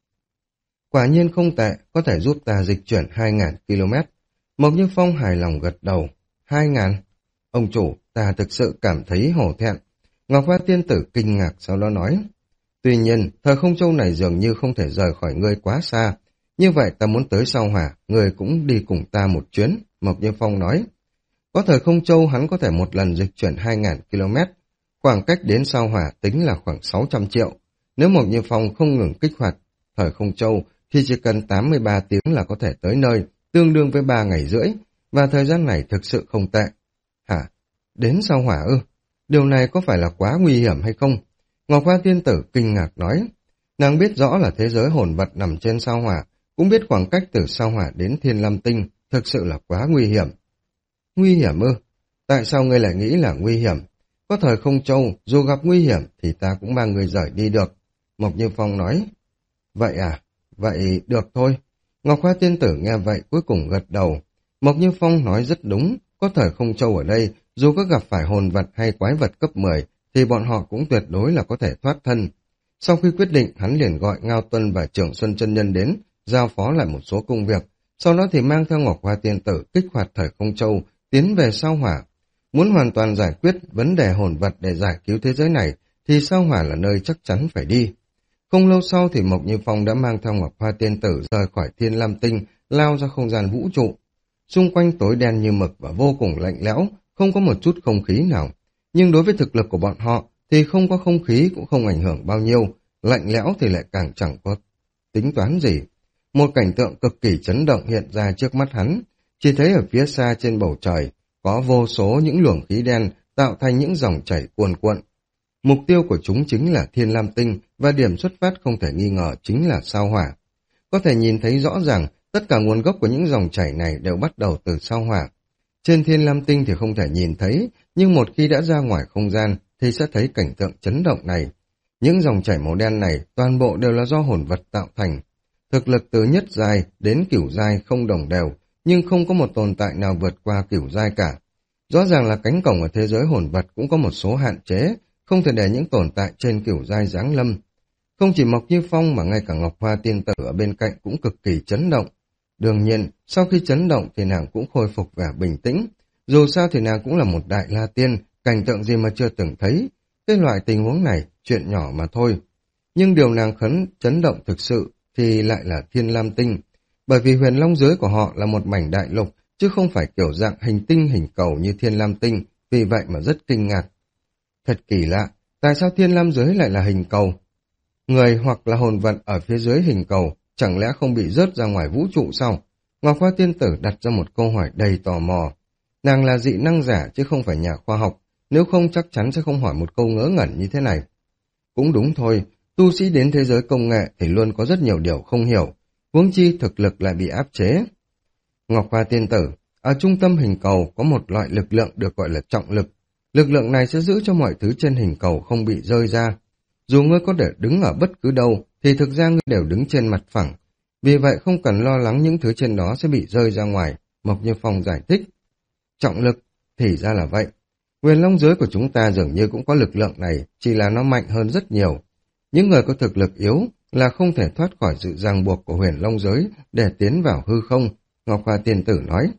Quả nhiên không tệ, có thể giúp ta dịch chuyển hai nghìn ki lô mét. Mộc Như Phong hài lòng gật đầu. hai nghìn? Ông chủ, ta thực sự cảm thấy hổ thẹn. Ngọc Hoa tiên tử kinh ngạc sau đó nói. Tuy nhiên, thời không châu này dường như không thể rời khỏi ngươi quá xa. Như vậy ta muốn tới sao hỏa, ngươi cũng đi cùng ta một chuyến, Mộc Như Phong nói. Có thời không châu hắn có thể một lần dịch chuyển hai nghìn ki lô mét. Khoảng cách đến sao hỏa tính là khoảng sáu trăm triệu. Nếu Mộc Như Phong không ngừng kích hoạt thời không châu thì chỉ cần tám mươi ba tiếng là có thể tới nơi, tương đương với ba ngày rưỡi, và thời gian này thực sự không tệ. Hả? Đến sao hỏa ư? Điều này có phải là quá nguy hiểm hay không? Ngọc Hoa tiên tử kinh ngạc nói. Nàng biết rõ là thế giới hồn vật nằm trên sao hỏa, cũng biết khoảng cách từ sao hỏa đến Thiên Lam Tinh, thực sự là quá nguy hiểm. Nguy hiểm ư? Tại sao ngươi lại nghĩ là nguy hiểm? Có thời không châu, dù gặp nguy hiểm thì ta cũng mang người rời đi được. Mộc Như Phong nói. Vậy à? Vậy được thôi. Ngọc Hoa tiên tử nghe vậy cuối cùng gật đầu. Mộc Như Phong nói rất đúng, có thời không châu ở đây, dù có gặp phải hồn vật hay quái vật cấp mười, thì bọn họ cũng tuyệt đối là có thể thoát thân. Sau khi quyết định, hắn liền gọi Ngao Tuân và Trưởng Xuân chân nhân đến, giao phó lại một số công việc, sau đó thì mang theo Ngọc Hoa tiên tử kích hoạt thời không châu, tiến về sao hỏa. Muốn hoàn toàn giải quyết vấn đề hồn vật để giải cứu thế giới này, thì sao hỏa là nơi chắc chắn phải đi. Không lâu sau thì Mộc Như Phong đã mang theo Ngọc Hoa tiên tử rời khỏi Thiên Lam Tinh, lao ra không gian vũ trụ. Xung quanh tối đen như mực và vô cùng lạnh lẽo, không có một chút không khí nào. Nhưng đối với thực lực của bọn họ thì không có không khí cũng không ảnh hưởng bao nhiêu, lạnh lẽo thì lại càng chẳng có tính toán gì. Một cảnh tượng cực kỳ chấn động hiện ra trước mắt hắn, chỉ thấy ở phía xa trên bầu trời có vô số những luồng khí đen tạo thành những dòng chảy cuồn cuộn. Mục tiêu của chúng chính là Thiên Lam Tinh và điểm xuất phát không thể nghi ngờ chính là sao hỏa. Có thể nhìn thấy rõ ràng tất cả nguồn gốc của những dòng chảy này đều bắt đầu từ sao hỏa. Trên Thiên Lam Tinh thì không thể nhìn thấy, nhưng một khi đã ra ngoài không gian thì sẽ thấy cảnh tượng chấn động này. Những dòng chảy màu đen này toàn bộ đều là do hồn vật tạo thành. Thực lực từ nhất giai đến cửu giai không đồng đều, nhưng không có một tồn tại nào vượt qua cửu giai cả. Rõ ràng là cánh cổng ở thế giới hồn vật cũng có một số hạn chế, không thể để những tồn tại trên cửu giai giáng lâm. Không chỉ Mộc Như Phong mà ngay cả Ngọc Hoa tiên tử ở bên cạnh cũng cực kỳ chấn động. Đương nhiên, sau khi chấn động thì nàng cũng khôi phục vẻ bình tĩnh. Dù sao thì nàng cũng là một đại la tiên, cảnh tượng gì mà chưa từng thấy. Cái loại tình huống này, chuyện nhỏ mà thôi. Nhưng điều nàng khấn chấn động thực sự thì lại là Thiên Lam Tinh. Bởi vì huyền long giới của họ là một mảnh đại lục, chứ không phải kiểu dạng hành tinh hình cầu như Thiên Lam Tinh, vì vậy mà rất kinh ngạc. Thật kỳ lạ, tại sao Thiên Lam giới lại là hình cầu? Người hoặc là hồn vật ở phía dưới hình cầu, chẳng lẽ không bị rớt ra ngoài vũ trụ sao? Ngọc Hoa tiên tử đặt ra một câu hỏi đầy tò mò, Nàng là dị năng giả chứ không phải nhà khoa học, nếu không chắc chắn sẽ không hỏi một câu ngớ ngẩn như thế này. Cũng đúng thôi, tu sĩ đến thế giới công nghệ thì luôn có rất nhiều điều không hiểu, huống chi thực lực lại bị áp chế. Ngọc Hoa tiên tử, ở trung tâm hình cầu có một loại lực lượng được gọi là trọng lực. Lực lượng này sẽ giữ cho mọi thứ trên hình cầu không bị rơi ra. Dù ngươi có để đứng ở bất cứ đâu, thì thực ra ngươi đều đứng trên mặt phẳng. Vì vậy không cần lo lắng những thứ trên đó sẽ bị rơi ra ngoài, Mộc Như Phong giải thích. Trọng lực, thì ra là vậy. Huyền Long giới của chúng ta dường như cũng có lực lượng này, chỉ là nó mạnh hơn rất nhiều. Những người có thực lực yếu là không thể thoát khỏi sự ràng buộc của Huyền Long giới để tiến vào hư không, Ngọc Hoa tiên tử nói.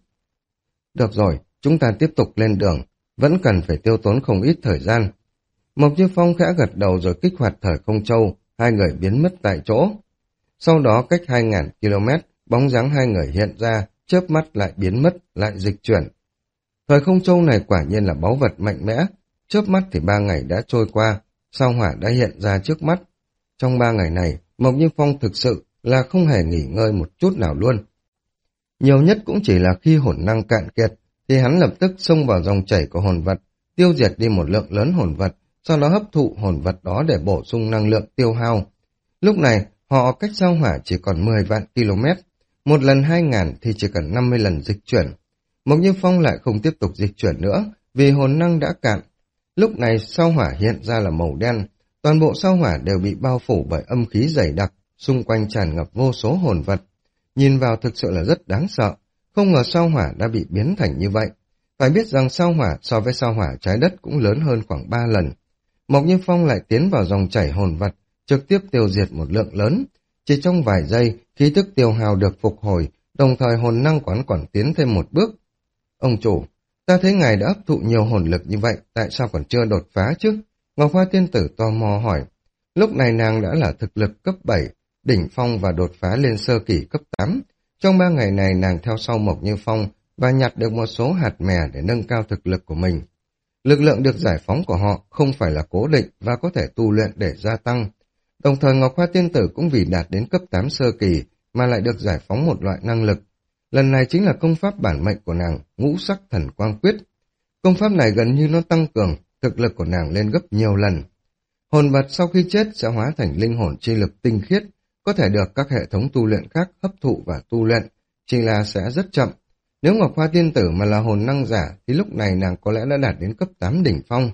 Được rồi, chúng ta tiếp tục lên đường, vẫn cần phải tiêu tốn không ít thời gian. Mộc Như Phong khẽ gật đầu rồi kích hoạt thời không châu, hai người biến mất tại chỗ. Sau đó cách hai nghìn ki lô mét, bóng dáng hai người hiện ra, chớp mắt lại biến mất, lại dịch chuyển. Thời không châu này quả nhiên là báu vật mạnh mẽ, chớp mắt thì ba ngày đã trôi qua, sao hỏa đã hiện ra trước mắt. Trong ba ngày này, Mộc Như Phong thực sự là không hề nghỉ ngơi một chút nào luôn. Nhiều nhất cũng chỉ là khi hồn năng cạn kiệt, thì hắn lập tức xông vào dòng chảy của hồn vật, tiêu diệt đi một lượng lớn hồn vật, sau đó hấp thụ hồn vật đó để bổ sung năng lượng tiêu hao. Lúc này, họ cách sao hỏa chỉ còn mười vạn ki lô mét, một lần hai nghìn thì chỉ cần năm mươi lần dịch chuyển. Mộc Như Phong lại không tiếp tục dịch chuyển nữa, vì hồn năng đã cạn. Lúc này sao hỏa hiện ra là màu đen, toàn bộ sao hỏa đều bị bao phủ bởi âm khí dày đặc, xung quanh tràn ngập vô số hồn vật. Nhìn vào thực sự là rất đáng sợ, không ngờ sao hỏa đã bị biến thành như vậy. Phải biết rằng sao hỏa so với sao hỏa trái đất cũng lớn hơn khoảng ba lần. Mộc Như Phong lại tiến vào dòng chảy hồn vật, trực tiếp tiêu diệt một lượng lớn. Chỉ trong vài giây, khí tức tiêu hao được phục hồi, đồng thời hồn năng quán còn tiến thêm một bước. Ông chủ, ta thấy ngài đã hấp thụ nhiều hồn lực như vậy, tại sao còn chưa đột phá chứ? Ngọc Hoa tiên tử tò mò hỏi. Lúc này nàng đã là thực lực cấp bảy, đỉnh phong và đột phá lên sơ kỳ cấp tám. Trong ba ngày này nàng theo sau Mộc Như Phong và nhặt được một số hạt mè để nâng cao thực lực của mình. Lực lượng được giải phóng của họ không phải là cố định và có thể tu luyện để gia tăng. Đồng thời Ngọc Hoa tiên tử cũng vì đạt đến cấp tám sơ kỳ mà lại được giải phóng một loại năng lực. Lần này chính là công pháp bản mệnh của nàng, Ngũ Sắc Thần Quang Quyết. Công pháp này gần như nó tăng cường thực lực của nàng lên gấp nhiều lần. Hồn vật sau khi chết sẽ hóa thành linh hồn chi lực tinh khiết, có thể được các hệ thống tu luyện khác hấp thụ và tu luyện, chỉ là sẽ rất chậm. Nếu Ngọc Hoa tiên tử mà là hồn năng giả thì lúc này nàng có lẽ đã đạt đến cấp tám đỉnh phong.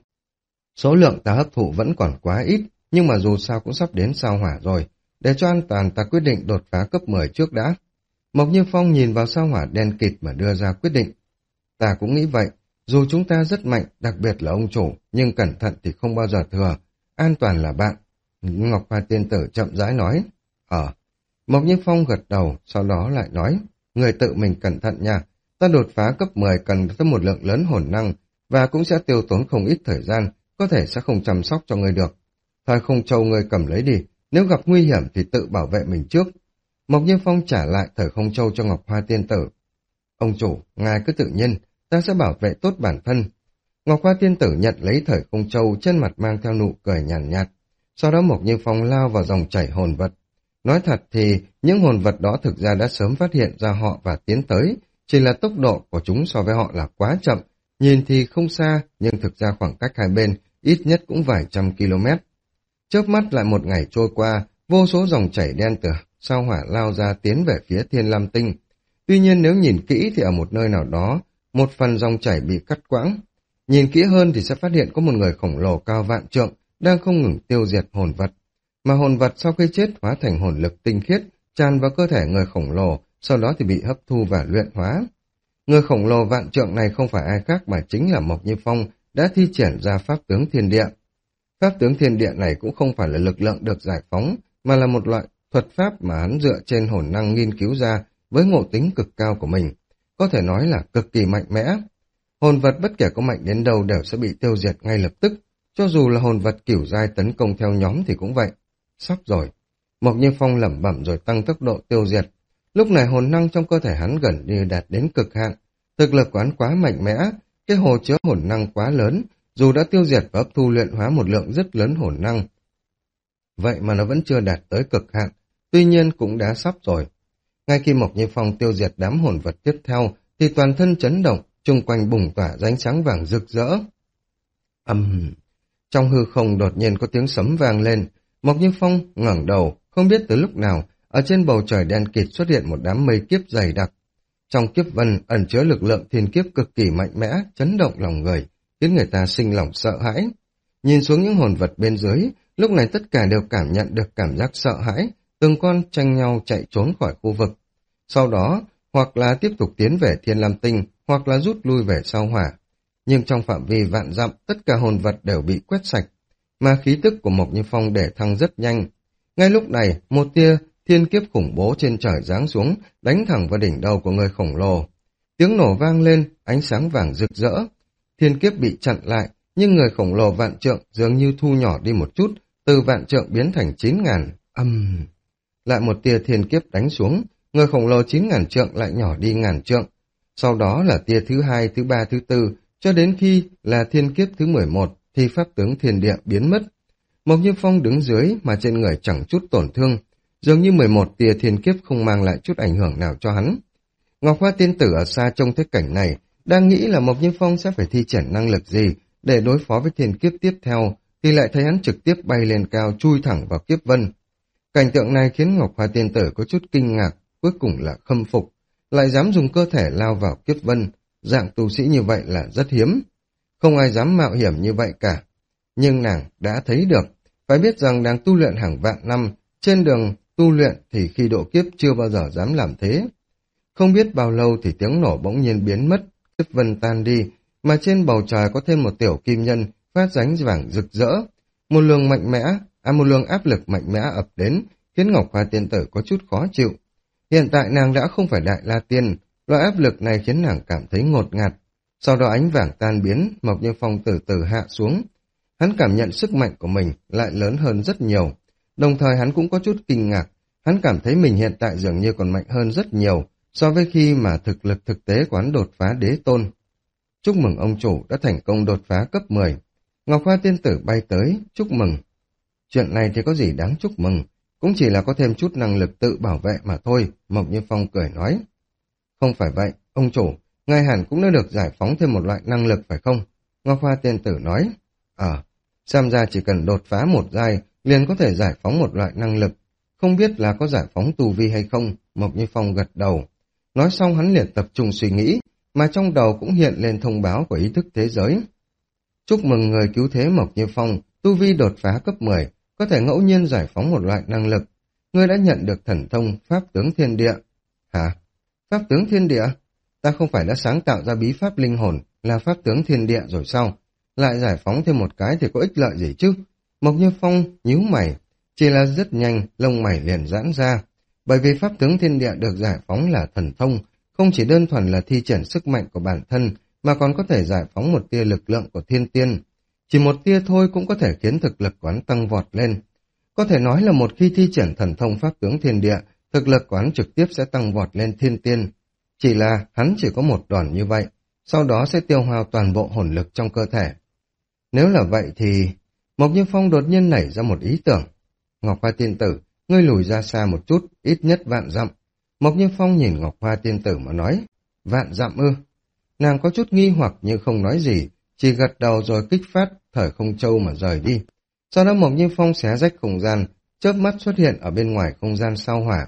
Số lượng ta hấp thụ vẫn còn quá ít, nhưng mà dù sao cũng sắp đến sao hỏa rồi. Để cho an toàn ta quyết định đột phá cấp mười trước đã. Mộc Như Phong nhìn vào sao hỏa đen kịt mà đưa ra quyết định. Ta cũng nghĩ vậy, dù chúng ta rất mạnh, đặc biệt là ông chủ, nhưng cẩn thận thì không bao giờ thừa, an toàn là bạn. Ngọc Hoa tiên tử chậm rãi nói. Ờ. Mộc Như Phong gật đầu, sau đó lại nói, người tự mình cẩn thận nha, ta đột phá cấp mười cần tới một lượng lớn hồn năng, và cũng sẽ tiêu tốn không ít thời gian, có thể sẽ không chăm sóc cho người được. Thời không châu người cầm lấy đi, nếu gặp nguy hiểm thì tự bảo vệ mình trước. Mộc Như Phong trả lại thời không châu cho Ngọc Hoa tiên tử. Ông chủ, ngài cứ tự nhiên, ta sẽ bảo vệ tốt bản thân. Ngọc Hoa tiên tử nhận lấy thời không châu, trên mặt mang theo nụ cười nhàn nhạt, nhạt. Sau đó Mộc Như Phong lao vào dòng chảy hồn vật. Nói thật thì những hồn vật đó thực ra đã sớm phát hiện ra họ và tiến tới, chỉ là tốc độ của chúng so với họ là quá chậm, nhìn thì không xa nhưng thực ra khoảng cách hai bên ít nhất cũng vài trăm km. Chớp mắt lại một ngày trôi qua, vô số dòng chảy đen từ sao hỏa lao ra tiến về phía Thiên Lam Tinh. Tuy nhiên nếu nhìn kỹ thì ở một nơi nào đó, một phần dòng chảy bị cắt quãng. Nhìn kỹ hơn thì sẽ phát hiện có một người khổng lồ cao vạn trượng đang không ngừng tiêu diệt hồn vật. Mà hồn vật sau khi chết hóa thành hồn lực tinh khiết, tràn vào cơ thể người khổng lồ, sau đó thì bị hấp thu và luyện hóa. Người khổng lồ vạn trượng này không phải ai khác mà chính là Mộc Như Phong đã thi triển ra pháp tướng thiên địa. Pháp tướng thiên địa này cũng không phải là lực lượng được giải phóng, mà là một loại thuật pháp mà hắn dựa trên hồn năng nghiên cứu ra với ngộ tính cực cao của mình. Có thể nói là cực kỳ mạnh mẽ. Hồn vật bất kể có mạnh đến đâu đều sẽ bị tiêu diệt ngay lập tức, cho dù là hồn vật cửu giai tấn công theo nhóm thì cũng vậy. Sắp rồi. Mộc Như Phong lẩm bẩm rồi tăng tốc độ tiêu diệt. Lúc này hồn năng trong cơ thể hắn gần như đạt đến cực hạn. Thực lực của hắn quá mạnh mẽ, cái hồ chứa hồn năng quá lớn, dù đã tiêu diệt và hấp thu luyện hóa một lượng rất lớn hồn năng. Vậy mà nó vẫn chưa đạt tới cực hạn, tuy nhiên cũng đã sắp rồi. Ngay khi Mộc Như Phong tiêu diệt đám hồn vật tiếp theo, thì toàn thân chấn động, chung quanh bùng tỏa ra ánh sáng vàng rực rỡ. Ầm, trong hư không đột nhiên có tiếng sấm vang lên. Mộc Như Phong ngẩng đầu, không biết từ lúc nào, ở trên bầu trời đen kịt xuất hiện một đám mây kiếp dày đặc. Trong kiếp vân ẩn chứa lực lượng thiên kiếp cực kỳ mạnh mẽ, chấn động lòng người, khiến người ta sinh lòng sợ hãi. Nhìn xuống những hồn vật bên dưới, lúc này tất cả đều cảm nhận được cảm giác sợ hãi, từng con tranh nhau chạy trốn khỏi khu vực. Sau đó, hoặc là tiếp tục tiến về Thiên Lam Tinh, hoặc là rút lui về Sao Hỏa. Nhưng trong phạm vi vạn dặm, tất cả hồn vật đều bị quét sạch, mà khí tức của Mộc Như Phong để thăng rất nhanh. Ngay lúc này, một tia thiên kiếp khủng bố trên trời giáng xuống, đánh thẳng vào đỉnh đầu của người khổng lồ. Tiếng nổ vang lên, ánh sáng vàng rực rỡ. Thiên kiếp bị chặn lại, nhưng người khổng lồ vạn trượng dường như thu nhỏ đi một chút, từ vạn trượng biến thành chín ngàn. Âm! Lại một tia thiên kiếp đánh xuống, người khổng lồ chín ngàn trượng lại nhỏ đi ngàn trượng. Sau đó là tia thứ hai, thứ ba, thứ tư, cho đến khi là thiên kiếp thứ mười một thì pháp tướng thiên địa biến mất. Mộc Như Phong đứng dưới mà trên người chẳng chút tổn thương, dường như mười một tia thiên kiếp không mang lại chút ảnh hưởng nào cho hắn. Ngọc Hoa tiên tử ở xa trông thấy cảnh này, đang nghĩ là Mộc Như Phong sẽ phải thi triển năng lực gì để đối phó với thiên kiếp tiếp theo, thì lại thấy hắn trực tiếp bay lên cao chui thẳng vào kiếp vân. Cảnh tượng này khiến Ngọc Hoa tiên tử có chút kinh ngạc, cuối cùng là khâm phục, lại dám dùng cơ thể lao vào kiếp vân, dạng tu sĩ như vậy là rất hiếm. Không ai dám mạo hiểm như vậy cả. Nhưng nàng đã thấy được, phải biết rằng đang tu luyện hàng vạn năm, trên đường tu luyện thì khi độ kiếp chưa bao giờ dám làm thế. Không biết bao lâu thì tiếng nổ bỗng nhiên biến mất, kiếp vân tan đi, mà trên bầu trời có thêm một tiểu kim nhân phát ánh vàng rực rỡ. Một luồng mạnh mẽ, à một luồng áp lực mạnh mẽ ập đến, khiến Ngọc Hoa tiên tử có chút khó chịu. Hiện tại nàng đã không phải Đại La Tiên, loại áp lực này khiến nàng cảm thấy ngột ngạt. Sau đó ánh vàng tan biến, Mộc Như Phong từ từ hạ xuống. Hắn cảm nhận sức mạnh của mình lại lớn hơn rất nhiều. Đồng thời hắn cũng có chút kinh ngạc, hắn cảm thấy mình hiện tại dường như còn mạnh hơn rất nhiều so với khi mà thực lực thực tế của hắn đột phá đế tôn. Chúc mừng ông chủ đã thành công đột phá cấp mười. Ngọc Hoa tiên tử bay tới, chúc mừng. Chuyện này thì có gì đáng chúc mừng, cũng chỉ là có thêm chút năng lực tự bảo vệ mà thôi, Mộc Như Phong cười nói. Không phải vậy, ông chủ, ngài hẳn cũng đã được giải phóng thêm một loại năng lực phải không? Ngọc Hoa tiên tử nói. Ờ, à, xem ra chỉ cần đột phá một giai liền có thể giải phóng một loại năng lực. Không biết là có giải phóng tu vi hay không? Mộc Như Phong gật đầu. Nói xong hắn liền tập trung suy nghĩ, mà trong đầu cũng hiện lên thông báo của ý thức thế giới. Chúc mừng người cứu thế Mộc Như Phong, tu vi đột phá cấp mười, có thể ngẫu nhiên giải phóng một loại năng lực. Ngươi đã nhận được thần thông Pháp tướng Thiên Địa. Hả? Pháp tướng Thiên Địa? Ta không phải đã sáng tạo ra bí pháp linh hồn là Pháp tướng Thiên Địa rồi sao? Lại giải phóng thêm một cái thì có ích lợi gì chứ? Mộc Như Phong nhíu mày, chỉ là rất nhanh, lông mày liền giãn ra. Bởi vì Pháp tướng Thiên Địa được giải phóng là thần thông, không chỉ đơn thuần là thi triển sức mạnh của bản thân, mà còn có thể giải phóng một tia lực lượng của thiên tiên. Chỉ một tia thôi cũng có thể khiến thực lực quán tăng vọt lên. Có thể nói là một khi thi triển thần thông Pháp tướng Thiên Địa, thực lực quán trực tiếp sẽ tăng vọt lên thiên tiên. Chỉ là hắn chỉ có một đòn như vậy, sau đó sẽ tiêu hao toàn bộ hồn lực trong cơ thể. Nếu là vậy thì... Mộc Như Phong đột nhiên nảy ra một ý tưởng. Ngọc Hoa tiên tử, ngươi lùi ra xa một chút, ít nhất vạn dặm. Mộc Như Phong nhìn Ngọc Hoa tiên tử mà nói, vạn dặm ư? Nàng có chút nghi hoặc nhưng không nói gì, chỉ gật đầu rồi kích phát thời không châu mà rời đi. Sau đó Mộc Như Phong xé rách không gian, chớp mắt xuất hiện ở bên ngoài không gian sao hỏa.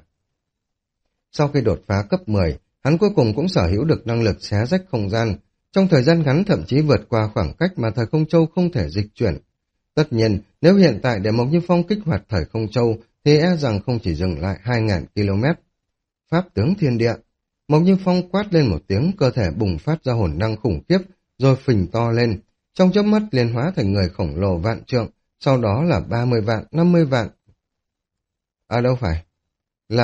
Sau khi đột phá cấp mười, hắn cuối cùng cũng sở hữu được năng lực xé rách không gian, trong thời gian ngắn thậm chí vượt qua khoảng cách mà thời không châu không thể dịch chuyển. Tất nhiên, nếu hiện tại để Mộc Như Phong kích hoạt thời không châu, thì e rằng không chỉ dừng lại hai nghìn ki lô mét. Pháp tướng Thiên Địa. Mộc Như Phong quát lên một tiếng, cơ thể bùng phát ra hồn năng khủng khiếp, rồi phình to lên. Trong chớp mắt liền hóa thành người khổng lồ vạn trượng, sau đó là ba mươi vạn, năm mươi vạn. À đâu phải, là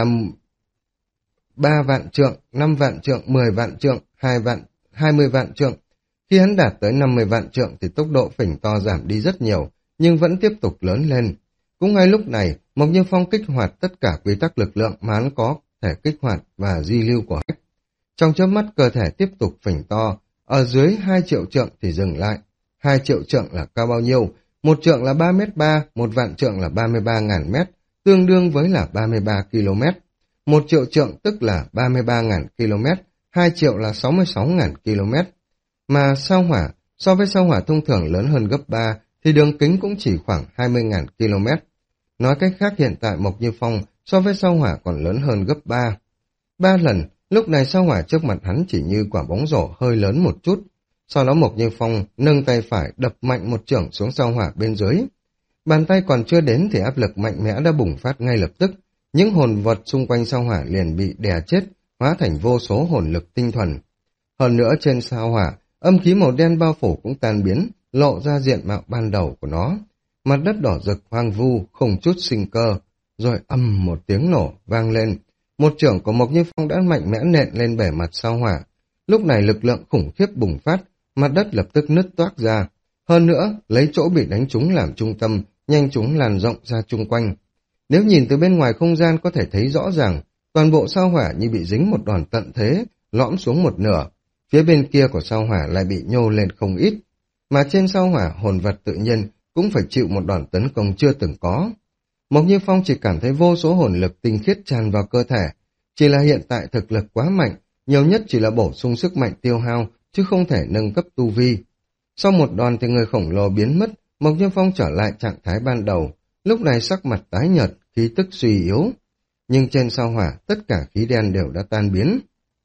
ba vạn trượng, năm vạn trượng, mười vạn trượng, hai vạn, hai mươi vạn trượng. Khi hắn đạt tới năm mươi vạn trượng thì tốc độ phình to giảm đi rất nhiều, nhưng vẫn tiếp tục lớn lên. Cũng ngay lúc này, Mộc Như Phong kích hoạt tất cả quy tắc lực lượng mà hắn có thể kích hoạt và di lưu của hắn. Trong chớp mắt cơ thể tiếp tục phình to, ở dưới hai triệu trượng thì dừng lại. hai triệu trượng là cao bao nhiêu? Một trượng là ba mét ba, một vạn trượng là ba mươi ba nghìn mét, tương đương với là ba mươi ba ki lô mét. Một triệu trượng tức là ba mươi ba nghìn ki lô mét, hai triệu là sáu mươi sáu nghìn ki lô mét. Mà sao hỏa, so với sao hỏa thông thường lớn hơn gấp ba, thì đường kính cũng chỉ khoảng hai mươi nghìn ki lô mét. Nói cách khác hiện tại Mộc Như Phong so với sao hỏa còn lớn hơn gấp ba. Ba lần, lúc này sao hỏa trước mặt hắn chỉ như quả bóng rổ hơi lớn một chút. Sau đó Mộc Như Phong nâng tay phải đập mạnh một chưởng xuống sao hỏa bên dưới. Bàn tay còn chưa đến thì áp lực mạnh mẽ đã bùng phát ngay lập tức. Những hồn vật xung quanh sao hỏa liền bị đè chết, hóa thành vô số hồn lực tinh thuần. Hơn nữa trên sao hỏa, âm khí màu đen bao phủ cũng tan biến, lộ ra diện mạo ban đầu của nó. Mặt đất đỏ rực hoang vu, không chút sinh cơ. Rồi ầm một tiếng nổ vang lên. Một chưởng của Mộc Như Phong đã mạnh mẽ nện lên bề mặt sao hỏa. Lúc này lực lượng khủng khiếp bùng phát, mặt đất lập tức nứt toác ra. Hơn nữa, lấy chỗ bị đánh trúng làm trung tâm, nhanh chóng lan rộng ra chung quanh. Nếu nhìn từ bên ngoài không gian có thể thấy rõ ràng, toàn bộ sao hỏa như bị dính một đòn tận thế, lõm xuống một nửa. Phía bên kia của sao hỏa lại bị nhô lên không ít. Mà trên sao hỏa, hồn vật tự nhiên cũng phải chịu một đòn tấn công chưa từng có. Mộc Như Phong chỉ cảm thấy vô số hồn lực tinh khiết tràn vào cơ thể. Chỉ là hiện tại thực lực quá mạnh, nhiều nhất chỉ là bổ sung sức mạnh tiêu hao, chứ không thể nâng cấp tu vi. Sau một đòn thì người khổng lồ biến mất, Mộc Như Phong trở lại trạng thái ban đầu, lúc này sắc mặt tái nhợt, khí tức suy yếu. Nhưng trên sao hỏa, tất cả khí đen đều đã tan biến.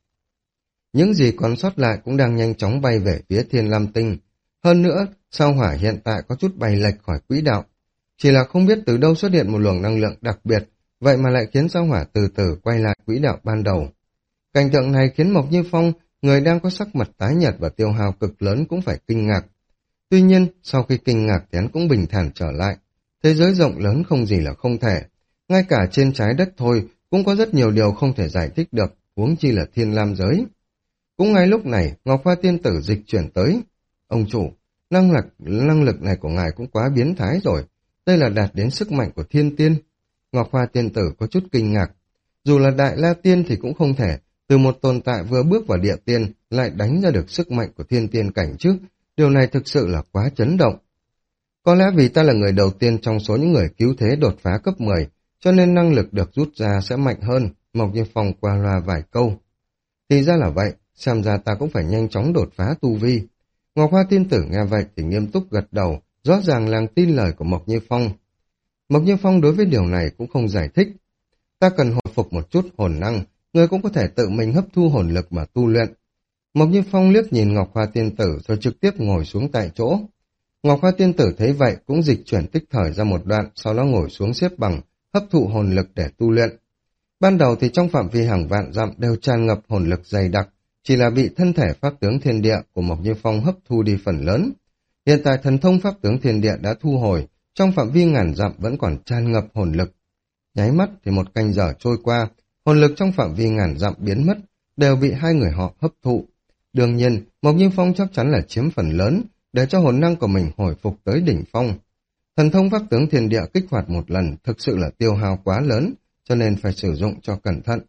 Những gì còn sót lại cũng đang nhanh chóng bay về phía Thiên Lam Tinh. Hơn nữa, sao hỏa hiện tại có chút bay lệch khỏi quỹ đạo. Chỉ là không biết từ đâu xuất hiện một luồng năng lượng đặc biệt, vậy mà lại khiến sao hỏa từ từ quay lại quỹ đạo ban đầu. Cảnh tượng này khiến Mộc Như Phong, người đang có sắc mặt tái nhợt và tiêu hao cực lớn cũng phải kinh ngạc. Tuy nhiên, sau khi kinh ngạc thì hắn cũng bình thản trở lại. Thế giới rộng lớn không gì là không thể. Ngay cả trên trái đất thôi cũng có rất nhiều điều không thể giải thích được, huống chi là Thiên Lam giới. Cũng ngay lúc này, Ngọc Hoa Tiên Tử dịch chuyển tới. Ông chủ, năng lực, năng lực này của ngài cũng quá biến thái rồi. Đây là đạt đến sức mạnh của thiên tiên. Ngọc Hoa Tiên Tử có chút kinh ngạc. Dù là Đại La Tiên thì cũng không thể, từ một tồn tại vừa bước vào địa tiên lại đánh ra được sức mạnh của thiên tiên cảnh trước. Điều này thực sự là quá chấn động. Có lẽ vì ta là người đầu tiên trong số những người cứu thế đột phá cấp mười, cho nên năng lực được rút ra sẽ mạnh hơn, Mộc Như Phong qua loa vài câu. Thì ra là vậy, xem ra ta cũng phải nhanh chóng đột phá tu vi. Ngọc Hoa Tiên Tử nghe vậy thì nghiêm túc gật đầu, rõ ràng làng tin lời của Mộc Như Phong. Mộc Như Phong đối với điều này cũng không giải thích. Ta cần hồi phục một chút hồn năng, người cũng có thể tự mình hấp thu hồn lực mà tu luyện. Mộc Như Phong liếc nhìn Ngọc Hoa Tiên Tử rồi trực tiếp ngồi xuống tại chỗ. Ngọc Hoa Tiên Tử thấy vậy cũng dịch chuyển tích thời ra một đoạn, sau đó ngồi xuống xếp bằng, hấp thụ hồn lực để tu luyện. Ban đầu thì trong phạm vi hàng vạn dặm đều tràn ngập hồn lực dày đặc, chỉ là bị thân thể pháp tướng thiên địa của Mộc Như Phong hấp thu đi phần lớn. Hiện tại thần thông pháp tướng thiên địa đã thu hồi, trong phạm vi ngàn dặm vẫn còn tràn ngập hồn lực. Nháy mắt thì một canh giờ trôi qua, hồn lực trong phạm vi ngàn dặm biến mất, đều bị hai người họ hấp thụ. Đương nhiên, Mộc Như Phong chắc chắn là chiếm phần lớn, để cho hồn năng của mình hồi phục tới đỉnh phong. Thần thông pháp tướng thiên địa kích hoạt một lần thực sự là tiêu hao quá lớn, cho nên phải sử dụng cho cẩn thận.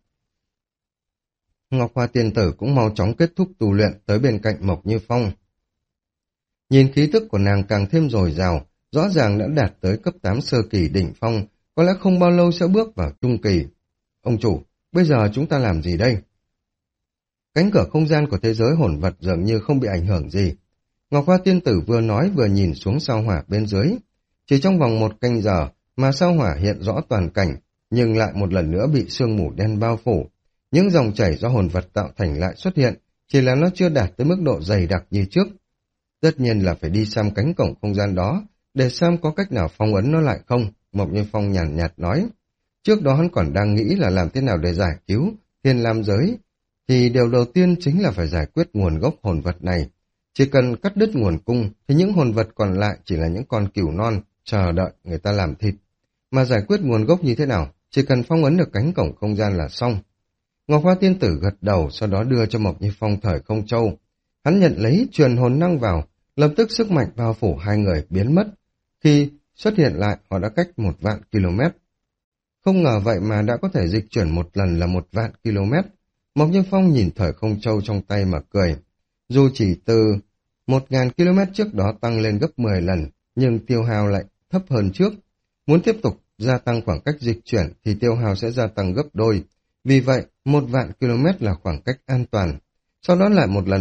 Ngọc Hoa Tiên Tử cũng mau chóng kết thúc tu luyện tới bên cạnh Mộc Như Phong. Nhìn khí tức của nàng càng thêm dồi dào, rõ ràng đã đạt tới cấp tám sơ kỳ đỉnh phong, có lẽ không bao lâu sẽ bước vào trung kỳ. Ông chủ, bây giờ chúng ta làm gì đây? Cánh cửa không gian của thế giới hồn vật dường như không bị ảnh hưởng gì. Ngọc Hoa Tiên Tử vừa nói vừa nhìn xuống sao hỏa bên dưới. Chỉ trong vòng một canh giờ mà sao hỏa hiện rõ toàn cảnh, nhưng lại một lần nữa bị sương mù đen bao phủ. Những dòng chảy do hồn vật tạo thành lại xuất hiện, chỉ là nó chưa đạt tới mức độ dày đặc như trước. Tất nhiên là phải đi xem cánh cổng không gian đó, để xem có cách nào phong ấn nó lại không, Mộc Như Phong nhàn nhạt nói. Trước đó hắn còn đang nghĩ là làm thế nào để giải cứu Thiên Lam giới, thì điều đầu tiên chính là phải giải quyết nguồn gốc hồn vật này. Chỉ cần cắt đứt nguồn cung, thì những hồn vật còn lại chỉ là những con cừu non, chờ đợi người ta làm thịt. Mà giải quyết nguồn gốc như thế nào, chỉ cần phong ấn được cánh cổng không gian là xong. Ngọc Hoa Tiên Tử gật đầu, sau đó đưa cho Mộc Như Phong thời không châu. Hắn nhận lấy, truyền hồn năng vào, lập tức sức mạnh bao phủ hai người biến mất. Khi xuất hiện lại, họ đã cách một vạn km. Không ngờ vậy mà đã có thể dịch chuyển một lần là một vạn km. Mộc Như Phong nhìn thời không châu trong tay mà cười. Dù chỉ từ một nghìn km trước đó tăng lên gấp mười lần, nhưng tiêu hao lại thấp hơn trước. Muốn tiếp tục gia tăng khoảng cách dịch chuyển thì tiêu hao sẽ gia tăng gấp đôi. Vì vậy, một vạn km là khoảng cách an toàn. Sau đó lại một lần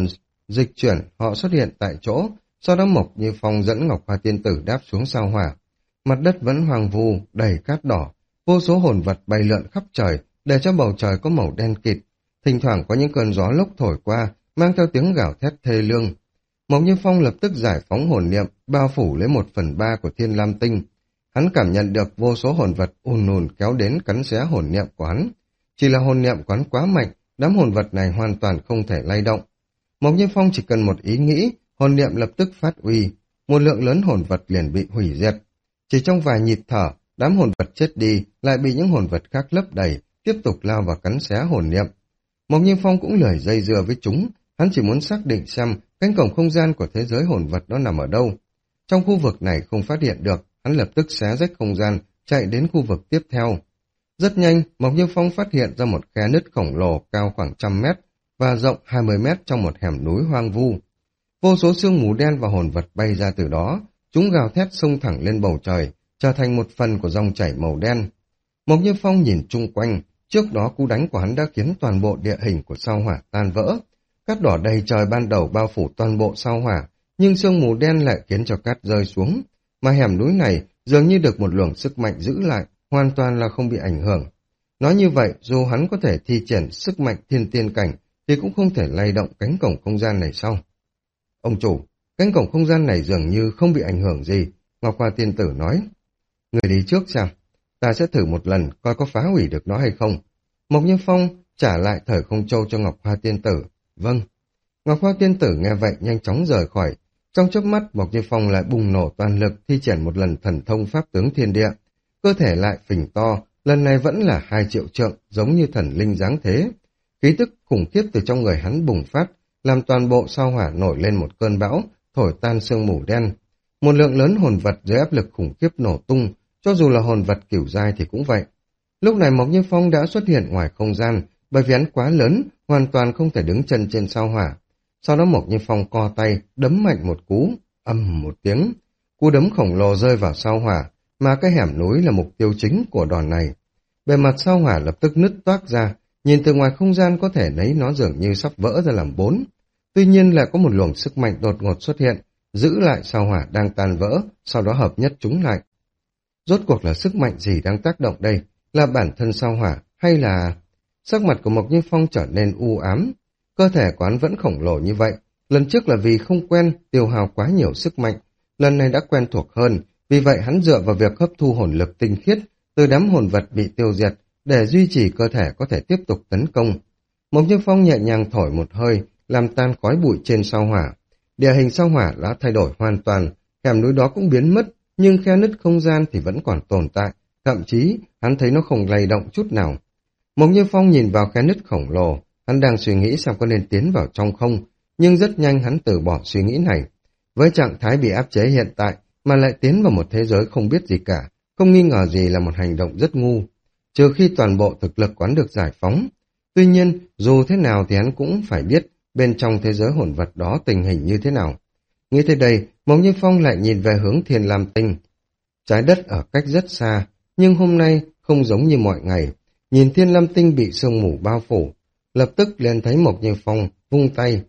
dịch chuyển, họ xuất hiện tại chỗ, sau đó Mộc Như Phong dẫn Ngọc Hoa Tiên Tử đáp xuống sao hỏa. Mặt đất vẫn hoang vu, đầy cát đỏ, vô số hồn vật bay lượn khắp trời, để cho bầu trời có màu đen kịt. Thỉnh thoảng có những cơn gió lốc thổi qua, mang theo tiếng gào thét thê lương. Mộc Như Phong lập tức giải phóng hồn niệm, bao phủ lấy một phần ba của Thiên Lam Tinh. Hắn cảm nhận được vô số hồn vật ùn ùn kéo đến cắn xé hồn niệm của hắn. Chỉ là hồn niệm của hắn quá mạnh, đám hồn vật này hoàn toàn không thể lay động. Mộc Như Phong chỉ cần một ý nghĩ, hồn niệm lập tức phát uy, một lượng lớn hồn vật liền bị hủy diệt. Chỉ trong vài nhịp thở, đám hồn vật chết đi lại bị những hồn vật khác lấp đầy, tiếp tục lao vào cắn xé hồn niệm. Mộc Như Phong cũng lười dây dưa với chúng, hắn chỉ muốn xác định xem cánh cổng không gian của thế giới hồn vật đó nằm ở đâu. Trong khu vực này không phát hiện được, hắn lập tức xé rách không gian, chạy đến khu vực tiếp theo. Rất nhanh, Mộc Như Phong phát hiện ra một khe nứt khổng lồ cao khoảng trăm mét và rộng hai mươi mét trong một hẻm núi hoang vu. Vô số sương mù đen và hồn vật bay ra từ đó, chúng gào thét xông thẳng lên bầu trời, trở thành một phần của dòng chảy màu đen. Mộc Như Phong nhìn chung quanh, trước đó cú đánh của hắn đã khiến toàn bộ địa hình của sao hỏa tan vỡ. Cát đỏ đầy trời ban đầu bao phủ toàn bộ sao hỏa, nhưng sương mù đen lại khiến cho cát rơi xuống. Mà hẻm núi này dường như được một luồng sức mạnh giữ lại, hoàn toàn là không bị ảnh hưởng. Nói như vậy, dù hắn có thể thi triển sức mạnh thiên tiên cảnh, thì cũng không thể lay động cánh cổng không gian này sau. Ông chủ, cánh cổng không gian này dường như không bị ảnh hưởng gì, Ngọc Hoa Tiên Tử nói. Người đi trước sao? Ta sẽ thử một lần, coi có phá hủy được nó hay không. Mộc Như Phong trả lại thời không châu cho Ngọc Hoa Tiên Tử. Vâng. Ngọc Hoa Tiên Tử nghe vậy nhanh chóng rời khỏi. Trong chớp mắt, Mộc Như Phong lại bùng nổ toàn lực thi triển một lần thần thông pháp tướng thiên địa. Cơ thể lại phình to, lần này vẫn là hai triệu trượng, giống như thần linh dáng thế. Khí tức khủng khiếp từ trong người hắn bùng phát, làm toàn bộ sao hỏa nổi lên một cơn bão, thổi tan sương mù đen. Một lượng lớn hồn vật dưới áp lực khủng khiếp nổ tung, cho dù là hồn vật cửu giai thì cũng vậy. Lúc này Mộc Như Phong đã xuất hiện ngoài không gian, bởi vì hắn quá lớn, hoàn toàn không thể đứng chân trên sao hỏa. Sau đó Mộc Như Phong co tay, đấm mạnh một cú, ầm một tiếng. Cú đấm khổng lồ rơi vào sao hỏa, mà cái hẻm núi là mục tiêu chính của đòn này. Bề mặt sao hỏa lập tức nứt toác ra, nhìn từ ngoài không gian có thể thấy nó dường như sắp vỡ ra làm bốn. Tuy nhiên lại có một luồng sức mạnh đột ngột xuất hiện, giữ lại sao hỏa đang tan vỡ, sau đó hợp nhất chúng lại. Rốt cuộc là sức mạnh gì đang tác động đây? Là bản thân sao hỏa hay là... Sắc mặt của Mộc Như Phong trở nên u ám. Cơ thể của hắn vẫn khổng lồ như vậy. Lần trước là vì không quen, tiêu hao quá nhiều sức mạnh. Lần này đã quen thuộc hơn, vì vậy hắn dựa vào việc hấp thu hồn lực tinh khiết từ đám hồn vật bị tiêu diệt để duy trì cơ thể có thể tiếp tục tấn công. Mộc Như Phong nhẹ nhàng thổi một hơi, làm tan khói bụi trên sao hỏa. Địa hình sao hỏa đã thay đổi hoàn toàn, hẻm núi đó cũng biến mất, nhưng khe nứt không gian thì vẫn còn tồn tại, thậm chí hắn thấy nó không lay động chút nào. Mộc Như Phong nhìn vào khe nứt khổng lồ, hắn đang suy nghĩ xem có nên tiến vào trong không, nhưng rất nhanh hắn từ bỏ suy nghĩ này. Với trạng thái bị áp chế hiện tại mà lại tiến vào một thế giới không biết gì cả, không nghi ngờ gì là một hành động rất ngu, trừ khi toàn bộ thực lực quán được giải phóng. Tuy nhiên, dù thế nào thì hắn cũng phải biết bên trong thế giới hồn vật đó tình hình như thế nào. Nghĩ tới đây, Mộc Như Phong lại nhìn về hướng Thiên Lam Tinh. Trái đất ở cách rất xa, nhưng hôm nay không giống như mọi ngày. Nhìn Thiên Lam Tinh bị sương mù bao phủ, lập tức liền thấy Mộc Như Phong vung tay.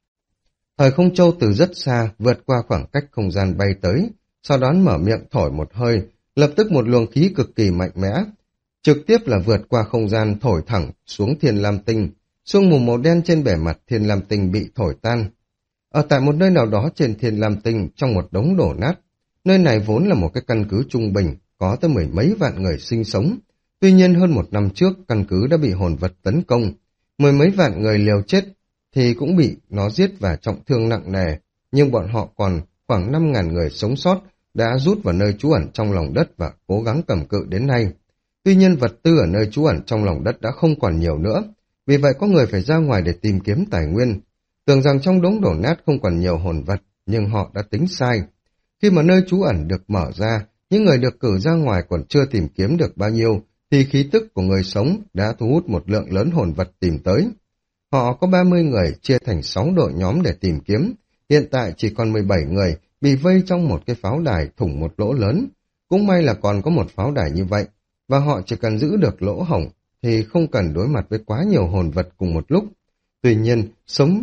Thời không châu từ rất xa vượt qua khoảng cách không gian bay tới, sau đó mở miệng thổi một hơi, lập tức một luồng khí cực kỳ mạnh mẽ, trực tiếp là vượt qua không gian thổi thẳng xuống Thiên Lam Tinh. Sương mù màu đen trên bề mặt Thiên Lam Tinh bị thổi tan. Ở tại một nơi nào đó trên Thiên Lam Tinh, trong một đống đổ nát, nơi này vốn là một cái căn cứ trung bình, có tới mười mấy vạn người sinh sống. Tuy nhiên hơn một năm trước, căn cứ đã bị hồn vật tấn công. Mười mấy vạn người liều chết thì cũng bị nó giết và trọng thương nặng nề, nhưng bọn họ còn khoảng năm ngàn người sống sót đã rút vào nơi trú ẩn trong lòng đất và cố gắng cầm cự đến nay. Tuy nhiên vật tư ở nơi trú ẩn trong lòng đất đã không còn nhiều nữa, vì vậy có người phải ra ngoài để tìm kiếm tài nguyên. Tưởng rằng trong đống đổ nát không còn nhiều hồn vật, nhưng họ đã tính sai. Khi mà nơi trú ẩn được mở ra, những người được cử ra ngoài còn chưa tìm kiếm được bao nhiêu, thì khí tức của người sống đã thu hút một lượng lớn hồn vật tìm tới. Họ có ba mươi người chia thành sáu đội nhóm để tìm kiếm, hiện tại chỉ còn mười bảy người bị vây trong một cái pháo đài thủng một lỗ lớn. Cũng may là còn có một pháo đài như vậy, và họ chỉ cần giữ được lỗ hổng thì không cần đối mặt với quá nhiều hồn vật cùng một lúc. Tuy nhiên, sống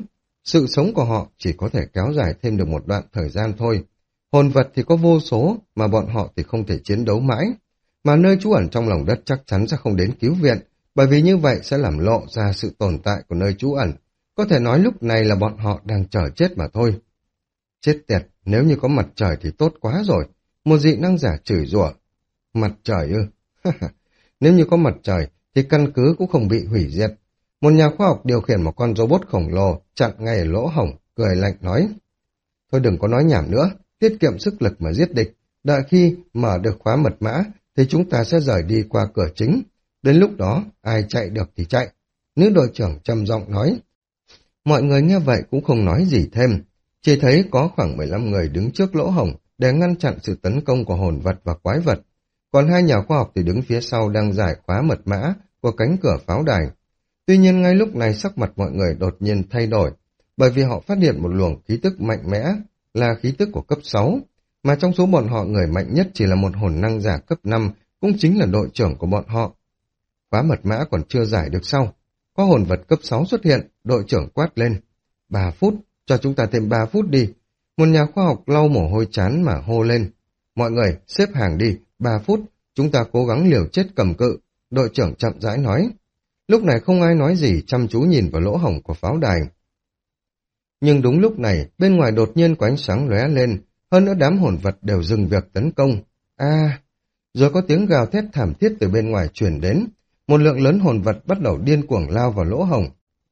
Sự sống của họ chỉ có thể kéo dài thêm được một đoạn thời gian thôi. Hồn vật thì có vô số, mà bọn họ thì không thể chiến đấu mãi. Mà nơi trú ẩn trong lòng đất chắc chắn sẽ không đến cứu viện, bởi vì như vậy sẽ làm lộ ra sự tồn tại của nơi trú ẩn. Có thể nói lúc này là bọn họ đang chờ chết mà thôi. Chết tiệt, nếu như có mặt trời thì tốt quá rồi. Một dị năng giả chửi rủa. Mặt trời ư? Nếu như có mặt trời thì căn cứ cũng không bị hủy diệt. Một nhà khoa học điều khiển một con robot khổng lồ chặn ngay ở lỗ hổng, cười lạnh nói. Thôi đừng có nói nhảm nữa, tiết kiệm sức lực mà giết địch. Đợi khi mở được khóa mật mã thì chúng ta sẽ rời đi qua cửa chính. Đến lúc đó, ai chạy được thì chạy. Nữ đội trưởng trầm giọng nói. Mọi người nghe vậy cũng không nói gì thêm. Chỉ thấy có khoảng mười lăm người đứng trước lỗ hổng để ngăn chặn sự tấn công của hồn vật và quái vật. Còn hai nhà khoa học thì đứng phía sau đang giải khóa mật mã của cánh cửa pháo đài. Tuy nhiên ngay lúc này sắc mặt mọi người đột nhiên thay đổi, bởi vì họ phát hiện một luồng khí tức mạnh mẽ là khí tức của cấp sáu, mà trong số bọn họ người mạnh nhất chỉ là một hồn năng giả cấp năm, cũng chính là đội trưởng của bọn họ. Khóa mật mã còn chưa giải được sau, có hồn vật cấp sáu xuất hiện, đội trưởng quát lên. Ba phút, cho chúng ta thêm ba phút đi. Một nhà khoa học lau mồ hôi chán mà hô lên. Mọi người, xếp hàng đi, ba phút, chúng ta cố gắng liều chết cầm cự. Đội trưởng chậm rãi nói. Lúc này không ai nói gì, chăm chú nhìn vào lỗ hổng của pháo đài. Nhưng đúng lúc này, bên ngoài đột nhiên có ánh sáng lóe lên, hơn nữa đám hồn vật đều dừng việc tấn công. A, rồi có tiếng gào thét thảm thiết từ bên ngoài truyền đến. Một lượng lớn hồn vật bắt đầu điên cuồng lao vào lỗ hổng.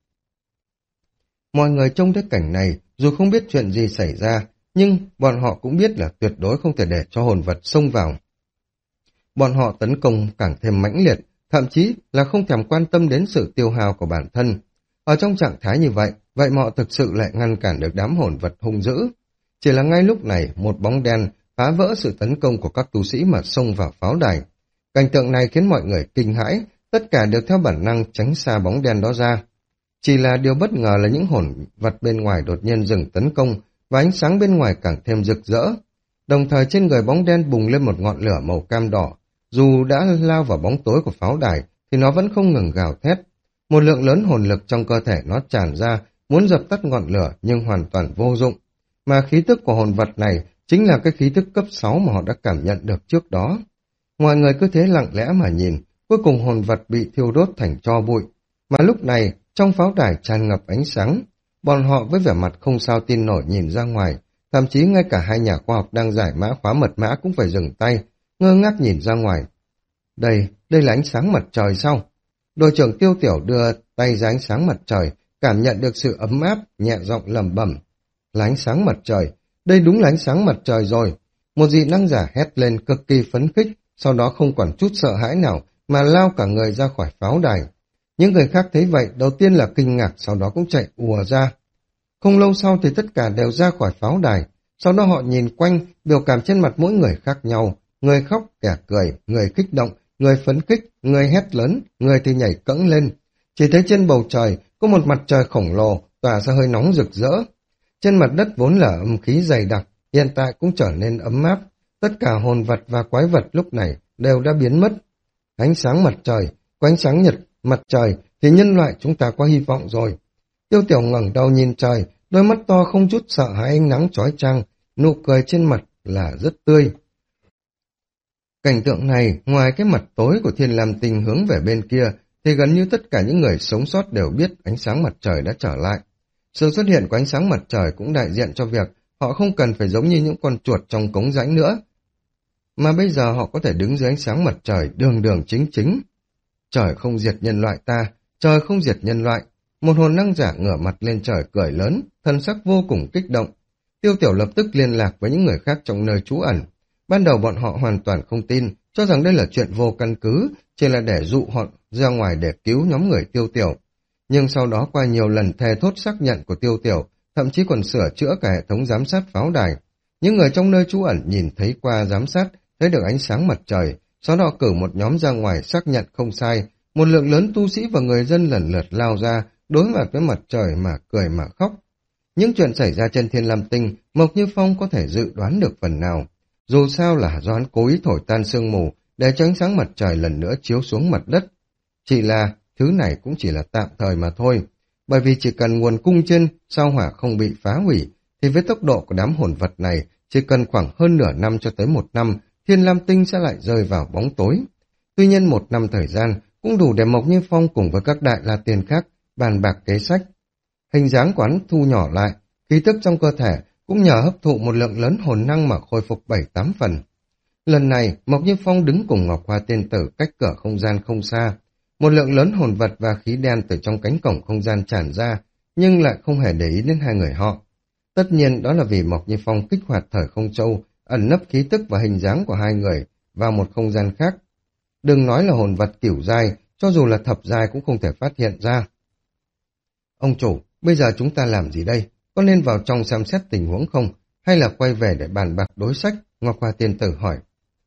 Mọi người trông thấy cảnh này, dù không biết chuyện gì xảy ra, nhưng bọn họ cũng biết là tuyệt đối không thể để cho hồn vật xông vào. Bọn họ tấn công càng thêm mãnh liệt, thậm chí là không thèm quan tâm đến sự tiêu hao của bản thân. Ở trong trạng thái như vậy, vậy mà họ thực sự lại ngăn cản được đám hồn vật hung dữ. Chỉ là ngay lúc này, một bóng đen phá vỡ sự tấn công của các tu sĩ mà xông vào pháo đài. Cảnh tượng này khiến mọi người kinh hãi, tất cả đều theo bản năng tránh xa bóng đen đó ra. Chỉ là điều bất ngờ là những hồn vật bên ngoài đột nhiên dừng tấn công và ánh sáng bên ngoài càng thêm rực rỡ. Đồng thời trên người bóng đen bùng lên một ngọn lửa màu cam đỏ. Dù đã lao vào bóng tối của pháo đài thì nó vẫn không ngừng gào thét. Một lượng lớn hồn lực trong cơ thể nó tràn ra, muốn dập tắt ngọn lửa nhưng hoàn toàn vô dụng. Mà khí tức của hồn vật này chính là cái khí tức cấp sáu mà họ đã cảm nhận được trước đó. Mọi người cứ thế lặng lẽ mà nhìn, cuối cùng hồn vật bị thiêu đốt thành tro bụi. Mà lúc này, trong pháo đài tràn ngập ánh sáng, bọn họ với vẻ mặt không sao tin nổi nhìn ra ngoài, thậm chí ngay cả hai nhà khoa học đang giải mã khóa mật mã cũng phải dừng tay, ngơ ngác nhìn ra ngoài. Đây, đây là ánh sáng mặt trời sao? Đội trưởng Tiêu Tiểu đưa tay ra ánh sáng mặt trời, cảm nhận được sự ấm áp, nhẹ giọng lẩm bẩm. Là ánh sáng mặt trời, đây đúng là ánh sáng mặt trời rồi. Một dị năng giả hét lên cực kỳ phấn khích, sau đó không còn chút sợ hãi nào mà lao cả người ra khỏi pháo đài. Những người khác thấy vậy đầu tiên là kinh ngạc, sau đó cũng chạy ùa ra. Không lâu sau thì tất cả đều ra khỏi pháo đài, sau đó họ nhìn quanh, biểu cảm trên mặt mỗi người khác nhau, người khóc, kẻ cười, người kích động, người phấn khích, người hét lớn, người thì nhảy cẫng lên. Chỉ thấy trên bầu trời có một mặt trời khổng lồ tỏa ra hơi nóng rực rỡ. Trên mặt đất vốn là âm khí dày đặc, hiện tại cũng trở nên ấm áp. Tất cả hồn vật và quái vật lúc này đều đã biến mất. Ánh sáng mặt trời, có ánh sáng nhật mặt trời thì nhân loại chúng ta có hy vọng rồi. Tiêu Tiểu ngẩng đầu nhìn trời, đôi mắt to không chút sợ hãi ánh nắng chói chang, nụ cười trên mặt là rất tươi. Cảnh tượng này, ngoài cái mặt tối của Thiên Lam Tinh hướng về bên kia, thì gần như tất cả những người sống sót đều biết ánh sáng mặt trời đã trở lại. Sự xuất hiện của ánh sáng mặt trời cũng đại diện cho việc họ không cần phải giống như những con chuột trong cống rãnh nữa, mà bây giờ họ có thể đứng dưới ánh sáng mặt trời đường đường chính chính. Trời không diệt nhân loại ta, trời không diệt nhân loại. Một hồn năng giả ngửa mặt lên trời cười lớn, thân sắc vô cùng kích động. Tiêu Tiểu lập tức liên lạc với những người khác trong nơi trú ẩn. Ban đầu bọn họ hoàn toàn không tin, cho rằng đây là chuyện vô căn cứ, chỉ là để dụ họ ra ngoài để cứu nhóm người Tiêu Tiểu. Nhưng sau đó qua nhiều lần thề thốt xác nhận của Tiêu Tiểu, thậm chí còn sửa chữa cả hệ thống giám sát pháo đài. Những người trong nơi trú ẩn nhìn thấy qua giám sát, thấy được ánh sáng mặt trời, sau đó cử một nhóm ra ngoài xác nhận không sai. Một lượng lớn tu sĩ và người dân lần lượt lao ra, đối mặt với mặt trời mà cười mà khóc. Những chuyện xảy ra trên Thiên Lam Tinh, Mộc Như Phong có thể dự đoán được phần nào. Dù sao là do hắn cố ý thổi tan sương mù, để cho ánh sáng mặt trời lần nữa chiếu xuống mặt đất. Chỉ là, thứ này cũng chỉ là tạm thời mà thôi. bởi vì chỉ cần nguồn cung trên sao hỏa không bị phá hủy, thì với tốc độ của đám hồn vật này, chỉ cần khoảng hơn nửa năm cho tới một năm, Thiên Lam Tinh sẽ lại rơi vào bóng tối. Tuy nhiên một năm thời gian cũng đủ để Mộc Như Phong cùng với các đại la tiên khác bàn bạc kế sách. Hình dáng quán thu nhỏ lại, khí tức trong cơ thể cũng nhờ hấp thụ một lượng lớn hồn năng mà khôi phục bảy tám phần. Lần này, Mộc Như Phong đứng cùng Ngọc Hoa Tiên Tử cách cửa không gian không xa. Một lượng lớn hồn vật và khí đen từ trong cánh cổng không gian tràn ra, nhưng lại không hề để ý đến hai người họ. Tất nhiên đó là vì Mộc Như Phong kích hoạt thời không châu, ẩn nấp khí tức và hình dáng của hai người vào một không gian khác. Đừng nói là hồn vật cửu giai, cho dù là thập giai cũng không thể phát hiện ra. Ông chủ, bây giờ chúng ta làm gì đây? Có nên vào trong xem xét tình huống không? Hay là quay về để bàn bạc đối sách? Ngọc Hoa Tiên Tử hỏi.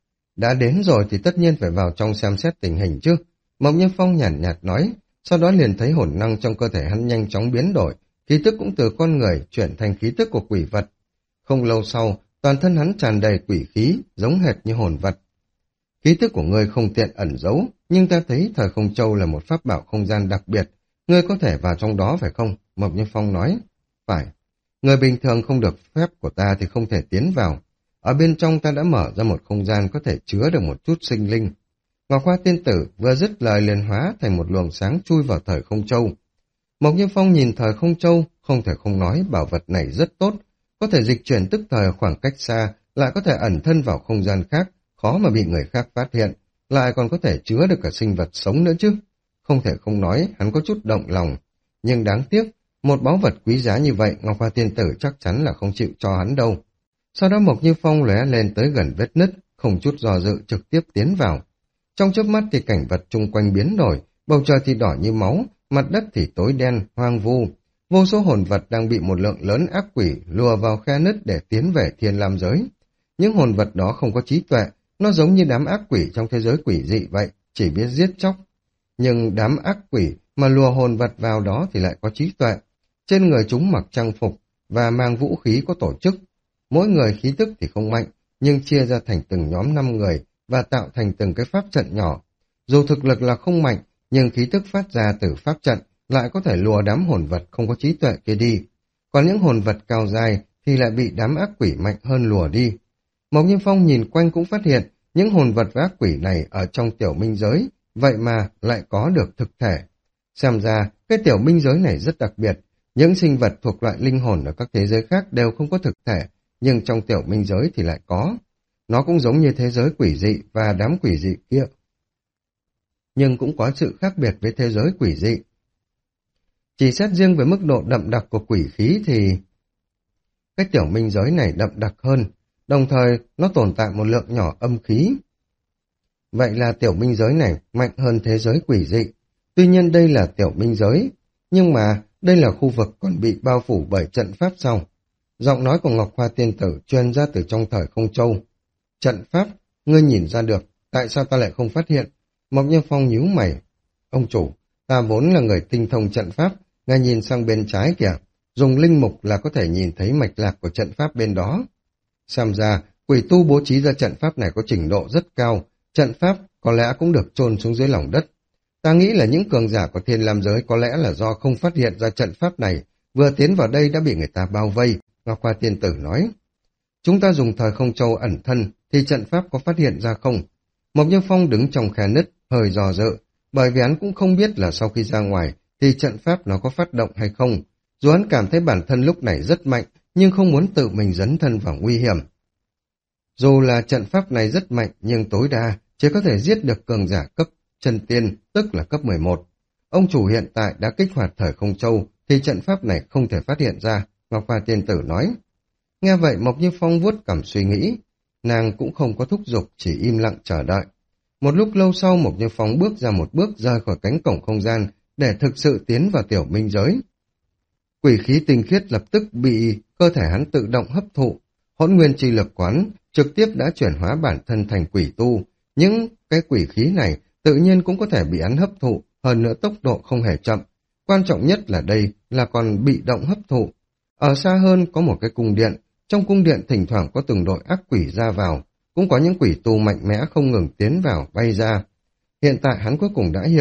Đã đến rồi thì tất nhiên phải vào trong xem xét tình hình chứ. Mộc Như Phong nhàn nhạt, nhạt nói, sau đó liền thấy hồn năng trong cơ thể hắn nhanh chóng biến đổi, khí tức cũng từ con người chuyển thành khí tức của quỷ vật. Không lâu sau, toàn thân hắn tràn đầy quỷ khí, giống hệt như hồn vật. Khí tức của ngươi không tiện ẩn giấu, nhưng ta thấy thời không châu là một pháp bảo không gian đặc biệt. Ngươi có thể vào trong đó phải không? Mộc Như Phong nói. Phải. Người bình thường không được phép của ta thì không thể tiến vào. Ở bên trong ta đã mở ra một không gian có thể chứa được một chút sinh linh. Ngọc Hoa Tiên Tử vừa dứt lời liền hóa thành một luồng sáng chui vào thời không châu. Mộc Như Phong nhìn thời không châu, không thể không nói bảo vật này rất tốt, có thể dịch chuyển tức thời khoảng cách xa, lại có thể ẩn thân vào không gian khác, khó mà bị người khác phát hiện, lại còn có thể chứa được cả sinh vật sống nữa chứ. Không thể không nói, hắn có chút động lòng. Nhưng đáng tiếc, một báu vật quý giá như vậy, Ngọc Hoa Tiên Tử chắc chắn là không chịu cho hắn đâu. Sau đó Mộc Như Phong lóe lên tới gần vết nứt, không chút do dự trực tiếp tiến vào. Trong chớp mắt thì cảnh vật chung quanh biến đổi, bầu trời thì đỏ như máu, mặt đất thì tối đen, hoang vu. Vô số hồn vật đang bị một lượng lớn ác quỷ lùa vào khe nứt để tiến về thiên lam giới. Những hồn vật đó không có trí tuệ, nó giống như đám ác quỷ trong thế giới quỷ dị vậy, chỉ biết giết chóc. Nhưng đám ác quỷ mà lùa hồn vật vào đó thì lại có trí tuệ. Trên người chúng mặc trang phục và mang vũ khí có tổ chức. Mỗi người khí tức thì không mạnh, nhưng chia ra thành từng nhóm năm người và tạo thành từng cái pháp trận nhỏ. Dù thực lực là không mạnh, nhưng khí tức phát ra từ pháp trận lại có thể lùa đám hồn vật không có trí tuệ kia đi. Còn những hồn vật cao dài thì lại bị đám ác quỷ mạnh hơn lùa đi. Mộc Như Phong nhìn quanh cũng phát hiện những hồn vật và ác quỷ này ở trong tiểu minh giới, vậy mà lại có được thực thể. Xem ra, cái tiểu minh giới này rất đặc biệt. Những sinh vật thuộc loại linh hồn ở các thế giới khác đều không có thực thể, nhưng trong tiểu minh giới thì lại có. Nó cũng giống như thế giới quỷ dị và đám quỷ dị kia. Nhưng cũng có sự khác biệt với thế giới quỷ dị. Chỉ xét riêng về mức độ đậm đặc của quỷ khí thì cái tiểu minh giới này đậm đặc hơn, đồng thời nó tồn tại một lượng nhỏ âm khí. Vậy là tiểu minh giới này mạnh hơn thế giới quỷ dị. Tuy nhiên đây là tiểu minh giới, nhưng mà đây là khu vực còn bị bao phủ bởi trận pháp sau. Giọng nói của Ngọc Hoa Tiên Tử truyền ra từ trong thời không châu. Trận pháp, ngươi nhìn ra được, tại sao ta lại không phát hiện? Mộc Như Phong nhíu mày. Ông chủ, ta vốn là người tinh thông trận pháp, ngài nhìn sang bên trái kìa, dùng linh mục là có thể nhìn thấy mạch lạc của trận pháp bên đó. Xem ra, quỷ tu bố trí ra trận pháp này có trình độ rất cao, trận pháp có lẽ cũng được chôn xuống dưới lòng đất. Ta nghĩ là những cường giả của thiên lam giới có lẽ là do không phát hiện ra trận pháp này, vừa tiến vào đây đã bị người ta bao vây, Ngọc Hoa Tiên Tử nói. Chúng ta dùng thời không châu ẩn thân, thì trận pháp có phát hiện ra không? Mộc Như Phong đứng trong khe nứt, hơi dò dự, bởi vì hắn cũng không biết là sau khi ra ngoài, thì trận pháp nó có phát động hay không. Dù hắn cảm thấy bản thân lúc này rất mạnh, nhưng không muốn tự mình dấn thân vào nguy hiểm. Dù là trận pháp này rất mạnh, nhưng tối đa chỉ có thể giết được cường giả cấp chân tiên, tức là cấp mười một. Ông chủ hiện tại đã kích hoạt thời không châu, thì trận pháp này không thể phát hiện ra, Ngọc Hoa Tiên Tử nói. Nghe vậy Mộc Như Phong vuốt cằm suy nghĩ, nàng cũng không có thúc giục, chỉ im lặng chờ đợi. Một lúc lâu sau Mộc Như Phong bước ra một bước rời khỏi cánh cổng không gian để thực sự tiến vào tiểu minh giới. Quỷ khí tinh khiết lập tức bị cơ thể hắn tự động hấp thụ, hỗn nguyên chi lực quán trực tiếp đã chuyển hóa bản thân thành quỷ tu. Những cái quỷ khí này tự nhiên cũng có thể bị hắn hấp thụ, hơn nữa tốc độ không hề chậm. Quan trọng nhất là đây là còn bị động hấp thụ. Ở xa hơn có một cái cung điện, trong cung điện thỉnh thoảng có từng đội ác quỷ ra vào, cũng có những quỷ tu mạnh mẽ không ngừng tiến vào, bay ra. Hiện tại hắn cuối cùng đã hiểu,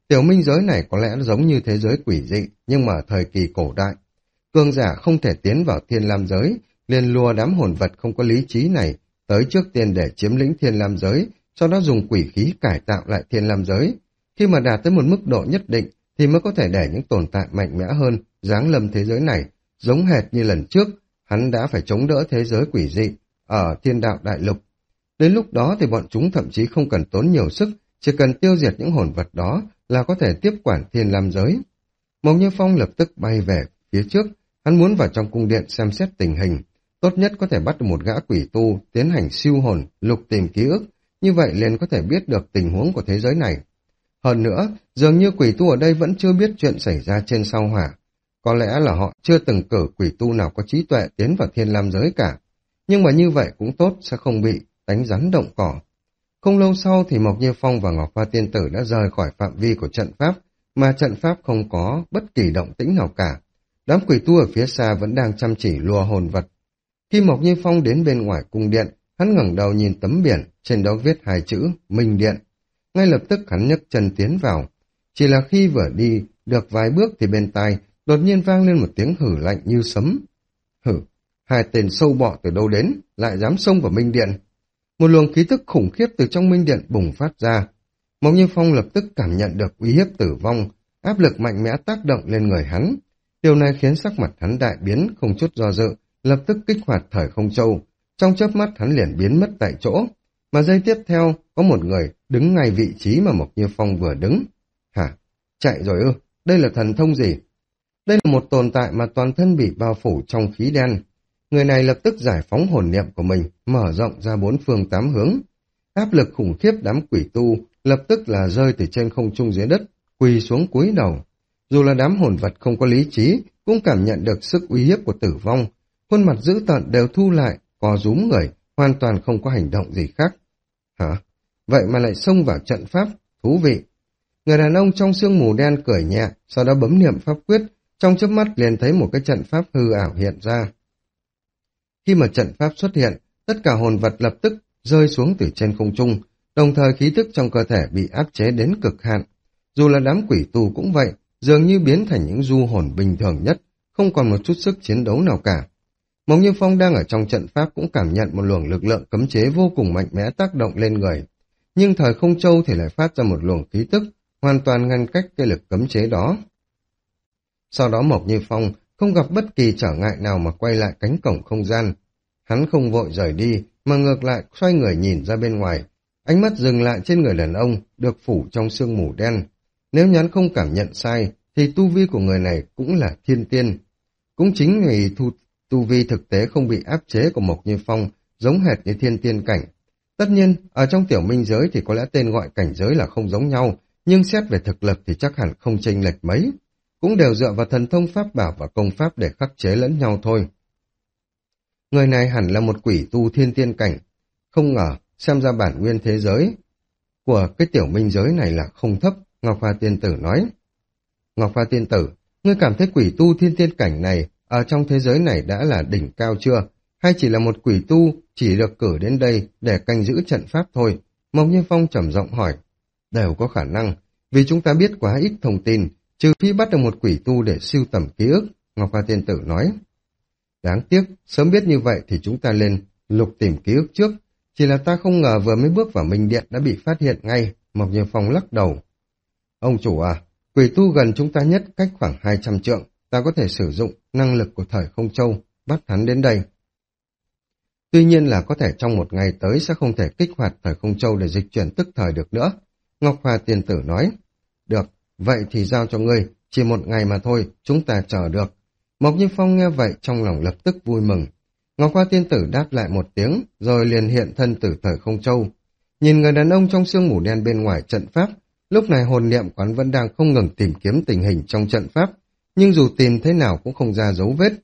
Tiểu minh giới này có lẽ giống như thế giới quỷ dị, nhưng mà ở thời kỳ cổ đại. Cường giả không thể tiến vào thiên lam giới, liền lùa đám hồn vật không có lý trí này, tới trước tiên để chiếm lĩnh thiên lam giới, sau đó dùng quỷ khí cải tạo lại thiên lam giới. Khi mà đạt tới một mức độ nhất định, thì mới có thể để những tồn tại mạnh mẽ hơn, giáng lâm thế giới này, giống hệt như lần trước, hắn đã phải chống đỡ thế giới quỷ dị, ở thiên đạo đại lục. Đến lúc đó thì bọn chúng thậm chí không cần tốn nhiều sức, chỉ cần tiêu diệt những hồn vật đó là có thể tiếp quản thiên lam giới. Mộc Như Phong lập tức bay về phía trước, hắn muốn vào trong cung điện xem xét tình hình, tốt nhất có thể bắt được một gã quỷ tu, tiến hành siêu hồn, lục tìm ký ức, như vậy liền có thể biết được tình huống của thế giới này. Hơn nữa, dường như quỷ tu ở đây vẫn chưa biết chuyện xảy ra trên sao hỏa. Có lẽ là họ chưa từng cử quỷ tu nào có trí tuệ tiến vào thiên lam giới cả. Nhưng mà như vậy cũng tốt, sẽ không bị đánh rắn động cỏ. Không lâu sau thì Mộc Như Phong và Ngọc Hoa Tiên Tử đã rời khỏi phạm vi của trận pháp, mà trận pháp không có bất kỳ động tĩnh nào cả. Đám quỷ tu ở phía xa vẫn đang chăm chỉ lùa hồn vật. Khi Mộc Như Phong đến bên ngoài cung điện, hắn ngẩng đầu nhìn tấm biển, trên đó viết hai chữ Minh Điện. Ngay lập tức hắn nhấc chân tiến vào. Chỉ là khi vừa đi được vài bước thì bên tai đột nhiên vang lên một tiếng hử lạnh như sấm. Hử, hai tên sâu bọ từ đâu đến, lại dám xông vào Minh Điện. Một luồng khí tức khủng khiếp từ trong Minh Điện bùng phát ra. Mộc Như Phong lập tức cảm nhận được uy hiếp tử vong, áp lực mạnh mẽ tác động lên người hắn. Điều này khiến sắc mặt hắn đại biến, không chút do dự, lập tức kích hoạt thời không châu. Trong chớp mắt hắn liền biến mất tại chỗ. Mà giây tiếp theo, có một người đứng ngay vị trí mà Mộc Như Phong vừa đứng. Hả? Chạy rồi ư? Đây là thần thông gì? Đây là một tồn tại mà toàn thân bị bao phủ trong khí đen. Người này lập tức giải phóng hồn niệm của mình, mở rộng ra bốn phương tám hướng. Áp lực khủng khiếp đám quỷ tu lập tức là rơi từ trên không trung dưới đất, quỳ xuống cúi đầu. Dù là đám hồn vật không có lý trí, cũng cảm nhận được sức uy hiếp của tử vong. Khuôn mặt dữ tợn đều thu lại, co rúm người, hoàn toàn không có hành động gì khác. Hả? Vậy mà lại xông vào trận pháp, thú vị. Người đàn ông trong sương mù đen cười nhẹ, sau đó bấm niệm pháp quyết, trong chớp mắt liền thấy một cái trận pháp hư ảo hiện ra. Khi mà trận pháp xuất hiện, tất cả hồn vật lập tức rơi xuống từ trên không trung, đồng thời khí thức trong cơ thể bị áp chế đến cực hạn. Dù là đám quỷ tù cũng vậy, dường như biến thành những du hồn bình thường nhất, không còn một chút sức chiến đấu nào cả. Mộc Như Phong đang ở trong trận pháp cũng cảm nhận một luồng lực lượng cấm chế vô cùng mạnh mẽ tác động lên người. Nhưng thời không châu thì lại phát ra một luồng khí tức, hoàn toàn ngăn cách cái lực cấm chế đó. Sau đó Mộc Như Phong không gặp bất kỳ trở ngại nào mà quay lại cánh cổng không gian. Hắn không vội rời đi, mà ngược lại xoay người nhìn ra bên ngoài. Ánh mắt dừng lại trên người đàn ông, được phủ trong sương mù đen. Nếu nhắn không cảm nhận sai, thì tu vi của người này cũng là thiên tiên. Cũng chính vì thu, tu vi thực tế không bị áp chế của Mộc Như Phong, giống hệt như thiên tiên cảnh. Tất nhiên, ở trong tiểu minh giới thì có lẽ tên gọi cảnh giới là không giống nhau, nhưng xét về thực lực thì chắc hẳn không chênh lệch mấy. Cũng đều dựa vào thần thông pháp bảo và công pháp để khắc chế lẫn nhau thôi. Người này hẳn là một quỷ tu thiên tiên cảnh. Không ngờ, xem ra bản nguyên thế giới của cái tiểu minh giới này là không thấp, Ngọc Hoa Tiên Tử nói. Ngọc Hoa Tiên Tử, ngươi cảm thấy quỷ tu thiên tiên cảnh này ở trong thế giới này đã là đỉnh cao chưa? Hay chỉ là một quỷ tu chỉ được cử đến đây để canh giữ trận pháp thôi? Mộc Như Phong trầm giọng hỏi. Đều có khả năng, vì chúng ta biết quá ít thông tin, trừ phi bắt được một quỷ tu để sưu tầm ký ức, Ngọc Hoa Tiên Tử nói. Đáng tiếc, sớm biết như vậy thì chúng ta lên lục tìm ký ức trước. Chỉ là ta không ngờ vừa mới bước vào Minh Điện đã bị phát hiện ngay, Mộc Như Phong lắc đầu. Ông chủ à, quỷ tu gần chúng ta nhất cách khoảng hai trăm trượng, ta có thể sử dụng năng lực của thời không châu, bắt hắn đến đây. Tuy nhiên là có thể trong một ngày tới sẽ không thể kích hoạt thời không châu để dịch chuyển tức thời được nữa, Ngọc Hoa Tiên Tử nói. Được, vậy thì giao cho ngươi, chỉ một ngày mà thôi, chúng ta chờ được. Mộc Như Phong nghe vậy trong lòng lập tức vui mừng. Ngọc Hoa Tiên Tử đáp lại một tiếng, rồi liền hiện thân từ thời không châu. Nhìn người đàn ông trong sương mù đen bên ngoài trận pháp, lúc này hồn niệm quán vẫn đang không ngừng tìm kiếm tình hình trong trận pháp, nhưng dù tìm thế nào cũng không ra dấu vết.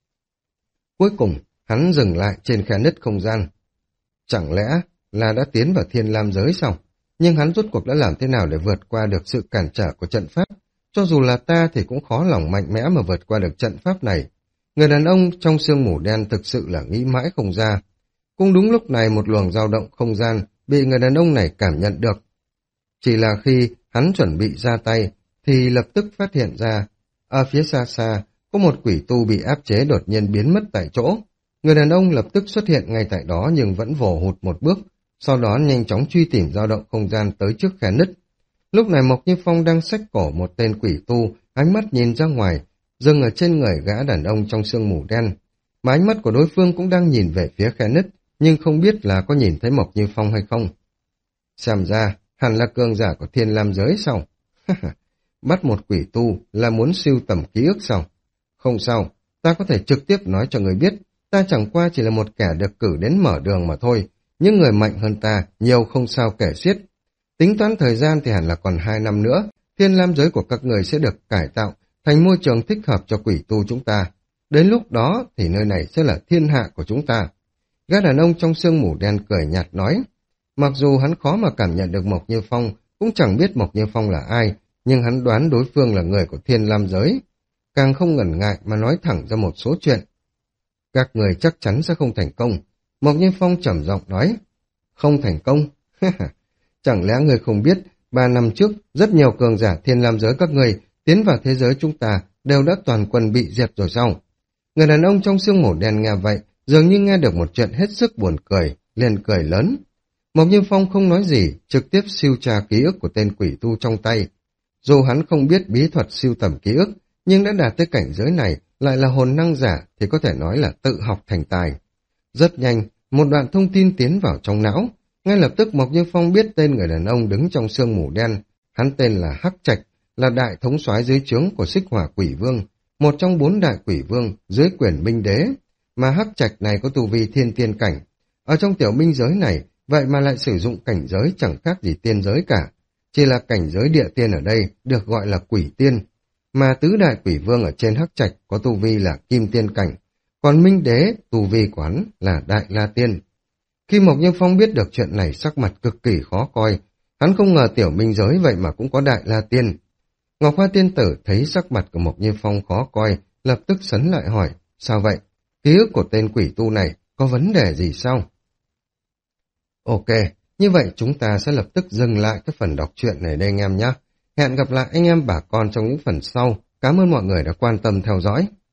Cuối cùng, hắn dừng lại trên khe nứt không gian. Chẳng lẽ là đã tiến vào thiên lam giới sao? Nhưng hắn rốt cuộc đã làm thế nào để vượt qua được sự cản trở của trận pháp? Cho dù là ta thì cũng khó lòng mạnh mẽ mà vượt qua được trận pháp này. Người đàn ông trong sương mù đen thực sự là nghĩ mãi không ra. Cũng đúng lúc này một luồng dao động không gian bị người đàn ông này cảm nhận được. Chỉ là khi Hắn chuẩn bị ra tay, thì lập tức phát hiện ra, ở phía xa xa, có một quỷ tu bị áp chế đột nhiên biến mất tại chỗ. Người đàn ông lập tức xuất hiện ngay tại đó nhưng vẫn vồ hụt một bước, sau đó nhanh chóng truy tìm dao động không gian tới trước khe nứt. Lúc này Mộc Như Phong đang xách cổ một tên quỷ tu, ánh mắt nhìn ra ngoài, dừng ở trên người gã đàn ông trong sương mù đen. Mà ánh mắt của đối phương cũng đang nhìn về phía khe nứt, nhưng không biết là có nhìn thấy Mộc Như Phong hay không. Xem ra, hẳn là cường giả của Thiên Lam giới sao? Bắt một quỷ tu là muốn siêu tầm ký ức sao? Không sao, ta có thể trực tiếp nói cho người biết, ta chẳng qua chỉ là một kẻ được cử đến mở đường mà thôi, những người mạnh hơn ta nhiều không sao kể xiết. Tính toán thời gian thì hẳn là còn hai năm nữa, Thiên Lam giới của các người sẽ được cải tạo thành môi trường thích hợp cho quỷ tu chúng ta. Đến lúc đó thì nơi này sẽ là thiên hạ của chúng ta. Gã đàn ông trong sương mù đen cười nhạt nói. Mặc dù hắn khó mà cảm nhận được Mộc Như Phong, cũng chẳng biết Mộc Như Phong là ai, nhưng hắn đoán đối phương là người của Thiên Lam giới. Càng không ngần ngại mà nói thẳng ra một số chuyện. Các người chắc chắn sẽ không thành công. Mộc Như Phong trầm giọng nói. Không thành công? Chẳng lẽ người không biết, ba năm trước, rất nhiều cường giả Thiên Lam giới các người tiến vào thế giới chúng ta đều đã toàn quân bị diệt rồi sao? Người đàn ông trong sương mù đen nghe vậy, dường như nghe được một chuyện hết sức buồn cười, liền cười lớn. Mộc Như Phong không nói gì, trực tiếp siêu tra ký ức của tên quỷ tu trong tay. Dù hắn không biết bí thuật siêu tầm ký ức, nhưng đã đạt tới cảnh giới này, lại là hồn năng giả thì có thể nói là tự học thành tài. Rất nhanh, một đoạn thông tin tiến vào trong não. Ngay lập tức Mộc Như Phong biết tên người đàn ông đứng trong sương mù đen. Hắn tên là Hắc Trạch, là đại thống soái dưới trướng của Xích Hỏa Quỷ Vương, một trong bốn đại quỷ vương dưới quyền Minh Đế. Mà Hắc Trạch này có tu vi thiên tiên cảnh. Ở trong tiểu minh giới này, vậy mà lại sử dụng cảnh giới chẳng khác gì tiên giới cả. Chỉ là cảnh giới địa tiên ở đây được gọi là quỷ tiên. Mà tứ đại quỷ vương ở trên Hắc Trạch có tu vi là kim tiên cảnh. Còn Minh Đế, tu vi của hắn là đại la tiên. Khi Mộc Như Phong biết được chuyện này sắc mặt cực kỳ khó coi. Hắn không ngờ tiểu minh giới vậy mà cũng có đại la tiên. Ngọc Hoa tiên tử thấy sắc mặt của Mộc Như Phong khó coi, lập tức sấn lại hỏi, sao vậy? Ký ức của tên quỷ tu này có vấn đề gì sao? Ok, như vậy chúng ta sẽ lập tức dừng lại cái phần đọc truyện này đây anh em nhé. Hẹn gặp lại anh em bà con trong những phần sau. Cảm ơn mọi người đã quan tâm theo dõi.